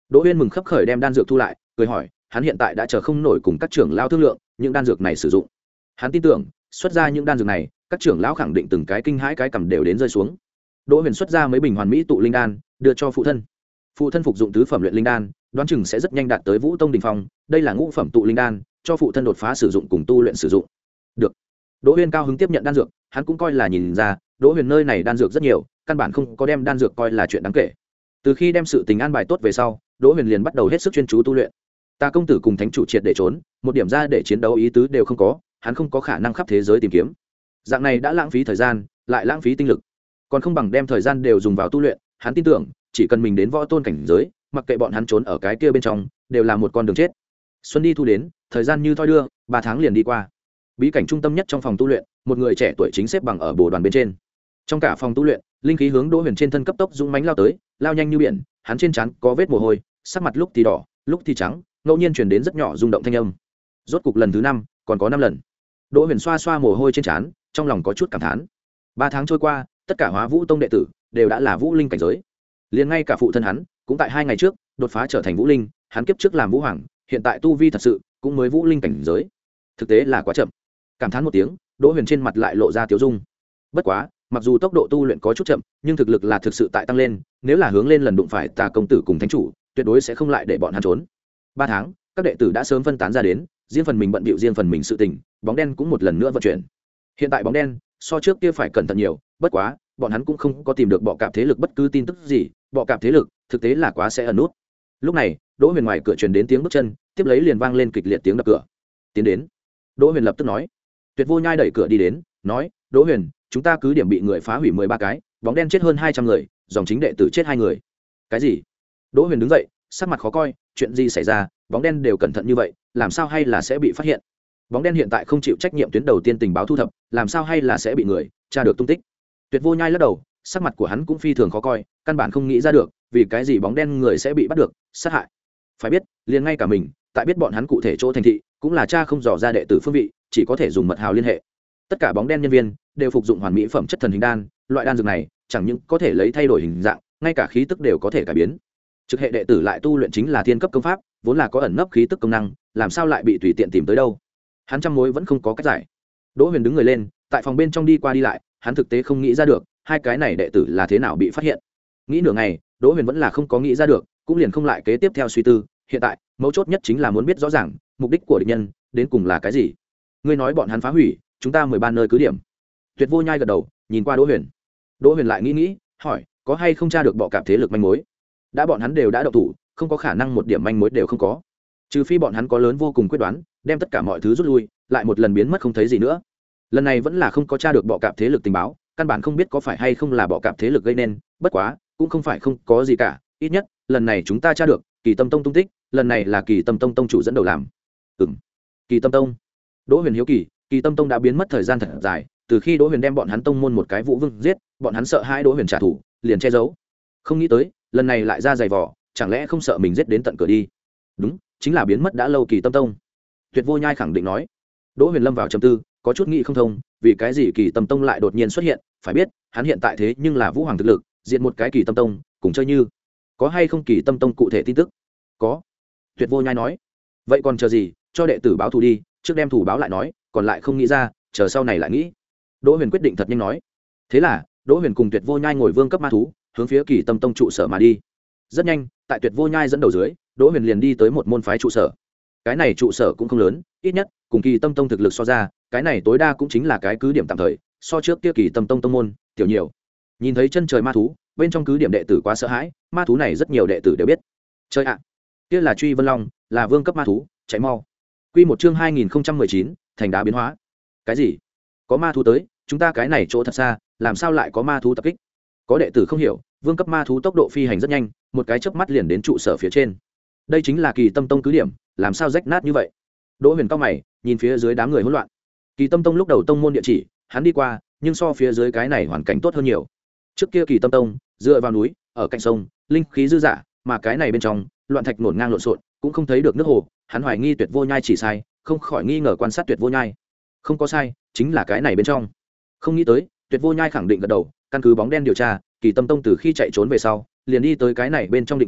S1: Đỗ Uyên mừng khấp khởi đem đan dược thu lại, cười hỏi, hắn hiện tại đã chờ không nổi cùng các trưởng lão thương lượng những đan dược này sử dụng. Hắn tin tưởng, xuất ra những đan dược này, các trưởng lão khẳng định từng cái kinh hãi cái cầm đều đến rơi xuống. Đỗ Huyền xuất ra mấy bình hoàn mỹ tụ linh đan, đưa cho phụ thân. Phụ thân phục dụng tứ phẩm luyện linh đan, đoán chừng sẽ rất nhanh đạt tới Vũ Tông đỉnh phong, đây là ngũ phẩm tụ linh đan, cho phụ thân đột phá sử dụng cùng tu luyện sử dụng. Được. Đỗ Huyền cao hứng tiếp nhận đan dược, hắn cũng coi là nhìn ra, Đỗ Huyền nơi này đan dược rất nhiều, căn bản không có đem đan dược coi là chuyện đáng kể. Từ khi đem sự tình an bài tốt về sau, Đỗ Huyền liền bắt đầu hết sức chuyên chú tu luyện. Ta công tử cùng thánh chủ triệt để trốn, một điểm ra để chiến đấu ý tứ đều không có, hắn không có khả năng khắp thế giới tìm kiếm. Dạng này đã lãng phí thời gian, lại lãng phí tinh lực, còn không bằng đem thời gian đều dùng vào tu luyện. Hắn tin tưởng, chỉ cần mình đến võ tôn cảnh giới, mặc kệ bọn hắn trốn ở cái kia bên trong, đều là một con đường chết. Xuân đi thu đến, thời gian như thoi đưa, ba tháng liền đi qua. Bí cảnh trung tâm nhất trong phòng tu luyện, một người trẻ tuổi chính xếp bằng ở bồ đoàn bên trên. Trong cả phòng tu luyện, linh khí hướng Đỗ Huyền trên thân cấp tốc dũng mãnh lao tới, lao nhanh như biển, hắn trên trán có vết mồ hôi, sắc mặt lúc thì đỏ, lúc thì trắng, ngẫu nhiên truyền đến rất nhỏ rung động thanh âm. Rốt cục lần thứ năm, còn có năm lần. Đỗ Huyền xoa xoa mồ hôi trên trán, trong lòng có chút cảm thán. Ba tháng trôi qua, tất cả Hóa Vũ Tông đệ tử đều đã là vũ linh cảnh giới. Liền ngay cả phụ thân hắn, cũng tại hai ngày trước đột phá trở thành vũ linh, hắn kiếp trước làm vũ hoàng, hiện tại tu vi thật sự cũng mới vũ linh cảnh giới. Thực tế là quá chậm. Cảm thán một tiếng, Đỗ Huyền trên mặt lại lộ ra tiêu dung. Bất quá, mặc dù tốc độ tu luyện có chút chậm, nhưng thực lực là thực sự tại tăng lên, nếu là hướng lên lần đụng phải Tà công tử cùng thánh chủ, tuyệt đối sẽ không lại để bọn hắn trốn. Ba tháng, các đệ tử đã sớm phân tán ra đến, riêng phần mình bận bịu riêng phần mình sự tình, bóng đen cũng một lần nữa vận chuyển. Hiện tại bóng đen so trước kia phải cẩn thận nhiều, bất quá, bọn hắn cũng không có tìm được bọ cạp thế lực bất cứ tin tức gì, bọ cạp thế lực thực tế là quá sẽ ẩn nút. Lúc này, Đỗ Huyền ngoài cửa truyền đến tiếng bước chân, tiếp lấy liền vang lên kịch liệt tiếng đập cửa. Tiến đến. Đỗ Huyền lập tức nói. Tuyệt Vô Nhai đẩy cửa đi đến, nói, Đỗ Huyền, chúng ta cứ điểm bị người phá hủy mười ba cái, bóng đen chết hơn hai trăm người, dòng chính đệ tử chết hai người. Cái gì? Đỗ Huyền đứng dậy, sắc mặt khó coi, chuyện gì xảy ra, bóng đen đều cẩn thận như vậy, làm sao hay là sẽ bị phát hiện? Bóng đen hiện tại không chịu trách nhiệm tuyến đầu tiên tình báo thu thập, làm sao hay là sẽ bị người tra được tung tích? Tuyệt Vô Nhai lắc đầu, sắc mặt của hắn cũng phi thường khó coi, căn bản không nghĩ ra được, vì cái gì bóng đen người sẽ bị bắt được, sát hại. Phải biết, liền ngay cả mình, tại biết bọn hắn cụ thể chỗ thành thị, cũng là cha không dò ra đệ tử phương vị, chỉ có thể dùng mật hào liên hệ. Tất cả bóng đen nhân viên đều phục dụng hoàn mỹ phẩm chất thần hình đan, loại đan dược này chẳng những có thể lấy thay đổi hình dạng, ngay cả khí tức đều có thể cải biến. Trực hệ đệ tử lại tu luyện chính là thiên cấp công pháp, vốn là có ẩn nấp khí tức công năng, làm sao lại bị tùy tiện tìm tới đâu? Hắn trăm mối vẫn không có cách giải. Đỗ Huyền đứng người lên, tại phòng bên trong đi qua đi lại, hắn thực tế không nghĩ ra được, hai cái này đệ tử là thế nào bị phát hiện. Nghĩ nửa ngày, Đỗ Huyền vẫn là không có nghĩ ra được, cũng liền không lại kế tiếp theo suy tư, hiện tại, mấu chốt nhất chính là muốn biết rõ ràng, mục đích của địch nhân đến cùng là cái gì. Ngươi nói bọn hắn phá hủy chúng ta mười ba nơi cứ điểm. Tuyệt Vô Nhai gật đầu, nhìn qua Đỗ Huyền. Đỗ Huyền lại nghĩ nghĩ, hỏi, có hay không tra được bọ cạp thế lực manh mối? Đã bọn hắn đều đã động thủ, không có khả năng một điểm manh mối đều không có. Trừ phi bọn hắn có lớn vô cùng quyết đoán, đem tất cả mọi thứ rút lui, lại một lần biến mất không thấy gì nữa. Lần này vẫn là không có tra được bọ cạp thế lực tình báo, căn bản không biết có phải hay không là bọ cạp thế lực gây nên, bất quá, cũng không phải không có gì cả, ít nhất, lần này chúng ta tra được Kỳ Tâm Tông tung tích, lần này là Kỳ Tâm Tông tông chủ dẫn đầu làm. Ừm. Kỳ Tâm Tông. Đỗ Huyền hiếu kỳ, Kỳ Tâm Tông đã biến mất thời gian thật dài, từ khi Đỗ Huyền đem bọn hắn tông môn một cái Vũ Vương giết, bọn hắn sợ hai Đỗ Huyền trả thù, liền che giấu. Không nghĩ tới, lần này lại ra dày vò, chẳng lẽ không sợ mình giết đến tận cửa đi? Đúng, chính là biến mất đã lâu Kỳ Tâm Tông. Tuyệt Vô Nhai khẳng định nói. Đỗ Huyền lâm vào trầm tư, có chút nghĩ không thông, vì cái gì Kỳ Tâm Tông lại đột nhiên xuất hiện, phải biết, hắn hiện tại thế nhưng là Vũ Hoàng thực lực, diện một cái Kỳ Tâm Tông, cùng chơi như. Có hay không Kỳ Tâm Tông cụ thể tin tức? Có. Tuyệt Vô Nhai nói. Vậy còn chờ gì, cho đệ tử báo thù đi, trước đem thủ báo lại nói, còn lại không nghĩ ra, chờ sau này lại nghĩ. Đỗ Huyền quyết định thật nhanh nói. Thế là, Đỗ Huyền cùng Tuyệt Vô Nhai ngồi vương cấp ma thú, hướng phía Kỳ Tâm Tông trụ sở mà đi. Rất nhanh, tại Tuyệt Vô Nhai dẫn đầu dưới, Đỗ Huyền liền đi tới một môn phái trụ sở. Cái này trụ sở cũng không lớn, ít nhất cùng Kỳ Tâm Tông thực lực so ra, cái này tối đa cũng chính là cái cứ điểm tạm thời, so trước kia Kỳ Tâm Tông tông môn tiểu nhiều. Nhìn thấy chân trời ma thú, bên trong cứ điểm đệ tử quá sợ hãi, ma thú này rất nhiều đệ tử đều biết. Chơi ạ, kia là Truy Vân Long, là vương cấp ma thú, chạy mau. Quy một chương hai nghìn không trăm mười chín, thành đá biến hóa. Cái gì? Có ma thú tới, chúng ta cái này chỗ thật xa, làm sao lại có ma thú tập kích? Có đệ tử không hiểu, vương cấp ma thú tốc độ phi hành rất nhanh, một cái chớp mắt liền đến trụ sở phía trên. Đây chính là Kỳ Tâm Tông cứ điểm, làm sao rách nát như vậy? Đỗ Huyền cao mày, nhìn phía dưới đám người hỗn loạn. Kỳ Tâm Tông lúc đầu tông môn địa chỉ, hắn đi qua, nhưng so phía dưới cái này hoàn cảnh tốt hơn nhiều. Trước kia Kỳ Tâm Tông dựa vào núi, ở cạnh sông, linh khí dư dả, mà cái này bên trong, loạn thạch nổn ngang lộn xộn, cũng không thấy được nước hồ, hắn hoài nghi Tuyệt Vô Nhai chỉ sai, không khỏi nghi ngờ quan sát Tuyệt Vô Nhai. Không có sai, chính là cái này bên trong. Không nghĩ tới, Tuyệt Vô Nhai khẳng định gật đầu, căn cứ bóng đen điều tra, Kỳ Tâm Tông từ khi chạy trốn về sau, liền đi tới cái này bên trong định cư,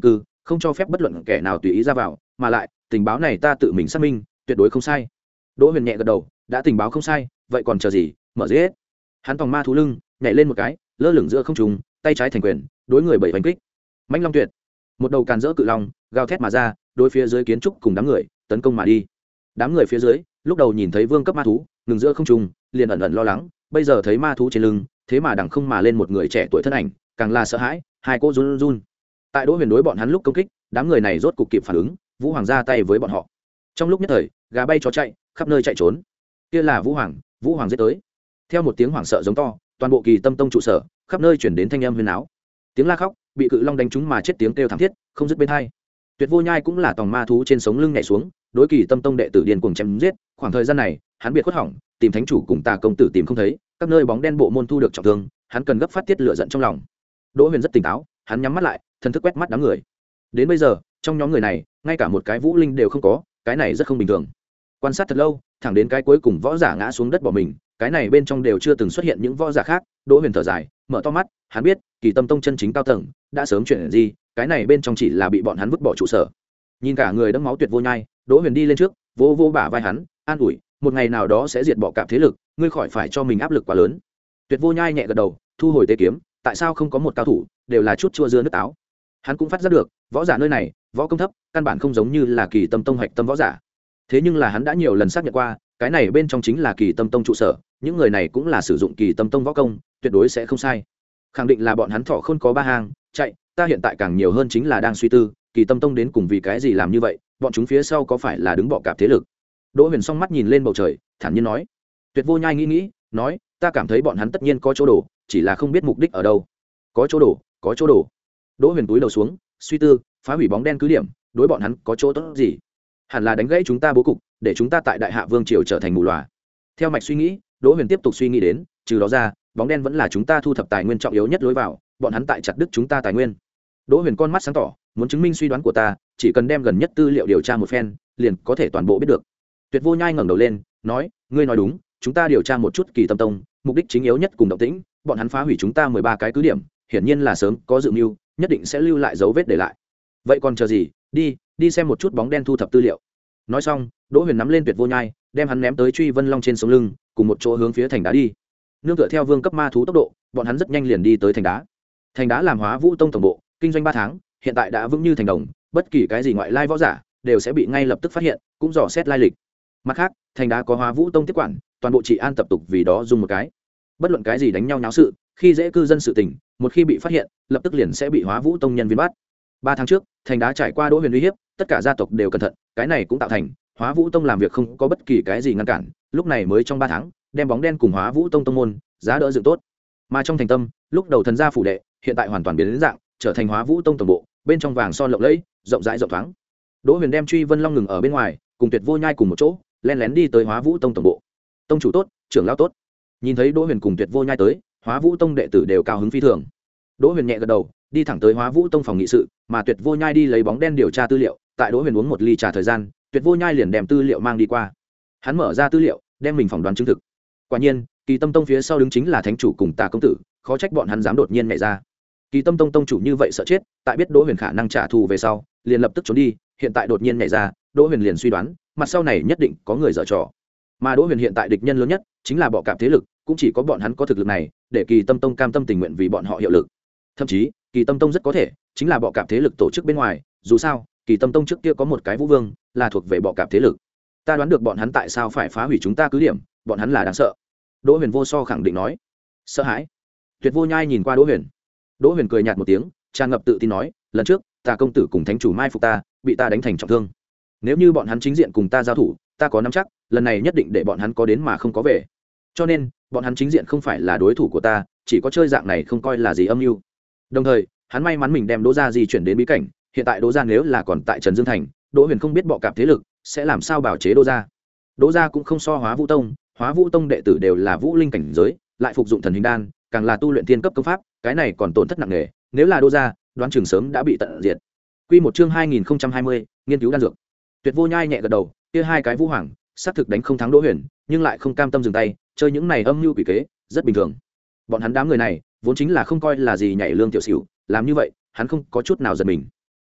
S1: không cho phép bất luận kẻ nào tùy ý ra vào, mà lại tình báo này ta tự mình xác minh, tuyệt đối không sai. Đỗ Huyền nhẹ gật đầu, đã tình báo không sai, vậy còn chờ gì, mở giết. Hắn vòng ma thú lưng, nhảy lên một cái, lơ lửng giữa không trung, tay trái thành quyền, đối người bảy vành kích. Mãnh Long Tuyệt, một đầu càn rỡ cự long, gào thét mà ra, đối phía dưới kiến trúc cùng đám người, tấn công mà đi. Đám người phía dưới, lúc đầu nhìn thấy vương cấp ma thú, ngừng giữa không trung, liền ẩn ẩn lo lắng, bây giờ thấy ma thú trên lưng, thế mà đằng không mà lên một người trẻ tuổi thân ảnh, càng là sợ hãi, hai cô run run. Tại Đỗ Huyền đối bọn hắn lúc công kích, đám người này rốt cục kịp phản ứng, Vũ Hoàng ra tay với bọn họ. Trong lúc nhất thời, gà bay chó chạy, khắp nơi chạy trốn. Kia là Vũ Hoàng, Vũ Hoàng giết tới. Theo một tiếng hoảng sợ giống to, toàn bộ Kỳ Tâm Tông trụ sở, khắp nơi chuyển đến thanh âm huyên áo. Tiếng la khóc, bị cự long đánh trúng mà chết tiếng kêu thảm thiết, không dứt bên hai. Tuyệt Vô Nhai cũng là tòng ma thú trên sống lưng nhảy xuống, đối Kỳ Tâm Tông đệ tử điên cuồng chém giết. Khoảng thời gian này, hắn biệt khuất hỏng, tìm thánh chủ cùng Tà công tử tìm không thấy, các nơi bóng đen bộ môn thu được trọng thương, hắn cần gấp phát tiết lửa giận trong lòng. Đỗ Huyền rất tỉnh táo, hắn nhắm mắt lại, thần thức quét mắt đám người. Đến bây giờ, trong nhóm người này, ngay cả một cái vũ linh đều không có, cái này rất không bình thường. Quan sát thật lâu, thẳng đến cái cuối cùng võ giả ngã xuống đất bỏ mình, cái này bên trong đều chưa từng xuất hiện những võ giả khác. Đỗ Huyền thở dài, mở to mắt, hắn biết, Kỳ Tâm Tông chân chính cao tầng đã sớm chuyển gì, cái này bên trong chỉ là bị bọn hắn vứt bỏ trụ sở. Nhìn cả người đẫm máu Tuyệt Vô Nhai, Đỗ Huyền đi lên trước, vỗ vỗ bả vai hắn, an ủi, một ngày nào đó sẽ diệt bỏ cạp thế lực, ngươi khỏi phải cho mình áp lực quá lớn. Tuyệt Vô Nhai nhẹ gật đầu, thu hồi tế kiếm, tại sao không có một cao thủ, đều là chút chua dưa nước táo. Hắn cũng phát giác được, võ giả nơi này, võ công thấp, căn bản không giống như là Kỳ Tâm Tông hạch tâm võ giả. Thế nhưng là hắn đã nhiều lần xác nhận qua, cái này bên trong chính là Kỳ Tâm Tông trụ sở, những người này cũng là sử dụng Kỳ Tâm Tông võ công, tuyệt đối sẽ không sai. Khẳng định là bọn hắn thọ không có ba hàng, chạy, ta hiện tại càng nhiều hơn chính là đang suy tư, Kỳ Tâm Tông đến cùng vì cái gì làm như vậy, bọn chúng phía sau có phải là đứng bọ cạp thế lực. Đỗ Huyền song mắt nhìn lên bầu trời, thản nhiên nói. Tuyệt Vô Nhai nghĩ nghĩ, nói, ta cảm thấy bọn hắn tất nhiên có chỗ đổ, chỉ là không biết mục đích ở đâu. Có chỗ đổ, có chỗ đổ. Đỗ Huyền túi đầu xuống, suy tư, phá hủy bóng đen cứ điểm, đối bọn hắn có chỗ tốt gì? Hẳn là đánh gãy chúng ta bố cục, để chúng ta tại Đại Hạ Vương triều trở thành mù lòa. Theo mạch suy nghĩ, Đỗ Huyền tiếp tục suy nghĩ đến, trừ đó ra, bóng đen vẫn là chúng ta thu thập tài nguyên trọng yếu nhất lối vào, bọn hắn tại chặt đứt chúng ta tài nguyên. Đỗ Huyền con mắt sáng tỏ, muốn chứng minh suy đoán của ta, chỉ cần đem gần nhất tư liệu điều tra một phen, liền có thể toàn bộ biết được. Tuyệt Vô Nhai ngẩng đầu lên, nói, ngươi nói đúng, chúng ta điều tra một chút Kỳ Tâm Tông, mục đích chính yếu nhất cùng động tĩnh, bọn hắn phá hủy chúng ta mười ba cái cứ điểm, hiển nhiên là sớm có dự mưu, nhất định sẽ lưu lại dấu vết để lại. Vậy còn chờ gì, đi, đi xem một chút bóng đen thu thập tư liệu. Nói xong, Đỗ Huyền nắm lên Tuyệt Vô Nhai, đem hắn ném tới Truy Vân Long trên sống lưng, cùng một chỗ hướng phía thành đá đi. Nương tựa theo vương cấp ma thú tốc độ, bọn hắn rất nhanh liền đi tới thành đá. Thành đá làm Hóa Vũ Tông tổng bộ, kinh doanh ba tháng, hiện tại đã vững như thành đồng, bất kỳ cái gì ngoại lai võ giả đều sẽ bị ngay lập tức phát hiện, cũng dò xét lai lịch. Mặt khác, thành đá có Hóa Vũ Tông tiếp quản, toàn bộ trị an tập tục vì đó dùng một cái. Bất luận cái gì đánh nhau nháo sự, khi dễ cư dân sự tình, một khi bị phát hiện, lập tức liền sẽ bị Hóa Vũ Tông nhân viên bắt. Ba tháng trước, thành đá trải qua Đỗ Huyền uy hiếp, tất cả gia tộc đều cẩn thận, cái này cũng tạo thành Hóa Vũ Tông làm việc không có bất kỳ cái gì ngăn cản, lúc này mới trong ba tháng, đem bóng đen cùng Hóa Vũ Tông tông môn giá đỡ dựng tốt. Mà trong thành tâm, lúc đầu thần gia phủ đệ, hiện tại hoàn toàn biến đến dạng, trở thành Hóa Vũ Tông tổng bộ, bên trong vàng son lộng lẫy, rộng rãi rộng thoáng. Đỗ Huyền đem Truy Vân Long ngừng ở bên ngoài, cùng Tuyệt Vô Nhai cùng một chỗ, lén lén đi tới Hóa Vũ Tông tổng bộ. Tông chủ tốt, trưởng lão tốt. Nhìn thấy Đỗ Huyền cùng Tuyệt Vô Nhai tới, Hóa Vũ Tông đệ tử đều cao hứng phi thường. Đỗ Huyền nhẹ gật đầu, đi thẳng tới Hóa Vũ Tông phòng nghị sự, mà Tuyệt Vô Nhai đi lấy bóng đen điều tra tư liệu. Tại Đỗ Huyền uống một ly trà thời gian, Tuyệt Vô Nhai liền đem tư liệu mang đi qua. Hắn mở ra tư liệu, đem mình phỏng đoán chứng thực. Quả nhiên, Kỳ Tâm Tông phía sau đứng chính là thánh chủ cùng Tà công tử, khó trách bọn hắn dám đột nhiên nhảy ra. Kỳ Tâm Tông tông chủ như vậy sợ chết, tại biết Đỗ Huyền khả năng trả thù về sau, liền lập tức trốn đi, hiện tại đột nhiên nhảy ra, Đỗ Huyền liền suy đoán, mặt sau này nhất định có người giở trò. Mà Đỗ Huyền hiện tại địch nhân lớn nhất chính là bọ cạp thế lực, cũng chỉ có bọn hắn có thực lực này, để Kỳ Tâm Tông cam tâm tình nguyện vì bọn họ hiệu lực. Thậm chí, Kỳ Tâm Tông rất có thể chính là bọ cạp thế lực tổ chức bên ngoài, dù sao, Kỳ Tâm Tông trước kia có một cái Vũ Vương, là thuộc về bọ cạp thế lực. Ta đoán được bọn hắn tại sao phải phá hủy chúng ta cứ điểm, bọn hắn là đáng sợ. Đỗ Huyền vô so khẳng định nói. Sợ hãi? Tuyệt Vô Nhai nhìn qua Đỗ Huyền. Đỗ Huyền cười nhạt một tiếng, tràn ngập tự tin nói, lần trước, Tà công tử cùng thánh chủ mai phục ta, bị ta đánh thành trọng thương. Nếu như bọn hắn chính diện cùng ta giao thủ, ta có nắm chắc, lần này nhất định để bọn hắn có đến mà không có về. Cho nên, bọn hắn chính diện không phải là đối thủ của ta, chỉ có chơi dạng này không coi là gì âm mưu. Đồng thời, hắn may mắn mình đem Đỗ gia di chuyển đến bí cảnh, hiện tại Đỗ gia nếu là còn tại Trần Dương thành, Đỗ Huyền không biết bọ cạp thế lực sẽ làm sao bảo chế Đỗ gia. Đỗ gia cũng không so Hóa Vũ Tông, Hóa Vũ Tông đệ tử đều là vũ linh cảnh giới, lại phục dụng thần hình đan, càng là tu luyện tiên cấp công pháp, cái này còn tổn thất nặng nề, nếu là Đỗ gia, đoán chừng sớm đã bị tận diệt. Quy một chương hai nghìn không trăm hai mươi, nghiên cứu đan dược. Tuyệt Vô Nhai nhẹ gật đầu, kia hai cái Vũ Hoàng, xác thực đánh không thắng Đỗ Huyền, nhưng lại không cam tâm dừng tay, chơi những này âm mưu quỷ kế, rất bình thường. Bọn hắn đám người này, vốn chính là không coi là gì nhảy lương tiểu xỉu, làm như vậy, hắn không có chút nào giật mình.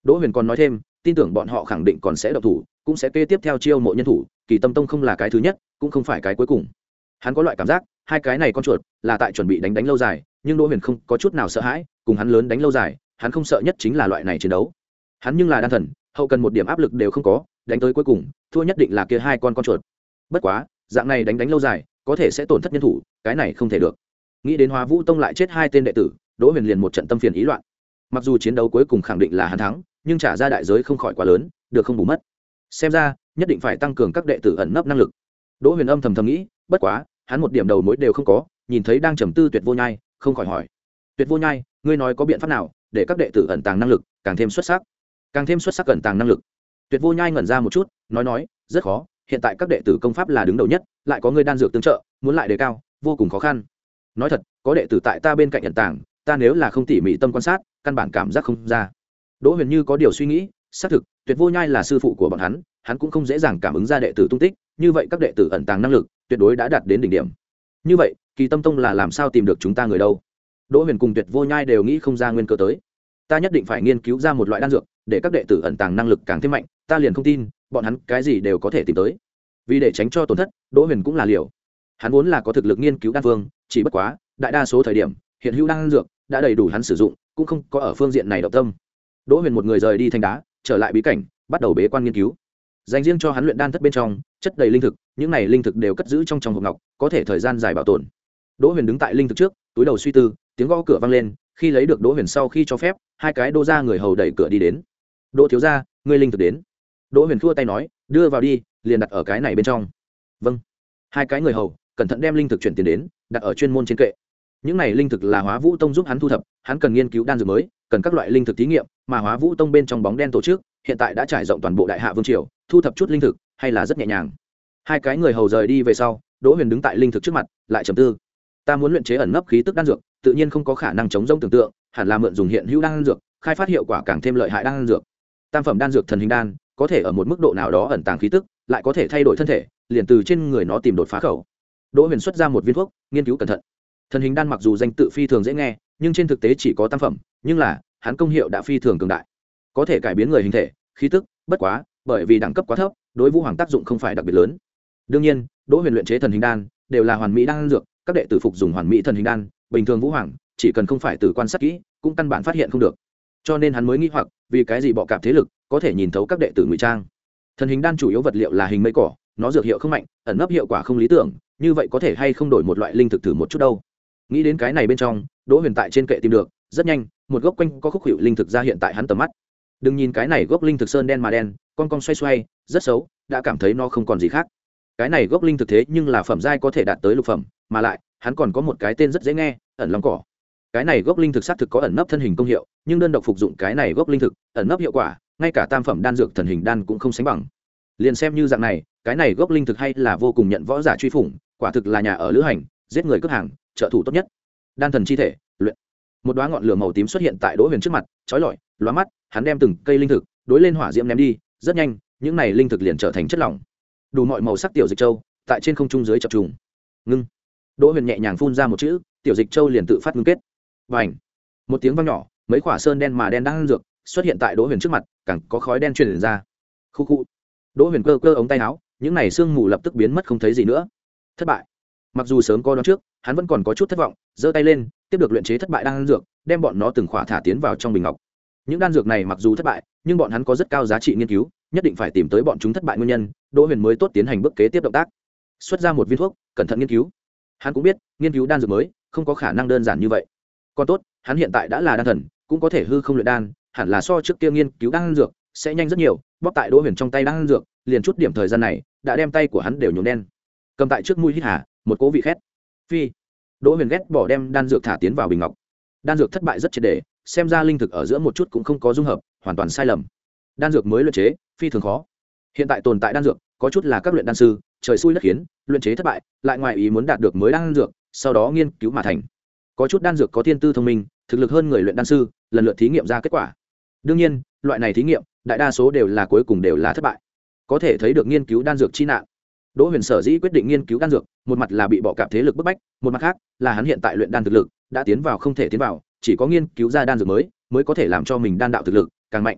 S1: Đỗ Huyền còn nói thêm, tin tưởng bọn họ khẳng định còn sẽ động thủ, cũng sẽ kế tiếp theo chiêu mộ nhân thủ, Kỳ Tâm Tông không là cái thứ nhất, cũng không phải cái cuối cùng. Hắn có loại cảm giác, hai cái này con chuột là tại chuẩn bị đánh đánh lâu dài, nhưng Đỗ Huyền không có chút nào sợ hãi, cùng hắn lớn đánh lâu dài, hắn không sợ nhất chính là loại này chiến đấu. Hắn nhưng là đan thần, hậu cần một điểm áp lực đều không có, đánh tới cuối cùng, thua nhất định là kia hai con con chuột. Bất quá, dạng này đánh đánh lâu dài, có thể sẽ tổn thất nhân thủ, cái này không thể được. Nghĩ đến Hóa Vũ Tông lại chết hai tên đệ tử, Đỗ Huyền liền một trận tâm phiền ý loạn. Mặc dù chiến đấu cuối cùng khẳng định là hắn thắng, nhưng trả ra đại giới không khỏi quá lớn, được không bù mất. Xem ra, nhất định phải tăng cường các đệ tử ẩn nấp năng lực. Đỗ Huyền âm thầm thầm nghĩ, bất quá, hắn một điểm đầu mối đều không có, nhìn thấy đang trầm tư Tuyệt Vô Nhai, không khỏi hỏi: "Tuyệt Vô Nhai, ngươi nói có biện pháp nào để các đệ tử ẩn tàng năng lực càng thêm xuất sắc?" Càng thêm xuất sắc ẩn tàng năng lực. Tuyệt Vô Nhai ngẩn ra một chút, nói nói, rất khó, hiện tại các đệ tử công pháp là đứng đầu nhất, lại có ngươi đan dược tương trợ, muốn lại đề cao, vô cùng khó khăn. Nói thật, có đệ tử tại ta bên cạnh ẩn tàng, ta nếu là không tỉ mỉ tâm quan sát, căn bản cảm giác không ra. Đỗ Huyền như có điều suy nghĩ, xác thực, Tuyệt Vô Nhai là sư phụ của bọn hắn, hắn cũng không dễ dàng cảm ứng ra đệ tử tung tích, như vậy các đệ tử ẩn tàng năng lực tuyệt đối đã đạt đến đỉnh điểm. Như vậy, Kỳ Tâm Tông là làm sao tìm được chúng ta người đâu? Đỗ Huyền cùng Tuyệt Vô Nhai đều nghĩ không ra nguyên cơ tới. Ta nhất định phải nghiên cứu ra một loại đan dược, để các đệ tử ẩn tàng năng lực càng thêm mạnh, ta liền không tin bọn hắn cái gì đều có thể tìm tới. Vì để tránh cho tổn thất, Đỗ Huyền cũng là liều. Hắn vốn là có thực lực nghiên cứu đan phương, chỉ bất quá, đại đa số thời điểm, hiện hữu đan dược đã đầy đủ hắn sử dụng, cũng không có ở phương diện này động tâm. Đỗ Huyền một người rời đi thành đá, trở lại bí cảnh, bắt đầu bế quan nghiên cứu. Dành riêng cho hắn luyện đan thất bên trong, chất đầy linh thực, những này linh thực đều cất giữ trong trong hộp ngọc, có thể thời gian dài bảo tồn. Đỗ Huyền đứng tại linh thực trước, túi đầu suy tư, tiếng gõ cửa vang lên, khi lấy được Đỗ Huyền sau khi cho phép, hai cái đô gia người hầu đẩy cửa đi đến. "Đỗ thiếu gia, ngươi linh thực đến." Đỗ Huyền khua tay nói, "Đưa vào đi, liền đặt ở cái này bên trong." "Vâng." Hai cái người hầu cẩn thận đem linh thực chuyển tiền đến, đặt ở chuyên môn trên kệ. Những này linh thực là Hóa Vũ Tông giúp hắn thu thập, hắn cần nghiên cứu đan dược mới, cần các loại linh thực thí nghiệm, mà Hóa Vũ Tông bên trong bóng đen tổ chức, hiện tại đã trải rộng toàn bộ Đại Hạ Vương triều, thu thập chút linh thực, hay là rất nhẹ nhàng. Hai cái người hầu rời đi về sau, Đỗ Huyền đứng tại linh thực trước mặt, lại trầm tư. Ta muốn luyện chế ẩn nấp khí tức đan dược, tự nhiên không có khả năng chống rông tưởng tượng, hẳn là mượn dùng hiện hữu đan dược, khai phát hiệu quả càng thêm lợi hại đan dược. Tam phẩm đan dược thần hình đan, có thể ở một mức độ nào đó ẩn tàng khí tức, lại có thể thay đổi thân thể, liền từ trên người nó tìm đột phá khẩu. Đỗ Huyền xuất ra một viên thuốc, nghiên cứu cẩn thận. Thần hình đan mặc dù danh tự phi thường dễ nghe, nhưng trên thực tế chỉ có tam phẩm, nhưng là, hắn công hiệu đã phi thường cường đại, có thể cải biến người hình thể, khí tức, bất quá, bởi vì đẳng cấp quá thấp, đối Vũ Hoàng tác dụng không phải đặc biệt lớn. Đương nhiên, Đỗ Huyền luyện chế thần hình đan đều là hoàn mỹ đan dược, các đệ tử phục dùng hoàn mỹ thần hình đan, bình thường Vũ Hoàng chỉ cần không phải từ quan sát kỹ, cũng căn bản phát hiện không được. Cho nên hắn mới nghi hoặc, vì cái gì bọ cạp thế lực có thể nhìn thấu các đệ tử ngụy trang. Thần hình đan chủ yếu vật liệu là hình mây cỏ, nó dược hiệu không mạnh, ẩn nấp hiệu quả không lý tưởng, như vậy có thể hay không đổi một loại linh thực thử một chút đâu. Nghĩ đến cái này bên trong, Đỗ Huyền tại trên kệ tìm được, rất nhanh, một gốc quanh có khúc hiệu linh thực ra hiện tại hắn tầm mắt. Đừng nhìn cái này gốc linh thực sơn đen mà đen, con con xoay xoay, rất xấu, đã cảm thấy nó không còn gì khác. Cái này gốc linh thực thế nhưng là phẩm giai có thể đạt tới lục phẩm, mà lại, hắn còn có một cái tên rất dễ nghe, ẩn long cỏ. Cái này gốc linh thực xác thực có ẩn nấp thân hình công hiệu, nhưng đơn độc phục dụng cái này gốc linh thực, ẩn nấp hiệu quả, ngay cả tam phẩm đan dược thần hình đan cũng không sánh bằng. Liền xem như dạng này, cái này gốc linh thực hay là vô cùng nhận võ giả truy phủng, quả thực là nhà ở lữ hành, giết người cướp hàng, trợ thủ tốt nhất. Đan thần chi thể, luyện. Một đóa ngọn lửa màu tím xuất hiện tại Đỗ Huyền trước mặt, chói lọi, lóa mắt, hắn đem từng cây linh thực đối lên hỏa diễm ném đi, rất nhanh, những này linh thực liền trở thành chất lỏng. Đủ mọi màu sắc tiểu dịch châu, tại trên không trung dưới chập trùng. Ngưng. Đỗ Huyền nhẹ nhàng phun ra một chữ, tiểu dịch châu liền tự phát ngưng kết. Bành. Một tiếng vang nhỏ, mấy quả sơn đen mà đen đang dược xuất hiện tại Đỗ Huyền trước mặt, càng có khói đen truyền ra. Khu khu. Đỗ Huyền cơ cơ ống tay áo, những này sương mù lập tức biến mất không thấy gì nữa. Thất bại. Mặc dù sớm có đoán trước, hắn vẫn còn có chút thất vọng, giơ tay lên, tiếp được luyện chế thất bại đan dược, đem bọn nó từng khỏa thả tiến vào trong bình ngọc. Những đan dược này mặc dù thất bại, nhưng bọn hắn có rất cao giá trị nghiên cứu, nhất định phải tìm tới bọn chúng thất bại nguyên nhân, Đỗ Huyền mới tốt tiến hành bước kế tiếp động tác. Xuất ra một viên thuốc, cẩn thận nghiên cứu. Hắn cũng biết, nghiên cứu đan dược mới không có khả năng đơn giản như vậy. Còn tốt, hắn hiện tại đã là đan thần, cũng có thể hư không luyện đan, hẳn là so trước kia nghiên cứu đan dược sẽ nhanh rất nhiều. Bóp tại Đỗ Huyền trong tay đan dược, liền chút điểm thời gian này, đã đem tay của hắn đều nhuộm đen. Cầm tại trước mũi hít hà, một cỗ vị khét. Phi. Đỗ Huyền ghét bỏ đem đan dược thả tiến vào bình ngọc. Đan dược thất bại rất triệt để, xem ra linh thực ở giữa một chút cũng không có dung hợp, hoàn toàn sai lầm. Đan dược mới luyện chế, phi thường khó. Hiện tại tồn tại đan dược, có chút là các luyện đan sư, trời xui đất khiến, luyện chế thất bại, lại ngoài ý muốn đạt được mới đan dược, sau đó nghiên cứu mà thành. Có chút đan dược có thiên tư thông minh, thực lực hơn người luyện đan sư, lần lượt thí nghiệm ra kết quả. Đương nhiên, loại này thí nghiệm, đại đa số đều là cuối cùng đều là thất bại. Có thể thấy được nghiên cứu đan dược chi nạn. Đỗ Huyền sở dĩ quyết định nghiên cứu đan dược, một mặt là bị bọ cạp thế lực bức bách, một mặt khác là hắn hiện tại luyện đan thực lực đã tiến vào không thể tiến vào, chỉ có nghiên cứu ra đan dược mới mới có thể làm cho mình đan đạo thực lực càng mạnh.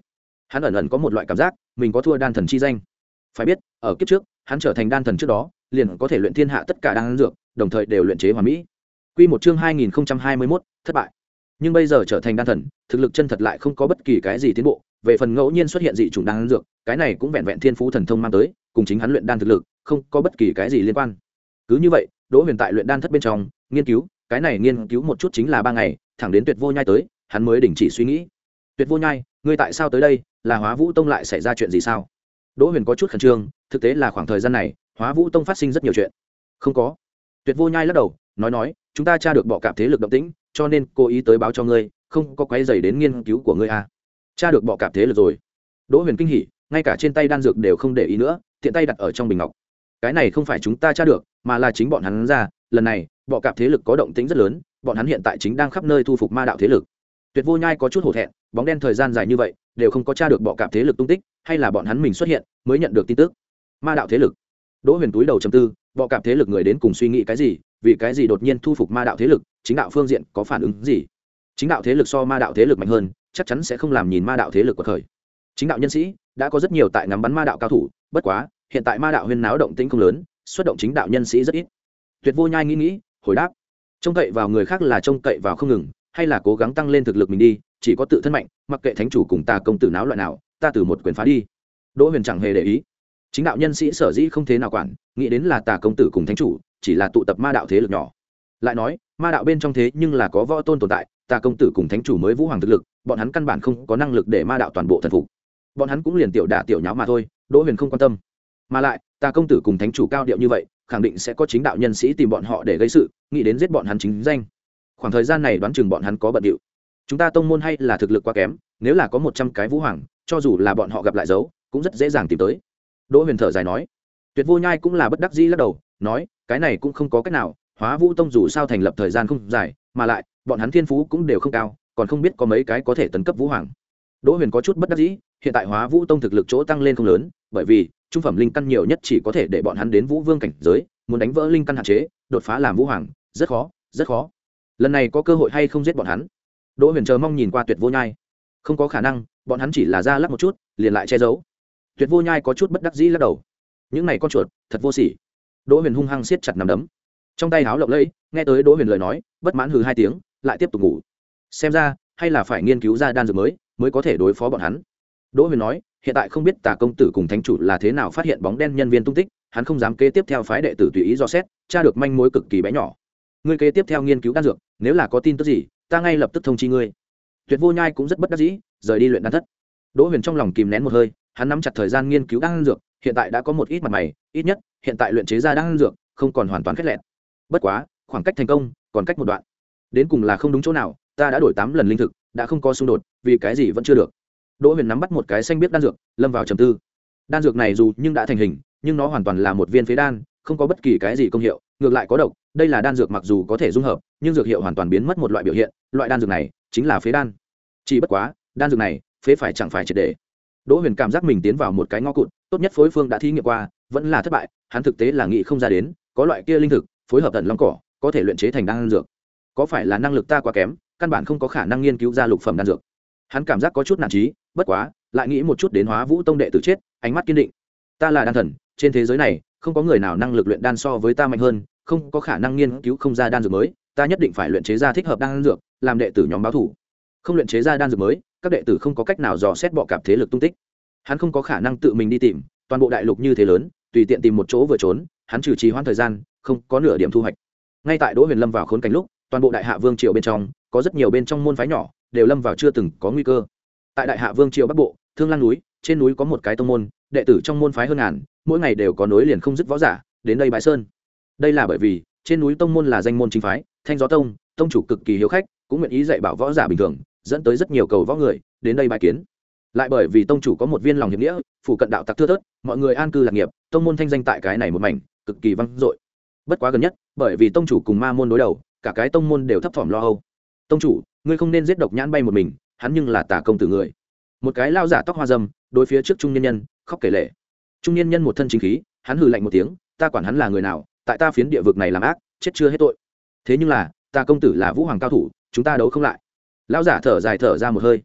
S1: hắn ẩn ẩn có một loại cảm giác mình có thua đan thần chi danh. Phải biết ở kiếp trước hắn trở thành đan thần trước đó liền có thể luyện thiên hạ tất cả đan dược, đồng thời đều luyện chế hoàn mỹ. Quy một chương hai nghìn không trăm hai mươi mốt, thất bại. Nhưng bây giờ trở thành đan thần, thực lực chân thật lại không có bất kỳ cái gì tiến bộ. Về phần ngẫu nhiên xuất hiện dị chủng đan dược, cái này cũng vẹn vẹn thiên phú thần thông mang tới, cùng chính hắn luyện đan thực lực không có bất kỳ cái gì liên quan. Cứ như vậy, Đỗ Huyền tại luyện đan thất bên trong nghiên cứu, cái này nghiên cứu một chút chính là ba ngày, thẳng đến Tuyệt Vô Nhai tới, hắn mới đình chỉ suy nghĩ. Tuyệt Vô Nhai, ngươi tại sao tới đây? Là Hóa Vũ Tông lại xảy ra chuyện gì sao? Đỗ Huyền có chút khẩn trương, thực tế là khoảng thời gian này, Hóa Vũ Tông phát sinh rất nhiều chuyện. Không có. Tuyệt Vô Nhai lắc đầu, nói nói, chúng ta tra được bọ cạp thế lực động tĩnh, cho nên cố ý tới báo cho ngươi, không có quấy rầy đến nghiên cứu của ngươi à? Tra được bọ cạp thế lực rồi. Đỗ Huyền kinh hỉ, ngay cả trên tay đan dược đều không để ý nữa, tiện tay đặt ở trong bình ngọc. Cái này không phải chúng ta tra được, mà là chính bọn hắn ra, lần này, bọ cạp thế lực có động tĩnh rất lớn, bọn hắn hiện tại chính đang khắp nơi thu phục ma đạo thế lực. Tuyệt Vô Nhai có chút hổ thẹn, bóng đen thời gian dài như vậy, đều không có tra được bọ cạp thế lực tung tích, hay là bọn hắn mình xuất hiện, mới nhận được tin tức. Ma đạo thế lực. Đỗ Huyền túi đầu trầm tư, bọ cạp thế lực người đến cùng suy nghĩ cái gì, vì cái gì đột nhiên thu phục ma đạo thế lực, chính đạo phương diện có phản ứng gì? Chính đạo thế lực so ma đạo thế lực mạnh hơn, chắc chắn sẽ không làm nhìn ma đạo thế lực của khởi. Chính đạo nhân sĩ đã có rất nhiều tại ngắm bắn ma đạo cao thủ, bất quá, hiện tại ma đạo huyên náo động tĩnh không lớn, xuất động chính đạo nhân sĩ rất ít. Tuyệt Vô Nhai nghĩ nghĩ, hồi đáp: trông cậy vào người khác là trông cậy vào không ngừng, hay là cố gắng tăng lên thực lực mình đi, chỉ có tự thân mạnh, mặc kệ thánh chủ cùng ta công tử náo loại nào, ta từ một quyền phá đi. Đỗ Huyền chẳng hề để ý. Chính đạo nhân sĩ sở dĩ không thế nào quản, nghĩ đến là tà công tử cùng thánh chủ chỉ là tụ tập ma đạo thế lực nhỏ. Lại nói, ma đạo bên trong thế nhưng là có võ tôn tồn tại, tà công tử cùng thánh chủ mới vũ hoàng thực lực, bọn hắn căn bản không có năng lực để ma đạo toàn bộ thần phục. Bọn hắn cũng liền tiểu đả tiểu nháo mà thôi, Đỗ Huyền không quan tâm. Mà lại, tà công tử cùng thánh chủ cao điệu như vậy, khẳng định sẽ có chính đạo nhân sĩ tìm bọn họ để gây sự, nghĩ đến giết bọn hắn chính danh. Khoảng thời gian này đoán chừng bọn hắn có bận điệu. Chúng ta tông môn hay là thực lực quá kém, nếu là có một trăm cái vũ hoàng, cho dù là bọn họ gặp lại dấu, cũng rất dễ dàng tìm tới. Đỗ Huyền thở dài nói. Tuyệt Vô Nhai cũng là bất đắc dĩ lắc đầu, nói, cái này cũng không có cách nào, Hóa Vũ Tông dù sao thành lập thời gian không dài, mà lại, bọn hắn thiên phú cũng đều không cao, còn không biết có mấy cái có thể tấn cấp vũ hoàng. Đỗ Huyền có chút bất đắc dĩ, hiện tại Hóa Vũ Tông thực lực chỗ tăng lên không lớn, bởi vì trung phẩm linh căn nhiều nhất chỉ có thể để bọn hắn đến vũ vương cảnh giới, muốn đánh vỡ linh căn hạn chế, đột phá làm vũ hoàng, rất khó, rất khó. Lần này có cơ hội hay không giết bọn hắn? Đỗ Huyền chờ mong nhìn qua Tuyệt Vô Nhai. Không có khả năng, bọn hắn chỉ là ra lắc một chút, liền lại che giấu. Tuyệt Vô Nhai có chút bất đắc dĩ lắc đầu. Những này con chuột, thật vô sỉ. Đỗ Huyền hung hăng siết chặt nắm đấm. Trong tay háo lộng lẫy, nghe tới Đỗ Huyền lời nói, bất mãn hừ hai tiếng, lại tiếp tục ngủ. Xem ra, hay là phải nghiên cứu ra đan dược mới, mới có thể đối phó bọn hắn. Đỗ Huyền nói, hiện tại không biết Tà công tử cùng thánh chủ là thế nào phát hiện bóng đen nhân viên tung tích, hắn không dám kế tiếp theo phái đệ tử tùy ý dò xét, tra được manh mối cực kỳ bé nhỏ. Ngươi kế tiếp theo nghiên cứu đan dược, nếu là có tin tức gì, ta ngay lập tức thông chi ngươi. Tuyệt Vô Nhai cũng rất bất đắc dĩ, rời đi luyện đan thất. Đỗ Huyền trong lòng kìm nén một hơi, hắn nắm chặt thời gian nghiên cứu đan dược, hiện tại đã có một ít mặt mày, ít nhất hiện tại luyện chế ra đan dược không còn hoàn toàn khét lẹn. Bất quá, khoảng cách thành công còn cách một đoạn. Đến cùng là không đúng chỗ nào, ta đã đổi tám lần linh thực, đã không có xung đột, vì cái gì vẫn chưa được. Đỗ Huyền nắm bắt một cái xanh biết đan dược, lâm vào trầm tư. Đan dược này dù nhưng đã thành hình, nhưng nó hoàn toàn là một viên phế đan, không có bất kỳ cái gì công hiệu, ngược lại có độc. Đây là đan dược mặc dù có thể dung hợp, nhưng dược hiệu hoàn toàn biến mất một loại biểu hiện, loại đan dược này chính là phế đan. Chỉ bất quá, đan dược này, phế phải chẳng phải triệt để. Đỗ Huyền cảm giác mình tiến vào một cái ngõ cụt, tốt nhất phối phương đã thí nghiệm qua, vẫn là thất bại, hắn thực tế là nghĩ không ra đến, có loại kia linh thực, phối hợp tận long cỏ, có thể luyện chế thành đan dược. Có phải là năng lực ta quá kém, căn bản không có khả năng nghiên cứu ra lục phẩm đan dược. Hắn cảm giác có chút nản chí, bất quá, lại nghĩ một chút đến Hóa Vũ Tông đệ tử chết, ánh mắt kiên định. Ta là đan thần, trên thế giới này, không có người nào năng lực luyện đan so với ta mạnh hơn, không có khả năng nghiên cứu không ra đan dược mới, ta nhất định phải luyện chế ra thích hợp đan dược, làm đệ tử nhóm báo thủ. Không luyện chế ra đan dược mới, các đệ tử không có cách nào dò xét bọ cạp thế lực tung tích. Hắn không có khả năng tự mình đi tìm, toàn bộ đại lục như thế lớn, tùy tiện tìm một chỗ vừa trốn, hắn trừ trì hoãn thời gian, không có nửa điểm thu hoạch. Ngay tại Đỗ Huyền lâm vào khốn cảnh lúc, toàn bộ đại hạ vương triều bên trong, có rất nhiều bên trong môn phái nhỏ, đều lâm vào chưa từng có nguy cơ. Tại đại hạ vương triều bắc bộ, Thương Lan núi, trên núi có một cái tông môn, đệ tử trong môn phái hơn ngàn, mỗi ngày đều có nối liền không dứt võ giả đến đây bái sơn. Đây là bởi vì trên núi tông môn là danh môn chính phái, Thanh Gió Tông, tông chủ cực kỳ hiếu khách, cũng nguyện ý dạy bảo võ giả bình thường, dẫn tới rất nhiều cầu võ người đến đây bái kiến. Lại bởi vì tông chủ có một viên lòng hiệp nghĩa, phủ cận đạo tặc thưa thớt, mọi người an cư lạc nghiệp, tông môn thanh danh tại cái này một mảnh cực kỳ vang dội. Bất quá gần nhất, bởi vì tông chủ cùng ma môn đối đầu, cả cái tông môn đều thấp thỏm lo âu. Tông chủ, ngươi không nên giết độc nhãn bay một mình, hắn nhưng là tà công tử người. Một cái lao giả tóc hoa râm, đối phía trước trung nhân nhân khóc kể lể. Trung nhân nhân một thân chính khí, hắn hừ lạnh một tiếng, ta quản hắn là người nào, tại ta phiến địa vực này làm ác, chết chưa hết tội. Thế nhưng là, tà công tử là vũ hoàng cao thủ, chúng ta đấu không lại. Lão giả thở dài thở ra một hơi.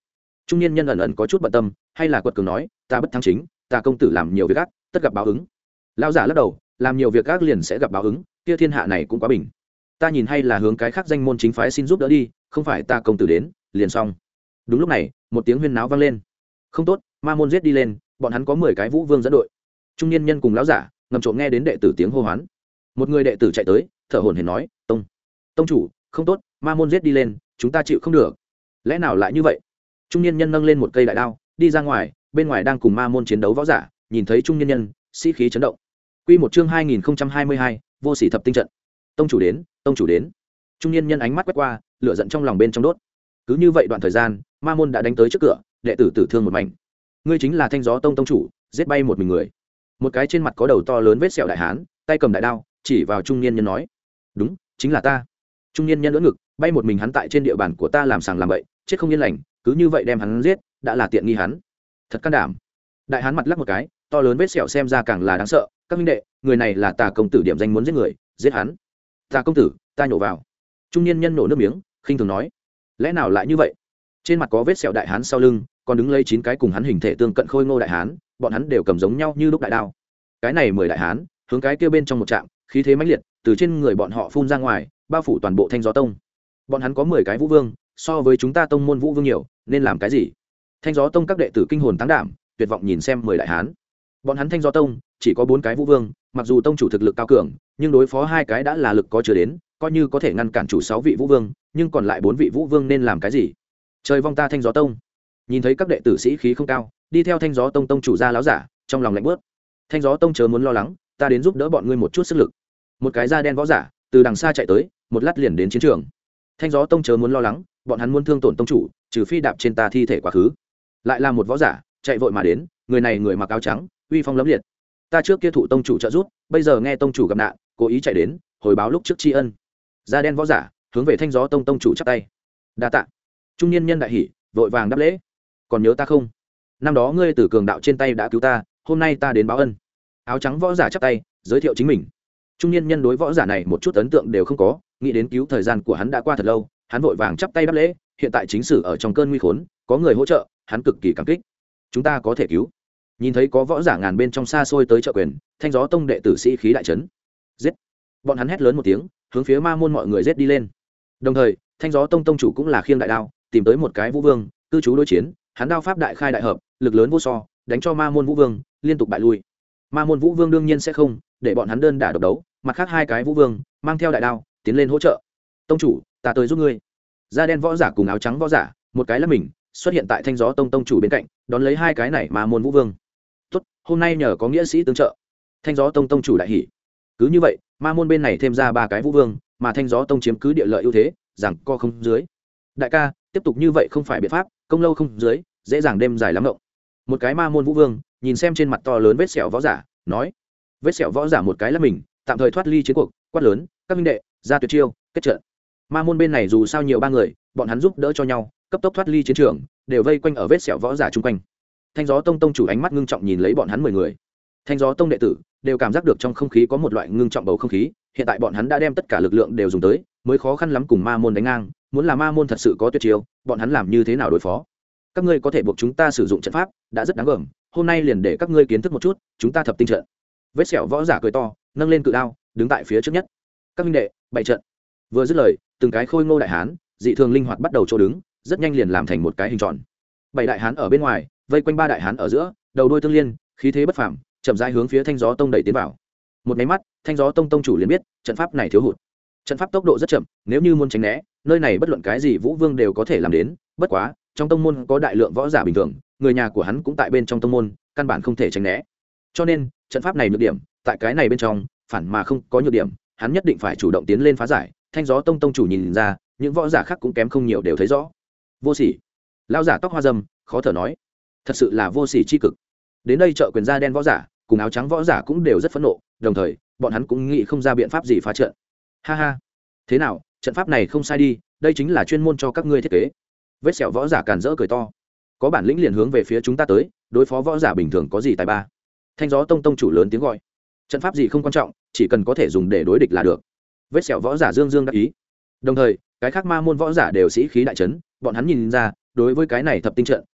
S1: trung niên nhân ẩn ẩn có chút bận tâm, hay là quật cường nói, ta bất thắng chính, ta công tử làm nhiều việc ác, tất gặp báo ứng. Lão giả lắc đầu, làm nhiều việc ác liền sẽ gặp báo ứng, kia thiên hạ này cũng quá bình. Ta nhìn hay là hướng cái khác danh môn chính phái xin giúp đỡ đi, không phải ta công tử đến liền xong. Đúng lúc này một tiếng huyên náo vang lên. Không tốt, ma môn giết đi lên, bọn hắn có mười cái vũ vương dẫn đội. Trung niên nhân cùng lão giả ngầm trộm nghe đến đệ tử tiếng hô hoán. Một người đệ tử chạy tới, thở hổn hển nói, tông tông chủ, không tốt, ma môn giết đi lên, chúng ta chịu không được. Lẽ nào lại như vậy? Trung niên nhân nâng lên một cây đại đao đi ra ngoài, bên ngoài đang cùng ma môn chiến đấu võ giả nhìn thấy trung niên nhân, sĩ khí chấn động. Quy một chương hai nghìn không trăm hai mươi hai, vô sỉ thập tinh trận. Tông chủ đến, tông chủ đến. Trung niên nhân ánh mắt quét qua, lửa giận trong lòng bên trong đốt. Cứ như vậy đoạn thời gian, ma môn đã đánh tới trước cửa, đệ tử tử thương một mảnh. Ngươi chính là Thanh Gió Tông tông chủ, giết bay một mình người. Một cái trên mặt có đầu to lớn vết sẹo đại hán, tay cầm đại đao, chỉ vào trung niên nhân nói, đúng, chính là ta. Trung niên nhân ưỡn ngực, bay một mình hắn tại trên địa bàn của ta làm sàng làm bậy, chết không yên lành, cứ như vậy đem hắn giết, đã là tiện nghi hắn. Thật can đảm. Đại hán mặt lắc một cái, to lớn vết sẹo xem ra càng là đáng sợ. Các huynh đệ, người này là Tà công tử điểm danh muốn giết người, giết hắn. Tà công tử, ta nhổ vào. Trung niên nhân nổ nước miếng, khinh thường nói, lẽ nào lại như vậy? Trên mặt có vết sẹo đại hán sau lưng còn đứng lấy chín cái cùng hắn hình thể tương cận khôi ngô đại hán, bọn hắn đều cầm giống nhau như lúc đại đao. Cái này mười đại hán hướng cái kia bên trong một trạm, khí thế mãnh liệt từ trên người bọn họ phun ra ngoài, bao phủ toàn bộ Thanh Gió Tông. Bọn hắn có mười cái vũ vương, so với chúng ta tông môn vũ vương nhiều, nên làm cái gì? Thanh Gió Tông các đệ tử kinh hồn táng đảm, tuyệt vọng nhìn xem mười đại hán. Bọn hắn Thanh Gió Tông chỉ có bốn cái vũ vương, mặc dù tông chủ thực lực cao cường, nhưng đối phó hai cái đã là lực có chưa đến, coi như có thể ngăn cản chủ sáu vị vũ vương, nhưng còn lại bốn vị vũ vương nên làm cái gì? Trời vong ta Thanh Gió Tông. Nhìn thấy các đệ tử sĩ khí không cao, đi theo Thanh Gió Tông tông chủ ra láo giả, trong lòng lạnh bớt. Thanh Gió Tông chớ muốn lo lắng, ta đến giúp đỡ bọn ngươi một chút sức lực. Một cái da đen võ giả từ đằng xa chạy tới, một lát liền đến chiến trường. Thanh Gió Tông chớ muốn lo lắng, bọn hắn muốn thương tổn tông chủ, trừ phi đạp trên ta thi thể quá khứ. Lại là một võ giả chạy vội mà đến, người này người mặc áo trắng, uy phong lẫm liệt. Ta trước kia thụ tông chủ trợ giúp, bây giờ nghe tông chủ gặp nạn, cố ý chạy đến hồi báo lúc trước tri ân. Da đen võ giả hướng về Thanh Gió Tông tông chủ chắp tay, đa tạ. Trung niên nhân đại hỉ, vội vàng đáp lễ, còn nhớ ta không? Năm đó ngươi từ cường đạo trên tay đã cứu ta, hôm nay ta đến báo ân. Áo trắng võ giả chắp tay giới thiệu chính mình. Trung niên nhân đối võ giả này một chút ấn tượng đều không có, nghĩ đến cứu thời gian của hắn đã qua thật lâu, hắn vội vàng chắp tay đáp lễ, hiện tại chính sử ở trong cơn nguy khốn, có người hỗ trợ, hắn cực kỳ cảm kích. Chúng ta có thể cứu. Nhìn thấy có võ giả ngàn bên trong xa xôi tới trợ quyền, Thanh Gió Tông đệ tử sĩ khí đại trấn. Giết! Bọn hắn hét lớn một tiếng, hướng phía ma môn mọi người giết đi lên. Đồng thời, Thanh Gió Tông tông chủ cũng là khiêng đại đao, tìm tới một cái vũ vương, cư trú đối chiến, hắn đao pháp đại khai đại hợp, lực lớn vô so, đánh cho ma môn vũ vương liên tục bại lui. Ma môn vũ vương đương nhiên sẽ không để bọn hắn đơn đả độc đấu, mặt khác hai cái vũ vương mang theo đại đao tiến lên hỗ trợ. Tông chủ, ta tới giúp ngươi. Da đen võ giả cùng áo trắng võ giả, một cái là mình xuất hiện tại Thanh Gió Tông tông chủ bên cạnh, đón lấy hai cái này ma môn vũ vương. Tốt, hôm nay nhờ có nghĩa sĩ tương trợ. Thanh Gió Tông tông chủ đại hỉ. Cứ như vậy, ma môn bên này thêm ra ba cái vũ vương, mà Thanh Gió Tông chiếm cứ địa lợi ưu thế, rằng co không dưới. Đại ca, tiếp tục như vậy không phải biện pháp, công lâu không dưới, dễ dàng đêm dài lắm động. Một cái ma môn vũ vương nhìn xem trên mặt to lớn vết sẹo võ giả, nói. Vết sẹo võ giả một cái là mình tạm thời thoát ly chiến cuộc, quát lớn, các minh đệ ra tuyệt chiêu, kết trận. Ma môn bên này dù sao nhiều ba người, bọn hắn giúp đỡ cho nhau, cấp tốc thoát ly chiến trường, đều vây quanh ở vết sẹo võ giả chung quanh. Thanh Gió Tông tông chủ ánh mắt ngưng trọng nhìn lấy bọn hắn mười người. Thanh Gió Tông đệ tử đều cảm giác được trong không khí có một loại ngưng trọng bầu không khí, hiện tại bọn hắn đã đem tất cả lực lượng đều dùng tới, mới khó khăn lắm cùng ma môn đánh ngang, muốn là ma môn thật sự có tuyệt chiêu, bọn hắn làm như thế nào đối phó? Các ngươi có thể buộc chúng ta sử dụng trận pháp, đã rất đáng gờm, hôm nay liền để các ngươi kiến thức một chút, chúng ta thập tinh trận. Vết sẹo võ giả cười to, nâng lên cự đao, đứng tại phía trước nhất. Các minh đệ, bày trận. Vừa dứt lời, từng cái khôi ngô đại hán, dị thường linh hoạt bắt đầu chỗ đứng, rất nhanh liền làm thành một cái hình tròn. Bảy đại hán ở bên ngoài, vây quanh ba đại hán ở giữa, đầu đuôi tương liên, khí thế bất phàm, chậm rãi hướng phía Thanh Gió Tông đẩy tiến vào. Một cái mắt, Thanh Gió Tông tông chủ liền biết, trận pháp này thiếu hụt. Trận pháp tốc độ rất chậm, nếu như muốn tránh né, nơi này bất luận cái gì vũ vương đều có thể làm đến, bất quá, trong tông môn có đại lượng võ giả bình thường, người nhà của hắn cũng tại bên trong tông môn, căn bản không thể tránh né. Cho nên, trận pháp này nhược điểm, tại cái này bên trong, phản mà không có nhược điểm, hắn nhất định phải chủ động tiến lên phá giải. Thanh Gió Tông tông chủ nhìn ra, những võ giả khác cũng kém không nhiều đều thấy rõ. Vô sỉ. Lão giả tóc hoa râm, khó thở nói, thật sự là vô sỉ chi cực. Đến đây trợ quyền da đen võ giả, cùng áo trắng võ giả cũng đều rất phẫn nộ, đồng thời, bọn hắn cũng nghĩ không ra biện pháp gì phá trận. Ha ha, thế nào, trận pháp này không sai đi, đây chính là chuyên môn cho các ngươi thiết kế. Vết sẹo võ giả càn rỡ cười to, có bản lĩnh liền hướng về phía chúng ta tới, đối phó võ giả bình thường có gì tài ba. Thanh Gió Tông tông chủ lớn tiếng gọi, trận pháp gì không quan trọng, chỉ cần có thể dùng để đối địch là được. Vết sẹo võ giả dương dương đắc ý. Đồng thời, cái khác ma môn võ giả đều sĩ khí đại trấn, bọn hắn nhìn ra, đối với cái này thập tinh trận,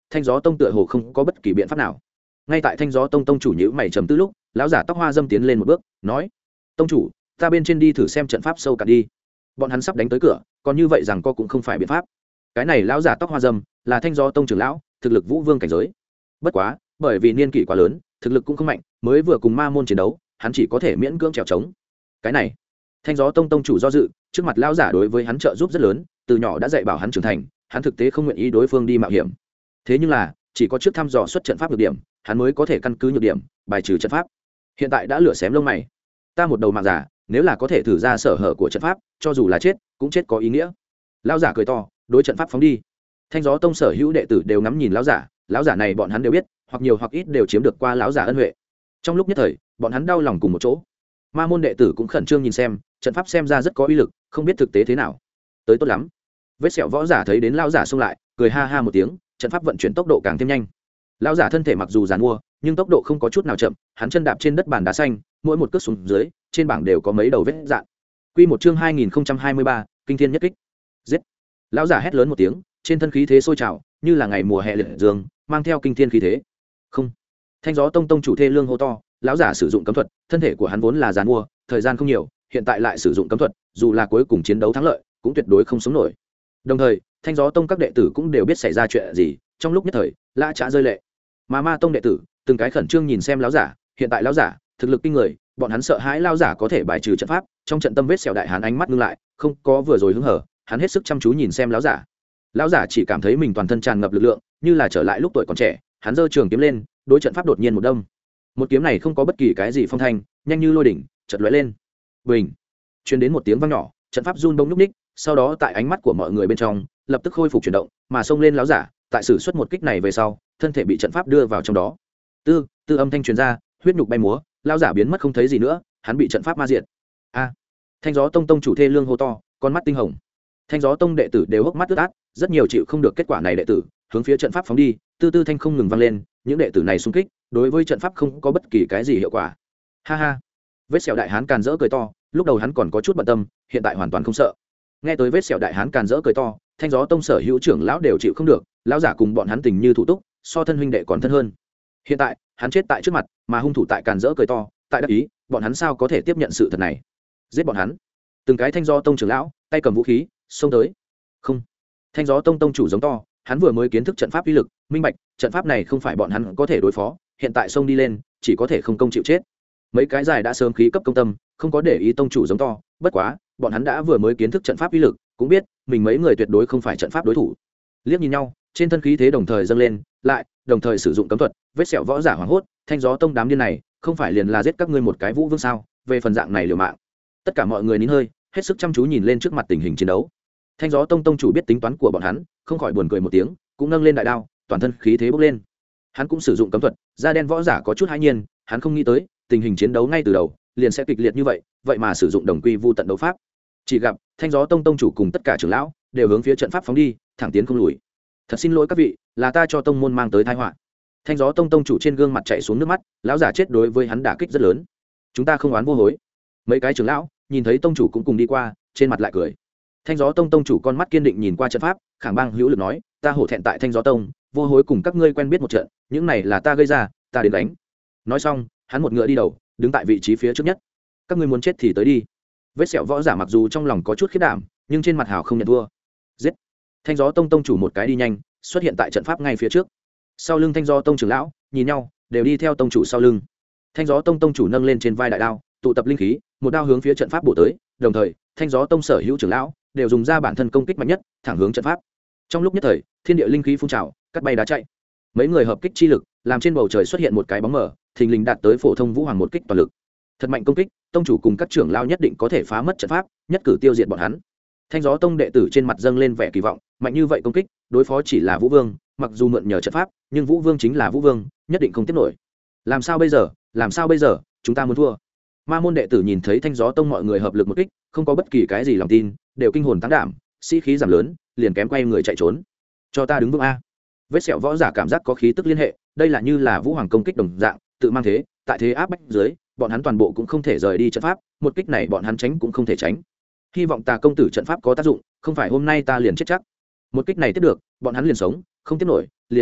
S1: thanh gió tông tựa hồ không có bất kỳ biện pháp nào. Ngay tại thanh gió tông tông chủ nhữ mày trầm tư lúc, lão giả tóc hoa dâm tiến lên một bước nói: tông chủ, ta bên trên đi thử xem trận pháp sâu cạn đi. Bọn hắn sắp đánh tới cửa, còn như vậy rằng co cũng không phải biện pháp. Cái này lão giả tóc hoa dâm là thanh gió tông trưởng lão, thực lực vũ vương cảnh giới. Bất quá bởi vì niên kỷ quá lớn, thực lực cũng không mạnh, mới vừa cùng ma môn chiến đấu, hắn chỉ có thể miễn cưỡng trèo trống. Cái này thanh gió tông tông chủ do dự, trước mặt lão giả đối với hắn trợ giúp rất lớn, từ nhỏ đã dạy bảo hắn trưởng thành, hắn thực tế không nguyện ý đối phương đi mạo hiểm. Thế nhưng là chỉ có trước thăm dò xuất trận pháp nhược điểm, hắn mới có thể căn cứ nhược điểm bài trừ trận pháp. Hiện tại đã lửa xém lông mày, ta một đầu mạng giả, nếu là có thể thử ra sở hở của trận pháp, cho dù là chết cũng chết có ý nghĩa. Lão giả cười to, đối trận pháp phóng đi. Thanh gió tông sở hữu đệ tử đều ngắm nhìn lão giả, lão giả này bọn hắn đều biết, hoặc nhiều hoặc ít đều chiếm được qua lão giả ân huệ. Trong lúc nhất thời, bọn hắn đau lòng cùng một chỗ. Ma môn đệ tử cũng khẩn trương nhìn xem, trận pháp xem ra rất có uy lực, không biết thực tế thế nào. Tới tốt lắm. Vết sẹo võ giả thấy đến lão giả xông lại, cười ha ha một tiếng, trận pháp vận chuyển tốc độ càng thêm nhanh. Lão giả thân thể mặc dù giàn mua, nhưng tốc độ không có chút nào chậm, hắn chân đạp trên đất bàn đá xanh, mỗi một cước xuống dưới, trên bảng đều có mấy đầu vết dạn. Quy một chương hai nghìn không trăm hai mươi ba, kinh thiên nhất kích. Giết! Lão giả hét lớn một tiếng, trên thân khí thế sôi trào, như là ngày mùa hè liệt dương, mang theo kinh thiên khí thế. Không! Thanh gió tông tông chủ thê lương hô to, lão giả sử dụng cấm thuật, thân thể của hắn vốn là giàn mua, thời gian không nhiều, hiện tại lại sử dụng cấm thuật, dù là cuối cùng chiến đấu thắng lợi, cũng tuyệt đối không sống nổi. Đồng thời, thanh gió tông các đệ tử cũng đều biết xảy ra chuyện gì, trong lúc nhất thời, lã chã rơi lệ. Mà ma tông đệ tử, từng cái khẩn trương nhìn xem lão giả, hiện tại lão giả thực lực kinh người, bọn hắn sợ hãi lão giả có thể bài trừ trận pháp. Trong trận tâm vết sẹo đại hán ánh mắt ngưng lại, không có vừa rồi hứng hở, hắn hết sức chăm chú nhìn xem lão giả. Lão giả chỉ cảm thấy mình toàn thân tràn ngập lực lượng, như là trở lại lúc tuổi còn trẻ. Hắn giơ trường kiếm lên, đối trận pháp đột nhiên một đâm. Một kiếm này không có bất kỳ cái gì phong thanh, nhanh như lôi đỉnh, chợt lóe lên. Bình, truyền đến một tiếng vang nhỏ, trận pháp run bông nhúc ních, sau đó tại ánh mắt của mọi người bên trong, lập tức khôi phục chuyển động, mà xông lên lão giả, tại sử xuất một kích này về sau, thân thể bị trận pháp đưa vào trong đó. Tư, tư âm thanh truyền ra, huyết nhục bay múa, lão giả biến mất không thấy gì nữa, hắn bị trận pháp ma diệt. A! Thanh gió tông tông chủ thê lương hô to, con mắt tinh hồng. Thanh gió tông đệ tử đều hốc mắt ướt át, rất nhiều chịu không được kết quả này đệ tử, hướng phía trận pháp phóng đi, tư tư thanh không ngừng vang lên, những đệ tử này xung kích, đối với trận pháp không có bất kỳ cái gì hiệu quả. Ha ha! Vết sẹo đại hán càn rỡ cười to, lúc đầu hắn còn có chút bận tâm, hiện tại hoàn toàn không sợ. Nghe tới vết sẹo đại hán càn rỡ cười to, thanh gió tông sở hữu trưởng lão đều chịu không được, lão giả cùng bọn hắn tình như thủ túc, so thân huynh đệ còn thân hơn. Hiện tại hắn chết tại trước mặt, mà hung thủ tại càn rỡ cười to, tại đắc ý, bọn hắn sao có thể tiếp nhận sự thật này? Giết bọn hắn! Từng cái thanh gió tông trưởng lão tay cầm vũ khí xông tới. Không! Thanh gió tông tông chủ giống to, hắn vừa mới kiến thức trận pháp uy lực, minh bạch trận pháp này không phải bọn hắn có thể đối phó, hiện tại xông đi lên chỉ có thể không công chịu chết. Mấy cái dài đã sớm khí cấp công tâm, không có để ý tông chủ giống to, bất quá bọn hắn đã vừa mới kiến thức trận pháp uy lực, cũng biết mình mấy người tuyệt đối không phải trận pháp đối thủ. Liếc nhìn nhau, trên thân khí thế đồng thời dâng lên, lại đồng thời sử dụng cấm thuật, vết sẹo võ giả hoảng hốt, thanh gió tông đám điên này không phải liền là giết các ngươi một cái vũ vương sao? Về phần dạng này liều mạng. Tất cả mọi người nín hơi, hết sức chăm chú nhìn lên trước mặt tình hình chiến đấu. Thanh gió tông tông chủ biết tính toán của bọn hắn, không khỏi buồn cười một tiếng, cũng nâng lên đại đao, toàn thân khí thế bốc lên. Hắn cũng sử dụng cấm thuật, da đen võ giả có chút hãi nhiên, hắn không nghĩ tới tình hình chiến đấu ngay từ đầu liền sẽ kịch liệt như vậy, vậy mà sử dụng đồng quy vu tận đấu pháp. Chỉ gặp thanh gió tông tông chủ cùng tất cả trưởng lão đều hướng phía trận pháp phóng đi, thẳng tiến không lùi. Thật xin lỗi các vị, là ta cho tông môn mang tới tai họa. Thanh gió tông tông chủ trên gương mặt chảy xuống nước mắt, lão giả chết đối với hắn đả kích rất lớn. Chúng ta không oán vô hối. Mấy cái trưởng lão nhìn thấy tông chủ cũng cùng đi qua, trên mặt lại cười. Thanh gió tông tông chủ con mắt kiên định nhìn qua trận pháp, khẳng bang hữu lực nói, ta hổ thẹn tại thanh gió tông, vô hối cùng các ngươi quen biết một trận, những này là ta gây ra, ta đến đánh. Nói xong, hắn một ngựa đi đầu, đứng tại vị trí phía trước nhất. Các ngươi muốn chết thì tới đi. Vết sẹo võ giả mặc dù trong lòng có chút khiếp đảm, nhưng trên mặt hào không nhận thua. Giết! Thanh gió tông tông chủ một cái đi nhanh, xuất hiện tại trận pháp ngay phía trước. Sau lưng thanh gió tông trưởng lão nhìn nhau, đều đi theo tông chủ sau lưng. Thanh gió tông tông chủ nâng lên trên vai đại đao, tụ tập linh khí, một đao hướng phía trận pháp bổ tới, đồng thời thanh gió tông sở hữu trưởng lão đều dùng ra bản thân công kích mạnh nhất, thẳng hướng trận pháp. Trong lúc nhất thời, thiên địa linh khí phun trào, cắt bay đá chạy. Mấy người hợp kích chi lực, làm trên bầu trời xuất hiện một cái bóng mờ, thình lình đạt tới phổ thông vũ hoàng một kích toàn lực. Thật mạnh công kích, tông chủ cùng các trưởng lão nhất định có thể phá mất trận pháp, nhất cử tiêu diệt bọn hắn. Thanh gió tông đệ tử trên mặt dâng lên vẻ kỳ vọng, mạnh như vậy công kích, đối phó chỉ là vũ vương, mặc dù mượn nhờ trận pháp, nhưng vũ vương chính là vũ vương, nhất định không tiếp nổi. Làm sao bây giờ? Làm sao bây giờ? Chúng ta muốn thua. Ma môn đệ tử nhìn thấy thanh gió tông mọi người hợp lực một kích, không có bất kỳ cái gì lòng tin, đều kinh hồn tăng đảm, sĩ khí giảm lớn, liền kém quay người chạy trốn. Cho ta đứng vững a. Vết sẹo võ giả cảm giác có khí tức liên hệ, đây là như là vũ hoàng công kích đồng dạng, tự mang thế, tại thế áp bách dưới, bọn hắn toàn bộ cũng không thể rời đi trận pháp, một kích này bọn hắn tránh cũng không thể tránh. Hy vọng Tà công tử trận pháp có tác dụng, không phải hôm nay ta liền chết chắc. Một kích này tiếp được, bọn hắn liền sống, không tiếp nổi, liền chết,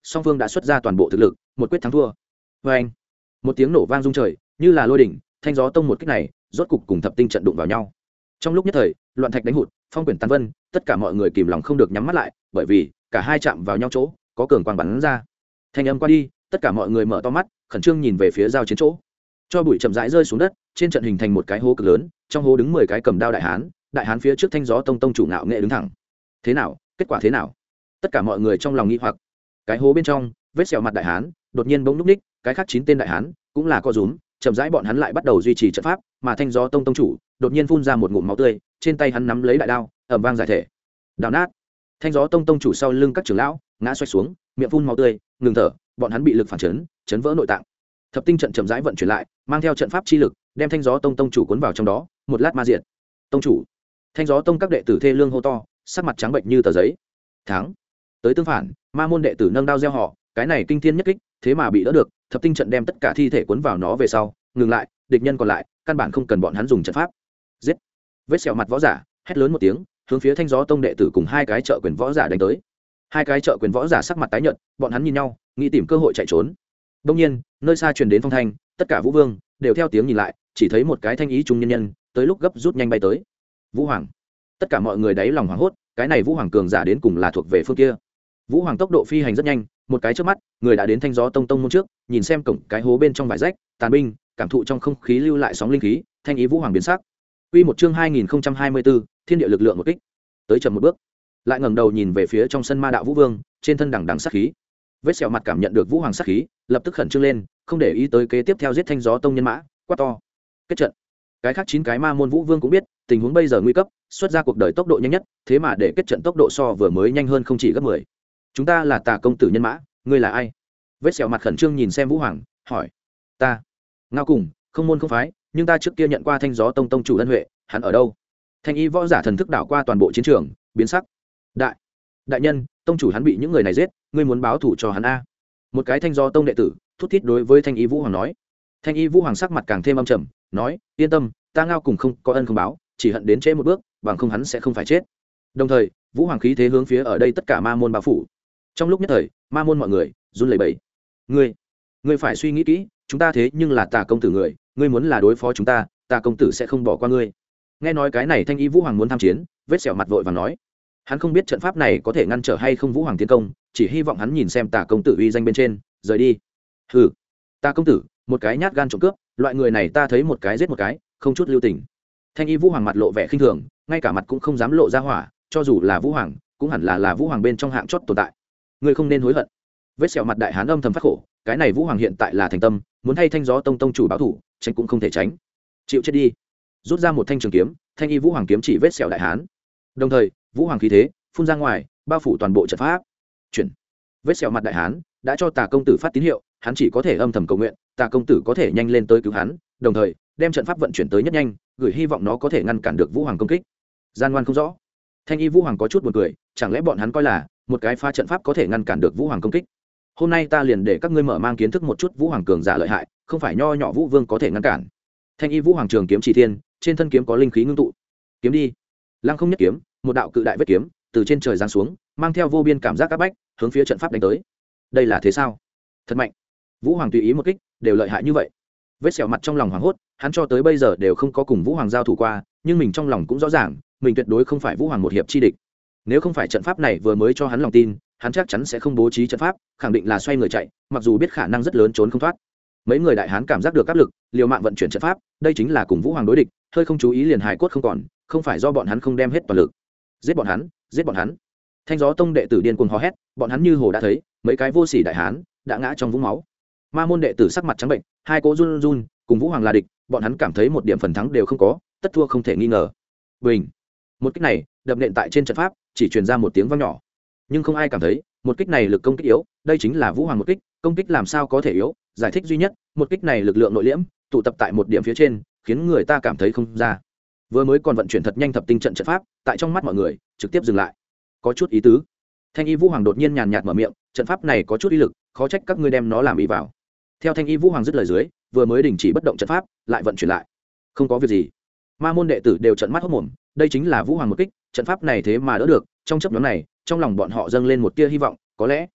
S1: song phương đã xuất ra toàn bộ thực lực, một quyết thắng thua. Và anh, một tiếng nổ vang rung trời, như là lôi đỉnh, Thanh Gió Tông một kích này, rốt cục cùng Thập Tinh trận đụng vào nhau. Trong lúc nhất thời, loạn thạch đánh hụt, phong quyển tán vân, tất cả mọi người kìm lòng không được nhắm mắt lại, bởi vì cả hai chạm vào nhau chỗ, có cường quang bắn ra. Thanh âm qua đi, tất cả mọi người mở to mắt, khẩn trương nhìn về phía giao chiến chỗ. Cho bụi chậm rãi rơi xuống đất, trên trận hình thành một cái hố cực lớn, trong hố đứng mười cái cầm đao đại hán, đại hán phía trước Thanh Gió Tông tông chủ ngạo nghệ đứng thẳng. Thế nào, kết quả thế nào? Tất cả mọi người trong lòng nghi hoặc. Cái hố bên trong, vết sẹo mặt đại hán, đột nhiên bỗng núc ních, cái khác chín tên đại hán cũng là co rúm, chậm rãi bọn hắn lại bắt đầu duy trì trận pháp, mà Thanh Gió Tông tông chủ đột nhiên phun ra một ngụm máu tươi, trên tay hắn nắm lấy đại đao, ầm vang giải thể. Đào nát. Thanh Gió Tông tông chủ sau lưng các trưởng lão ngã xoay xuống, miệng phun máu tươi, ngừng thở, bọn hắn bị lực phản chấn, chấn vỡ nội tạng. Thập Tinh trận chậm rãi vận chuyển lại, mang theo trận pháp chi lực, đem Thanh Gió Tông tông chủ cuốn vào trong đó, một lát ma diệt. Tông chủ. Thanh Gió Tông các đệ tử thê lương hô to, sắc mặt trắng bệch như tờ giấy. Thắng. Tới tương phản, ma môn đệ tử nâng đao gieo họ, cái này kinh thiên nhất kích, thế mà bị đỡ được, Thập Tinh trận đem tất cả thi thể cuốn vào nó về sau, ngừng lại, địch nhân còn lại, căn bản không cần bọn hắn dùng trận pháp. Giết. Vết sẹo mặt võ giả hét lớn một tiếng, hướng phía Thanh Gió Tông đệ tử cùng hai cái trợ quyền võ giả đánh tới. Hai cái trợ quyền võ giả sắc mặt tái nhợt, bọn hắn nhìn nhau, nghĩ tìm cơ hội chạy trốn. Đương nhiên, nơi xa truyền đến phong thanh, tất cả vũ vương đều theo tiếng nhìn lại, chỉ thấy một cái thanh ý trung nhân nhân, tới lúc gấp rút nhanh bay tới. Vũ Hoàng. Tất cả mọi người đáy lòng hoảng hốt, cái này Vũ Hoàng cường giả đến cùng là thuộc về phương kia. Vũ Hoàng tốc độ phi hành rất nhanh, một cái chớp mắt, người đã đến Thanh Gió Tông tông môn trước, nhìn xem cổng cái hố bên trong vải rách, tàn binh, cảm thụ trong không khí lưu lại sóng linh khí, thanh ý Vũ Hoàng biến sắc. Quy một chương hai nghìn không trăm hai mươi bốn, thiên địa lực lượng một kích. Tới chậm một bước, lại ngẩng đầu nhìn về phía trong sân Ma đạo Vũ Vương, trên thân đằng đằng sát khí. Vết sẹo mặt cảm nhận được Vũ Hoàng sát khí, lập tức khẩn trương lên, không để ý tới kế tiếp theo giết Thanh Gió Tông nhân mã, quát to: "Kết trận!" Cái khác chín cái Ma môn Vũ Vương cũng biết, tình huống bây giờ nguy cấp, xuất ra cuộc đời tốc độ nhanh nhất, thế mà để kết trận tốc độ so vừa mới nhanh hơn không chỉ gấp mười. "Chúng ta là Tà công tử nhân mã, ngươi là ai?" Vết sẹo mặt khẩn trương nhìn xem Vũ Hoàng, hỏi: "Ta, Ngao Cùng, không môn không phái, nhưng ta trước kia nhận qua Thanh Gió Tông tông chủ ân huệ, hắn ở đâu?" Thanh y võ giả thần thức đảo qua toàn bộ chiến trường, biến sắc: đại đại nhân, tông chủ hắn bị những người này giết, ngươi muốn báo thù cho hắn a? Một cái Thanh Gió Tông đệ tử thút thít đối với Thanh y Vũ Hoàng nói. Thanh y Vũ Hoàng sắc mặt càng thêm âm trầm, nói: "Yên tâm, ta Ngao Cùng không có ân không báo, chỉ hận đến trễ một bước, bằng không hắn sẽ không phải chết." Đồng thời, Vũ Hoàng khí thế hướng phía ở đây tất cả ma môn bao phủ. Trong lúc nhất thời, ma môn mọi người run lẩy bẩy. "Ngươi, ngươi phải suy nghĩ kỹ, chúng ta thế nhưng là Tà công tử người, ngươi muốn là đối phó chúng ta, Tà công tử sẽ không bỏ qua ngươi." Nghe nói cái này Thanh y Vũ Hoàng muốn tham chiến, vết sẹo mặt vội vàng nói: hắn không biết trận pháp này có thể ngăn trở hay không Vũ Hoàng tiến công, chỉ hy vọng hắn nhìn xem Tà công tử uy danh bên trên, rời đi. Hừ, Tà công tử, một cái nhát gan trộm cướp, loại người này ta thấy một cái giết một cái, không chút lưu tình. Thanh y Vũ Hoàng mặt lộ vẻ khinh thường, ngay cả mặt cũng không dám lộ ra hỏa, cho dù là Vũ Hoàng, cũng hẳn là là Vũ Hoàng bên trong hạng chót tồn tại. Ngươi không nên hối hận. Vết sẹo mặt đại hán âm thầm phát khổ, cái này Vũ Hoàng hiện tại là thành tâm, muốn thay Thanh Gió Tông tông chủ báo thủ, tránh cũng không thể tránh. Chịu chết đi. Rút ra một thanh trường kiếm, Thanh y Vũ Hoàng kiếm chỉ vết sẹo đại hán. Đồng thời, Vũ Hoàng khí thế phun ra ngoài, bao phủ toàn bộ trận pháp. Chuyển. Vết sẹo mặt đại hán đã cho Tà công tử phát tín hiệu, hắn chỉ có thể âm thầm cầu nguyện, Tà công tử có thể nhanh lên tới cứu hắn, đồng thời đem trận pháp vận chuyển tới nhất nhanh, gửi hy vọng nó có thể ngăn cản được Vũ Hoàng công kích. Gian ngoan không rõ. Thanh y Vũ Hoàng có chút buồn cười, chẳng lẽ bọn hắn coi là một cái pha trận pháp có thể ngăn cản được Vũ Hoàng công kích? Hôm nay ta liền để các ngươi mở mang kiến thức một chút Vũ Hoàng cường giả lợi hại, không phải nho nhỏ Vũ Vương có thể ngăn cản. Thanh y Vũ Hoàng trường kiếm chỉ thiên, trên thân kiếm có linh khí ngưng tụ. Kiếm đi. Lăng không nhất kiếm, một đạo cự đại vết kiếm từ trên trời giáng xuống, mang theo vô biên cảm giác áp bách, hướng phía trận pháp đánh tới. Đây là thế sao? Thật mạnh. Vũ Hoàng tùy ý một kích, đều lợi hại như vậy. Vết sẹo mặt trong lòng hoảng hốt, hắn cho tới bây giờ đều không có cùng Vũ Hoàng giao thủ qua, nhưng mình trong lòng cũng rõ ràng, mình tuyệt đối không phải Vũ Hoàng một hiệp chi địch. Nếu không phải trận pháp này vừa mới cho hắn lòng tin, hắn chắc chắn sẽ không bố trí trận pháp, khẳng định là xoay người chạy, mặc dù biết khả năng rất lớn trốn không thoát. Mấy người đại hán cảm giác được áp lực, liều mạng vận chuyển trận pháp, đây chính là cùng Vũ Hoàng đối địch, hơi không chú ý liền hài cốt không còn, không phải do bọn hắn không đem hết toàn lực. Giết bọn hắn, giết bọn hắn. Thanh Gió Tông đệ tử điên cuồng hò hét, bọn hắn như hồ đã thấy, mấy cái vô sỉ đại hán đã ngã trong vũng máu. Ma môn đệ tử sắc mặt trắng bệnh, hai cố run run, cùng Vũ Hoàng là địch, bọn hắn cảm thấy một điểm phần thắng đều không có, tất thua không thể nghi ngờ. Bình. Một kích này, đập nện tại trên trận pháp, chỉ truyền ra một tiếng vang nhỏ. Nhưng không ai cảm thấy, một kích này lực công kích yếu, đây chính là Vũ Hoàng một kích, công kích làm sao có thể yếu, giải thích duy nhất, một kích này lực lượng nội liễm, tụ tập tại một điểm phía trên, khiến người ta cảm thấy không ra. Vừa mới còn vận chuyển thật nhanh thập tinh trận trận pháp, tại trong mắt mọi người, trực tiếp dừng lại. Có chút ý tứ. Thanh y Vũ Hoàng đột nhiên nhàn nhạt mở miệng, trận pháp này có chút ý lực, khó trách các ngươi đem nó làm ý vào. Theo Thanh y Vũ Hoàng dứt lời dưới, vừa mới đình chỉ bất động trận pháp, lại vận chuyển lại. Không có việc gì. Ma môn đệ tử đều trợn mắt hốt mồm, đây chính là Vũ Hoàng một kích, trận pháp này thế mà đỡ được, trong chớp nhoáng này, trong lòng bọn họ dâng lên một tia hy vọng, có lẽ,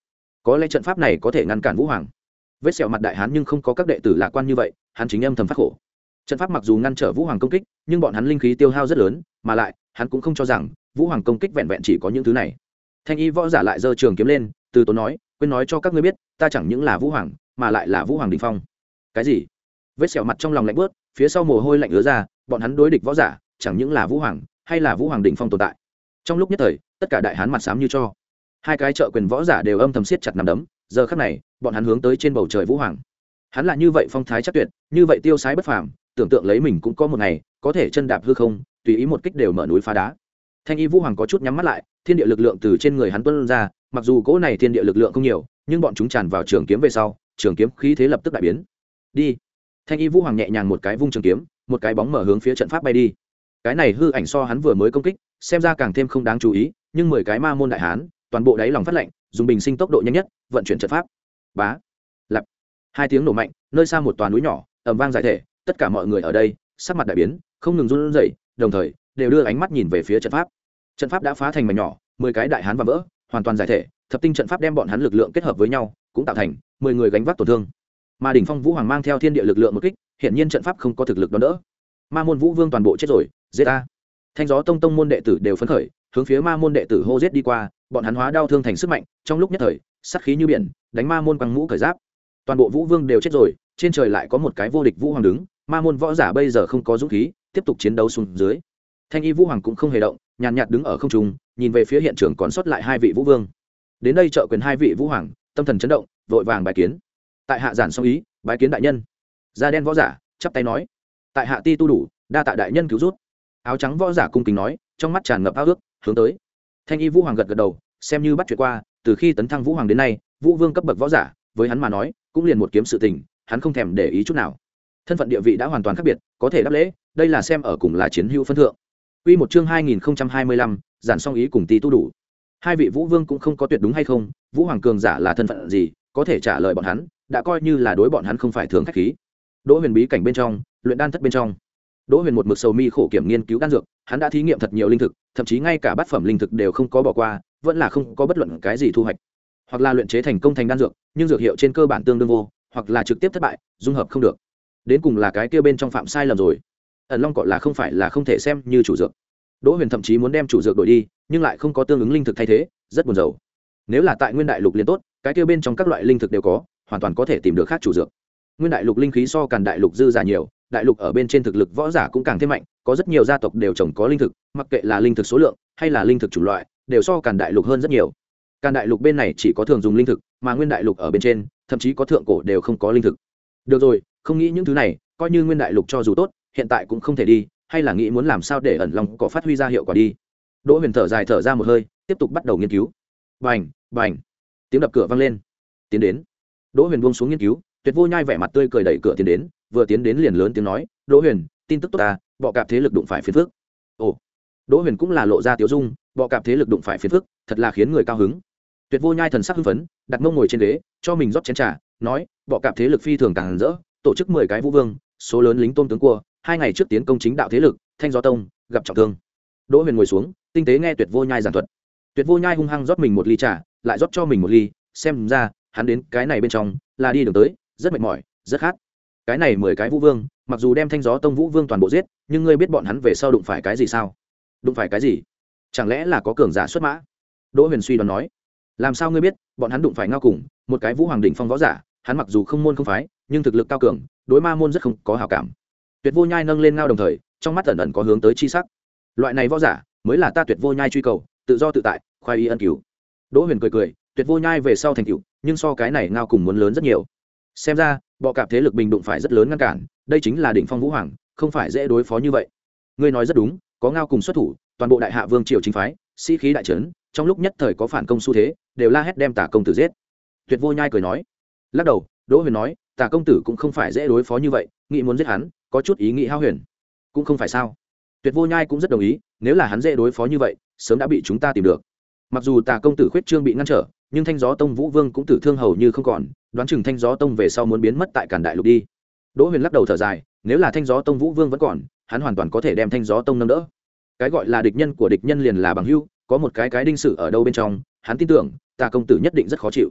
S1: có lẽ trận pháp này có thể ngăn cản vũ hoàng. Vết sẹo mặt đại hán nhưng không có các đệ tử lạc quan như vậy, hắn chính âm thầm phát khổ. Trận pháp mặc dù ngăn trở vũ hoàng công kích, nhưng bọn hắn linh khí tiêu hao rất lớn, mà lại hắn cũng không cho rằng vũ hoàng công kích vẹn vẹn chỉ có những thứ này. Thanh y võ giả lại giơ trường kiếm lên, từ tốn nói, quên nói cho các ngươi biết, ta chẳng những là vũ hoàng, mà lại là vũ hoàng đỉnh phong. Cái gì? Vết sẹo mặt trong lòng lạnh bớt, phía sau mồ hôi lạnh ứa ra, bọn hắn đối địch võ giả chẳng những là vũ hoàng, hay là vũ hoàng đỉnh phong tồn tại. Trong lúc nhất thời, tất cả đại hán mặt xám như cho. Hai cái trợ quyền võ giả đều âm thầm siết chặt nắm đấm, giờ khắc này bọn hắn hướng tới trên bầu trời vũ hoàng. Hắn là như vậy phong thái chắc tuyệt, như vậy tiêu sái bất phàm, tưởng tượng lấy mình cũng có một ngày có thể chân đạp hư không, tùy ý một kích đều mở núi phá đá. Thanh y vũ hoàng có chút nhắm mắt lại, thiên địa lực lượng từ trên người hắn tuôn ra, mặc dù cỗ này thiên địa lực lượng không nhiều, nhưng bọn chúng tràn vào trường kiếm về sau, trường kiếm khí thế lập tức đại biến. Đi. Thanh y vũ hoàng nhẹ nhàng một cái vung trường kiếm, một cái bóng mở hướng phía trận pháp bay đi. Cái này hư ảnh so hắn vừa mới công kích xem ra càng thêm không đáng chú ý, nhưng mười cái ma môn đại hán toàn bộ đáy lòng phát lệnh, dùng bình sinh tốc độ nhanh nhất vận chuyển trận pháp. Bá, lập, hai tiếng nổ mạnh, nơi xa một tòa núi nhỏ ầm vang giải thể, tất cả mọi người ở đây sắc mặt đại biến, không ngừng run rẩy, đồng thời đều đưa ánh mắt nhìn về phía trận pháp. Trận pháp đã phá thành mảnh nhỏ, mười cái đại hán và vỡ, hoàn toàn giải thể. Thập tinh trận pháp đem bọn hắn lực lượng kết hợp với nhau, cũng tạo thành mười người gánh vác tổn thương. Mà đỉnh phong vũ hoàng mang theo thiên địa lực lượng một kích, hiển nhiên trận pháp không có thực lực đón đỡ. Ma môn vũ vương toàn bộ chết rồi, giết a! Thanh gió tông tông môn đệ tử đều phấn khởi, hướng phía ma môn đệ tử hô giết đi qua, bọn hắn hóa đau thương thành sức mạnh, trong lúc nhất thời sát khí như biển, đánh ma môn quăng mũ cởi giáp. Toàn bộ vũ vương đều chết rồi, trên trời lại có một cái vô địch vũ hoàng đứng, ma môn võ giả bây giờ không có dũng khí tiếp tục chiến đấu xuống dưới. Thanh y vũ hoàng cũng không hề động, nhàn nhạt đứng ở không trung, nhìn về phía hiện trường còn sót lại hai vị vũ vương. Đến đây trợ quyền hai vị vũ hoàng, tâm thần chấn động, vội vàng bài kiến. Tại hạ giản song ý, bái kiến đại nhân. Da đen võ giả chắp tay nói, tại hạ ti tu đủ, đa tạ đại nhân cứu rút. Áo trắng võ giả cung kính nói, trong mắt tràn ngập ao ước, hướng tới. Thanh y vũ hoàng gật gật đầu, xem như bắt chuyện qua, từ khi tấn thăng vũ hoàng đến nay, vũ vương cấp bậc võ giả với hắn mà nói cũng liền một kiếm sự tình, hắn không thèm để ý chút nào. Thân phận địa vị đã hoàn toàn khác biệt, có thể đáp lễ, đây là xem ở cùng là chiến hữu phân thượng. Quy một chương hai nghìn không trăm hai mươi lăm, giản song ý cùng ti tu đủ. Hai vị vũ vương cũng không có tuyệt đúng hay không, vũ hoàng cường giả là thân phận gì, có thể trả lời bọn hắn, đã coi như là đối bọn hắn không phải thường khách khí. Đỗ Huyền bí cảnh bên trong, luyện đan thất bên trong. Đỗ Huyền một mực sầu mi khổ kiểm nghiên cứu đan dược, hắn đã thí nghiệm thật nhiều linh thực, thậm chí ngay cả bát phẩm linh thực đều không có bỏ qua, vẫn là không có bất luận cái gì thu hoạch. Hoặc là luyện chế thành công thành đan dược, nhưng dược hiệu trên cơ bản tương đương vô, hoặc là trực tiếp thất bại, dung hợp không được. Đến cùng là cái kia bên trong phạm sai lầm rồi. Ẩn Long cọ là không phải là không thể xem như chủ dược. Đỗ Huyền thậm chí muốn đem chủ dược đổi đi, nhưng lại không có tương ứng linh thực thay thế, rất buồn rầu. Nếu là tại Nguyên Đại Lục liền tốt, cái kia bên trong các loại linh thực đều có, hoàn toàn có thể tìm được khác chủ dược. Nguyên Đại Lục linh khí so Càn Đại Lục dư giả nhiều, đại lục ở bên trên thực lực võ giả cũng càng thêm mạnh, có rất nhiều gia tộc đều trồng có linh thực, mặc kệ là linh thực số lượng hay là linh thực chủng loại, đều so Càn Đại Lục hơn rất nhiều. Càn Đại Lục bên này chỉ có thường dùng linh thực, mà Nguyên Đại Lục ở bên trên, thậm chí có thượng cổ đều không có linh thực. Được rồi, không nghĩ những thứ này, coi như Nguyên Đại Lục cho dù tốt, hiện tại cũng không thể đi, hay là nghĩ muốn làm sao để Ẩn Long cỏ phát huy ra hiệu quả đi. Đỗ Huyền thở dài thở ra một hơi, tiếp tục bắt đầu nghiên cứu. Bành, bành, tiếng đập cửa vang lên. Tiến đến. Đỗ Huyền buông xuống nghiên cứu, Tuyệt Vô Nhai vẻ mặt tươi cười đẩy cửa tiến đến, vừa tiến đến liền lớn tiếng nói, Đỗ Huyền, tin tức tốt ta, bọ cạp thế lực đụng phải phiền phức. Ồ. Đỗ Huyền cũng là lộ ra tiểu dung, bọ cạp thế lực đụng phải phiền phức, thật là khiến người cao hứng. Tuyệt Vô Nhai thần sắc hưng phấn, đặt mông ngồi trên ghế, cho mình rót chén trà, nói, bọ cạp thế lực phi thường càng rỡ, tổ chức mười cái vũ vương, số lớn lính tôm tướng cua, hai ngày trước tiến công chính đạo thế lực, Thanh Gió Tông, gặp trọng thương. Đỗ Huyền ngồi xuống, tinh tế nghe Tuyệt Vô Nhai giảng thuật. Tuyệt Vô Nhai hung hăng rót mình một ly trà, lại rót cho mình một ly, xem ra, hắn đến cái này bên trong, là đi đường tới, rất mệt mỏi, rất khát. Cái này mười cái vũ vương, mặc dù đem Thanh Gió Tông vũ vương toàn bộ giết, nhưng ngươi biết bọn hắn về sau đụng phải cái gì sao? Đụng phải cái gì? Chẳng lẽ là có cường giả xuất mã? Đỗ Huyền suy đoán nói. Làm sao ngươi biết, bọn hắn đụng phải Ngao cùng, một cái vũ hoàng đỉnh phong võ giả, hắn mặc dù không môn không phái, nhưng thực lực cao cường, đối ma môn rất không có hảo cảm. Tuyệt Vô Nhai nâng lên Ngao đồng thời, trong mắt ẩn ẩn có hướng tới chi sắc. Loại này võ giả, mới là ta Tuyệt Vô Nhai truy cầu, tự do tự tại, khoái ý ân cứu. Đỗ Huyền cười cười, Tuyệt Vô Nhai về sau thành tựu, nhưng so cái này Ngao cùng muốn lớn rất nhiều. Xem ra, bọ cạp thế lực bình đụng phải rất lớn ngăn cản, đây chính là đỉnh phong vũ hoàng, không phải dễ đối phó như vậy. Ngươi nói rất đúng, có Ngao cùng xuất thủ, toàn bộ đại hạ vương triều chính phái, sĩ khí đại trấn, trong lúc nhất thời có phản công xu thế, đều la hét đem Tả công tử giết. Tuyệt Vô Nhai cười nói. Lắc đầu, Đỗ Huyền nói, Tả công tử cũng không phải dễ đối phó như vậy, nghĩ muốn giết hắn, có chút ý nghĩ hao huyền. Cũng không phải sao? Tuyệt Vô Nhai cũng rất đồng ý, nếu là hắn dễ đối phó như vậy, sớm đã bị chúng ta tìm được. Mặc dù Tả công tử khuyết trương bị ngăn trở, nhưng Thanh Gió Tông vũ vương cũng tử thương hầu như không còn, đoán chừng Thanh Gió Tông về sau muốn biến mất tại Càn Đại Lục đi. Đỗ Huyền lắc đầu thở dài, nếu là Thanh Gió Tông vũ vương vẫn còn, hắn hoàn toàn có thể đem Thanh Gió Tông nâng đỡ. Cái gọi là địch nhân của địch nhân liền là bằng hữu, có một cái cái đinh sự ở đâu bên trong, hắn tin tưởng Tả công tử nhất định rất khó chịu.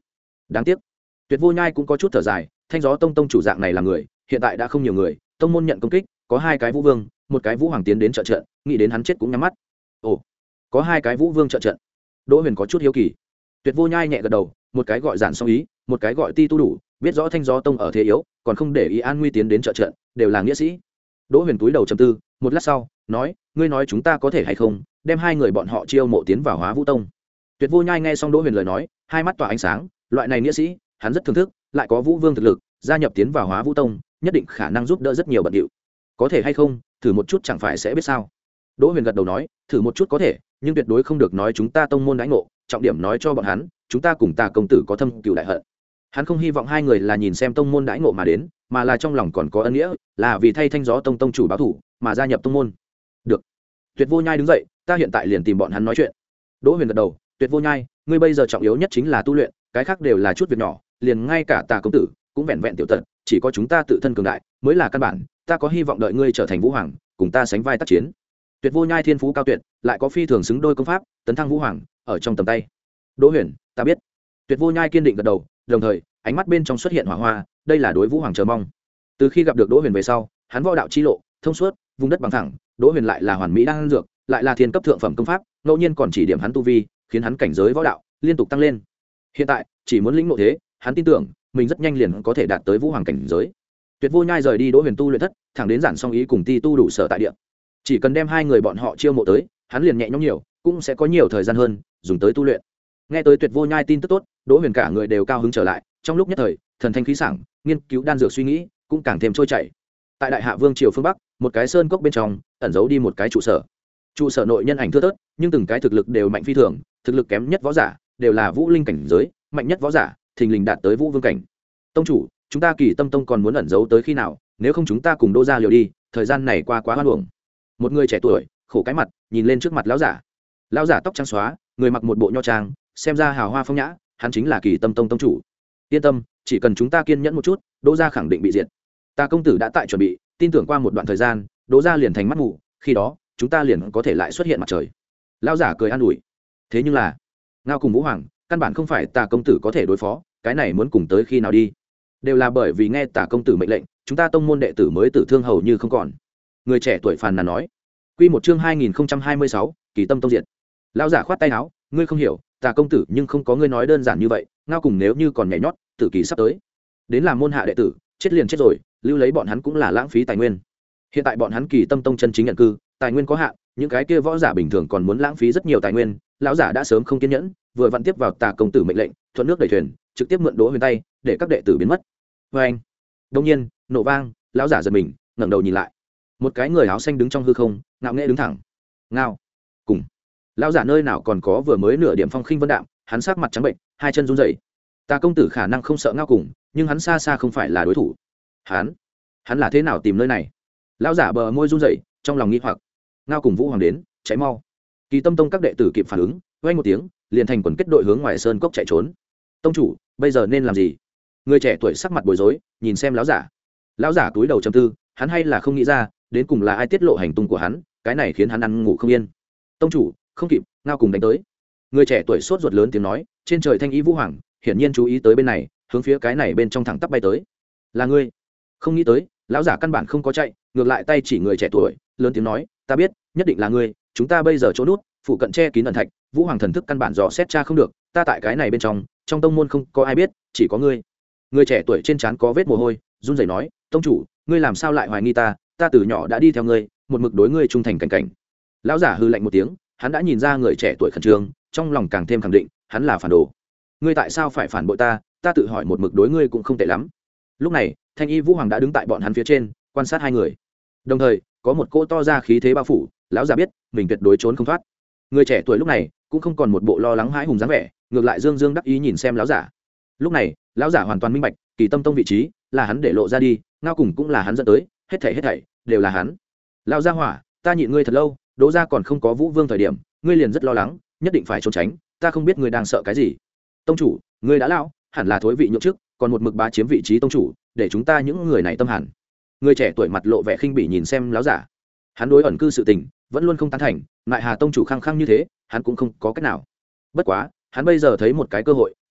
S1: đáng tiếc. Tuyệt Vô Nhai cũng có chút thở dài, Thanh Gió Tông tông chủ dạng này là người, hiện tại đã không nhiều người, tông môn nhận công kích, có hai cái vũ vương, một cái vũ hoàng tiến đến trợ trận, nghĩ đến hắn chết cũng nhắm mắt. Ồ, có hai cái vũ vương trợ trận. Đỗ Huyền có chút hiếu kỳ. Tuyệt Vô Nhai nhẹ gật đầu, một cái gọi Giản Song Ý, một cái gọi Ti Tu Đủ, biết rõ Thanh Gió Tông ở thế yếu, còn không để ý an nguy tiến đến trợ trận, đều là nghĩa sĩ. Đỗ Huyền túi đầu trầm tư, một lát sau, nói, ngươi nói chúng ta có thể hay không đem hai người bọn họ chiêu mộ tiến vào Hóa Vũ Tông. Tuyệt Vô Nhai nghe xong Đỗ Huyền lời nói, hai mắt tỏa ánh sáng, loại này nghĩa sĩ, hắn rất thưởng thức, lại có Vũ Vương thực lực, gia nhập tiến vào Hóa Vũ Tông, nhất định khả năng giúp đỡ rất nhiều bận điệu. Có thể hay không, thử một chút chẳng phải sẽ biết sao? Đỗ Huyền gật đầu nói, thử một chút có thể, nhưng tuyệt đối không được nói chúng ta tông môn đãi ngộ, trọng điểm nói cho bọn hắn, chúng ta cùng Tà công tử có thâm cừu đại hận. Hắn không hy vọng hai người là nhìn xem tông môn đãi ngộ mà đến, mà là trong lòng còn có ân nghĩa, là vì thay Thanh Gió Tông tông chủ báo thủ mà gia nhập tông môn. Được. Tuyệt Vô Nhai đứng dậy, ta hiện tại liền tìm bọn hắn nói chuyện. Đỗ Huyền gật đầu, Tuyệt Vô Nhai, ngươi bây giờ trọng yếu nhất chính là tu luyện, cái khác đều là chút việc nhỏ, liền ngay cả Tà công tử cũng vẹn vẹn tiểu tật, chỉ có chúng ta tự thân cường đại mới là căn bản, ta có hy vọng đợi ngươi trở thành vũ hoàng, cùng ta sánh vai tác chiến. Tuyệt Vô Nhai thiên phú cao tuyệt, lại có phi thường xứng đôi công pháp, tấn thăng vũ hoàng ở trong tầm tay. Đỗ Huyền, ta biết. Tuyệt Vô Nhai kiên định gật đầu, đồng thời ánh mắt bên trong xuất hiện hỏa hoa, đây là đối vũ hoàng chờ mong. Từ khi gặp được Đỗ Huyền về sau, hắn võ đạo chi lộ thông suốt, vùng đất bằng thẳng, Đỗ Huyền lại là hoàn mỹ đang dược, lại là thiên cấp thượng phẩm công pháp, ngẫu nhiên còn chỉ điểm hắn tu vi, khiến hắn cảnh giới võ đạo liên tục tăng lên. Hiện tại chỉ muốn lĩnh ngộ thế, hắn tin tưởng mình rất nhanh liền có thể đạt tới vũ hoàng cảnh giới. Tuyệt Vô Nhai rời đi Đỗ Huyền tu luyện thất, thẳng đến Giản Song Ý cùng Ti Tu Đủ sở tại địa. Chỉ cần đem hai người bọn họ chiêu mộ tới, hắn liền nhẹ nhõm nhiều, cũng sẽ có nhiều thời gian hơn dùng tới tu luyện. Nghe tới Tuyệt Vô Nhai tin tức tốt, Đỗ Huyền cả người đều cao hứng trở lại, trong lúc nhất thời, thần thanh khí sảng, nghiên cứu đan dược suy nghĩ cũng càng thêm trôi chảy. Tại Đại Hạ Vương triều phương bắc, một cái sơn cốc bên trong, ẩn giấu đi một cái trụ sở. Trụ sở nội nhân ảnh thưa thớt, nhưng từng cái thực lực đều mạnh phi thường, thực lực kém nhất võ giả đều là vũ linh cảnh giới, mạnh nhất võ giả thình lình đạt tới vũ vương cảnh. Tông chủ, chúng ta Kỳ Tâm Tông còn muốn ẩn giấu tới khi nào? Nếu không chúng ta cùng Đỗ gia liều đi, thời gian này qua quá hoan uổng. Một người trẻ tuổi, khổ cái mặt, nhìn lên trước mặt lão giả. Lão giả tóc trắng xóa, người mặc một bộ nho trang, xem ra hào hoa phong nhã, hắn chính là Kỳ Tâm Tông tông chủ. Yên tâm, chỉ cần chúng ta kiên nhẫn một chút, Đỗ gia khẳng định bị diệt. Ta công tử đã tại chuẩn bị, tin tưởng qua một đoạn thời gian, Đỗ gia liền thành mắt mù, khi đó, chúng ta liền có thể lại xuất hiện mặt trời. Lão giả cười an ủi. Thế nhưng là, Ngao cùng Vũ Hoàng, căn bản không phải Tà công tử có thể đối phó, cái này muốn cùng tới khi nào đi? Đều là bởi vì nghe Tà công tử mệnh lệnh, chúng ta tông môn đệ tử mới tử thương hầu như không còn. Người trẻ tuổi phàn nàn nói. Quy một chương hai nghìn không trăm hai mươi sáu, Kỳ Tâm Tông diệt. Lão giả khoát tay áo, ngươi không hiểu, Tà công tử nhưng không có ngươi nói đơn giản như vậy, Ngao cùng nếu như còn nhảy nhót, tử kỳ sắp tới. Đến làm môn hạ đệ tử, chết liền chết rồi, lưu lấy bọn hắn cũng là lãng phí tài nguyên. Hiện tại bọn hắn Kỳ Tâm Tông chân chính nhận cư, tài nguyên có hạn, những cái kia võ giả bình thường còn muốn lãng phí rất nhiều tài nguyên, lão giả đã sớm không kiên nhẫn, vừa vặn tiếp vào Tà công tử mệnh lệnh, thuận nước đẩy thuyền, trực tiếp mượn Đỗ Huyền tay, để các đệ tử biến mất. Và anh, đột nhiên, nổ vang, lão giả giật mình, ngẩng đầu nhìn lại. Một cái người áo xanh đứng trong hư không, ngạo nghễ đứng thẳng. Ngao, cùng. Lão giả nơi nào còn có vừa mới nửa điểm phong khinh vân đạm, hắn sắc mặt trắng bệnh, hai chân run rẩy. Tà công tử khả năng không sợ Ngao cùng, nhưng hắn xa xa không phải là đối thủ. Hắn, hắn là thế nào tìm nơi này? Lão giả bờ môi run rẩy, trong lòng nghi hoặc. Ngao cùng Vũ Hoàng đến, cháy mau. Kỳ Tâm Tông các đệ tử kịp phản ứng, vang một tiếng, liền thành quần kết đội hướng ngoài sơn cốc chạy trốn. Tông chủ, bây giờ nên làm gì? Người trẻ tuổi sắc mặt bối rối, nhìn xem lão giả. Lão giả túi đầu trầm tư, hắn hay là không nghĩ ra, đến cùng là ai tiết lộ hành tung của hắn, cái này khiến hắn ăn ngủ không yên. Tông chủ, không kịp, Ngao cùng đánh tới. Người trẻ tuổi sốt ruột lớn tiếng nói, trên trời thanh ý Vũ Hoàng, hiển nhiên chú ý tới bên này, hướng phía cái này bên trong thẳng tắp bay tới. Là ngươi? Không nghĩ tới, lão giả căn bản không có chạy, ngược lại tay chỉ người trẻ tuổi, lớn tiếng nói, ta biết, nhất định là ngươi, chúng ta bây giờ chỗ nút, phụ cận che kín ẩn thạch, Vũ Hoàng thần thức căn bản dò xét tra không được, ta tại cái này bên trong, trong tông môn không có ai biết, chỉ có ngươi. Người trẻ tuổi trên trán có vết mồ hôi, run rẩy nói, tông chủ, ngươi làm sao lại hoài nghi ta, ta từ nhỏ đã đi theo ngươi, một mực đối ngươi trung thành cảnh cảnh. Lão giả hư lạnh một tiếng, hắn đã nhìn ra người trẻ tuổi khẩn trương, trong lòng càng thêm khẳng định, hắn là phản đồ. Ngươi tại sao phải phản bội ta, ta tự hỏi một mực đối ngươi cũng không tệ lắm. Lúc này, thanh y Vũ Hoàng đã đứng tại bọn hắn phía trên, quan sát hai người. Đồng thời, có một cỗ to ra khí thế bao phủ, lão giả biết, mình tuyệt đối trốn không thoát. Người trẻ tuổi lúc này cũng không còn một bộ lo lắng hãi hùng dáng vẻ, ngược lại dương dương đắc ý nhìn xem lão giả. Lúc này, lão giả hoàn toàn minh bạch, Kỳ Tâm Tông vị trí là hắn để lộ ra đi, Ngao cùng cũng là hắn dẫn tới, hết thảy hết thảy đều là hắn. Lão gia hỏa, ta nhịn ngươi thật lâu, Đỗ gia còn không có Vũ Vương thời điểm, ngươi liền rất lo lắng, nhất định phải trốn tránh, ta không biết ngươi đang sợ cái gì. Tông chủ, ngươi đã lão, hẳn là thối vị nhượng chức, còn một mực bá chiếm vị trí tông chủ, để chúng ta những người này tâm hẳn. Người trẻ tuổi mặt lộ vẻ khinh bỉ nhìn xem lão giả. Hắn đối ẩn cư sự tình vẫn luôn không tán thành, lại Hà tông chủ khăng khăng như thế, hắn cũng không có cách nào. Bất quá, hắn bây giờ thấy một cái cơ hội,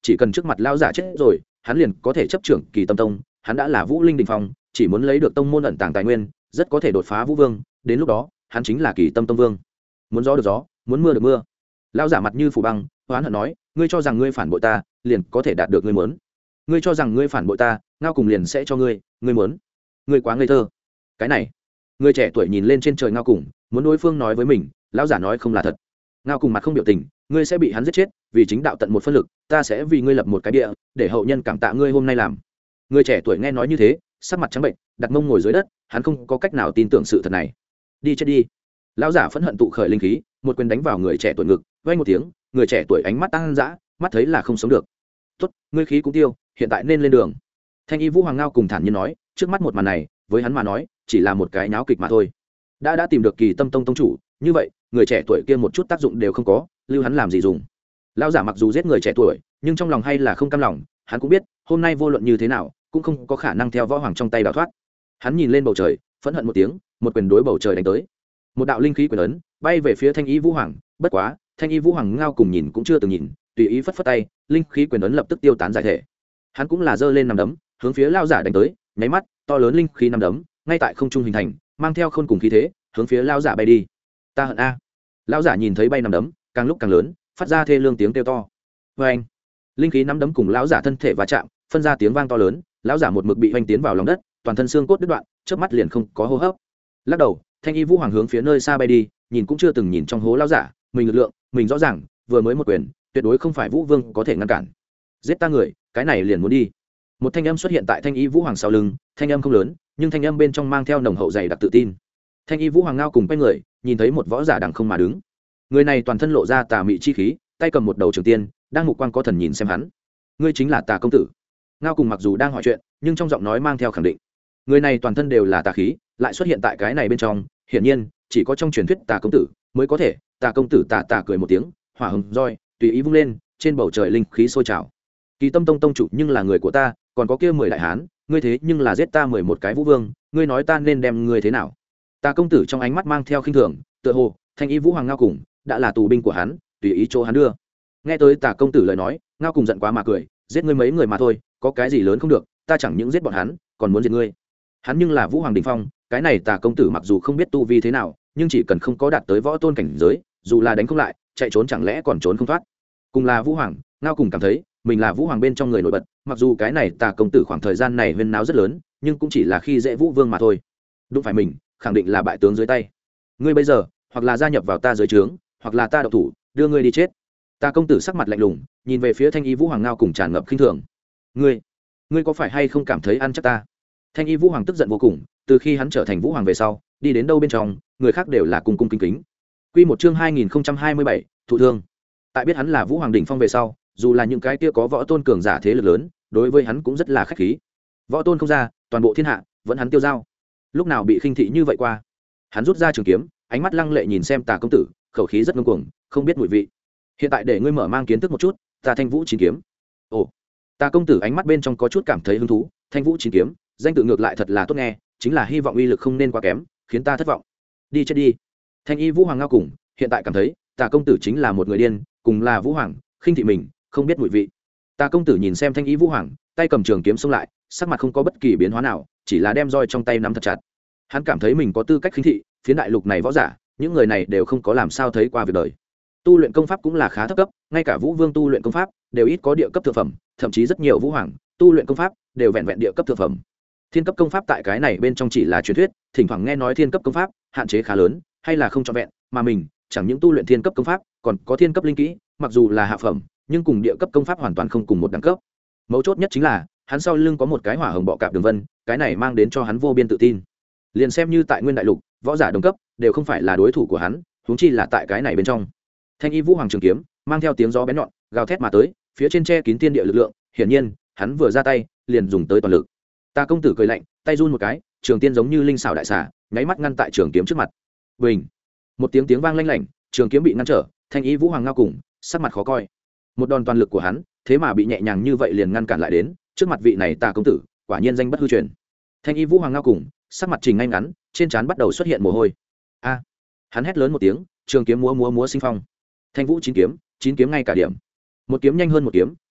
S1: chỉ cần trước mặt lao giả chết rồi hắn liền có thể chấp trưởng kỳ tâm tông. Hắn đã là vũ linh đình phong, chỉ muốn lấy được tông môn ẩn tàng tài nguyên rất có thể đột phá vũ vương, đến lúc đó hắn chính là kỳ tâm tông vương. Muốn gió được gió, muốn mưa được mưa. Lao giả mặt như phủ băng, oán hận nói, ngươi cho rằng ngươi phản bội ta liền có thể đạt được ngươi muốn? Ngươi cho rằng ngươi phản bội ta Ngao Cùng liền sẽ cho ngươi ngươi muốn? Ngươi quá ngây thơ. Cái này, người trẻ tuổi nhìn lên trên trời Ngao Cùng, muốn đối phương nói với mình, lão giả nói không là thật. Ngao Cùng mặt không biểu tình, ngươi sẽ bị hắn giết chết, vì chính đạo tận một phân lực, ta sẽ vì ngươi lập một cái địa, để hậu nhân cảm tạ ngươi hôm nay làm. Người trẻ tuổi nghe nói như thế, sắc mặt trắng bệnh, đặt mông ngồi dưới đất, hắn không có cách nào tin tưởng sự thật này. Đi chết đi. Lão giả phẫn hận tụ khởi linh khí, một quyền đánh vào người trẻ tuổi ngực, vang một tiếng, người trẻ tuổi ánh mắt tăng dã, mắt thấy là không sống được. Tốt, ngươi khí cũng tiêu, hiện tại nên lên đường. Thanh Y Vũ Hoàng Ngao Cùng thản nhiên nói, trước mắt một màn này với hắn mà nói chỉ là một cái náo kịch mà thôi. Đã đã tìm được Kỳ Tâm Tông tông chủ, như vậy người trẻ tuổi kia một chút tác dụng đều không có, lưu hắn làm gì dùng? Lão giả mặc dù giết người trẻ tuổi, nhưng trong lòng hay là không cam lòng, hắn cũng biết hôm nay vô luận như thế nào cũng không có khả năng theo võ hoàng trong tay đào thoát. Hắn nhìn lên bầu trời, phẫn hận một tiếng, một quyền đối bầu trời đánh tới. Một đạo linh khí quyền ấn bay về phía Thanh Y Vũ Hoàng, bất quá Thanh Y Vũ Hoàng Ngao Cùng nhìn cũng chưa từng nhìn, tùy ý phất phất tay, linh khí quyền ấn lập tức tiêu tán giải thể. Hắn cũng là giơ lên nằm đấm, hướng phía lão giả đánh tới, nháy mắt, to lớn linh khí nằm đấm ngay tại không trung hình thành, mang theo khôn cùng khí thế, hướng phía lão giả bay đi. Ta hận a. Lão giả nhìn thấy bay nằm đấm, càng lúc càng lớn, phát ra thê lương tiếng kêu to. Và anh, linh khí nắm đấm cùng lão giả thân thể va chạm, phân ra tiếng vang to lớn, lão giả một mực bị hoành tiến vào lòng đất, toàn thân xương cốt đứt đoạn, chớp mắt liền không có hô hấp. Lắc đầu, Thanh Y Vũ Hoàng hướng phía nơi xa bay đi, nhìn cũng chưa từng nhìn trong hố lão giả, mình lực lượng, mình rõ ràng, vừa mới một quyền, tuyệt đối không phải Vũ Vương có thể ngăn cản. Giết ta người, cái này liền muốn đi. Một thanh âm xuất hiện tại Thanh Y Vũ Hoàng sau lưng, thanh âm không lớn, nhưng thanh âm bên trong mang theo nồng hậu dày đặc tự tin. Thanh Y Vũ Hoàng Ngao Cùng quay người, nhìn thấy một võ giả đằng không mà đứng. Người này toàn thân lộ ra tà mị chi khí, tay cầm một đầu trường tiên, đang mục quang có thần nhìn xem hắn. Ngươi chính là Tà công tử. Ngao Cùng mặc dù đang hỏi chuyện, nhưng trong giọng nói mang theo khẳng định. Người này toàn thân đều là tà khí, lại xuất hiện tại cái này bên trong, hiển nhiên chỉ có trong truyền thuyết Tà công tử mới có thể. Tà công tử tà tà cười một tiếng, hỏa hồng roi tùy ý vung lên, trên bầu trời linh khí sôi trào. Kỳ Tâm Tông tông chủ nhưng là người của ta, còn có kia mười đại hán, ngươi thế nhưng là giết ta mười một cái vũ vương, ngươi nói ta nên đem ngươi thế nào? Tà công tử trong ánh mắt mang theo khinh thường, tựa hồ Thanh Y Vũ Hoàng Ngao Cùng đã là tù binh của hắn, tùy ý chỗ hắn đưa. Nghe tới Tà công tử lời nói, Ngao Cùng giận quá mà cười, giết ngươi mấy người mà thôi, có cái gì lớn không được, ta chẳng những giết bọn hắn, còn muốn giết ngươi. Hắn nhưng là Vũ Hoàng đỉnh phong, cái này Tà công tử mặc dù không biết tu vi thế nào, nhưng chỉ cần không có đạt tới võ tôn cảnh giới, dù là đánh không lại, chạy trốn chẳng lẽ còn trốn không thoát. Cùng là Vũ Hoàng, Ngao Cùng cảm thấy mình là Vũ Hoàng bên trong người nổi bật, mặc dù cái này Tà công tử khoảng thời gian này huyên náo rất lớn, nhưng cũng chỉ là khi dễ Vũ Vương mà thôi. Đúng phải mình, khẳng định là bại tướng dưới tay. Ngươi bây giờ, hoặc là gia nhập vào ta dưới trướng, hoặc là ta độc thủ, đưa ngươi đi chết. Tà công tử sắc mặt lạnh lùng, nhìn về phía Thanh Y Vũ Hoàng Ngao Cùng tràn ngập khinh thường. Ngươi, ngươi có phải hay không cảm thấy ăn chắc ta? Thanh Y Vũ Hoàng tức giận vô cùng, từ khi hắn trở thành Vũ Hoàng về sau, đi đến đâu bên trong, người khác đều là cung cung kính kính. Quy một chương hai nghìn không trăm hai mươi bảy, thụ thương. Tại biết hắn là Vũ Hoàng đỉnh phong về sau, dù là những cái kia có võ tôn cường giả thế lực lớn, đối với hắn cũng rất là khách khí. Võ tôn không ra, toàn bộ thiên hạ vẫn hắn tiêu dao. Lúc nào bị khinh thị như vậy qua? Hắn rút ra trường kiếm, ánh mắt lăng lệ nhìn xem Tà công tử, khẩu khí rất ngông cuồng, không biết mùi vị. Hiện tại để ngươi mở mang kiến thức một chút, ta Thanh Vũ chín kiếm. Ồ. Tà công tử ánh mắt bên trong có chút cảm thấy hứng thú, Thanh Vũ chín kiếm, danh tự ngược lại thật là tốt nghe, chính là hy vọng uy lực không nên quá kém, khiến ta thất vọng. Đi chết đi. Thanh Y Vũ Hoàng Ngao Cùng hiện tại cảm thấy Tà công tử chính là một người điên, cùng là Vũ Hoàng, khinh thị mình, không biết mùi vị. Tà công tử nhìn xem Thanh Y Vũ Hoàng, tay cầm trường kiếm xông lại, sắc mặt không có bất kỳ biến hóa nào, chỉ là đem roi trong tay nắm thật chặt. Hắn cảm thấy mình có tư cách khinh thị, phiến đại lục này võ giả, những người này đều không có làm sao thấy qua việc đời. Tu luyện công pháp cũng là khá thấp cấp, ngay cả Vũ Vương tu luyện công pháp đều ít có địa cấp thượng phẩm, thậm chí rất nhiều Vũ Hoàng tu luyện công pháp đều vẹn vẹn địa cấp thượng phẩm. Thiên cấp công pháp tại cái này bên trong chỉ là truyền thuyết, thỉnh thoảng nghe nói thiên cấp công pháp hạn chế khá lớn, hay là không trọn vẹn, mà mình chẳng những tu luyện thiên cấp công pháp, còn có thiên cấp linh kỹ, mặc dù là hạ phẩm, nhưng cùng địa cấp công pháp hoàn toàn không cùng một đẳng cấp. Mấu chốt nhất chính là, hắn sau lưng có một cái hỏa hồng bọ cạp đường vân, cái này mang đến cho hắn vô biên tự tin. Liền xem như tại Nguyên Đại Lục, võ giả đồng cấp đều không phải là đối thủ của hắn, huống chi là tại cái này bên trong. Thanh Y Vũ Hoàng trường kiếm mang theo tiếng gió bén nhọn, gào thét mà tới, phía trên che kín thiên địa lực lượng, hiển nhiên, hắn vừa ra tay, liền dùng tới toàn lực. Tà công tử cười lạnh, tay run một cái, trường tiên giống như linh xảo đại xà, nháy mắt ngăn tại trường kiếm trước mặt. Bình, một tiếng tiếng vang lanh lảnh, trường kiếm bị ngăn trở, Thanh Y Vũ Hoàng Ngao Cùng sắc mặt khó coi. Một đòn toàn lực của hắn, thế mà bị nhẹ nhàng như vậy liền ngăn cản lại đến, trước mặt vị này Tà công tử, quả nhiên danh bất hư truyền. Thanh Y Vũ Hoàng Ngao Cùng sắc mặt trình ngay ngắn, trên trán bắt đầu xuất hiện mồ hôi. A! Hắn hét lớn một tiếng, trường kiếm múa múa múa sinh phong. Thanh Vũ chín kiếm, chín kiếm ngay cả điểm. Một kiếm nhanh hơn một kiếm,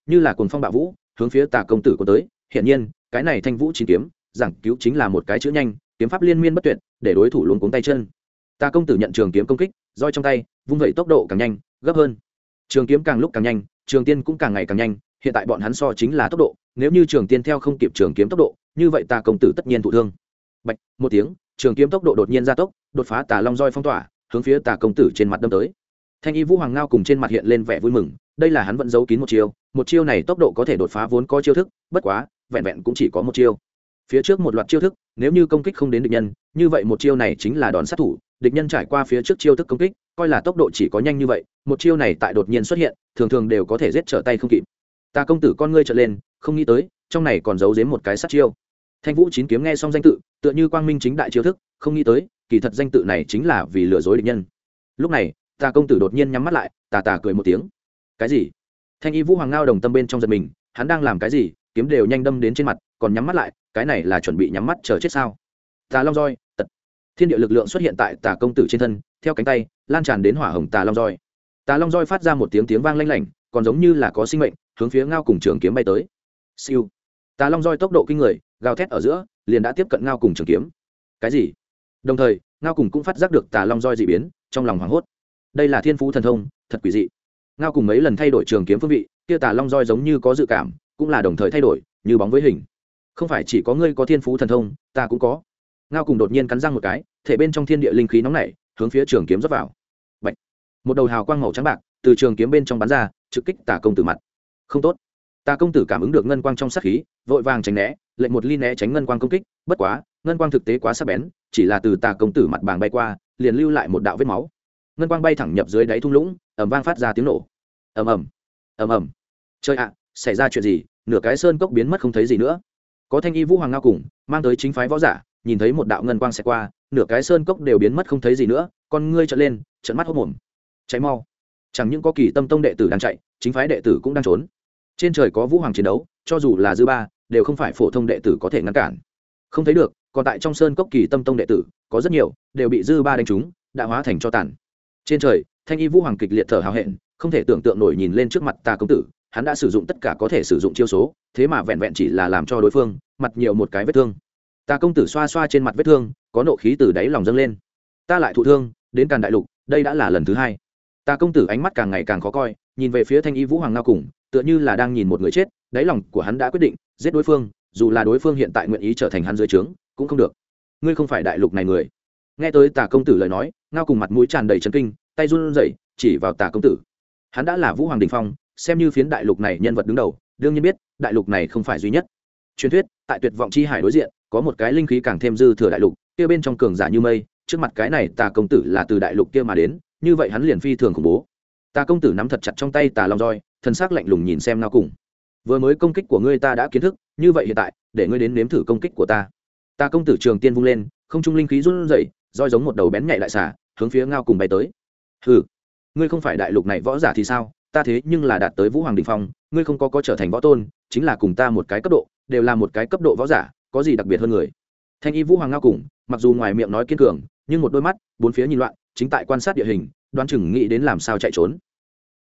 S1: như là cuồng phong bạo vũ hướng phía tà công tử của tới. Hiển nhiên cái này thanh vũ chín kiếm giảng cứu chính là một cái chữ nhanh, kiếm pháp liên miên bất tuyệt để đối thủ luống cuống tay chân. Tà công tử nhận trường kiếm công kích, roi trong tay vung vẩy tốc độ càng nhanh gấp hơn, trường kiếm càng lúc càng nhanh, trường tiên cũng càng ngày càng nhanh. Hiện tại bọn hắn so chính là tốc độ, nếu như trường tiên theo không kịp trường kiếm tốc độ, như vậy tà công tử tất nhiên thụ thương. Bạch một tiếng, trường kiếm tốc độ đột nhiên gia tốc, đột phá tà long roi phong tỏa, hướng phía tà công tử trên mặt đâm tới. Thanh y vũ hoàng ngao cùng trên mặt hiện lên vẻ vui mừng, đây là hắn vẫn giấu kín một chiêu, một chiêu này tốc độ có thể đột phá vốn có chiêu thức, bất quá vẹn vẹn cũng chỉ có một chiêu. Phía trước một loạt chiêu thức, nếu như công kích không đến địch nhân, như vậy một chiêu này chính là đòn sát thủ, địch nhân trải qua phía trước chiêu thức công kích, coi là tốc độ chỉ có nhanh như vậy, một chiêu này tại đột nhiên xuất hiện, thường thường đều có thể giết trở tay không kịp. Tà công tử con ngươi trợn lên, không nghĩ tới trong này còn giấu giếm một cái sát chiêu. Thanh vũ chín kiếm nghe xong danh tự, tựa như quang minh chính đại chiêu thức, không nghĩ tới kỳ thật danh tự này chính là vì lừa dối địch nhân. Lúc này tà công tử đột nhiên nhắm mắt lại, tà tà cười một tiếng. Cái gì? Thanh y vũ hoàng ngao đồng tâm bên trong giật mình, hắn đang làm cái gì? Kiếm đều nhanh đâm đến trên mặt, còn nhắm mắt lại, cái này là chuẩn bị nhắm mắt chờ chết sao? Tà long roi, tật. Thiên địa lực lượng xuất hiện tại tà công tử trên thân, theo cánh tay lan tràn đến hỏa hồng tà long roi. Tà long roi phát ra một tiếng tiếng vang lanh lảnh, còn giống như là có sinh mệnh, hướng phía ngao cùng trường kiếm bay tới. Siêu. Tà long roi tốc độ kinh người, gào thét ở giữa liền đã tiếp cận ngao cùng trường kiếm. Cái gì? Đồng thời ngao cùng cũng phát giác được tà long roi dị biến, trong lòng hoảng hốt. Đây là thiên phú thần thông, thật quỷ dị. Ngao cùng mấy lần thay đổi trường kiếm phương vị, kia tà long roi giống như có dự cảm, cũng là đồng thời thay đổi, như bóng với hình. Không phải chỉ có ngươi có thiên phú thần thông, ta cũng có. Ngao cùng đột nhiên cắn răng một cái, thể bên trong thiên địa linh khí nóng nảy, hướng phía trường kiếm rót vào. Bạch. Một đầu hào quang màu trắng bạc từ trường kiếm bên trong bắn ra, trực kích tà công tử mặt. Không tốt. Tà công tử cảm ứng được ngân quang trong sát khí, vội vàng tránh né, lệnh một ly né tránh ngân quang công kích, bất quá ngân quang thực tế quá sắc bén, chỉ là từ tà công tử mặt bàng bay qua, liền lưu lại một đạo vết máu. Ngân quang bay thẳng nhập dưới đáy thung lũng, ầm vang phát ra tiếng nổ. Ầm ầm, ầm ầm. Chơi ạ, xảy ra chuyện gì? Nửa cái sơn cốc biến mất không thấy gì nữa. Có thanh y vũ hoàng ngao cùng mang tới chính phái võ giả, nhìn thấy một đạo ngân quang xẹt qua, nửa cái sơn cốc đều biến mất không thấy gì nữa, con ngươi trợn lên, trợn mắt hốt mồm. Cháy mau. Chẳng những có Kỳ Tâm Tông đệ tử đang chạy, chính phái đệ tử cũng đang trốn. Trên trời có vũ hoàng chiến đấu, cho dù là dư ba, đều không phải phổ thông đệ tử có thể ngăn cản. Không thấy được, còn tại trong sơn cốc Kỳ Tâm Tông đệ tử, có rất nhiều đều bị dư ba đánh trúng, đã hóa thành cho tàn. Trên trời, thanh y vũ hoàng kịch liệt thở hào hẹn, không thể tưởng tượng nổi nhìn lên trước mặt tà công tử, hắn đã sử dụng tất cả có thể sử dụng chiêu số, thế mà vẹn vẹn chỉ là làm cho đối phương mặt nhiều một cái vết thương. Tà công tử xoa xoa trên mặt vết thương, có nộ khí từ đáy lòng dâng lên. Ta lại thụ thương, đến Càn Đại Lục, đây đã là lần thứ hai. Tà công tử ánh mắt càng ngày càng khó coi, nhìn về phía thanh y vũ hoàng ngao cùng, tựa như là đang nhìn một người chết, đáy lòng của hắn đã quyết định giết đối phương, dù là đối phương hiện tại nguyện ý trở thành hắn dưới trướng cũng không được. Ngươi không phải đại lục này người. Nghe tới tà công tử lời nói, ngao cùng mặt mũi tràn đầy chấn kinh, tay run rẩy chỉ vào tà công tử. Hắn đã là vũ hoàng đình phong, xem như phiến đại lục này nhân vật đứng đầu, đương nhiên biết đại lục này không phải duy nhất. Truyền thuyết tại tuyệt vọng chi hải đối diện có một cái linh khí càng thêm dư thừa đại lục, kia bên trong cường giả như mây, trước mặt cái này tà công tử là từ đại lục kia mà đến, như vậy hắn liền phi thường khủng bố. Tà công tử nắm thật chặt trong tay tà long roi, thần sắc lạnh lùng nhìn xem ngao cùng. Vừa mới công kích của ngươi ta đã kiến thức, như vậy hiện tại để ngươi đến nếm thử công kích của ta. Tà công tử trường tiên vung lên, không trung linh khí run rẩy, roi giống một đầu bén nhạy lại xả, hướng phía ngao cùng bay tới. Hừ, ngươi không phải đại lục này võ giả thì sao? Ta thế nhưng là đạt tới vũ hoàng đỉnh phong, ngươi không có có trở thành võ tôn, chính là cùng ta một cái cấp độ, đều là một cái cấp độ võ giả, có gì đặc biệt hơn người? Thanh y vũ hoàng ngao cùng, mặc dù ngoài miệng nói kiên cường, nhưng một đôi mắt bốn phía nhìn loạn, chính tại quan sát địa hình, đoán chừng nghĩ đến làm sao chạy trốn.